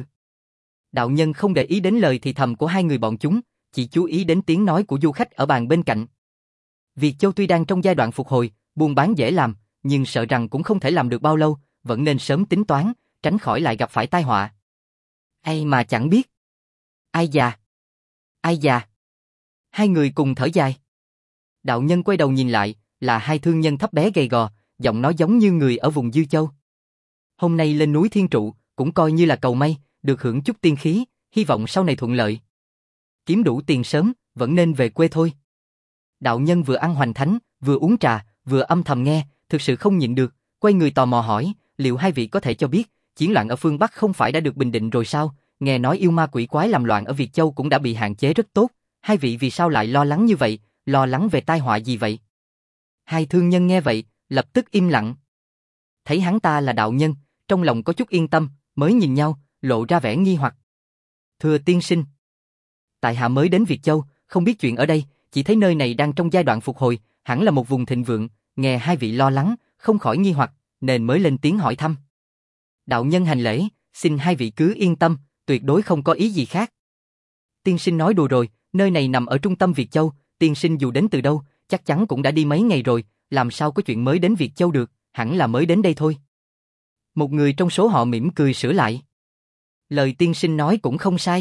Đạo nhân không để ý đến lời thì thầm của hai người bọn chúng, chỉ chú ý đến tiếng nói của du khách ở bàn bên cạnh. Việt Châu tuy đang trong giai đoạn phục hồi, buôn bán dễ làm, nhưng sợ rằng cũng không thể làm được bao lâu, vẫn nên sớm tính toán, tránh khỏi lại gặp phải tai họa. Ai mà chẳng biết. Ai già? Ai già? Hai người cùng thở dài. Đạo nhân quay đầu nhìn lại, là hai thương nhân thấp bé gầy gò, giọng nói giống như người ở vùng Dư Châu. Hôm nay lên núi Thiên Trụ, cũng coi như là cầu may, được hưởng chút tiên khí, hy vọng sau này thuận lợi. Kiếm đủ tiền sớm, vẫn nên về quê thôi. Đạo nhân vừa ăn hoành thánh, vừa uống trà, vừa âm thầm nghe, thực sự không nhịn được, quay người tò mò hỏi, liệu hai vị có thể cho biết, chiến loạn ở phương Bắc không phải đã được bình định rồi sao? Nghe nói yêu ma quỷ quái làm loạn ở Việt Châu cũng đã bị hạn chế rất tốt, hai vị vì sao lại lo lắng như vậy, lo lắng về tai họa gì vậy? Hai thương nhân nghe vậy, lập tức im lặng. Thấy hắn ta là đạo nhân, trong lòng có chút yên tâm, mới nhìn nhau, lộ ra vẻ nghi hoặc. Thưa tiên sinh, tại hạ mới đến Việt Châu, không biết chuyện ở đây, chỉ thấy nơi này đang trong giai đoạn phục hồi, hẳn là một vùng thịnh vượng, nghe hai vị lo lắng, không khỏi nghi hoặc, nên mới lên tiếng hỏi thăm. Đạo nhân hành lễ, xin hai vị cứ yên tâm, tuyệt đối không có ý gì khác. Tiên sinh nói đùa rồi, nơi này nằm ở trung tâm Việt Châu, tiên sinh dù đến từ đâu, chắc chắn cũng đã đi mấy ngày rồi, làm sao có chuyện mới đến Việt Châu được, hẳn là mới đến đây thôi. Một người trong số họ mỉm cười sửa lại. Lời tiên sinh nói cũng không sai.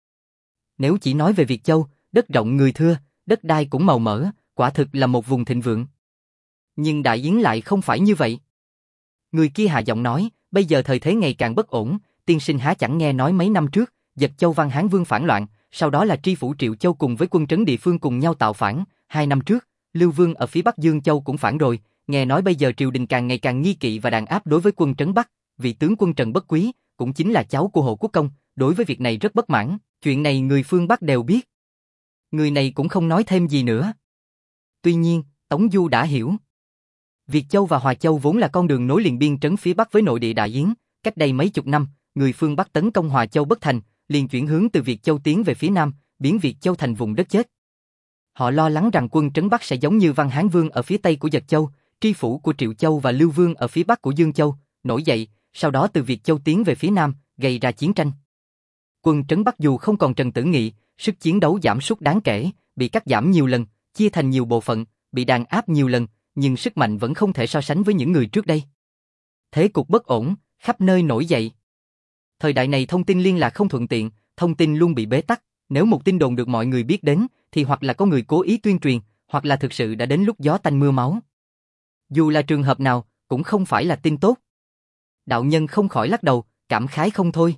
Nếu chỉ nói về Việt Châu, đất rộng người thưa, đất đai cũng màu mỡ, quả thực là một vùng thịnh vượng. Nhưng Đại Yến lại không phải như vậy. Người kia hạ giọng nói, bây giờ thời thế ngày càng bất ổn, tiên sinh há chẳng nghe nói mấy năm trước, Dật Châu Văn Hán Vương phản loạn, sau đó là tri phủ Triệu Châu cùng với quân trấn địa phương cùng nhau tạo phản, hai năm trước, Lưu Vương ở phía Bắc Dương Châu cũng phản rồi, nghe nói bây giờ triều đình càng ngày càng nghi kỵ và đàn áp đối với quân trấn Bắc, vị tướng quân Trần Bất Quý, cũng chính là cháu của Hồ Quốc Công, đối với việc này rất bất mãn, chuyện này người phương Bắc đều biết. Người này cũng không nói thêm gì nữa. Tuy nhiên, Tống Du đã hiểu. Việt Châu và Hòa Châu vốn là con đường nối liền biên trấn phía Bắc với nội địa Đại Yến, cách đây mấy chục năm, người phương Bắc tấn công Hòa Châu bất thành, liền chuyển hướng từ Việt Châu tiến về phía Nam, biến Việt Châu thành vùng đất chết. Họ lo lắng rằng quân trấn Bắc sẽ giống như Văn Hán Vương ở phía Tây của Dật Châu, tri phủ của Triệu Châu và Lưu Vương ở phía Bắc của Dương Châu, nổi dậy, sau đó từ Việt Châu tiến về phía Nam, gây ra chiến tranh. Quân trấn Bắc dù không còn Trần Tử Nghị, sức chiến đấu giảm sút đáng kể, bị cắt giảm nhiều lần, chia thành nhiều bộ phận, bị đàn áp nhiều lần, nhưng sức mạnh vẫn không thể so sánh với những người trước đây. Thế cục bất ổn, khắp nơi nổi dậy. Thời đại này thông tin liên lạc không thuận tiện, thông tin luôn bị bế tắc, nếu một tin đồn được mọi người biết đến, thì hoặc là có người cố ý tuyên truyền, hoặc là thực sự đã đến lúc gió tanh mưa máu. Dù là trường hợp nào, cũng không phải là tin tốt. Đạo nhân không khỏi lắc đầu, cảm khái không thôi.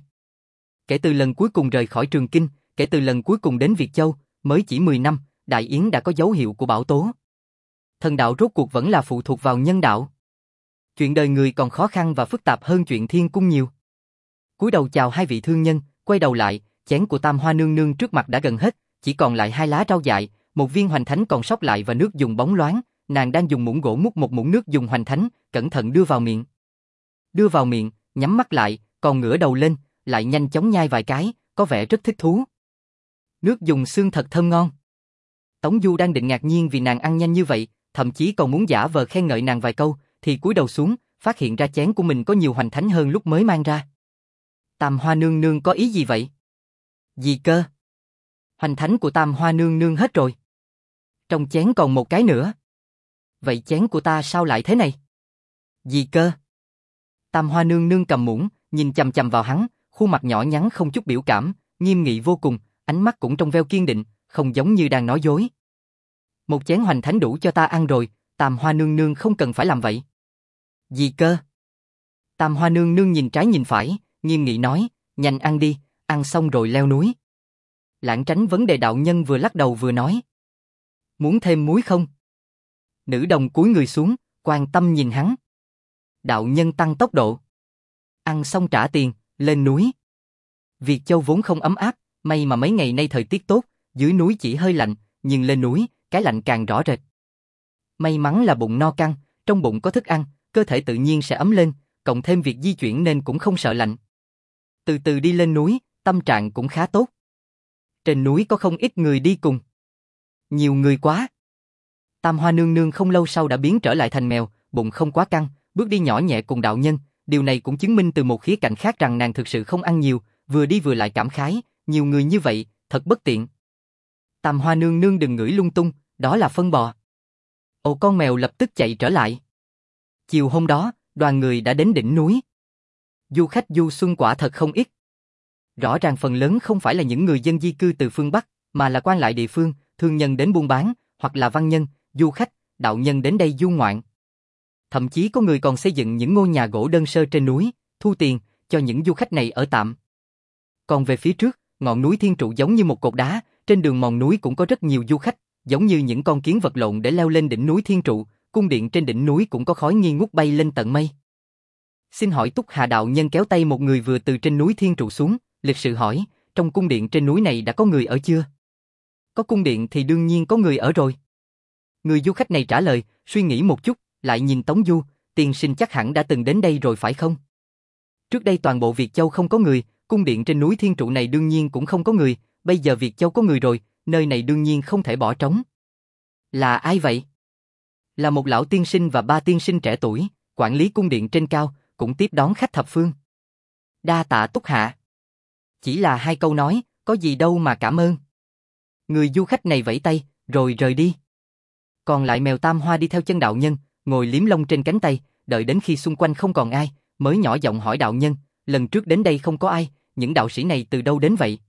Kể từ lần cuối cùng rời khỏi Trường Kinh, kể từ lần cuối cùng đến Việt Châu, mới chỉ mười năm, Đại Yến đã có dấu hiệu của bão tố. Thần đạo rốt cuộc vẫn là phụ thuộc vào nhân đạo. Chuyện đời người còn khó khăn và phức tạp hơn chuyện thiên cung nhiều. Cúi đầu chào hai vị thương nhân, quay đầu lại, chén của Tam Hoa nương nương trước mặt đã gần hết, chỉ còn lại hai lá rau dại, một viên hoành thánh còn sót lại và nước dùng bóng loáng, nàng đang dùng muỗng gỗ múc một muỗng nước dùng hoành thánh, cẩn thận đưa vào miệng. Đưa vào miệng, nhắm mắt lại, còn ngửa đầu lên, lại nhanh chóng nhai vài cái, có vẻ rất thích thú. Nước dùng xương thật thơm ngon. Tống Du đang định ngạc nhiên vì nàng ăn nhanh như vậy, thậm chí còn muốn giả vờ khen ngợi nàng vài câu, thì cúi đầu xuống, phát hiện ra chén của mình có nhiều hoành thánh hơn lúc mới mang ra. Tam Hoa nương nương có ý gì vậy? Gì cơ? Hoành thánh của Tam Hoa nương nương hết rồi. Trong chén còn một cái nữa. Vậy chén của ta sao lại thế này? Gì cơ? Tam Hoa nương nương cầm muỗng, nhìn chằm chằm vào hắn, khuôn mặt nhỏ nhắn không chút biểu cảm, nghiêm nghị vô cùng, ánh mắt cũng trong veo kiên định, không giống như đang nói dối. Một chén hoành thánh đủ cho ta ăn rồi, Tam Hoa nương nương không cần phải làm vậy. Gì cơ? Tam Hoa nương nương nhìn trái nhìn phải, nghiêm nghị nói, nhanh ăn đi, ăn xong rồi leo núi. Lảng tránh vấn đề đạo nhân vừa lắc đầu vừa nói. Muốn thêm muối không? Nữ đồng cúi người xuống, quan tâm nhìn hắn. Đạo nhân tăng tốc độ. Ăn xong trả tiền, lên núi. Việt Châu vốn không ấm áp, may mà mấy ngày nay thời tiết tốt, dưới núi chỉ hơi lạnh, nhưng lên núi, cái lạnh càng rõ rệt. May mắn là bụng no căng, trong bụng có thức ăn, cơ thể tự nhiên sẽ ấm lên, cộng thêm việc di chuyển nên cũng không sợ lạnh. Từ từ đi lên núi, tâm trạng cũng khá tốt. Trên núi có không ít người đi cùng. Nhiều người quá. Tam Hoa nương nương không lâu sau đã biến trở lại thành mèo, bụng không quá căng, bước đi nhỏ nhẹ cùng đạo nhân, điều này cũng chứng minh từ một khía cạnh khác rằng nàng thực sự không ăn nhiều, vừa đi vừa lại cảm khái, nhiều người như vậy, thật bất tiện. Tam Hoa nương nương đừng ngửi lung tung, đó là phân bò. Ồ, con mèo lập tức chạy trở lại. Chiều hôm đó, đoàn người đã đến đỉnh núi. Du khách du xuân quả thật không ít. Rõ ràng phần lớn không phải là những người dân di cư từ phương Bắc, mà là quan lại địa phương, thương nhân đến buôn bán, hoặc là văn nhân, du khách, đạo nhân đến đây du ngoạn. Thậm chí có người còn xây dựng những ngôi nhà gỗ đơn sơ trên núi, thu tiền cho những du khách này ở tạm. Còn về phía trước, ngọn núi Thiên Trụ giống như một cột đá, trên đường mòn núi cũng có rất nhiều du khách, giống như những con kiến vật lộn để leo lên đỉnh núi Thiên Trụ, cung điện trên đỉnh núi cũng có khói nghi ngút bay lên tận mây. Xin hỏi Túc Hà đạo nhân kéo tay một người vừa từ trên núi Thiên Trụ xuống, lịch sự hỏi, trong cung điện trên núi này đã có người ở chưa? Có cung điện thì đương nhiên có người ở rồi. Người du khách này trả lời, suy nghĩ một chút, lại nhìn Tống Du, tiên sinh chắc hẳn đã từng đến đây rồi phải không? Trước đây toàn bộ Việt Châu không có người, cung điện trên núi Thiên Trụ này đương nhiên cũng không có người, bây giờ Việt Châu có người rồi, nơi này đương nhiên không thể bỏ trống. Là ai vậy? Là một lão tiên sinh và ba tiên sinh trẻ tuổi, quản lý cung điện trên cao, cũng tiếp đón khách thập phương. Đa tạ Túc Hạ. Chỉ là hai câu nói, có gì đâu mà cảm ơn. Người du khách này vẫy tay, rồi rời đi. Còn lại mèo Tam Hoa đi theo chân đạo nhân, ngồi liếm lông trên cánh tay, đợi đến khi xung quanh không còn ai, mới nhỏ giọng hỏi đạo nhân, lần trước đến đây không có ai, những đạo sĩ này từ đâu đến vậy?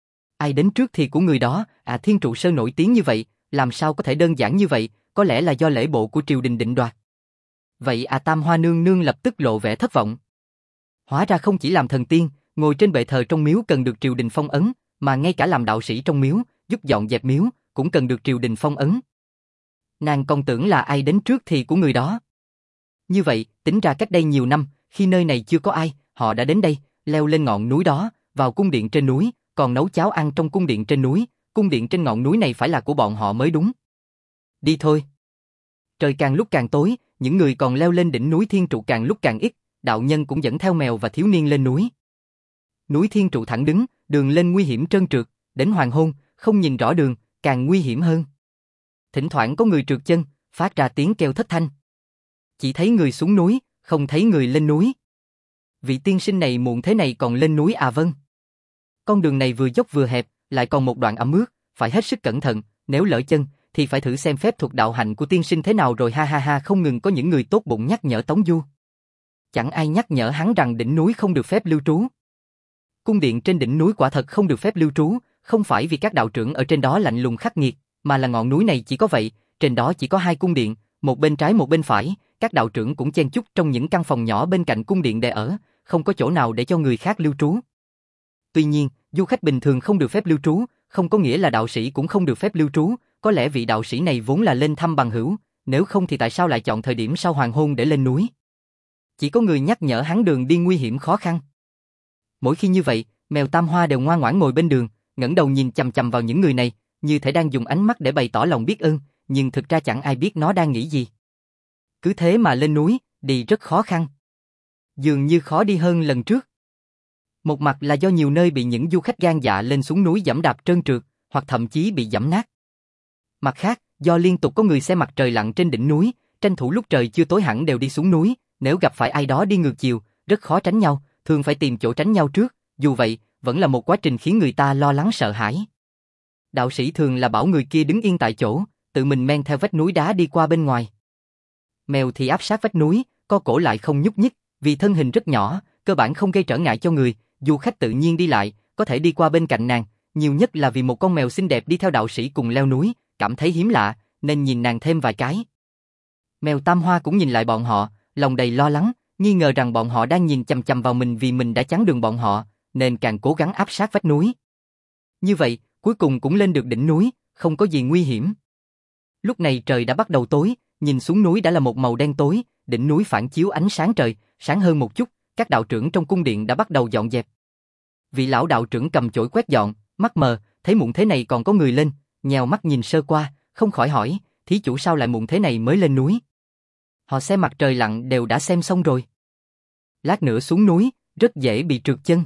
Ai đến trước thì của người đó, à Thiên Trụ Sơn nổi tiếng như vậy, làm sao có thể đơn giản như vậy, có lẽ là do lễ bộ của triều đình định đoạt. Vậy à Tam Hoa nương nương lập tức lộ vẻ thất vọng. Hóa ra không chỉ làm thần tiên, ngồi trên bệ thờ trong miếu cần được triều đình phong ấn, mà ngay cả làm đạo sĩ trong miếu, giúp dọn dẹp miếu, cũng cần được triều đình phong ấn. Nàng còn tưởng là ai đến trước thì của người đó. Như vậy, tính ra cách đây nhiều năm, khi nơi này chưa có ai, họ đã đến đây, leo lên ngọn núi đó, vào cung điện trên núi, còn nấu cháo ăn trong cung điện trên núi, cung điện trên ngọn núi này phải là của bọn họ mới đúng. Đi thôi. Trời càng lúc càng tối, những người còn leo lên đỉnh núi Thiên Trụ càng lúc càng ít, đạo nhân cũng dẫn theo mèo và thiếu niên lên núi. Núi Thiên Trụ thẳng đứng, đường lên nguy hiểm trơn trượt, đến hoàng hôn, không nhìn rõ đường, càng nguy hiểm hơn. Thỉnh thoảng có người trượt chân, phát ra tiếng kêu thất thanh. Chỉ thấy người xuống núi, không thấy người lên núi. Vị tiên sinh này muộn thế này còn lên núi à vâng. Con đường này vừa dốc vừa hẹp, lại còn một đoạn ẩm ướt, phải hết sức cẩn thận, nếu lỡ chân, thì phải thử xem phép thuật đạo hạnh của tiên sinh thế nào rồi ha ha ha. Không ngừng có những người tốt bụng nhắc nhở Tống Du. Chẳng ai nhắc nhở hắn rằng đỉnh núi không được phép lưu trú. Cung điện trên đỉnh núi quả thật không được phép lưu trú, không phải vì các đạo trưởng ở trên đó lạnh lùng khắc nghiệt, mà là ngọn núi này chỉ có vậy, trên đó chỉ có hai cung điện, một bên trái một bên phải, các đạo trưởng cũng chen chúc trong những căn phòng nhỏ bên cạnh cung điện để ở, không có chỗ nào để cho người khác lưu trú. Tuy nhiên, du khách bình thường không được phép lưu trú, không có nghĩa là đạo sĩ cũng không được phép lưu trú, có lẽ vị đạo sĩ này vốn là lên thăm bằng hữu, nếu không thì tại sao lại chọn thời điểm sau hoàng hôn để lên núi? Chỉ có người nhắc nhở hắn đường đi nguy hiểm khó khăn. Mỗi khi như vậy, mèo Tam Hoa đều ngoan ngoãn ngồi bên đường, ngẩng đầu nhìn chằm chằm vào những người này, như thể đang dùng ánh mắt để bày tỏ lòng biết ơn, nhưng thực ra chẳng ai biết nó đang nghĩ gì. Cứ thế mà lên núi, đi rất khó khăn. Dường như khó đi hơn lần trước. Một mặt là do nhiều nơi bị những du khách gan dạ lên xuống núi giẫm đạp trơn trượt, hoặc thậm chí bị giẫm nát. Mặt khác, do liên tục có người xem mặt trời lặn trên đỉnh núi, tranh thủ lúc trời chưa tối hẳn đều đi xuống núi, nếu gặp phải ai đó đi ngược chiều, rất khó tránh nhau, thường phải tìm chỗ tránh nhau trước, dù vậy, vẫn là một quá trình khiến người ta lo lắng sợ hãi. Đạo sĩ thường là bảo người kia đứng yên tại chỗ, tự mình men theo vách núi đá đi qua bên ngoài. Mèo thì áp sát vách núi, co cổ lại không nhúc nhích, vì thân hình rất nhỏ, cơ bản không gây trở ngại cho người, du khách tự nhiên đi lại, có thể đi qua bên cạnh nàng, nhiều nhất là vì một con mèo xinh đẹp đi theo đạo sĩ cùng leo núi, cảm thấy hiếm lạ, nên nhìn nàng thêm vài cái. Mèo Tam Hoa cũng nhìn lại bọn họ, lòng đầy lo lắng, nghi ngờ rằng bọn họ đang nhìn chằm chằm vào mình vì mình đã chắn đường bọn họ, nên càng cố gắng áp sát vách núi. Như vậy, cuối cùng cũng lên được đỉnh núi, không có gì nguy hiểm. Lúc này trời đã bắt đầu tối, nhìn xuống núi đã là một màu đen tối, đỉnh núi phản chiếu ánh sáng trời, sáng hơn một chút, các đạo trưởng trong cung điện đã bắt đầu dọn dẹp. Vị lão đạo trưởng cầm chổi quét dọn, mắt mờ, thấy muộn thế này còn có người lên, nhèo mắt nhìn sơ qua, không khỏi hỏi, thí chủ sao lại muộn thế này mới lên núi? Họ xem mặt trời lặn đều đã xem xong rồi. Lát nữa xuống núi, rất dễ bị trượt chân.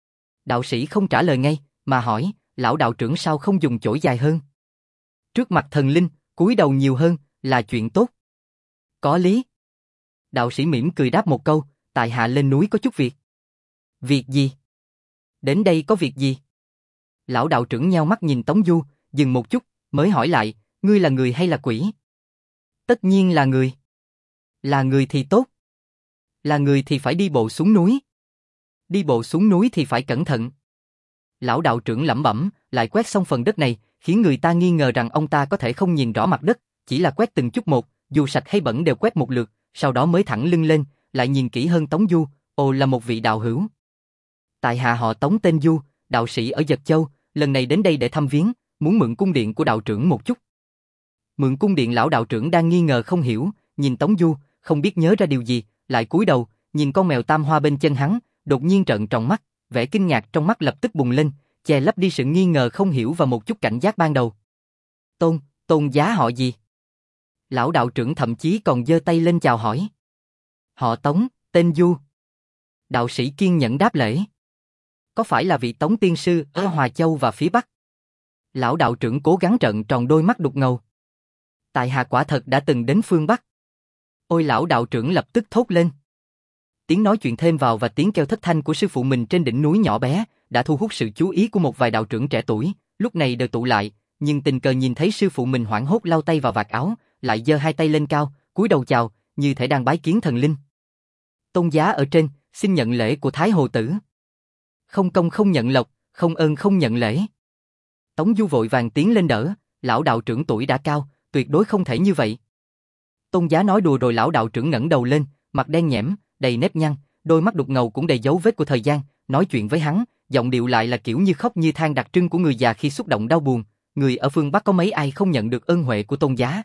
Đạo sĩ không trả lời ngay, mà hỏi, lão đạo trưởng sao không dùng chổi dài hơn? Trước mặt thần linh, cúi đầu nhiều hơn, là chuyện tốt. Có lý. Đạo sĩ mỉm cười đáp một câu, tại hạ lên núi có chút việc. Việc gì? Đến đây có việc gì? Lão đạo trưởng nheo mắt nhìn Tống Du, dừng một chút, mới hỏi lại, ngươi là người hay là quỷ? Tất nhiên là người. Là người thì tốt. Là người thì phải đi bộ xuống núi. Đi bộ xuống núi thì phải cẩn thận. Lão đạo trưởng lẩm bẩm, lại quét xong phần đất này, khiến người ta nghi ngờ rằng ông ta có thể không nhìn rõ mặt đất, chỉ là quét từng chút một, dù sạch hay bẩn đều quét một lượt, sau đó mới thẳng lưng lên, lại nhìn kỹ hơn Tống Du, ồ là một vị đạo hữu. Tại hạ họ Tống tên Du, đạo sĩ ở Dật Châu, lần này đến đây để thăm viếng, muốn mượn cung điện của đạo trưởng một chút. Mượn cung điện. Lão đạo trưởng đang nghi ngờ không hiểu, nhìn Tống Du, không biết nhớ ra điều gì, lại cúi đầu, nhìn con mèo tam hoa bên chân hắn, đột nhiên trợn tròn mắt, vẻ kinh ngạc trong mắt lập tức bùng lên, che lấp đi sự nghi ngờ không hiểu và một chút cảnh giác ban đầu. Tôn, Tôn giá họ gì? Lão đạo trưởng thậm chí còn giơ tay lên chào hỏi. Họ Tống, tên Du. Đạo sĩ kiên nhẫn đáp lễ. Có phải là vị Tống tiên sư ở Hòa Châu và phía Bắc? Lão đạo trưởng cố gắng trợn tròn đôi mắt đục ngầu. Tại hạ quả thật đã từng đến phương Bắc. Ôi, lão đạo trưởng lập tức thốt lên. Tiếng nói chuyện thêm vào và tiếng kêu thất thanh của sư phụ mình trên đỉnh núi nhỏ bé đã thu hút sự chú ý của một vài đạo trưởng trẻ tuổi, lúc này đều tụ lại, nhưng tình cờ nhìn thấy sư phụ mình hoảng hốt lau tay vào vạt áo, lại giơ hai tay lên cao, cúi đầu chào, như thể đang bái kiến thần linh. Tôn giá ở trên, xin nhận lễ của Thái Hồ Tử. Không công không nhận lộc, không ơn không nhận lễ. Tống Du vội vàng tiến lên đỡ, lão đạo trưởng tuổi đã cao, tuyệt đối không thể như vậy. Tôn giá nói đùa rồi. Lão đạo trưởng ngẩng đầu lên, mặt đen nhẽm, đầy nếp nhăn, đôi mắt đục ngầu cũng đầy dấu vết của thời gian, nói chuyện với hắn, giọng điệu lại là kiểu như khóc như than đặc trưng của người già khi xúc động đau buồn. Người ở phương Bắc có mấy ai không nhận được ơn huệ của Tôn giá.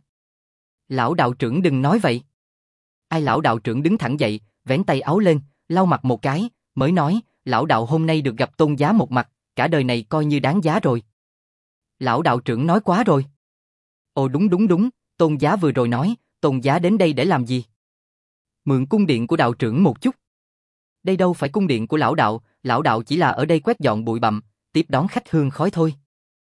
Lão đạo trưởng đừng nói vậy. Ai? Lão đạo trưởng đứng thẳng dậy, vén tay áo lên, lau mặt một cái, mới nói, lão đạo hôm nay được gặp Tôn giá một mặt, cả đời này coi như đáng giá rồi. Lão đạo trưởng nói quá rồi. Ồ đúng đúng đúng, Tôn giá vừa rồi nói, Tôn giá đến đây để làm gì? Mượn cung điện của đạo trưởng một chút. Đây đâu phải cung điện của lão đạo, lão đạo chỉ là ở đây quét dọn bụi bặm, tiếp đón khách hương khói thôi.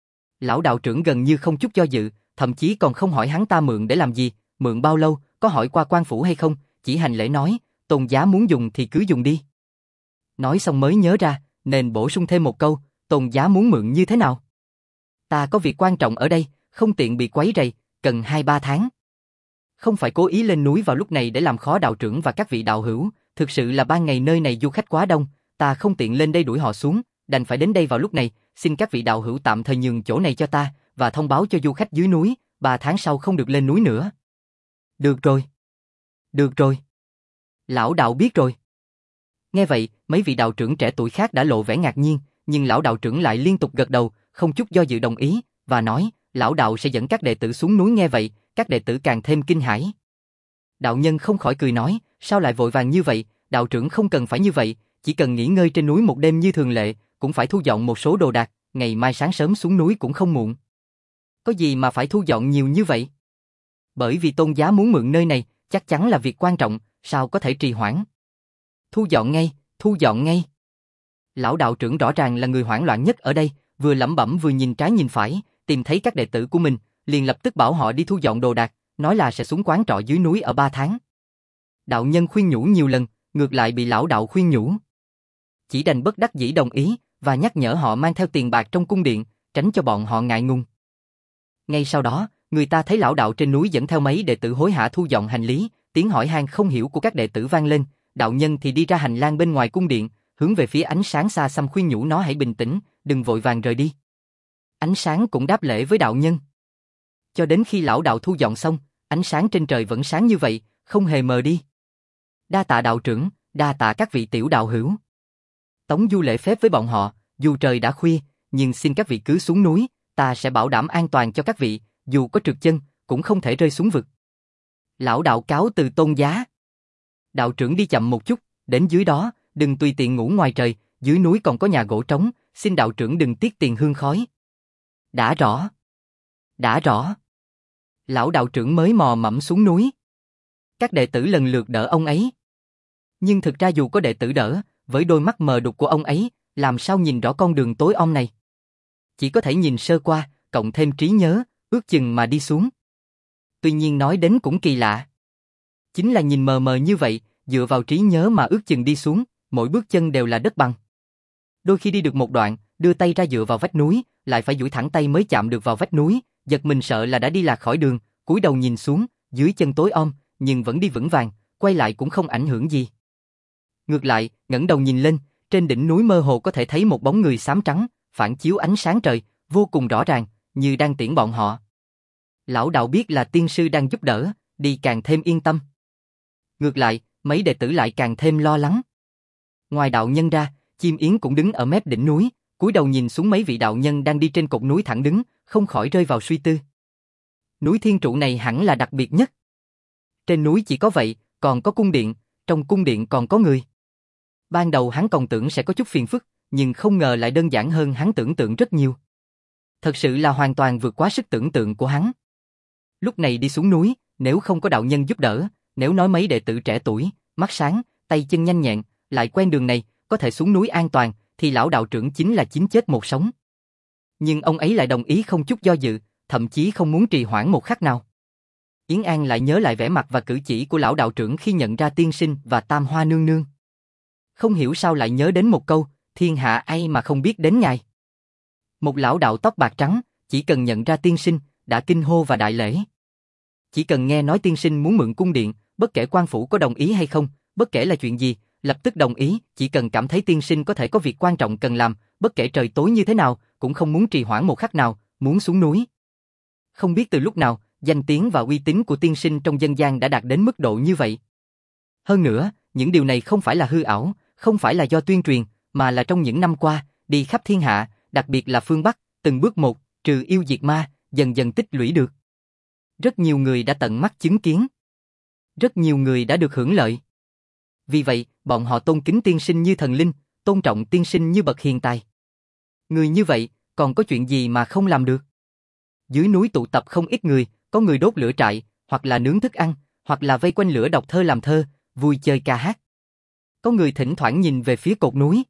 Lão đạo trưởng gần như không chút do dự, thậm chí còn không hỏi hắn ta mượn để làm gì, mượn bao lâu, có hỏi qua quan phủ hay không, chỉ hành lễ nói, Tôn giá muốn dùng thì cứ dùng đi. Nói xong mới nhớ ra, nên bổ sung thêm một câu, Tôn giá muốn mượn như thế nào? Ta có việc quan trọng ở đây, không tiện bị quấy rầy, cần hai ba tháng. Không phải cố ý lên núi vào lúc này để làm khó đạo trưởng và các vị đạo hữu, thực sự là ban ngày nơi này du khách quá đông, ta không tiện lên đây đuổi họ xuống, đành phải đến đây vào lúc này, xin các vị đạo hữu tạm thời nhường chỗ này cho ta, và thông báo cho du khách dưới núi, ba tháng sau không được lên núi nữa. Được rồi. Được rồi. Lão đạo biết rồi. Nghe vậy, mấy vị đạo trưởng trẻ tuổi khác đã lộ vẻ ngạc nhiên, nhưng lão đạo trưởng lại liên tục gật đầu, không chút do dự đồng ý, và nói, lão đạo sẽ dẫn các đệ tử xuống núi. Nghe vậy, các đệ tử càng thêm kinh hãi. Đạo nhân không khỏi cười nói, sao lại vội vàng như vậy, đạo trưởng không cần phải như vậy, chỉ cần nghỉ ngơi trên núi một đêm như thường lệ, cũng phải thu dọn một số đồ đạc, ngày mai sáng sớm xuống núi cũng không muộn. Có gì mà phải thu dọn nhiều như vậy? Bởi vì Tôn giá muốn mượn nơi này, chắc chắn là việc quan trọng, sao có thể trì hoãn. Thu dọn ngay, thu dọn ngay. Lão đạo trưởng rõ ràng là người hoảng loạn nhất ở đây, vừa lẩm bẩm vừa nhìn trái nhìn phải, tìm thấy các đệ tử của mình, liền lập tức bảo họ đi thu dọn đồ đạc, nói là sẽ xuống quán trọ dưới núi ở ba tháng. Đạo nhân khuyên nhủ nhiều lần, ngược lại bị lão đạo khuyên nhủ. Chỉ đành bất đắc dĩ đồng ý, và nhắc nhở họ mang theo tiền bạc trong cung điện, tránh cho bọn họ ngại ngùng. Ngay sau đó, người ta thấy lão đạo trên núi dẫn theo mấy đệ tử hối hả thu dọn hành lý, tiếng hỏi han không hiểu của các đệ tử vang lên, đạo nhân thì đi ra hành lang bên ngoài cung điện, hướng về phía ánh sáng xa xăm khuyên nhủ nó hãy bình tĩnh, đừng vội vàng rời đi. Ánh sáng cũng đáp lễ với đạo nhân. Cho đến khi lão đạo thu dọn xong, ánh sáng trên trời vẫn sáng như vậy, không hề mờ đi. Đa tạ đạo trưởng, đa tạ các vị tiểu đạo hữu. Tống Du lễ phép với bọn họ, dù trời đã khuya, nhưng xin các vị cứ xuống núi, ta sẽ bảo đảm an toàn cho các vị, dù có trượt chân, cũng không thể rơi xuống vực. Lão đạo cáo từ Tôn giá. Đạo trưởng đi chậm một chút, đến dưới đó, đừng tùy tiện ngủ ngoài trời, dưới núi còn có nhà gỗ trống, xin đạo trưởng đừng tiếc tiền hương khói. Đã rõ. Đã rõ. Lão đạo trưởng mới mò mẫm xuống núi. Các đệ tử lần lượt đỡ ông ấy. Nhưng thực ra dù có đệ tử đỡ, với đôi mắt mờ đục của ông ấy, làm sao nhìn rõ con đường tối om này. Chỉ có thể nhìn sơ qua, cộng thêm trí nhớ, ước chừng mà đi xuống. Tuy nhiên nói đến cũng kỳ lạ. Chính là nhìn mờ mờ như vậy, dựa vào trí nhớ mà ước chừng đi xuống, mỗi bước chân đều là đất bằng. Đôi khi đi được một đoạn, đưa tay ra dựa vào vách núi, lại phải duỗi thẳng tay mới chạm được vào vách núi, giật mình sợ là đã đi lạc khỏi đường, cúi đầu nhìn xuống, dưới chân tối om, nhưng vẫn đi vững vàng, quay lại cũng không ảnh hưởng gì. Ngược lại, ngẩng đầu nhìn lên, trên đỉnh núi mơ hồ có thể thấy một bóng người xám trắng, phản chiếu ánh sáng trời, vô cùng rõ ràng, như đang tiễn bọn họ. Lão đạo biết là tiên sư đang giúp đỡ, đi càng thêm yên tâm. Ngược lại, mấy đệ tử lại càng thêm lo lắng. Ngoài đạo nhân ra, chim yến cũng đứng ở mép đỉnh núi, cúi đầu nhìn xuống mấy vị đạo nhân đang đi trên cột núi thẳng đứng, không khỏi rơi vào suy tư. Núi Thiên Trụ này hẳn là đặc biệt nhất. Trên núi chỉ có vậy, còn có cung điện, trong cung điện còn có người. Ban đầu hắn còn tưởng sẽ có chút phiền phức, nhưng không ngờ lại đơn giản hơn hắn tưởng tượng rất nhiều. Thật sự là hoàn toàn vượt quá sức tưởng tượng của hắn. Lúc này đi xuống núi, nếu không có đạo nhân giúp đỡ, nếu nói mấy đệ tử trẻ tuổi, mắt sáng, tay chân nhanh nhẹn, lại quen đường này, có thể xuống núi an toàn, thì lão đạo trưởng chính là chín chết một sống. Nhưng ông ấy lại đồng ý không chút do dự, thậm chí không muốn trì hoãn một khắc nào. Yến An lại nhớ lại vẻ mặt và cử chỉ của lão đạo trưởng khi nhận ra tiên sinh và Tam Hoa nương nương. Không hiểu sao lại nhớ đến một câu, thiên hạ ai mà không biết đến ngài. Một lão đạo tóc bạc trắng, chỉ cần nhận ra tiên sinh, đã kinh hô và đại lễ. Chỉ cần nghe nói tiên sinh muốn mượn cung điện, bất kể quan phủ có đồng ý hay không, bất kể là chuyện gì, lập tức đồng ý, chỉ cần cảm thấy tiên sinh có thể có việc quan trọng cần làm, bất kể trời tối như thế nào, cũng không muốn trì hoãn một khắc nào, muốn xuống núi. Không biết từ lúc nào, danh tiếng và uy tín của tiên sinh trong dân gian đã đạt đến mức độ như vậy. Hơn nữa, những điều này không phải là hư ảo, không phải là do tuyên truyền, mà là trong những năm qua, đi khắp thiên hạ, đặc biệt là phương Bắc, từng bước một, trừ yêu diệt ma, dần dần tích lũy được. Rất nhiều người đã tận mắt chứng kiến. Rất nhiều người đã được hưởng lợi. Vì vậy, bọn họ tôn kính tiên sinh như thần linh, tôn trọng tiên sinh như bậc hiền tài. Người như vậy, còn có chuyện gì mà không làm được? Dưới núi tụ tập không ít người, có người đốt lửa trại, hoặc là nướng thức ăn, hoặc là vây quanh lửa đọc thơ làm thơ, vui chơi ca hát. Có người thỉnh thoảng nhìn về phía cột núi.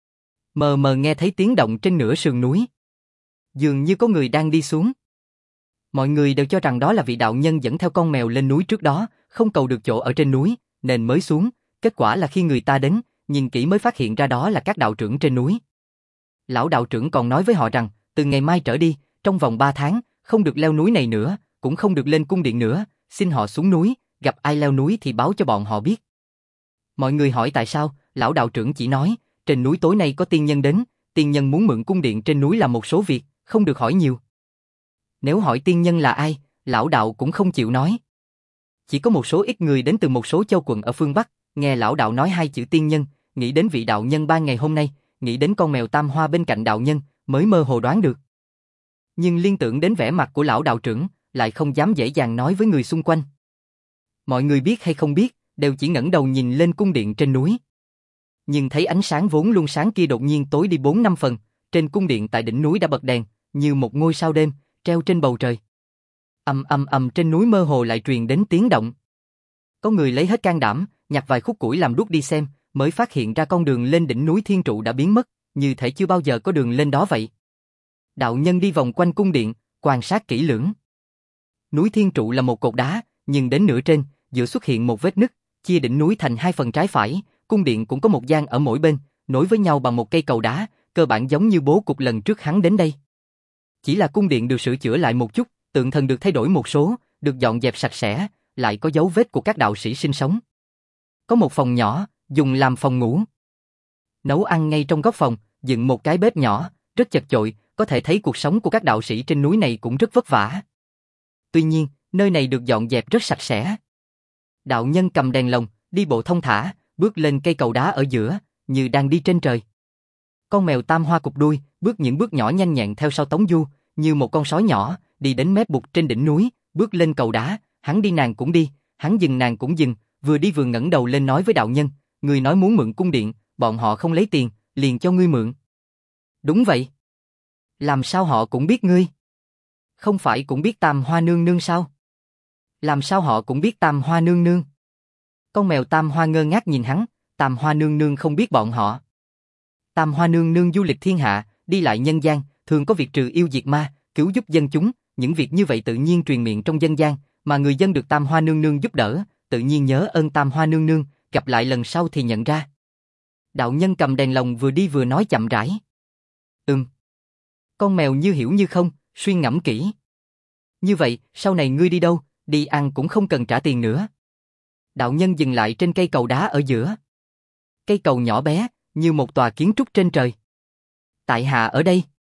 Mờ mờ nghe thấy tiếng động trên nửa sườn núi. Dường như có người đang đi xuống. Mọi người đều cho rằng đó là vị đạo nhân dẫn theo con mèo lên núi trước đó, không cầu được chỗ ở trên núi, nên mới xuống. Kết quả là khi người ta đến, nhìn kỹ mới phát hiện ra đó là các đạo trưởng trên núi. Lão đạo trưởng còn nói với họ rằng, từ ngày mai trở đi, trong vòng ba tháng, không được leo núi này nữa, cũng không được lên cung điện nữa, xin họ xuống núi, gặp ai leo núi thì báo cho bọn họ biết. Mọi người hỏi tại sao, lão đạo trưởng chỉ nói, trên núi tối nay có tiên nhân đến, tiên nhân muốn mượn cung điện trên núi làm một số việc, không được hỏi nhiều. Nếu hỏi tiên nhân là ai, lão đạo cũng không chịu nói. Chỉ có một số ít người đến từ một số châu quận ở phương Bắc, nghe lão đạo nói hai chữ tiên nhân, nghĩ đến vị đạo nhân ba ngày hôm nay, nghĩ đến con mèo tam hoa bên cạnh đạo nhân, mới mơ hồ đoán được. Nhưng liên tưởng đến vẻ mặt của lão đạo trưởng, lại không dám dễ dàng nói với người xung quanh. Mọi người biết hay không biết, đều chỉ ngẩng đầu nhìn lên cung điện trên núi. Nhưng thấy ánh sáng vốn luôn sáng kia đột nhiên tối đi bốn năm phần, trên cung điện tại đỉnh núi đã bật đèn, như một ngôi sao đêm, treo trên bầu trời. Ầm ầm ầm trên núi mơ hồ lại truyền đến tiếng động. Có người lấy hết can đảm, nhặt vài khúc củi làm đuốc đi xem, mới phát hiện ra con đường lên đỉnh núi Thiên Trụ đã biến mất, như thể chưa bao giờ có đường lên đó vậy. Đạo nhân đi vòng quanh cung điện, quan sát kỹ lưỡng. Núi Thiên Trụ là một cột đá, nhưng đến nửa trên, giữa xuất hiện một vết nứt, chia đỉnh núi thành hai phần trái phải, cung điện cũng có một gian ở mỗi bên, nối với nhau bằng một cây cầu đá, cơ bản giống như bố cục lần trước hắn đến đây. Chỉ là cung điện được sửa chữa lại một chút, tượng thần được thay đổi một số, được dọn dẹp sạch sẽ, lại có dấu vết của các đạo sĩ sinh sống. Có một phòng nhỏ, dùng làm phòng ngủ. Nấu ăn ngay trong góc phòng, dựng một cái bếp nhỏ, rất chật chội, có thể thấy cuộc sống của các đạo sĩ trên núi này cũng rất vất vả. Tuy nhiên, nơi này được dọn dẹp rất sạch sẽ. Đạo nhân cầm đèn lồng, đi bộ thông thả, bước lên cây cầu đá ở giữa, như đang đi trên trời. Con mèo tam hoa cụp đuôi, bước những bước nhỏ nhanh nhẹn theo sau Tống Du, như một con sói nhỏ, đi đến mép bục trên đỉnh núi, bước lên cầu đá, hắn đi nàng cũng đi, hắn dừng nàng cũng dừng, vừa đi vừa ngẩng đầu lên nói với đạo nhân, người nói muốn mượn cung điện, bọn họ không lấy tiền, liền cho ngươi mượn. Đúng vậy. Làm sao họ cũng biết ngươi? Không phải cũng biết Tam Hoa nương nương sao? Làm sao họ cũng biết Tam Hoa nương nương? Con mèo Tam Hoa ngơ ngác nhìn hắn, Tam Hoa nương nương không biết bọn họ. Tam Hoa nương nương du lịch thiên hạ, đi lại nhân gian, thường có việc trừ yêu diệt ma, cứu giúp dân chúng, những việc như vậy tự nhiên truyền miệng trong dân gian, mà người dân được Tam Hoa nương nương giúp đỡ, tự nhiên nhớ ơn Tam Hoa nương nương, gặp lại lần sau thì nhận ra. Đạo nhân cầm đèn lồng vừa đi vừa nói chậm rãi. Ừm. Con mèo như hiểu như không, suy ngẫm kỹ. Như vậy, sau này ngươi đi đâu, đi ăn cũng không cần trả tiền nữa. Đạo nhân dừng lại trên cây cầu đá ở giữa. Cây cầu nhỏ bé, như một tòa kiến trúc trên trời. Tại hạ ở đây.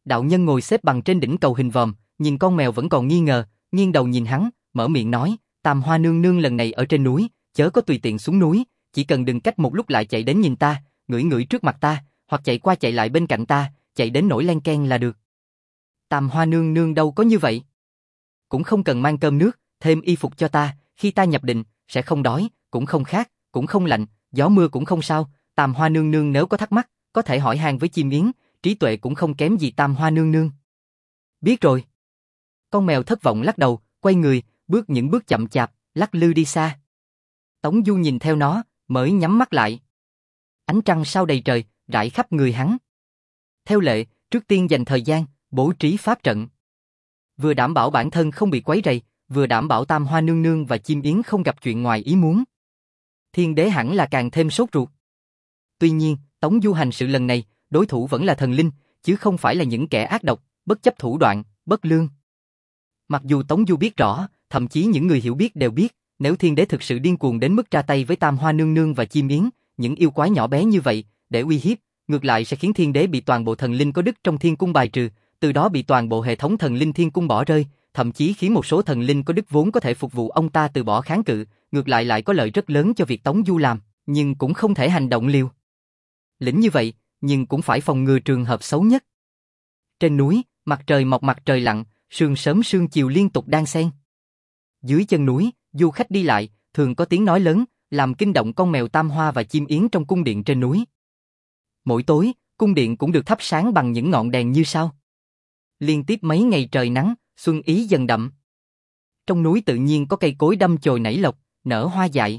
Đạo nhân ngồi xếp bằng trên đỉnh cầu hình vòm, nhìn con mèo vẫn còn nghi ngờ, nghiêng đầu nhìn hắn, mở miệng nói, Tam Hoa nương nương lần này ở trên núi, chớ có tùy tiện xuống núi, chỉ cần đừng cách một lúc lại chạy đến nhìn ta, ngửi ngửi trước mặt ta, hoặc chạy qua chạy lại bên cạnh ta, chạy đến nỗi len ken là được. Tam Hoa nương nương đâu có như vậy. Cũng không cần mang cơm nước, thêm y phục cho ta, khi ta nhập định, sẽ không đói, cũng không khát, cũng không lạnh, gió mưa cũng không sao, Tam Hoa nương nương nếu có thắc mắc, có thể hỏi han với chim yến, trí tuệ cũng không kém gì Tam Hoa nương nương. Biết rồi. Con mèo thất vọng lắc đầu, quay người, bước những bước chậm chạp, lắc lư đi xa. Tống Du nhìn theo nó, mới nhắm mắt lại. Ánh trăng sao đầy trời, rải khắp người hắn. Theo lệ, trước tiên dành thời gian, bố trí pháp trận. Vừa đảm bảo bản thân không bị quấy rầy, vừa đảm bảo Tam Hoa nương nương và chim yến không gặp chuyện ngoài ý muốn. Thiên đế hẳn là càng thêm sốt ruột. Tuy nhiên, Tống Du hành sự lần này, đối thủ vẫn là thần linh, chứ không phải là những kẻ ác độc, bất chấp thủ đoạn, bất lương. Mặc dù Tống Du biết rõ, thậm chí những người hiểu biết đều biết, nếu thiên đế thực sự điên cuồng đến mức ra tay với Tam Hoa nương nương và chim yến, những yêu quái nhỏ bé như vậy, để uy hiếp, ngược lại sẽ khiến thiên đế bị toàn bộ thần linh có đức trong thiên cung bài trừ, từ đó bị toàn bộ hệ thống thần linh thiên cung bỏ rơi, thậm chí khiến một số thần linh có đức vốn có thể phục vụ ông ta từ bỏ kháng cự, ngược lại lại có lợi rất lớn cho việc Tống Du làm, nhưng cũng không thể hành động liều lĩnh như vậy, nhưng cũng phải phòng ngừa trường hợp xấu nhất. Trên núi, mặt trời mọc mặt trời lặn, sương sớm sương chiều liên tục đan xen. Dưới chân núi, du khách đi lại, thường có tiếng nói lớn, làm kinh động con mèo Tam Hoa và chim yến trong cung điện trên núi. Mỗi tối, cung điện cũng được thắp sáng bằng những ngọn đèn như sao. Liên tiếp mấy ngày trời nắng, xuân ý dần đậm. Trong núi tự nhiên có cây cối đâm chồi nảy lộc, nở hoa dại.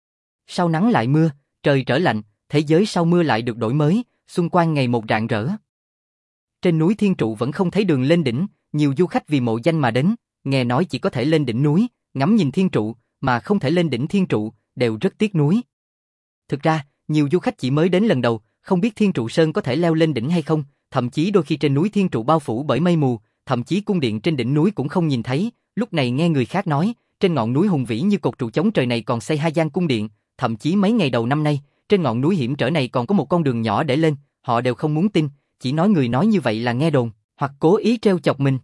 Sau nắng lại mưa, trời trở lạnh, thế giới sau mưa lại được đổi mới, xuân quang ngày một rạng rỡ. Trên núi Thiên Trụ vẫn không thấy đường lên đỉnh, nhiều du khách vì mộ danh mà đến, nghe nói chỉ có thể lên đỉnh núi, ngắm nhìn Thiên Trụ, mà không thể lên đỉnh Thiên Trụ, đều rất tiếc nuối. Thực ra, nhiều du khách chỉ mới đến lần đầu, không biết Thiên Trụ Sơn có thể leo lên đỉnh hay không, thậm chí đôi khi trên núi Thiên Trụ bao phủ bởi mây mù, thậm chí cung điện trên đỉnh núi cũng không nhìn thấy, lúc này nghe người khác nói, trên ngọn núi hùng vĩ như cột trụ chống trời này còn xây hai gian cung điện, thậm chí mấy ngày đầu năm nay, trên ngọn núi hiểm trở này còn có một con đường nhỏ để lên, họ đều không muốn tin, chỉ nói người nói như vậy là nghe đồn, hoặc cố ý trêu chọc mình.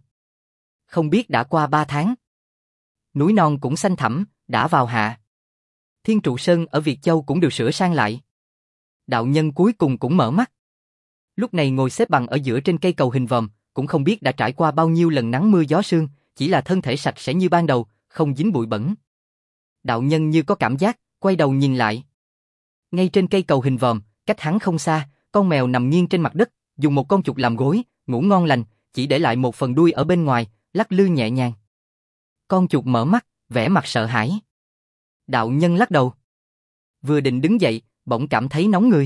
Không biết đã qua ba tháng, núi non cũng xanh thẳm, đã vào hạ. Thiên Trụ Sơn ở Việt Châu cũng được sửa sang lại. Đạo nhân cuối cùng cũng mở mắt. Lúc này ngồi xếp bằng ở giữa trên cây cầu hình vòm, cũng không biết đã trải qua bao nhiêu lần nắng mưa gió sương, chỉ là thân thể sạch sẽ như ban đầu, không dính bụi bẩn. Đạo nhân như có cảm giác, quay đầu nhìn lại. Ngay trên cây cầu hình vòm, cách hắn không xa, con mèo nằm nghiêng trên mặt đất, dùng một con chuột làm gối, ngủ ngon lành, chỉ để lại một phần đuôi ở bên ngoài, lắc lư nhẹ nhàng. Con chuột mở mắt, vẻ mặt sợ hãi. Đạo nhân lắc đầu. Vừa định đứng dậy, bỗng cảm thấy nóng người.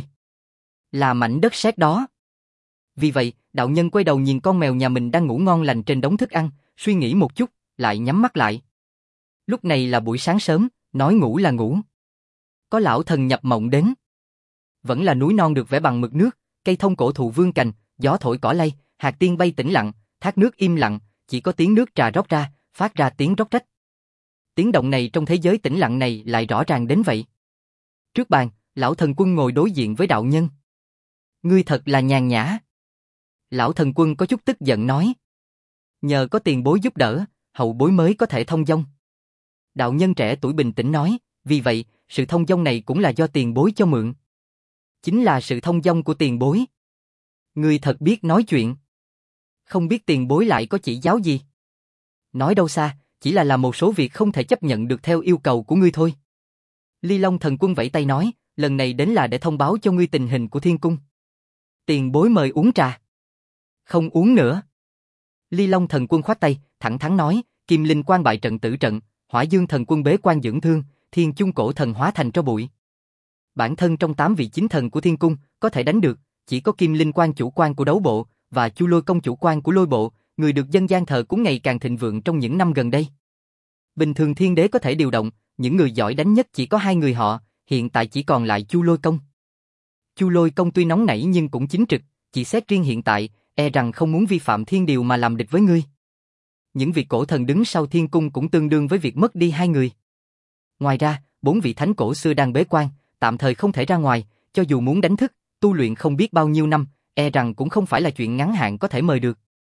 Là mảnh đất sét đó. Vì vậy, đạo nhân quay đầu nhìn con mèo nhà mình đang ngủ ngon lành trên đống thức ăn, suy nghĩ một chút, lại nhắm mắt lại. Lúc này là buổi sáng sớm, nói ngủ là ngủ. Có lão thần nhập mộng đến. Vẫn là núi non được vẽ bằng mực nước, cây thông cổ thụ vươn cành, gió thổi cỏ lay, hạt tiên bay tĩnh lặng, thác nước im lặng, chỉ có tiếng nước trà rót ra, phát ra tiếng róc rách. Tiếng động này trong thế giới tĩnh lặng này lại rõ ràng đến vậy. Trước bàn, lão thần quân ngồi đối diện với đạo nhân. Ngươi thật là nhàn nhã. Lão thần quân có chút tức giận nói. Nhờ có tiền bối giúp đỡ, hậu bối mới có thể thông dong. Đạo nhân trẻ tuổi bình tĩnh nói, vì vậy, sự thông dong này cũng là do tiền bối cho mượn. Chính là sự thông dong của tiền bối. Ngươi thật biết nói chuyện. Không biết tiền bối lại có chỉ giáo gì. Nói đâu xa, chỉ là làm một số việc không thể chấp nhận được theo yêu cầu của ngươi thôi. Ly Long thần quân vẫy tay nói, lần này đến là để thông báo cho ngươi tình hình của thiên cung. Tiền bối mời uống trà. Không uống nữa. Ly Long thần quân khoát tay, thẳng thắn nói, Kim Linh quan bại trận tử trận, Hỏa Dương thần quân bế quan dưỡng thương, Thiên Chung cổ thần hóa thành tro bụi. Bản thân trong tám vị chính thần của thiên cung có thể đánh được, chỉ có Kim Linh quan chủ quan của đấu bộ và Chu Lôi công chủ quan của lôi bộ, người được dân gian thờ cúng ngày càng thịnh vượng trong những năm gần đây. Bình thường thiên đế có thể điều động, những người giỏi đánh nhất chỉ có hai người họ, hiện tại chỉ còn lại Chu Lôi công. Chu Lôi công tuy nóng nảy nhưng cũng chính trực, chỉ xét riêng hiện tại, e rằng không muốn vi phạm thiên điều mà làm địch với ngươi. Những vị cổ thần đứng sau thiên cung cũng tương đương với việc mất đi hai người. Ngoài ra, bốn vị thánh cổ xưa đang bế quan, tạm thời không thể ra ngoài, cho dù muốn đánh thức, tu luyện không biết bao nhiêu năm, e rằng cũng không phải là chuyện ngắn hạn có thể mời được.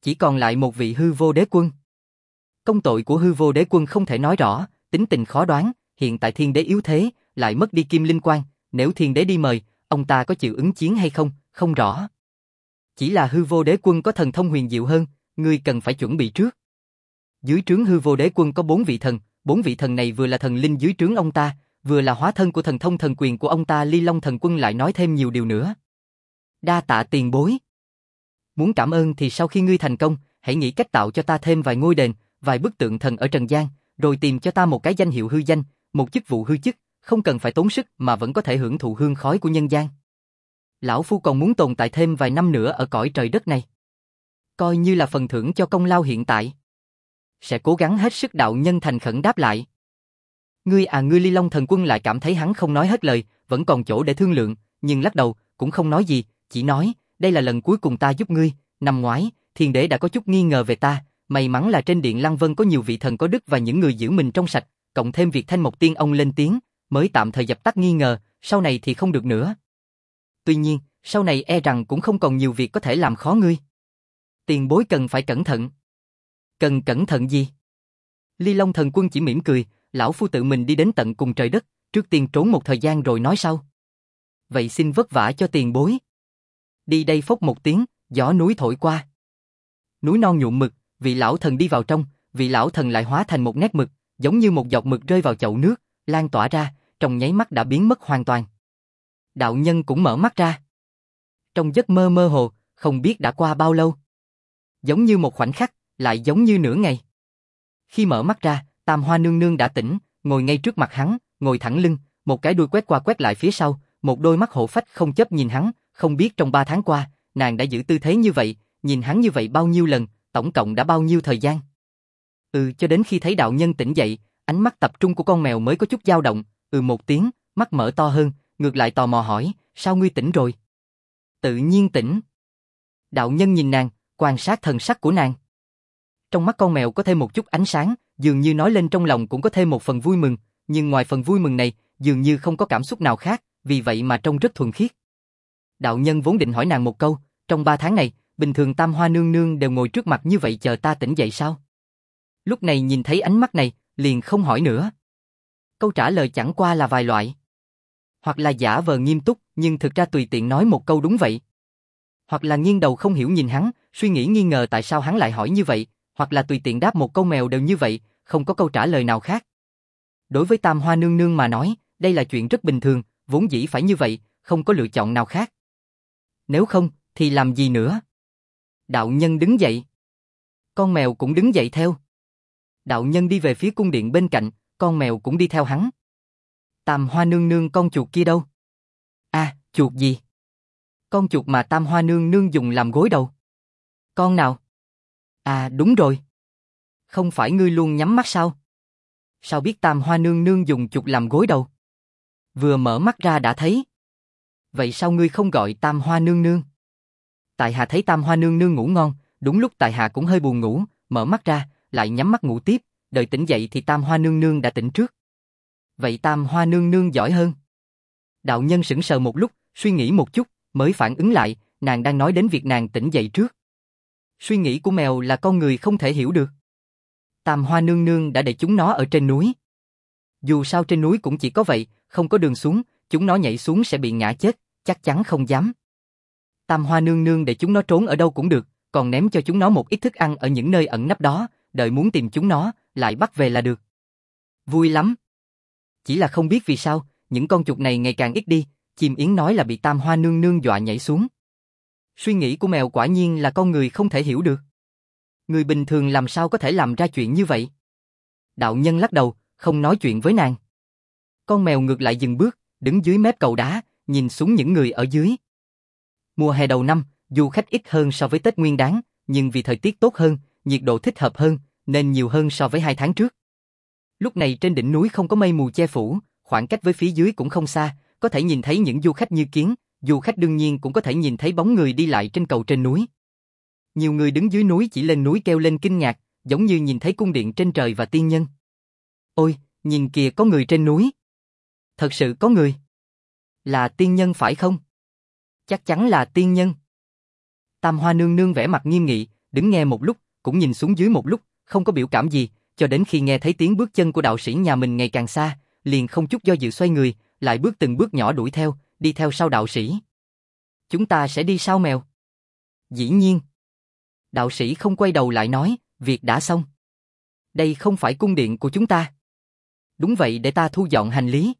Chỉ còn lại một vị hư vô đế quân. Công tội của hư vô đế quân không thể nói rõ, tính tình khó đoán, hiện tại thiên đế yếu thế, lại mất đi kim linh quan, nếu thiên đế đi mời, ông ta có chịu ứng chiến hay không, không rõ. Chỉ là hư vô đế quân có thần thông huyền diệu hơn, ngươi cần phải chuẩn bị trước. Dưới trướng hư vô đế quân có bốn vị thần, bốn vị thần này vừa là thần linh dưới trướng ông ta, vừa là hóa thân của thần thông thần quyền của ông ta. Ly Long thần quân lại nói thêm nhiều điều nữa. Đa tạ tiền bối. Muốn cảm ơn thì sau khi ngươi thành công, hãy nghĩ cách tạo cho ta thêm vài ngôi đền, vài bức tượng thần ở trần gian, rồi tìm cho ta một cái danh hiệu hư danh, một chức vụ hư chức, không cần phải tốn sức mà vẫn có thể hưởng thụ hương khói của nhân gian. Lão phu còn muốn tồn tại thêm vài năm nữa ở cõi trời đất này. Coi như là phần thưởng cho công lao hiện tại. Sẽ cố gắng hết sức. Đạo nhân thành khẩn đáp lại. Ngươi à ngươi Ly Long thần quân lại cảm thấy hắn không nói hết lời, vẫn còn chỗ để thương lượng, nhưng lắc đầu, cũng không nói gì, chỉ nói, đây là lần cuối cùng ta giúp ngươi, năm ngoái, thiên đế đã có chút nghi ngờ về ta, may mắn là trên điện Lăng Vân có nhiều vị thần có đức và những người giữ mình trong sạch, cộng thêm việc Thanh Mộc Tiên ông lên tiếng, mới tạm thời dập tắt nghi ngờ, sau này thì không được nữa. Tuy nhiên, sau này e rằng cũng không còn nhiều việc có thể làm khó ngươi. Tiền bối cần phải cẩn thận. Cần cẩn thận gì? Ly Long thần quân chỉ mỉm cười, lão phu tự mình đi đến tận cùng trời đất, trước tiên trốn một thời gian rồi nói sau. Vậy xin vất vả cho tiền bối. Đi đây phốc một tiếng, gió núi thổi qua. Núi non nhuộm mực, vị lão thần đi vào trong, vị lão thần lại hóa thành một nét mực, giống như một giọt mực rơi vào chậu nước, lan tỏa ra, trong nháy mắt đã biến mất hoàn toàn. Đạo nhân cũng mở mắt ra. Trong giấc mơ mơ hồ, không biết đã qua bao lâu. Giống như một khoảnh khắc, lại giống như nửa ngày. Khi mở mắt ra, Tam Hoa nương nương đã tỉnh, ngồi ngay trước mặt hắn, ngồi thẳng lưng, một cái đuôi quét qua quét lại phía sau, một đôi mắt hổ phách không chớp nhìn hắn, không biết trong ba tháng qua, nàng đã giữ tư thế như vậy, nhìn hắn như vậy bao nhiêu lần, tổng cộng đã bao nhiêu thời gian. Ừ, cho đến khi thấy đạo nhân tỉnh dậy, ánh mắt tập trung của con mèo mới có chút dao động, ừ một tiếng, mắt mở to hơn, ngược lại tò mò hỏi, sao ngươi tỉnh rồi? Tự nhiên tỉnh. Đạo nhân nhìn nàng, quan sát thần sắc của nàng. Trong mắt con mèo có thêm một chút ánh sáng, dường như nói lên trong lòng cũng có thêm một phần vui mừng, nhưng ngoài phần vui mừng này, dường như không có cảm xúc nào khác, vì vậy mà trông rất thuần khiết. Đạo nhân vốn định hỏi nàng một câu, trong ba tháng này, bình thường Tam Hoa nương nương đều ngồi trước mặt như vậy chờ ta tỉnh dậy sao? Lúc này nhìn thấy ánh mắt này, liền không hỏi nữa. Câu trả lời chẳng qua là vài loại. Hoặc là giả vờ nghiêm túc, nhưng thực ra tùy tiện nói một câu đúng vậy. Hoặc là nghiêng đầu không hiểu nhìn hắn, suy nghĩ nghi ngờ tại sao hắn lại hỏi như vậy, hoặc là tùy tiện đáp một câu mèo đều như vậy, không có câu trả lời nào khác. Đối với Tam Hoa nương nương mà nói, đây là chuyện rất bình thường, vốn dĩ phải như vậy, không có lựa chọn nào khác. Nếu không, thì làm gì nữa? Đạo nhân đứng dậy. Con mèo cũng đứng dậy theo. Đạo nhân đi về phía cung điện bên cạnh, con mèo cũng đi theo hắn. Tam Hoa nương nương con chuột kia đâu? À, chuột gì? Con chuột mà Tam Hoa nương nương dùng làm gối đầu. Con nào? À đúng rồi. Không phải ngươi luôn nhắm mắt sao? Sao biết Tam Hoa nương nương dùng chuột làm gối đầu? Vừa mở mắt ra đã thấy. Vậy sao ngươi không gọi Tam Hoa nương nương? Tại hạ thấy Tam Hoa nương nương ngủ ngon, đúng lúc tại hạ cũng hơi buồn ngủ, mở mắt ra, lại nhắm mắt ngủ tiếp, đợi tỉnh dậy thì Tam Hoa nương nương đã tỉnh trước. Vậy Tam Hoa nương nương giỏi hơn. Đạo nhân sững sờ một lúc, suy nghĩ một chút, mới phản ứng lại, nàng đang nói đến việc nàng tỉnh dậy trước. Suy nghĩ của mèo là con người không thể hiểu được. Tam Hoa nương nương đã để chúng nó ở trên núi. Dù sao trên núi cũng chỉ có vậy, không có đường xuống, chúng nó nhảy xuống sẽ bị ngã chết, chắc chắn không dám. Tam Hoa nương nương để chúng nó trốn ở đâu cũng được, còn ném cho chúng nó một ít thức ăn ở những nơi ẩn nấp đó, đợi muốn tìm chúng nó, lại bắt về là được. Vui lắm. Chỉ là không biết vì sao, những con chuột này ngày càng ít đi, chim yến nói là bị Tam Hoa nương nương dọa nhảy xuống. Suy nghĩ của mèo quả nhiên là con người không thể hiểu được. Người bình thường làm sao có thể làm ra chuyện như vậy? Đạo nhân lắc đầu, không nói chuyện với nàng. Con mèo ngược lại dừng bước, đứng dưới mép cầu đá, nhìn xuống những người ở dưới. Mùa hè đầu năm, du khách ít hơn so với Tết Nguyên Đán, nhưng vì thời tiết tốt hơn, nhiệt độ thích hợp hơn, nên nhiều hơn so với hai tháng trước. Lúc này trên đỉnh núi không có mây mù che phủ, khoảng cách với phía dưới cũng không xa, có thể nhìn thấy những du khách như kiến, du khách đương nhiên cũng có thể nhìn thấy bóng người đi lại trên cầu trên núi. Nhiều người đứng dưới núi chỉ lên núi kêu lên kinh ngạc, giống như nhìn thấy cung điện trên trời và tiên nhân. Ôi, nhìn kìa có người trên núi. Thật sự có người. Là tiên nhân phải không? Chắc chắn là tiên nhân. Tam Hoa nương nương vẻ mặt nghiêm nghị, đứng nghe một lúc, cũng nhìn xuống dưới một lúc, không có biểu cảm gì, cho đến khi nghe thấy tiếng bước chân của đạo sĩ nhà mình ngày càng xa, liền không chút do dự xoay người, lại bước từng bước nhỏ đuổi theo, đi theo sau đạo sĩ. Chúng ta sẽ đi sao mèo? Dĩ nhiên. Đạo sĩ không quay đầu lại nói, việc đã xong. Đây không phải cung điện của chúng ta. Đúng vậy, để ta thu dọn hành lý.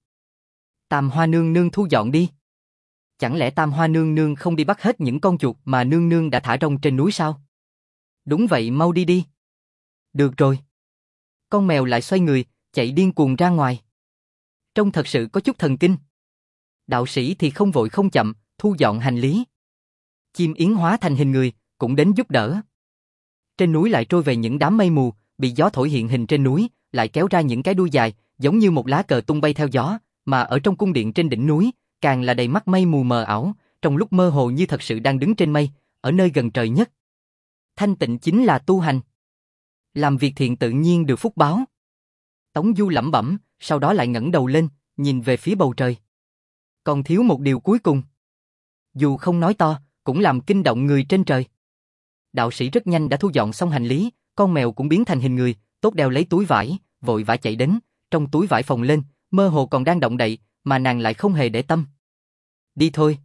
Tam Hoa nương nương thu dọn đi. Chẳng lẽ Tam Hoa nương nương không đi bắt hết những con chuột mà nương nương đã thả rong trên núi sao? Đúng vậy, mau đi đi. Được rồi. Con mèo lại xoay người, chạy điên cuồng ra ngoài. Trông thật sự có chút thần kinh. Đạo sĩ thì không vội không chậm, thu dọn hành lý. Chim yến hóa thành hình người, cũng đến giúp đỡ. Trên núi lại trôi về những đám mây mù, bị gió thổi hiện hình trên núi, lại kéo ra những cái đuôi dài, giống như một lá cờ tung bay theo gió, mà ở trong cung điện trên đỉnh núi, càng là đầy mắt mây mù mờ ảo, trong lúc mơ hồ như thật sự đang đứng trên mây, ở nơi gần trời nhất. Thanh tịnh chính là tu hành. Làm việc thiện tự nhiên được phúc báo. Tống Du lẩm bẩm, sau đó lại ngẩng đầu lên, nhìn về phía bầu trời. Còn thiếu một điều cuối cùng. Dù không nói to, cũng làm kinh động người trên trời. Đạo sĩ rất nhanh đã thu dọn xong hành lý, con mèo cũng biến thành hình người, tốt đeo lấy túi vải, vội vã chạy đến, trong túi vải phồng lên, mơ hồ còn đang động đậy, mà nàng lại không hề để tâm. Đi thôi.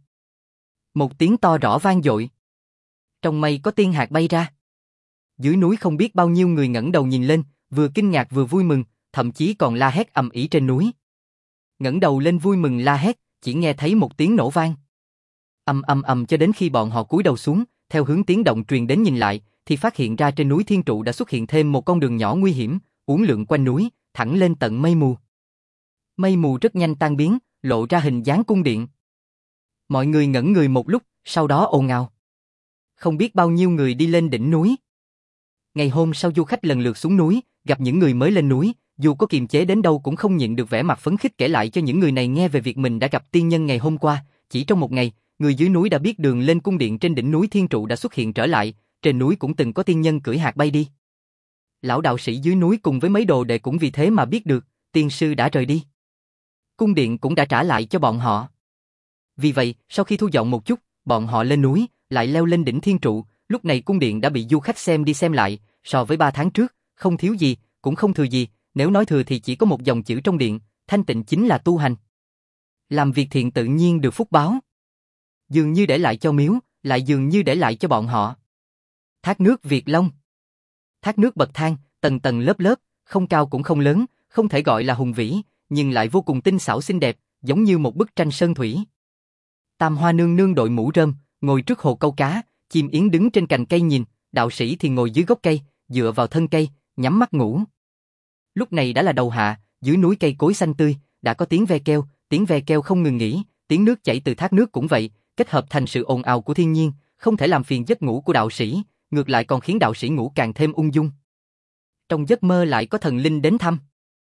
Một tiếng to rõ vang dội. Trong mây có tiên hạt bay ra. Dưới núi không biết bao nhiêu người ngẩng đầu nhìn lên, vừa kinh ngạc vừa vui mừng, thậm chí còn la hét ầm ĩ trên núi. Ngẩng đầu lên vui mừng la hét, chỉ nghe thấy một tiếng nổ vang. Ầm ầm ầm cho đến khi bọn họ cúi đầu xuống, theo hướng tiếng động truyền đến nhìn lại, thì phát hiện ra trên núi Thiên Trụ đã xuất hiện thêm một con đường nhỏ nguy hiểm, uốn lượn quanh núi, thẳng lên tận mây mù. Mây mù rất nhanh tan biến, lộ ra hình dáng cung điện. Mọi người ngẩn người một lúc, sau đó ồn ào. Không biết bao nhiêu người đi lên đỉnh núi. Ngày hôm sau du khách lần lượt xuống núi, gặp những người mới lên núi, dù có kiềm chế đến đâu cũng không nhịn được vẻ mặt phấn khích kể lại cho những người này nghe về việc mình đã gặp tiên nhân ngày hôm qua. Chỉ trong một ngày, người dưới núi đã biết đường lên cung điện trên đỉnh núi Thiên Trụ đã xuất hiện trở lại, trên núi cũng từng có tiên nhân cưỡi hạt bay đi. Lão đạo sĩ dưới núi cùng với mấy đồ đệ cũng vì thế mà biết được, tiên sư đã rời đi. Cung điện cũng đã trả lại cho bọn họ. Vì vậy, sau khi thu dọn một chút, bọn họ lên núi, lại leo lên đỉnh Thiên Trụ, lúc này cung điện đã bị du khách xem đi xem lại, so với ba tháng trước, không thiếu gì, cũng không thừa gì, nếu nói thừa thì chỉ có một dòng chữ trong điện, thanh tịnh chính là tu hành. Làm việc thiện tự nhiên được phúc báo. Dường như để lại cho miếu, lại dường như để lại cho bọn họ. Thác nước Việt Long. Thác nước bậc thang, tầng tầng lớp lớp, không cao cũng không lớn, không thể gọi là hùng vĩ, nhưng lại vô cùng tinh xảo xinh đẹp, giống như một bức tranh sơn thủy. Tam Hoa nương nương đội mũ rơm, ngồi trước hồ câu cá, chim yến đứng trên cành cây nhìn, đạo sĩ thì ngồi dưới gốc cây, dựa vào thân cây, nhắm mắt ngủ. Lúc này đã là đầu hạ, dưới núi cây cối xanh tươi, đã có tiếng ve kêu, tiếng ve kêu không ngừng nghỉ, tiếng nước chảy từ thác nước cũng vậy, kết hợp thành sự ồn ào của thiên nhiên, không thể làm phiền giấc ngủ của đạo sĩ, ngược lại còn khiến đạo sĩ ngủ càng thêm ung dung. Trong giấc mơ lại có thần linh đến thăm.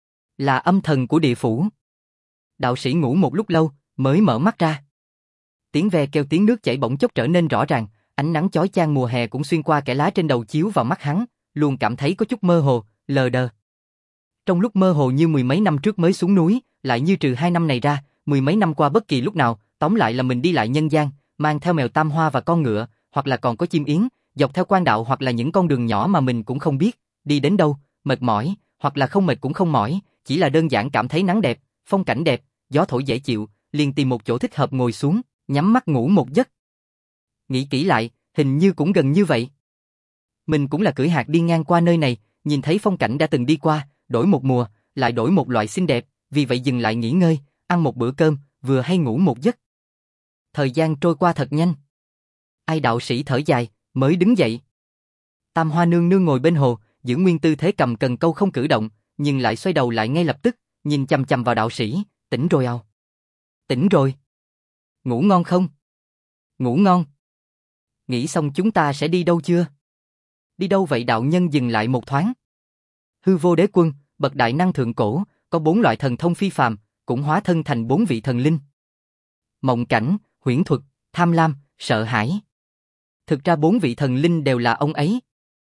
Là âm thần của địa phủ. Đạo sĩ ngủ một lúc lâu, mới mở mắt ra. Tiếng ve kêu tiếng nước chảy bỗng chốc trở nên rõ ràng, ánh nắng chói chang mùa hè cũng xuyên qua kẽ lá trên đầu chiếu vào mắt hắn, luôn cảm thấy có chút mơ hồ, lờ đờ. Trong lúc mơ hồ như mười mấy năm trước mới xuống núi, lại như trừ hai năm này ra, mười mấy năm qua bất kỳ lúc nào, tóm lại là mình đi lại nhân gian, mang theo mèo Tam Hoa và con ngựa, hoặc là còn có chim yến, dọc theo quan đạo hoặc là những con đường nhỏ mà mình cũng không biết, đi đến đâu, mệt mỏi, hoặc là không mệt cũng không mỏi, chỉ là đơn giản cảm thấy nắng đẹp, phong cảnh đẹp, gió thổi dễ chịu, liền tìm một chỗ thích hợp ngồi xuống, nhắm mắt ngủ một giấc. Nghĩ kỹ lại, hình như cũng gần như vậy. Mình cũng là cưỡi hạt đi ngang qua nơi này, nhìn thấy phong cảnh đã từng đi qua, đổi một mùa, lại đổi một loại xinh đẹp, vì vậy dừng lại nghỉ ngơi, ăn một bữa cơm, vừa hay ngủ một giấc. Thời gian trôi qua thật nhanh. Ai đạo sĩ thở dài, mới đứng dậy. Tam Hoa nương nương ngồi bên hồ, giữ nguyên tư thế cầm cần câu không cử động, nhưng lại xoay đầu lại ngay lập tức, nhìn chằm chằm vào đạo sĩ, tỉnh rồi ao. Tỉnh rồi. Ngủ ngon không? Ngủ ngon. Nghĩ xong chúng ta sẽ đi đâu chưa? Đi đâu vậy? Đạo nhân dừng lại một thoáng. Hư Vô Đế Quân, bậc đại năng thượng cổ, có bốn loại thần thông phi phàm, cũng hóa thân thành bốn vị thần linh. Mộng cảnh, huyễn thuật, tham lam, sợ hãi. Thực ra bốn vị thần linh đều là ông ấy.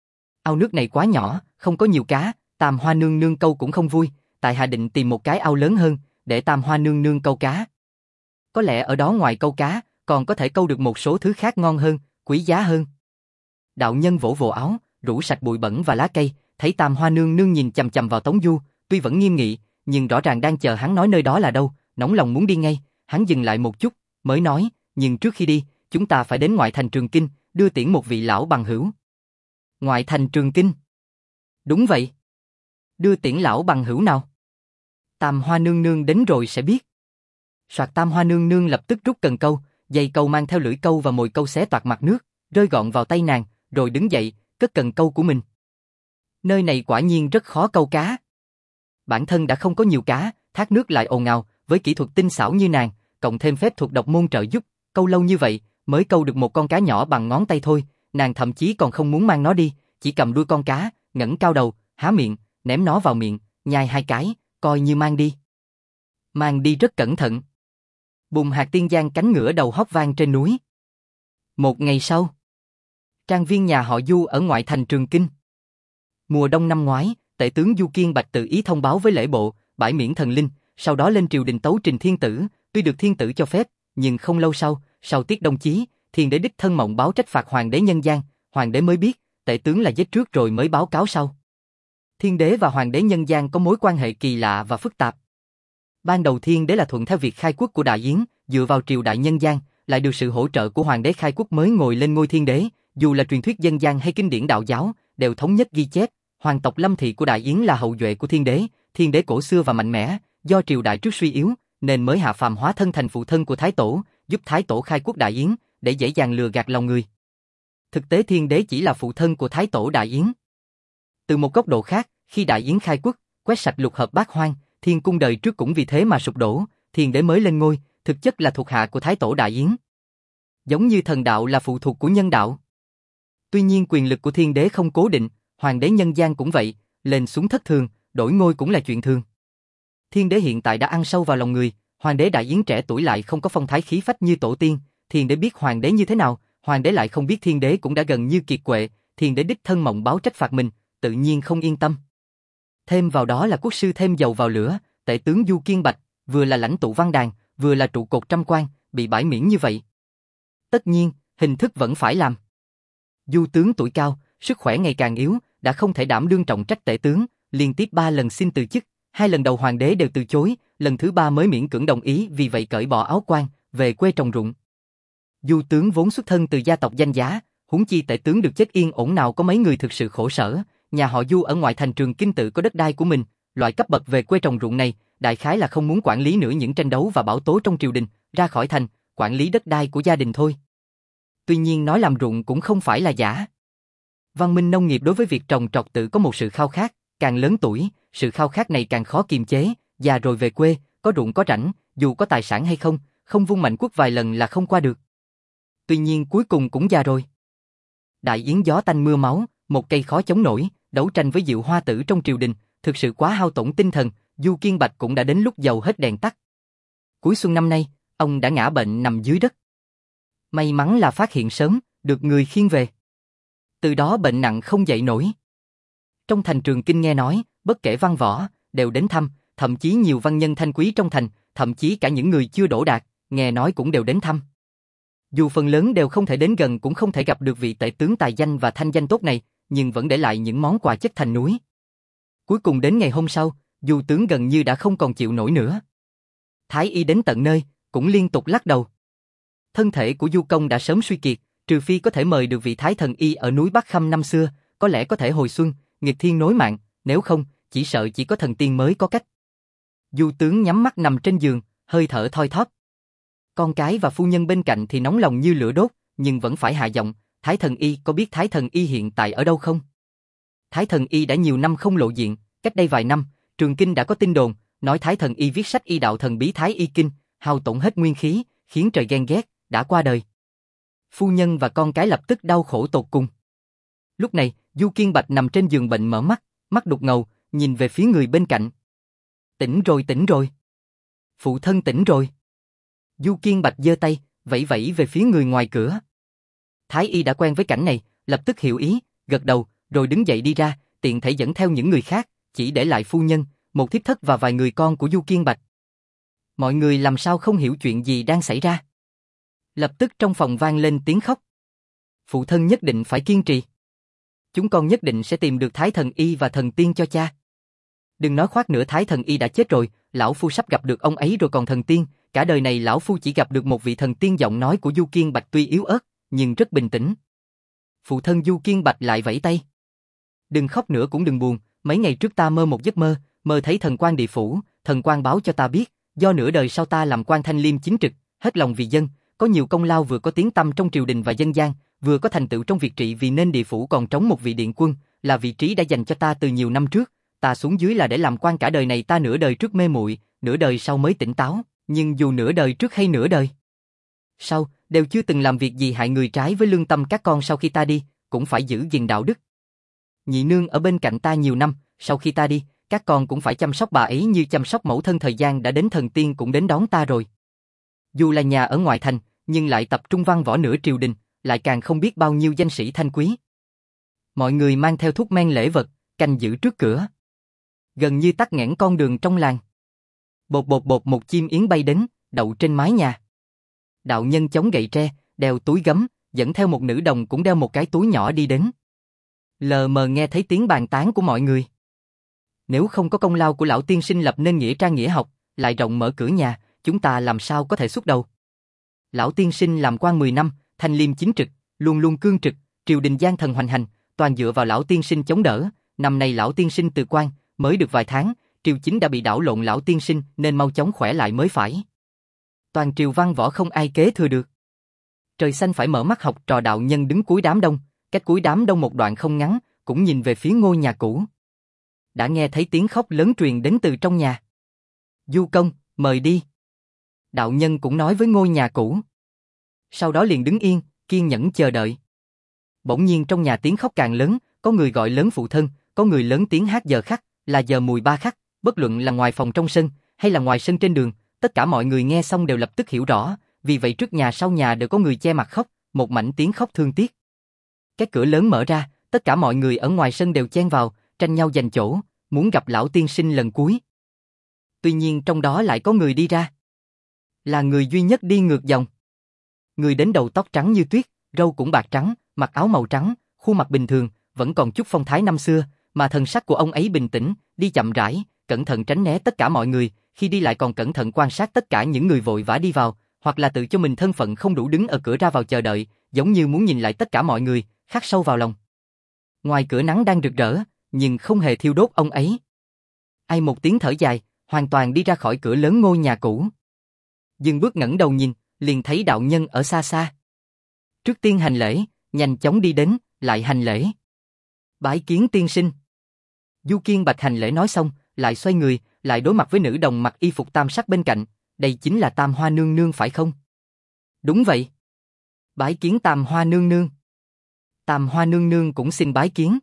Ao nước này quá nhỏ, không có nhiều cá, Tam Hoa nương nương câu cũng không vui, tại hạ định tìm một cái ao lớn hơn, để Tam Hoa nương nương câu cá. Có lẽ ở đó ngoài câu cá, còn có thể câu được một số thứ khác ngon hơn, quý giá hơn. Đạo nhân vỗ vỗ áo, rũ sạch bụi bẩn và lá cây, thấy Tam Hoa nương nương nhìn chằm chằm vào Tống Du, tuy vẫn nghiêm nghị, nhưng rõ ràng đang chờ hắn nói nơi đó là đâu, nóng lòng muốn đi ngay. Hắn dừng lại một chút, mới nói, nhưng trước khi đi, chúng ta phải đến ngoại thành Trường Kinh, đưa tiễn một vị lão bằng hữu. Ngoại thành Trường Kinh? Đúng vậy. Đưa tiễn lão bằng hữu nào? Tam Hoa nương nương đến rồi sẽ biết. Soạt Tam Hoa nương nương lập tức rút cần câu, dây câu mang theo lưỡi câu và mồi câu xé toạc mặt nước, rơi gọn vào tay nàng, rồi đứng dậy, cất cần câu của mình. Nơi này quả nhiên rất khó câu cá. Bản thân đã không có nhiều cá, thác nước lại ồn ào, với kỹ thuật tinh xảo như nàng, cộng thêm phép thuật độc môn trợ giúp, câu lâu như vậy, mới câu được một con cá nhỏ bằng ngón tay thôi, nàng thậm chí còn không muốn mang nó đi, chỉ cầm đuôi con cá, ngẩng cao đầu, há miệng, ném nó vào miệng, nhai hai cái, coi như mang đi. Mang đi rất cẩn thận. Bùm hạt tiên giang cánh ngửa đầu hót vang trên núi. Một ngày sau, trang viên nhà họ Du ở ngoại thành Trường Kinh. Mùa đông năm ngoái, tể tướng Du Kiên Bạch tự ý thông báo với lễ bộ, bãi miễn thần linh, sau đó lên triều đình tấu trình thiên tử, tuy được thiên tử cho phép, nhưng không lâu sau, sau tiết đông chí, thiên đế đích thân mộng báo trách phạt hoàng đế nhân gian, hoàng đế mới biết, tể tướng là giết trước rồi mới báo cáo sau. Thiên đế và hoàng đế nhân gian có mối quan hệ kỳ lạ và phức tạp. Ban đầu thiên đế là thuận theo việc khai quốc của Đại Yến, dựa vào triều đại nhân gian, lại được sự hỗ trợ của hoàng đế khai quốc mới ngồi lên ngôi thiên đế, dù là truyền thuyết dân gian hay kinh điển đạo giáo, đều thống nhất ghi chép, hoàng tộc Lâm Thị của Đại Yến là hậu duệ của thiên đế, thiên đế cổ xưa và mạnh mẽ, do triều đại trước suy yếu, nên mới hạ phàm hóa thân thành phụ thân của Thái Tổ, giúp Thái Tổ khai quốc Đại Yến, để dễ dàng lừa gạt lòng người. Thực tế thiên đế chỉ là phụ thân của Thái Tổ Đại Yến. Từ một góc độ khác, khi Đại Yến khai quốc, quét sạch lục hợp bát hoang, thiên cung đời trước cũng vì thế mà sụp đổ, thiên đế mới lên ngôi, thực chất là thuộc hạ của Thái Tổ Đại Yến. Giống như thần đạo là phụ thuộc của nhân đạo. Tuy nhiên quyền lực của thiên đế không cố định, hoàng đế nhân gian cũng vậy, lên xuống thất thường, đổi ngôi cũng là chuyện thường. Thiên đế hiện tại đã ăn sâu vào lòng người, hoàng đế Đại Yến trẻ tuổi lại không có phong thái khí phách như tổ tiên, thiên đế biết hoàng đế như thế nào, hoàng đế lại không biết thiên đế cũng đã gần như kiệt quệ, thiên đế đích thân mộng báo trách phạt mình, tự nhiên không yên tâm. Thêm vào đó là quốc sư thêm dầu vào lửa, tể tướng Du Kiên Bạch, vừa là lãnh tụ văn đàn, vừa là trụ cột trăm quan, bị bãi miễn như vậy. Tất nhiên, hình thức vẫn phải làm. Du tướng tuổi cao, sức khỏe ngày càng yếu, đã không thể đảm đương trọng trách tể tướng, liên tiếp ba lần xin từ chức, hai lần đầu hoàng đế đều từ chối, lần thứ ba mới miễn cưỡng đồng ý, vì vậy cởi bỏ áo quan, về quê trồng ruộng. Du tướng vốn xuất thân từ gia tộc danh giá, huống chi tể tướng được chết yên ổn nào có mấy người thực sự khổ sở, nhà họ Du ở ngoại thành Trường Kinh tự có đất đai của mình, loại cấp bậc về quê trồng ruộng này, đại khái là không muốn quản lý nữa những tranh đấu và bão tố trong triều đình, ra khỏi thành, quản lý đất đai của gia đình thôi. Tuy nhiên nói làm ruộng cũng không phải là giả. Văn minh nông nghiệp đối với việc trồng trọt tự có một sự khao khát, càng lớn tuổi, sự khao khát này càng khó kiềm chế, già rồi về quê, có ruộng có rảnh, dù có tài sản hay không, không vung mạnh quốc vài lần là không qua được. Tuy nhiên cuối cùng cũng già rồi. Đại Yến gió tanh mưa máu, một cây khó chống nổi, đấu tranh với Diệu Hoa tử trong triều đình, thực sự quá hao tổn tinh thần, Du Kiên Bạch cũng đã đến lúc dầu hết đèn tắt. Cuối xuân năm nay, ông đã ngã bệnh nằm dưới đất. May mắn là phát hiện sớm, được người khiêng về. Từ đó bệnh nặng không dậy nổi. Trong thành Trường Kinh nghe nói, bất kể văn võ, đều đến thăm, thậm chí nhiều văn nhân thanh quý trong thành, thậm chí cả những người chưa đỗ đạt, nghe nói cũng đều đến thăm. Dù phần lớn đều không thể đến gần cũng không thể gặp được vị tể tướng tài danh và thanh danh tốt này, nhưng vẫn để lại những món quà chất thành núi. Cuối cùng đến ngày hôm sau, Du tướng gần như đã không còn chịu nổi nữa. Thái y đến tận nơi, cũng liên tục lắc đầu. Thân thể của Du Công đã sớm suy kiệt, trừ phi có thể mời được vị Thái thần y ở núi Bắc Khâm năm xưa, có lẽ có thể hồi xuân, nghịch thiên nối mạng, nếu không, chỉ sợ chỉ có thần tiên mới có cách. Du tướng nhắm mắt nằm trên giường, hơi thở thoi thóp. Con cái và phu nhân bên cạnh thì nóng lòng như lửa đốt, nhưng vẫn phải hạ giọng, Thái thần y có biết Thái thần y hiện tại ở đâu không? Thái thần y đã nhiều năm không lộ diện, cách đây vài năm, Trường Kinh đã có tin đồn, nói Thái thần y viết sách y đạo thần bí Thái y kinh, hao tổn hết nguyên khí, khiến trời ghen ghét, đã qua đời. Phu nhân và con cái lập tức đau khổ tột cùng. Lúc này, Du Kiên Bạch nằm trên giường bệnh mở mắt, mắt đục ngầu, nhìn về phía người bên cạnh. Tỉnh rồi tỉnh rồi. Phụ thân tỉnh rồi. Du Kiên Bạch giơ tay, vẫy vẫy về phía người ngoài cửa. Thái y đã quen với cảnh này, lập tức hiểu ý, gật đầu, rồi đứng dậy đi ra, tiện thể dẫn theo những người khác, chỉ để lại phu nhân, một thiếp thất và vài người con của Du Kiên Bạch. Mọi người làm sao không hiểu chuyện gì đang xảy ra. Lập tức trong phòng vang lên tiếng khóc. Phụ thân nhất định phải kiên trì. Chúng con nhất định sẽ tìm được Thái Thần Y và thần tiên cho cha. Đừng nói khoác nữa, Thái Thần Y đã chết rồi, lão phu sắp gặp được ông ấy rồi, còn thần tiên, cả đời này lão phu chỉ gặp được một vị thần tiên. Giọng nói của Du Kiên Bạch tuy yếu ớt, nhưng rất bình tĩnh. Phụ thân Du Kiên Bạch lại vẫy tay. Đừng khóc nữa cũng đừng buồn, mấy ngày trước ta mơ một giấc mơ, mơ thấy thần quan địa phủ, thần quan báo cho ta biết, do nửa đời sau ta làm quan thanh liêm chính trực, hết lòng vì dân, có nhiều công lao, vừa có tiếng tăm trong triều đình và dân gian, vừa có thành tựu trong việc trị vì, nên địa phủ còn trống một vị điện quân, là vị trí đã dành cho ta từ nhiều năm trước. Ta xuống dưới là để làm quan, cả đời này ta nửa đời trước mê muội, nửa đời sau mới tỉnh táo, nhưng dù nửa đời trước hay nửa đời sau, đều chưa từng làm việc gì hại người trái với lương tâm. Các con sau khi ta đi, cũng phải giữ gìn đạo đức. Nhị nương ở bên cạnh ta nhiều năm, sau khi ta đi, các con cũng phải chăm sóc bà ấy như chăm sóc mẫu thân. Thời gian đã đến, thần tiên cũng đến đón ta rồi. Dù là nhà ở ngoại thành, nhưng lại tập trung văn võ nửa triều đình, lại càng không biết bao nhiêu danh sĩ thanh quý. Mọi người mang theo thuốc men lễ vật, canh giữ trước cửa, gần như tắc nghẽn con đường trong làng. Bột bột bột, một chim yến bay đến, đậu trên mái nhà. Đạo nhân chống gậy tre, đeo túi gấm, dẫn theo một nữ đồng cũng đeo một cái túi nhỏ đi đến. Lờ mờ nghe thấy tiếng bàn tán của mọi người. Nếu không có công lao của lão tiên sinh lập nên nghĩa trang nghĩa học, lại rộng mở cửa nhà, chúng ta làm sao có thể xuất đầu. Lão tiên sinh làm quan mười năm, thanh liêm chính trực, luôn luôn cương trực, triều đình gian thần hoành hành, toàn dựa vào lão tiên sinh chống đỡ. Năm nay lão tiên sinh từ quan, mới được vài tháng, triều chính đã bị đảo lộn, lão tiên sinh nên mau chóng khỏe lại mới phải. Toàn triều văn võ không ai kế thừa được. Trời xanh phải mở mắt. Học trò đạo nhân đứng cuối đám đông, cách cuối đám đông một đoạn không ngắn, cũng nhìn về phía ngôi nhà cũ. Đã nghe thấy tiếng khóc lớn truyền đến từ trong nhà. Du công, mời đi. Đạo nhân cũng nói với ngôi nhà cũ. Sau đó liền đứng yên, kiên nhẫn chờ đợi. Bỗng nhiên trong nhà tiếng khóc càng lớn, có người gọi lớn phụ thân, có người lớn tiếng hát giờ khắc, là giờ mùi ba khắc, bất luận là ngoài phòng trong sân, hay là ngoài sân trên đường, tất cả mọi người nghe xong đều lập tức hiểu rõ, vì vậy trước nhà sau nhà đều có người che mặt khóc, một mảnh tiếng khóc thương tiếc. Cái cửa lớn mở ra, tất cả mọi người ở ngoài sân đều chen vào, tranh nhau giành chỗ, muốn gặp lão tiên sinh lần cuối. Tuy nhiên trong đó lại có người đi ra. Là người duy nhất đi ngược dòng. Người đến đầu tóc trắng như tuyết, râu cũng bạc trắng, mặc áo màu trắng, khuôn mặt bình thường, vẫn còn chút phong thái năm xưa, mà thần sắc của ông ấy bình tĩnh, đi chậm rãi, cẩn thận tránh né tất cả mọi người, khi đi lại còn cẩn thận quan sát tất cả những người vội vã đi vào, hoặc là tự cho mình thân phận không đủ đứng ở cửa ra vào chờ đợi, giống như muốn nhìn lại tất cả mọi người, khắc sâu vào lòng. Ngoài cửa nắng đang rực rỡ, nhưng không hề thiêu đốt ông ấy. Ai một tiếng thở dài, hoàn toàn đi ra khỏi cửa lớn ngôi nhà cũ. Dừng bước ngẩng đầu nhìn, liền thấy đạo nhân ở xa xa. Trước tiên hành lễ, nhanh chóng đi đến, lại hành lễ. Bái kiến tiên sinh. Du Kiên Bạch hành lễ nói xong, lại xoay người, lại đối mặt với nữ đồng mặc y phục tam sắc bên cạnh. Đây chính là Tam Hoa nương nương phải không? Đúng vậy. Bái kiến Tam Hoa nương nương. Tam Hoa nương nương cũng xin bái kiến.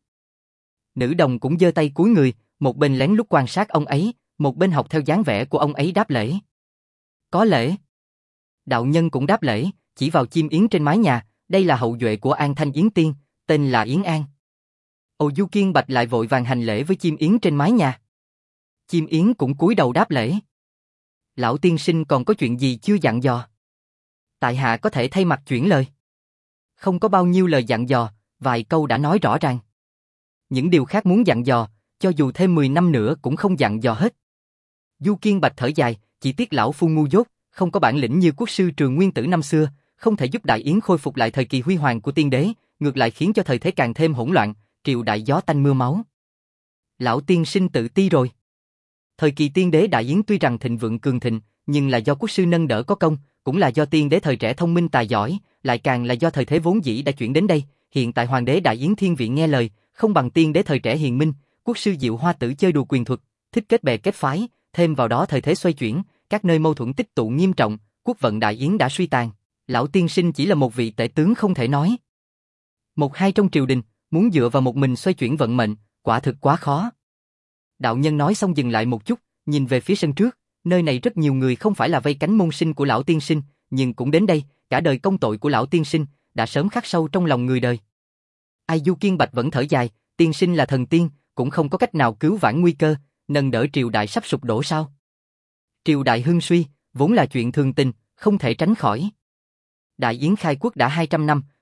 Nữ đồng cũng giơ tay cúi người, một bên lén lút quan sát ông ấy, một bên học theo dáng vẻ của ông ấy đáp lễ. Có lễ. Đạo nhân cũng đáp lễ, chỉ vào chim yến trên mái nhà, đây là hậu duệ của An Thanh Yến Tiên, tên là Yến An. Ồ, Du Kiên Bạch lại vội vàng hành lễ với chim yến trên mái nhà. Chim yến cũng cúi đầu đáp lễ. Lão tiên sinh còn có chuyện gì chưa dặn dò? Tại hạ có thể thay mặt chuyển lời. Không có bao nhiêu lời dặn dò, vài câu đã nói rõ ràng. Những điều khác muốn dặn dò, cho dù thêm mười năm nữa cũng không dặn dò hết. Du Kiên Bạch thở dài, chỉ tiếc lão phu ngu dốt, không có bản lĩnh như quốc sư Trường Nguyên Tử năm xưa, không thể giúp Đại Yến khôi phục lại thời kỳ huy hoàng của tiên đế, ngược lại khiến cho thời thế càng thêm hỗn loạn, triều đại gió tanh mưa máu. Lão tiên sinh tự ti rồi. Thời kỳ tiên đế Đại Yến tuy rằng thịnh vượng cường thịnh, nhưng là do quốc sư nâng đỡ có công, cũng là do tiên đế thời trẻ thông minh tài giỏi, lại càng là do thời thế vốn dĩ đã chuyển đến đây. Hiện tại hoàng đế Đại Yến thiên vị nghe lời, không bằng tiên đế thời trẻ hiền minh, quốc sư Diệu Hoa Tử chơi đùa quyền thuật, thích kết bè kết phái, thêm vào đó thời thế xoay chuyển, các nơi mâu thuẫn tích tụ nghiêm trọng, quốc vận Đại Yến đã suy tàn. Lão tiên sinh chỉ là một vị tể tướng không thể nói. Một hai trong triều đình, muốn dựa vào một mình xoay chuyển vận mệnh, quả thực quá khó. Đạo nhân nói xong dừng lại một chút, nhìn về phía sân trước, nơi này rất nhiều người không phải là vây cánh môn sinh của lão tiên sinh, nhưng cũng đến đây, cả đời công tội của lão tiên sinh đã sớm khắc sâu trong lòng người đời. Ai Du Kiên Bạch vẫn thở dài, tiên sinh là thần tiên, cũng không có cách nào cứu vãn nguy cơ, nâng đỡ triều đại sắp sụp đổ sao? Triều đại hưng suy, vốn là chuyện thường tình, không thể tránh khỏi. Đại Yến khai quốc đã hai trăm năm,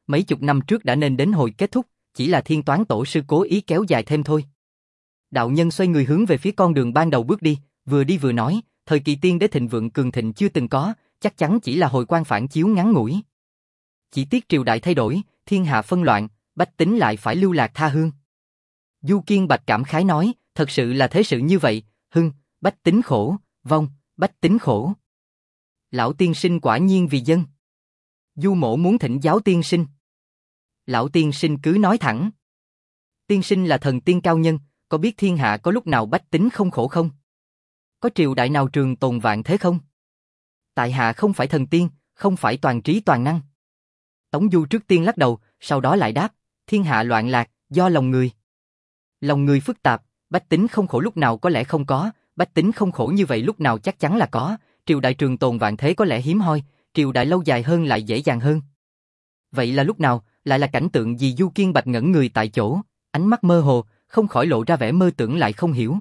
Mấy chục năm trước đã nên đến hồi kết thúc, chỉ là thiên toán tổ sư cố ý kéo dài thêm thôi. Đạo nhân xoay người hướng về phía con đường ban đầu bước đi, vừa đi vừa nói, thời kỳ tiên đế thịnh vượng cường thịnh chưa từng có, chắc chắn chỉ là hồi quang phản chiếu ngắn ngủi. Chỉ tiếc triều đại thay đổi, thiên hạ phân loạn, bách tính lại phải lưu lạc tha hương. Du Kiên Bạch cảm khái nói, thật sự là thế sự như vậy, hưng, bách tính khổ, vong, bách tính khổ. Lão tiên sinh quả nhiên vì dân. Du mỗ muốn thỉnh giáo tiên sinh. Lão tiên sinh cứ nói thẳng. Tiên sinh là thần tiên cao nhân, có biết thiên hạ có lúc nào bách tính không khổ không? Có triều đại nào trường tồn vạn thế không? Tại hạ không phải thần tiên, không phải toàn trí toàn năng. Tống Du trước tiên lắc đầu, sau đó lại đáp, thiên hạ loạn lạc, do lòng người. Lòng người phức tạp, bách tính không khổ lúc nào có lẽ không có, bách tính không khổ như vậy lúc nào chắc chắn là có, triều đại trường tồn vạn thế có lẽ hiếm hoi, triều đại lâu dài hơn lại dễ dàng hơn. Vậy là lúc nào, lại là cảnh tượng gì? Du Kiên Bạch ngẩn người tại chỗ, ánh mắt mơ hồ, không khỏi lộ ra vẻ mơ tưởng lại không hiểu.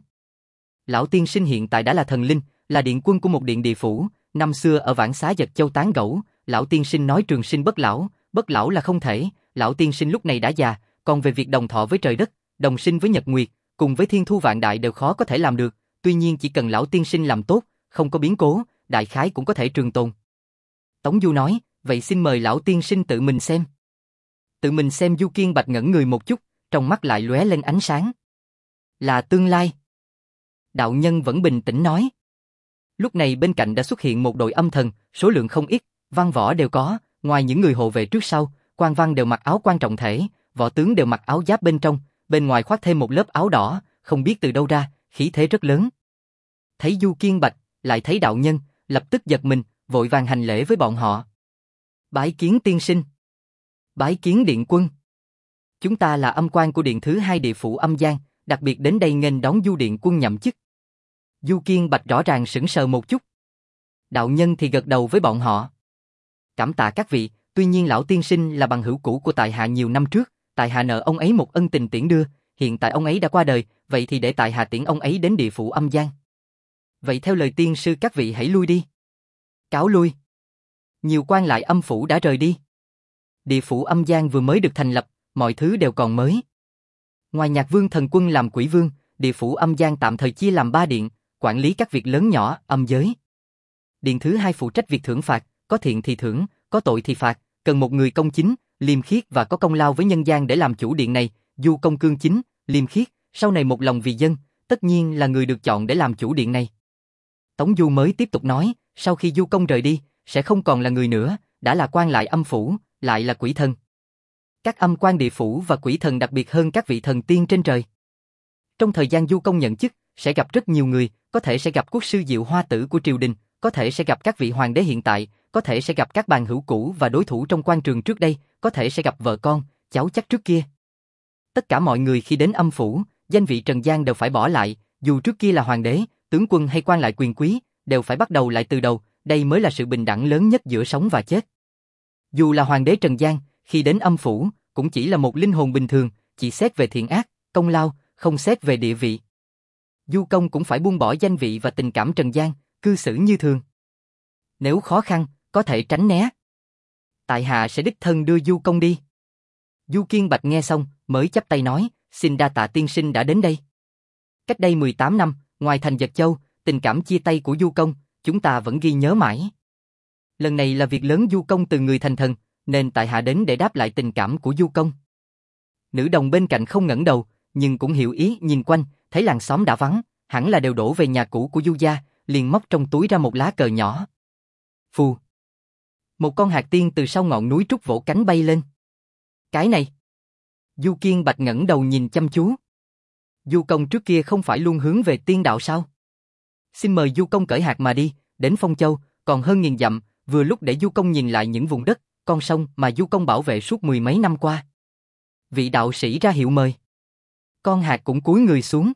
Lão tiên sinh hiện tại đã là thần linh, là điện quân của một điện địa phủ, năm xưa ở Vãng Xá Giật Châu tán gẫu, lão tiên sinh nói trường sinh bất lão, bất lão là không thể, lão tiên sinh lúc này đã già, còn về việc đồng thọ với trời đất, đồng sinh với nhật nguyệt, cùng với thiên thu vạn đại đều khó có thể làm được, tuy nhiên chỉ cần lão tiên sinh làm tốt, không có biến cố, đại khái cũng có thể trường tồn. Tống Du nói, vậy xin mời lão tiên sinh tự mình xem. Tự mình xem. Du Kiên Bạch ngẩn người một chút, trong mắt lại lóe lên ánh sáng. Là tương lai. Đạo nhân vẫn bình tĩnh nói. Lúc này bên cạnh đã xuất hiện một đội âm thần, số lượng không ít, văn võ đều có, ngoài những người hộ vệ trước sau, quan văn đều mặc áo quan trọng thể, võ tướng đều mặc áo giáp bên trong, bên ngoài khoác thêm một lớp áo đỏ, không biết từ đâu ra, khí thế rất lớn. Thấy Du Kiên Bạch, lại thấy đạo nhân, lập tức giật mình, vội vàng hành lễ với bọn họ. Bái kiến tiên sinh. Bái kiến điện quân. Chúng ta là âm quan của điện thứ hai địa phủ âm gian, đặc biệt đến đây nghênh đón Du điện quân nhậm chức. Du Kiên Bạch rõ ràng sững sờ một chút. Đạo nhân thì gật đầu với bọn họ. Cảm tạ các vị, tuy nhiên lão tiên sinh là bằng hữu cũ của tại hạ nhiều năm trước, tại hạ nợ ông ấy một ân tình tiễn đưa, hiện tại ông ấy đã qua đời, vậy thì để tại hạ tiễn ông ấy đến địa phủ âm gian. Vậy theo lời tiên sư các vị hãy lui đi. Cáo lui. Nhiều quan lại âm phủ đã rời đi. Địa phủ âm gian vừa mới được thành lập, mọi thứ đều còn mới. Ngoài Nhạc Vương thần quân làm quỷ vương, địa phủ âm gian tạm thời chia làm ba điện, quản lý các việc lớn nhỏ, âm giới. Điện thứ hai phụ trách việc thưởng phạt, có thiện thì thưởng, có tội thì phạt, cần một người công chính, liêm khiết và có công lao với nhân gian để làm chủ điện này. Du công cương chính, liêm khiết, sau này một lòng vì dân, tất nhiên là người được chọn để làm chủ điện này. Tống Du mới tiếp tục nói, sau khi Du công rời đi, sẽ không còn là người nữa, đã là quan lại âm phủ, lại là quỷ thần. Các âm quan địa phủ và quỷ thần đặc biệt hơn các vị thần tiên trên trời. Trong thời gian Du công nhận chức, sẽ gặp rất nhiều người, có thể sẽ gặp quốc sư Diệu Hoa Tử của triều đình, có thể sẽ gặp các vị hoàng đế hiện tại, có thể sẽ gặp các bàn hữu cũ và đối thủ trong quan trường trước đây, có thể sẽ gặp vợ con, cháu chắc trước kia. Tất cả mọi người khi đến âm phủ, danh vị trần gian đều phải bỏ lại, dù trước kia là hoàng đế, tướng quân hay quan lại quyền quý, đều phải bắt đầu lại từ đầu, đây mới là sự bình đẳng lớn nhất giữa sống và chết. Dù là hoàng đế trần gian, khi đến âm phủ, cũng chỉ là một linh hồn bình thường, chỉ xét về thiện ác, công lao, không xét về địa vị. Du công cũng phải buông bỏ danh vị và tình cảm trần gian, cư xử như thường. Nếu khó khăn, có thể tránh né. Tại hạ sẽ đích thân đưa Du công đi. Du Kiên Bạch nghe xong, mới chắp tay nói, xin đa tạ tiên sinh đã đến đây. Cách đây mười tám năm, ngoài thành Giật Châu, tình cảm chia tay của Du công, chúng ta vẫn ghi nhớ mãi. Lần này là việc lớn Du công từ người thành thần, nên tại hạ đến để đáp lại tình cảm của Du công. Nữ đồng bên cạnh không ngẩng đầu, nhưng cũng hiểu ý, nhìn quanh, thấy làng xóm đã vắng, hẳn là đều đổ về nhà cũ của Du gia, liền móc trong túi ra một lá cờ nhỏ. Phù. Một con hạt tiên từ sau ngọn núi trúc vỗ cánh bay lên. Cái này. Du Kiên Bạch ngẩng đầu nhìn chăm chú. Du công trước kia không phải luôn hướng về tiên đạo sao? Xin mời Du công cởi hạt mà đi, đến Phong Châu, còn hơn nghìn dặm, vừa lúc để Du công nhìn lại những vùng đất, con sông mà Du công bảo vệ suốt mười mấy năm qua. Vị đạo sĩ ra hiệu mời. Con hạt cũng cúi người xuống.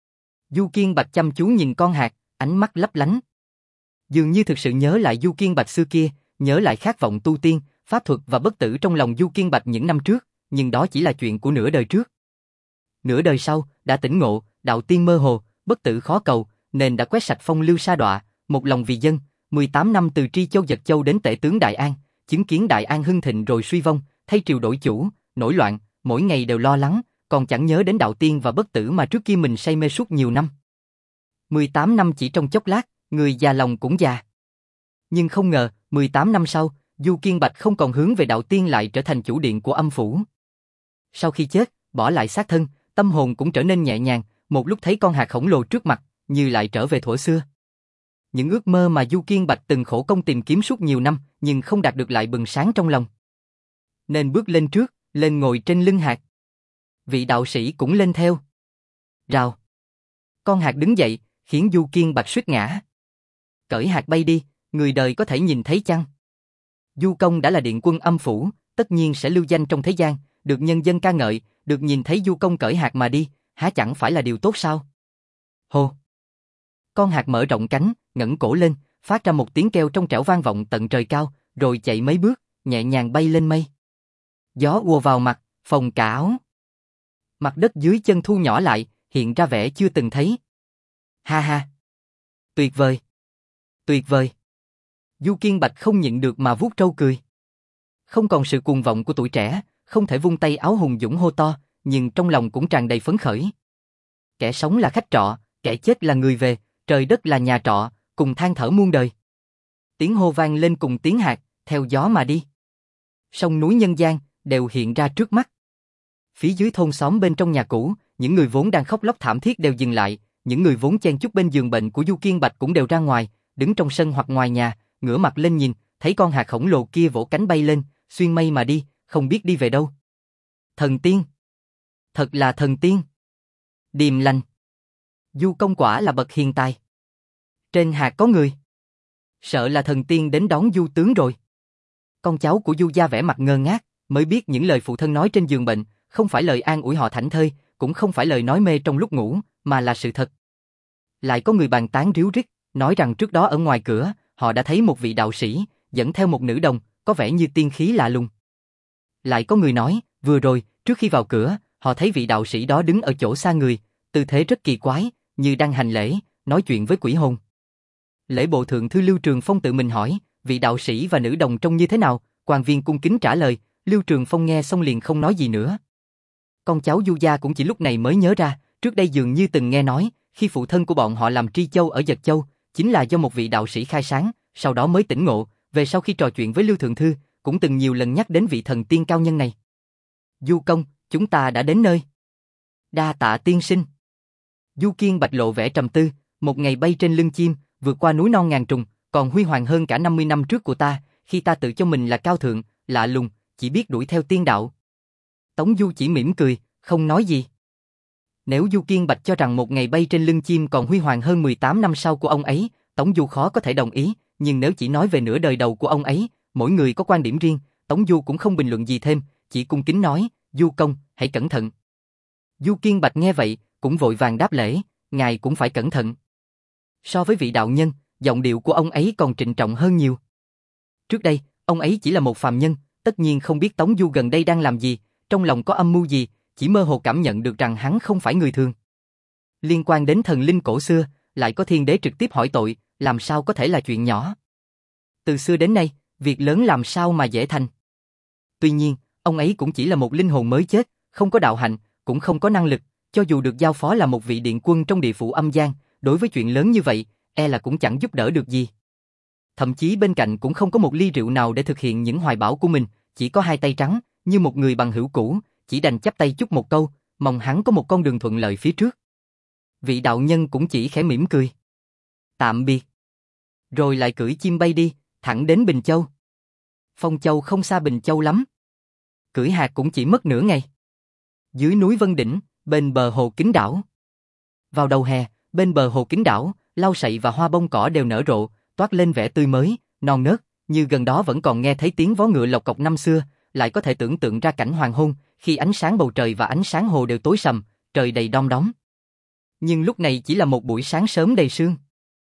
Du Kiên Bạch chăm chú nhìn con hạt, ánh mắt lấp lánh. Dường như thực sự nhớ lại Du Kiên Bạch xưa kia, nhớ lại khát vọng tu tiên, pháp thuật và bất tử trong lòng Du Kiên Bạch những năm trước, nhưng đó chỉ là chuyện của nửa đời trước. Nửa đời sau, đã tỉnh ngộ, đạo tiên mơ hồ, bất tử khó cầu, nên đã quét sạch phong lưu sa đọa, một lòng vì dân, mười tám năm từ Tri Châu Giật Châu đến Tể tướng Đại An, chứng kiến Đại An hưng thịnh rồi suy vong, thay triều đổi chủ, nổi loạn, mỗi ngày đều lo lắng, còn chẳng nhớ đến đạo tiên và bất tử mà trước kia mình say mê suốt nhiều năm. mười tám năm chỉ trong chốc lát, người già lòng cũng già. Nhưng không ngờ, mười tám năm sau, Du Kiên Bạch không còn hướng về đạo tiên lại trở thành chủ điện của âm phủ. Sau khi chết, bỏ lại xác thân, tâm hồn cũng trở nên nhẹ nhàng, một lúc thấy con hạt khổng lồ trước mặt, như lại trở về thuở xưa. Những ước mơ mà Du Kiên Bạch từng khổ công tìm kiếm suốt nhiều năm, nhưng không đạt được lại bừng sáng trong lòng. Nên bước lên trước, lên ngồi trên lưng hạt. Vị đạo sĩ cũng lên theo. Rào. Con hạt đứng dậy, khiến Du Kiên Bạch suýt ngã. Cởi hạt bay đi, người đời có thể nhìn thấy chăng? Du Công đã là điện quân âm phủ, tất nhiên sẽ lưu danh trong thế gian, được nhân dân ca ngợi, được nhìn thấy Du Công cởi hạt mà đi, há chẳng phải là điều tốt sao? Hô! Con hạt mở rộng cánh, ngẩng cổ lên, phát ra một tiếng kêu trong trẻo vang vọng tận trời cao, rồi chạy mấy bước, nhẹ nhàng bay lên mây. Gió ùa vào mặt, phồng cả áo. Mặt đất dưới chân thu nhỏ lại, hiện ra vẻ chưa từng thấy. Ha ha! Tuyệt vời! Tuyệt vời! Du Kiên Bạch không nhịn được mà vuốt râu cười. Không còn sự cuồng vọng của tuổi trẻ, không thể vung tay áo hùng dũng hô to, nhưng trong lòng cũng tràn đầy phấn khởi. Kẻ sống là khách trọ, kẻ chết là người về, trời đất là nhà trọ, cùng than thở muôn đời. Tiếng hô vang lên cùng tiếng hạt, theo gió mà đi. Sông núi nhân gian đều hiện ra trước mắt. Phía dưới thôn xóm bên trong nhà cũ, những người vốn đang khóc lóc thảm thiết đều dừng lại, những người vốn chen chúc bên giường bệnh của Du Kiên Bạch cũng đều ra ngoài, đứng trong sân hoặc ngoài nhà, ngửa mặt lên nhìn, thấy con hạt khổng lồ kia vỗ cánh bay lên, xuyên mây mà đi, không biết đi về đâu. Thần tiên! Thật là thần tiên! Điềm lành! Du Công quả là bậc hiền tài. Trên hạt có người. Sợ là thần tiên đến đón Du tướng rồi. Con cháu của Du gia vẻ mặt ngơ ngác, mới biết những lời phụ thân nói trên giường bệnh, không phải lời an ủi họ thảnh thơi, cũng không phải lời nói mê trong lúc ngủ, mà là sự thật. Lại có người bàn tán ríu rít, nói rằng trước đó ở ngoài cửa, họ đã thấy một vị đạo sĩ, dẫn theo một nữ đồng, có vẻ như tiên khí lạ lùng. Lại có người nói, vừa rồi, trước khi vào cửa, họ thấy vị đạo sĩ đó đứng ở chỗ xa người, tư thế rất kỳ quái, như đang hành lễ, nói chuyện với quỷ hồn. Lễ bộ thượng thư Lưu Trường Phong tự mình hỏi, vị đạo sĩ và nữ đồng trông như thế nào, quan viên cung kính trả lời, Lưu Trường Phong nghe xong liền không nói gì nữa. Con cháu Du gia cũng chỉ lúc này mới nhớ ra, trước đây dường như từng nghe nói, khi phụ thân của bọn họ làm tri châu ở Dật Châu, chính là do một vị đạo sĩ khai sáng, sau đó mới tỉnh ngộ, về sau khi trò chuyện với Lưu Thượng Thư, cũng từng nhiều lần nhắc đến vị thần tiên cao nhân này. Du Công, chúng ta đã đến nơi. Đa tạ tiên sinh. Du Kiên Bạch lộ vẻ trầm tư, một ngày bay trên lưng chim, vượt qua núi non ngàn trùng, còn huy hoàng hơn cả năm mươi năm trước của ta, khi ta tự cho mình là cao thượng, lạ lùng, chỉ biết đuổi theo tiên đạo. Tống Du chỉ mỉm cười, không nói gì. Nếu Du Kiên Bạch cho rằng một ngày bay trên lưng chim còn huy hoàng hơn mười tám năm sau của ông ấy, Tống Du khó có thể đồng ý, nhưng nếu chỉ nói về nửa đời đầu của ông ấy, mỗi người có quan điểm riêng, Tống Du cũng không bình luận gì thêm, chỉ cung kính nói, Du công, hãy cẩn thận. Du Kiên Bạch nghe vậy, cũng vội vàng đáp lễ, ngài cũng phải cẩn thận. So với vị đạo nhân, giọng điệu của ông ấy còn trịnh trọng hơn nhiều. Trước đây, ông ấy chỉ là một phàm nhân, tất nhiên không biết Tống Du gần đây đang làm gì, trong lòng có âm mưu gì, chỉ mơ hồ cảm nhận được rằng hắn không phải người thường. Liên quan đến thần linh cổ xưa, lại có thiên đế trực tiếp hỏi tội, làm sao có thể là chuyện nhỏ. Từ xưa đến nay, việc lớn làm sao mà dễ thành. Tuy nhiên, ông ấy cũng chỉ là một linh hồn mới chết, không có đạo hạnh, cũng không có năng lực, cho dù được giao phó là một vị điện quân trong địa phủ âm gian, đối với chuyện lớn như vậy, e là cũng chẳng giúp đỡ được gì. Thậm chí bên cạnh cũng không có một ly rượu nào để thực hiện những hoài bão của mình, chỉ có hai tay trắng, như một người bằng hữu cũ, chỉ đành chắp tay chúc một câu, mong hắn có một con đường thuận lợi phía trước. Vị đạo nhân cũng chỉ khẽ mỉm cười. Tạm biệt. Rồi lại cưỡi chim bay đi, thẳng đến Bình Châu. Phong Châu không xa Bình Châu lắm. Cưỡi hạt cũng chỉ mất nửa ngày. Dưới núi Vân Đỉnh, bên bờ hồ Kính Đảo. Vào đầu hè, bên bờ hồ Kính Đảo, lau sậy và hoa bông cỏ đều nở rộ, toát lên vẻ tươi mới, non nớt, như gần đó vẫn còn nghe thấy tiếng vó ngựa lộc cộc năm xưa, lại có thể tưởng tượng ra cảnh hoàng hôn, khi ánh sáng bầu trời và ánh sáng hồ đều tối sầm, trời đầy đom đóm. Nhưng lúc này chỉ là một buổi sáng sớm đầy sương.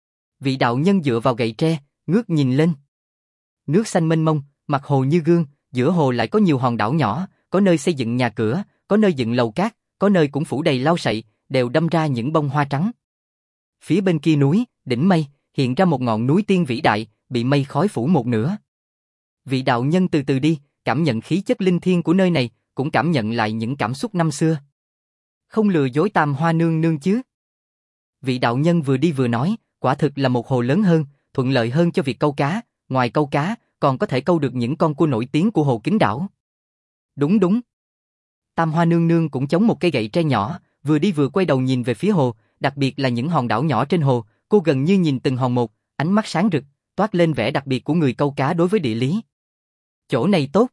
Vị đạo nhân dựa vào gậy tre, ngước nhìn lên. Nước xanh mênh mông, mặt hồ như gương, giữa hồ lại có nhiều hòn đảo nhỏ, có nơi xây dựng nhà cửa, có nơi dựng lầu cát, có nơi cũng phủ đầy lau sậy, đều đâm ra những bông hoa trắng. Phía bên kia núi, đỉnh mây, hiện ra một ngọn núi tiên vĩ đại, bị mây khói phủ một nửa. Vị đạo nhân từ từ đi, cảm nhận khí chất linh thiêng của nơi này, cũng cảm nhận lại những cảm xúc năm xưa. Không lừa dối Tam Hoa nương nương chứ. Vị đạo nhân vừa đi vừa nói, quả thực là một hồ lớn hơn, thuận lợi hơn cho việc câu cá, ngoài câu cá, còn có thể câu được những con cua nổi tiếng của hồ Kính Đảo. Đúng đúng. Tam Hoa nương nương cũng chống một cây gậy tre nhỏ, vừa đi vừa quay đầu nhìn về phía hồ, đặc biệt là những hòn đảo nhỏ trên hồ, cô gần như nhìn từng hòn một, ánh mắt sáng rực, toát lên vẻ đặc biệt của người câu cá đối với địa lý. Chỗ này tốt.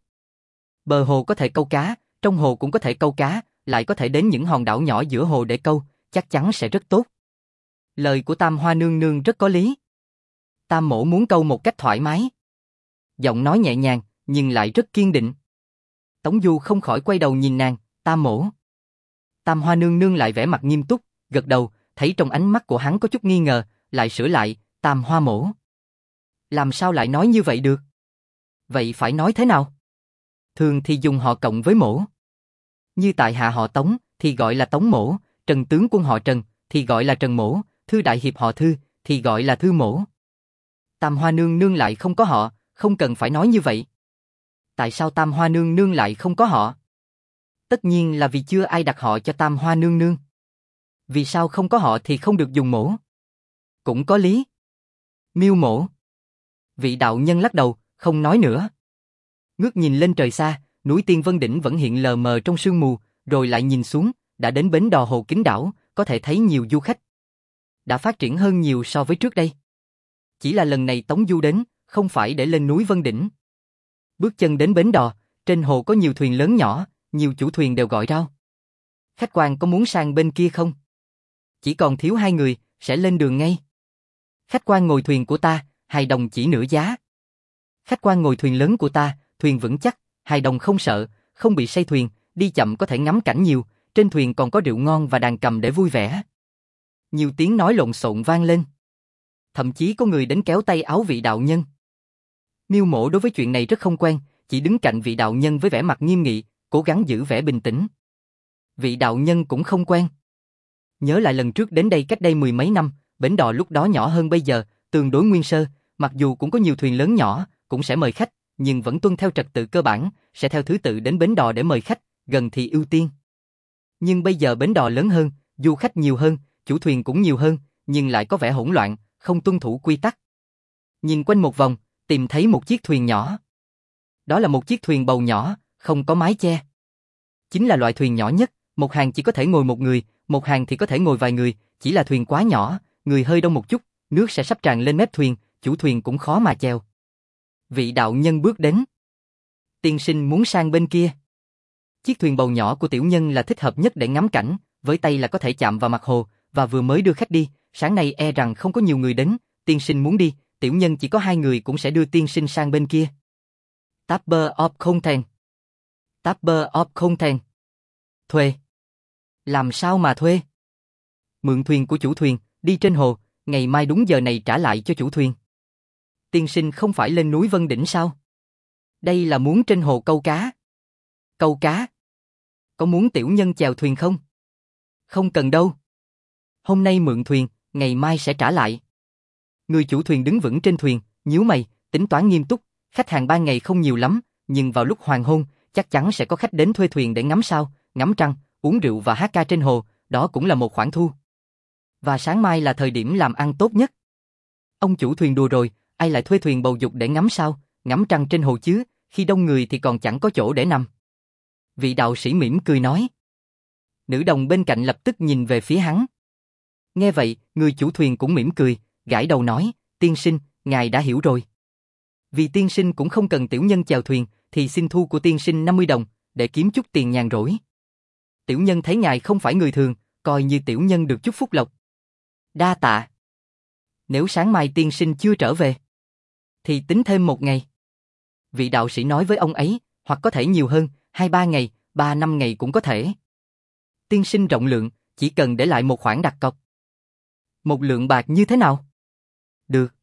Bờ hồ có thể câu cá, trong hồ cũng có thể câu cá, lại có thể đến những hòn đảo nhỏ giữa hồ để câu, chắc chắn sẽ rất tốt. Lời của Tam Hoa nương nương rất có lý. Tam mỗ muốn câu một cách thoải mái. Giọng nói nhẹ nhàng, nhưng lại rất kiên định. Tống Du không khỏi quay đầu nhìn nàng, Tam mỗ. Tam Hoa nương nương lại vẻ mặt nghiêm túc, gật đầu, thấy trong ánh mắt của hắn có chút nghi ngờ, lại sửa lại, Tam Hoa mỗ. Làm sao lại nói như vậy được? Vậy phải nói thế nào? Thường thì dùng họ cộng với mỗ. Như tại hạ họ Tống, thì gọi là Tống mỗ, Trần tướng quân họ Trần, thì gọi là Trần mỗ, Thư đại hiệp họ Thư, thì gọi là Thư mỗ. Tam Hoa nương nương lại không có họ, không cần phải nói như vậy. Tại sao Tam Hoa nương nương lại không có họ? Tất nhiên là vì chưa ai đặt họ cho Tam Hoa nương nương. Vì sao không có họ thì không được dùng mỗ? Cũng có lý. Miêu mỗ. Vị đạo nhân lắc đầu, không nói nữa. Ngước nhìn lên trời xa, núi Tiên Vân Đỉnh vẫn hiện lờ mờ trong sương mù, rồi lại nhìn xuống, đã đến bến đò hồ Kính Đảo, có thể thấy nhiều du khách. Đã phát triển hơn nhiều so với trước đây. Chỉ là lần này Tống Du đến, không phải để lên núi Vân Đỉnh. Bước chân đến bến đò, trên hồ có nhiều thuyền lớn nhỏ, nhiều chủ thuyền đều gọi rao. Khách quan có muốn sang bên kia không? Chỉ còn thiếu hai người, sẽ lên đường ngay. Khách quan ngồi thuyền của ta, hai đồng chỉ nửa giá. Khách quan ngồi thuyền lớn của ta, thuyền vững chắc, hai đồng không sợ, không bị say thuyền, đi chậm có thể ngắm cảnh nhiều, trên thuyền còn có rượu ngon và đàn cầm để vui vẻ. Nhiều tiếng nói lộn xộn vang lên. Thậm chí có người đến kéo tay áo vị đạo nhân. Miêu mỗ đối với chuyện này rất không quen, chỉ đứng cạnh vị đạo nhân với vẻ mặt nghiêm nghị, cố gắng giữ vẻ bình tĩnh. Vị đạo nhân cũng không quen. Nhớ lại lần trước đến đây cách đây mười mấy năm, bến đò lúc đó nhỏ hơn bây giờ, tương đối nguyên sơ, mặc dù cũng có nhiều thuyền lớn nhỏ, cũng sẽ mời khách, nhưng vẫn tuân theo trật tự cơ bản, sẽ theo thứ tự đến bến đò để mời khách, gần thì ưu tiên. Nhưng bây giờ bến đò lớn hơn, du khách nhiều hơn, chủ thuyền cũng nhiều hơn, nhưng lại có vẻ hỗn loạn, không tuân thủ quy tắc. Nhìn quanh một vòng, tìm thấy một chiếc thuyền nhỏ. Đó là một chiếc thuyền bầu nhỏ, không có mái che. Chính là loại thuyền nhỏ nhất, một hàng chỉ có thể ngồi một người, một hàng thì có thể ngồi vài người, chỉ là thuyền quá nhỏ, người hơi đông một chút, nước sẽ sắp tràn lên mép thuyền, chủ thuyền cũng khó mà chèo. Vị đạo nhân bước đến. Tiên sinh muốn sang bên kia. Chiếc thuyền bầu nhỏ của tiểu nhân là thích hợp nhất để ngắm cảnh, với tay là có thể chạm vào mặt hồ, và vừa mới đưa khách đi, sáng nay e rằng không có nhiều người đến, tiên sinh muốn đi, tiểu nhân chỉ có hai người cũng sẽ đưa tiên sinh sang bên kia. Tapper of Content. Tapper of Content. Thuê. Làm sao mà thuê? Mượn thuyền của chủ thuyền, đi trên hồ, ngày mai đúng giờ này trả lại cho chủ thuyền. Tiên sinh không phải lên núi Vân Đỉnh sao? Đây là muốn trên hồ câu cá. Câu cá? Có muốn tiểu nhân chèo thuyền không? Không cần đâu. Hôm nay mượn thuyền, ngày mai sẽ trả lại. Người chủ thuyền đứng vững trên thuyền, nhíu mày, tính toán nghiêm túc, khách hàng ban ngày không nhiều lắm, nhưng vào lúc hoàng hôn, chắc chắn sẽ có khách đến thuê thuyền để ngắm sao, ngắm trăng, uống rượu và hát ca trên hồ, đó cũng là một khoản thu. Và sáng mai là thời điểm làm ăn tốt nhất. Ông chủ thuyền đùa rồi, ai lại thuê thuyền bầu dục để ngắm sao, ngắm trăng trên hồ chứ, khi đông người thì còn chẳng có chỗ để nằm. Vị đạo sĩ mỉm cười nói. Nữ đồng bên cạnh lập tức nhìn về phía hắn. Nghe vậy, người chủ thuyền cũng mỉm cười, gãi đầu nói, tiên sinh, ngài đã hiểu rồi. Vì tiên sinh cũng không cần tiểu nhân chèo thuyền, thì xin thu của tiên sinh năm mươi đồng, để kiếm chút tiền nhàn rỗi. Tiểu nhân thấy ngài không phải người thường, coi như tiểu nhân được chút phúc lộc. Đa tạ. Nếu sáng mai tiên sinh chưa trở về, thì tính thêm một ngày. Vị đạo sĩ nói với ông ấy, hoặc có thể nhiều hơn, hai ba ngày, ba năm ngày cũng có thể. Tiên sinh rộng lượng, chỉ cần để lại một khoản đặt cọc. Một lượng bạc như thế nào? Được.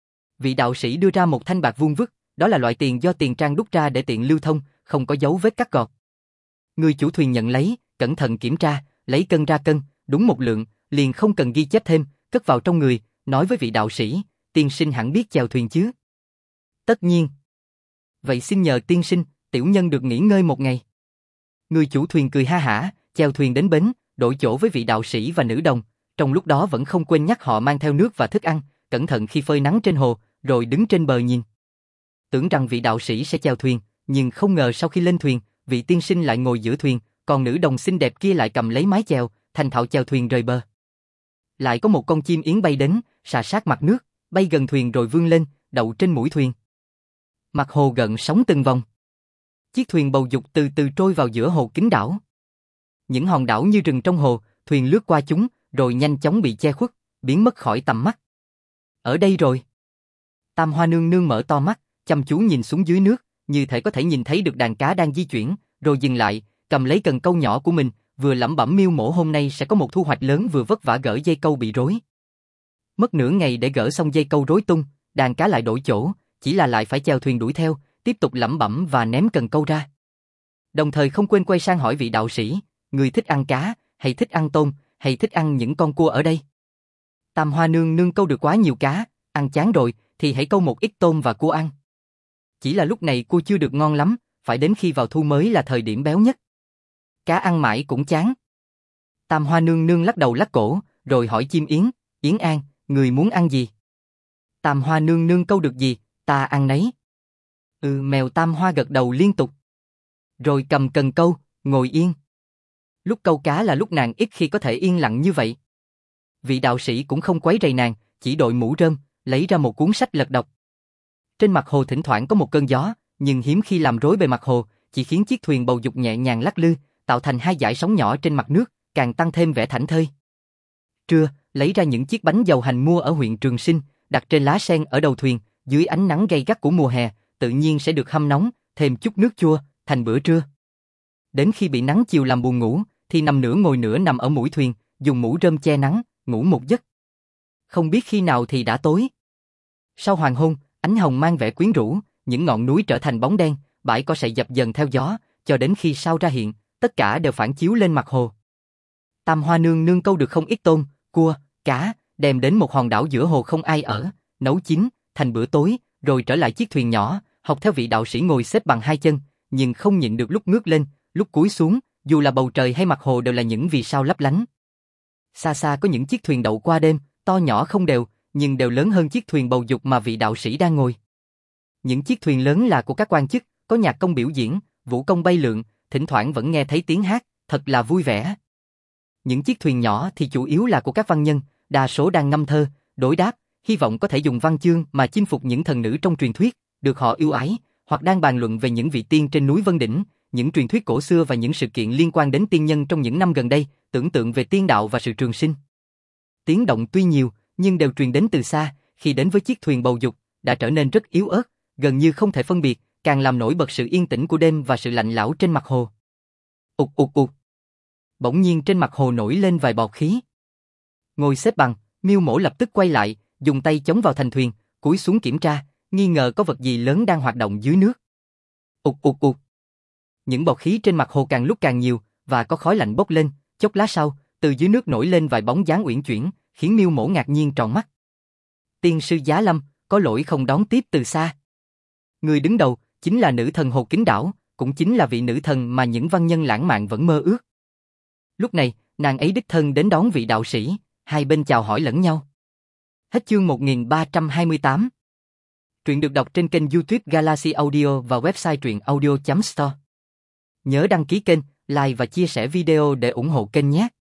Vị đạo sĩ đưa ra một thanh bạc vuông vức, đó là loại tiền do tiền trang đúc ra để tiện lưu thông, không có dấu vết cắt gọt. Người chủ thuyền nhận lấy, cẩn thận kiểm tra, lấy cân ra cân, đúng một lượng, liền không cần ghi chép thêm, cất vào trong người, nói với vị đạo sĩ, tiên sinh hẳn biết chèo thuyền chứ? Tất nhiên. Vậy xin nhờ tiên sinh, tiểu nhân được nghỉ ngơi một ngày. Người chủ thuyền cười ha hả, chèo thuyền đến bến, đổi chỗ với vị đạo sĩ và nữ đồng, trong lúc đó vẫn không quên nhắc họ mang theo nước và thức ăn, cẩn thận khi phơi nắng trên hồ, rồi đứng trên bờ nhìn. Tưởng rằng vị đạo sĩ sẽ chèo thuyền, nhưng không ngờ sau khi lên thuyền, vị tiên sinh lại ngồi giữa thuyền, còn nữ đồng xinh đẹp kia lại cầm lấy mái chèo, thành thạo chèo thuyền rời bờ. Lại có một con chim yến bay đến, xà sát mặt nước, bay gần thuyền rồi vươn lên, đậu trên mũi thuyền. Mặt hồ gợn sóng từng vòng. Chiếc thuyền bầu dục từ từ trôi vào giữa hồ kín đảo. Những hòn đảo như rừng trong hồ, thuyền lướt qua chúng, rồi nhanh chóng bị che khuất, biến mất khỏi tầm mắt. Ở đây rồi. Tam Hoa nương nương mở to mắt, chăm chú nhìn xuống dưới nước, như thể có thể nhìn thấy được đàn cá đang di chuyển, rồi dừng lại, cầm lấy cần câu nhỏ của mình, vừa lẩm bẩm miêu mổ hôm nay sẽ có một thu hoạch lớn, vừa vất vả gỡ dây câu bị rối. Mất nửa ngày để gỡ xong dây câu rối tung, đàn cá lại đổi chỗ, chỉ là lại phải chèo thuyền đuổi theo, tiếp tục lẩm bẩm và ném cần câu ra. Đồng thời không quên quay sang hỏi vị đạo sĩ, người thích ăn cá, hay thích ăn tôm, hay thích ăn những con cua ở đây? Tam Hoa nương nương câu được quá nhiều cá, ăn chán rồi, thì hãy câu một ít tôm và cua ăn. Chỉ là lúc này cua chưa được ngon lắm, phải đến khi vào thu mới là thời điểm béo nhất. Cá ăn mãi cũng chán. Tam Hoa nương nương lắc đầu lắc cổ, rồi hỏi chim yến, Yến An, người muốn ăn gì? Tam Hoa nương nương câu được gì, ta ăn nấy. Ừ, mèo Tam Hoa gật đầu liên tục. Rồi cầm cần câu, ngồi yên. Lúc câu cá là lúc nàng ít khi có thể yên lặng như vậy. Vị đạo sĩ cũng không quấy rầy nàng, chỉ đội mũ rơm, lấy ra một cuốn sách lật đọc. Trên mặt hồ thỉnh thoảng có một cơn gió, nhưng hiếm khi làm rối bề mặt hồ, chỉ khiến chiếc thuyền bầu dục nhẹ nhàng lắc lư, tạo thành hai dải sóng nhỏ trên mặt nước, càng tăng thêm vẻ thảnh thơi. Trưa, lấy ra những chiếc bánh dầu hành mua ở huyện Trường Sinh, đặt trên lá sen ở đầu thuyền, dưới ánh nắng gay gắt của mùa hè, tự nhiên sẽ được hâm nóng, thêm chút nước chua, thành bữa trưa. Đến khi bị nắng chiều làm buồn ngủ, thì nằm nửa ngồi nửa nằm ở mũi thuyền, dùng mũ rơm che nắng, ngủ một giấc. Không biết khi nào thì đã tối. Sau hoàng hôn, ánh hồng mang vẻ quyến rũ, những ngọn núi trở thành bóng đen, bãi cỏ sậy dập dần theo gió, cho đến khi sao ra hiện, tất cả đều phản chiếu lên mặt hồ. Tam Hoa nương nương câu được không ít tôm, cua, cá, đem đến một hòn đảo giữa hồ không ai ở, nấu chín, thành bữa tối, rồi trở lại chiếc thuyền nhỏ, học theo vị đạo sĩ ngồi xếp bằng hai chân, nhưng không nhịn được lúc ngước lên, lúc cúi xuống, dù là bầu trời hay mặt hồ đều là những vì sao lấp lánh. Xa xa có những chiếc thuyền đậu qua đêm, to nhỏ không đều, nhưng đều lớn hơn chiếc thuyền bầu dục mà vị đạo sĩ đang ngồi. Những chiếc thuyền lớn là của các quan chức, có nhạc công biểu diễn, vũ công bay lượn, thỉnh thoảng vẫn nghe thấy tiếng hát, thật là vui vẻ. Những chiếc thuyền nhỏ thì chủ yếu là của các văn nhân, đa số đang ngâm thơ, đối đáp, hy vọng có thể dùng văn chương mà chinh phục những thần nữ trong truyền thuyết, được họ yêu ái, hoặc đang bàn luận về những vị tiên trên núi Vân Đỉnh, những truyền thuyết cổ xưa và những sự kiện liên quan đến tiên nhân trong những năm gần đây, tưởng tượng về tiên đạo và sự trường sinh. Tiếng động tuy nhiều, nhưng đều truyền đến từ xa, khi đến với chiếc thuyền bầu dục, đã trở nên rất yếu ớt, gần như không thể phân biệt, càng làm nổi bật sự yên tĩnh của đêm và sự lạnh lẽo trên mặt hồ. Ụt ụt ụt. Bỗng nhiên trên mặt hồ nổi lên vài bọt khí. Ngồi xếp bằng, Miêu Mổ lập tức quay lại, dùng tay chống vào thành thuyền, cúi xuống kiểm tra, nghi ngờ có vật gì lớn đang hoạt động dưới nước. Ụt ụt ụt. Những bọt khí trên mặt hồ càng lúc càng nhiều, và có khói lạnh bốc lên, chốc lát sau, từ dưới nước nổi lên vài bóng dáng uyển chuyển, khiến Miêu Mổ ngạc nhiên tròn mắt. Tiên sư Giá Lâm, có lỗi không đón tiếp từ xa. Người đứng đầu chính là nữ thần Hồ Kính Đảo, cũng chính là vị nữ thần mà những văn nhân lãng mạn vẫn mơ ước. Lúc này, nàng ấy đích thân đến đón vị đạo sĩ, hai bên chào hỏi lẫn nhau. Hết chương một nghìn ba trăm hai mươi tám. Truyện được đọc trên kênh YouTube Galaxy Audio và website truyện audio chấm store. Nhớ đăng ký kênh, like và chia sẻ video để ủng hộ kênh nhé.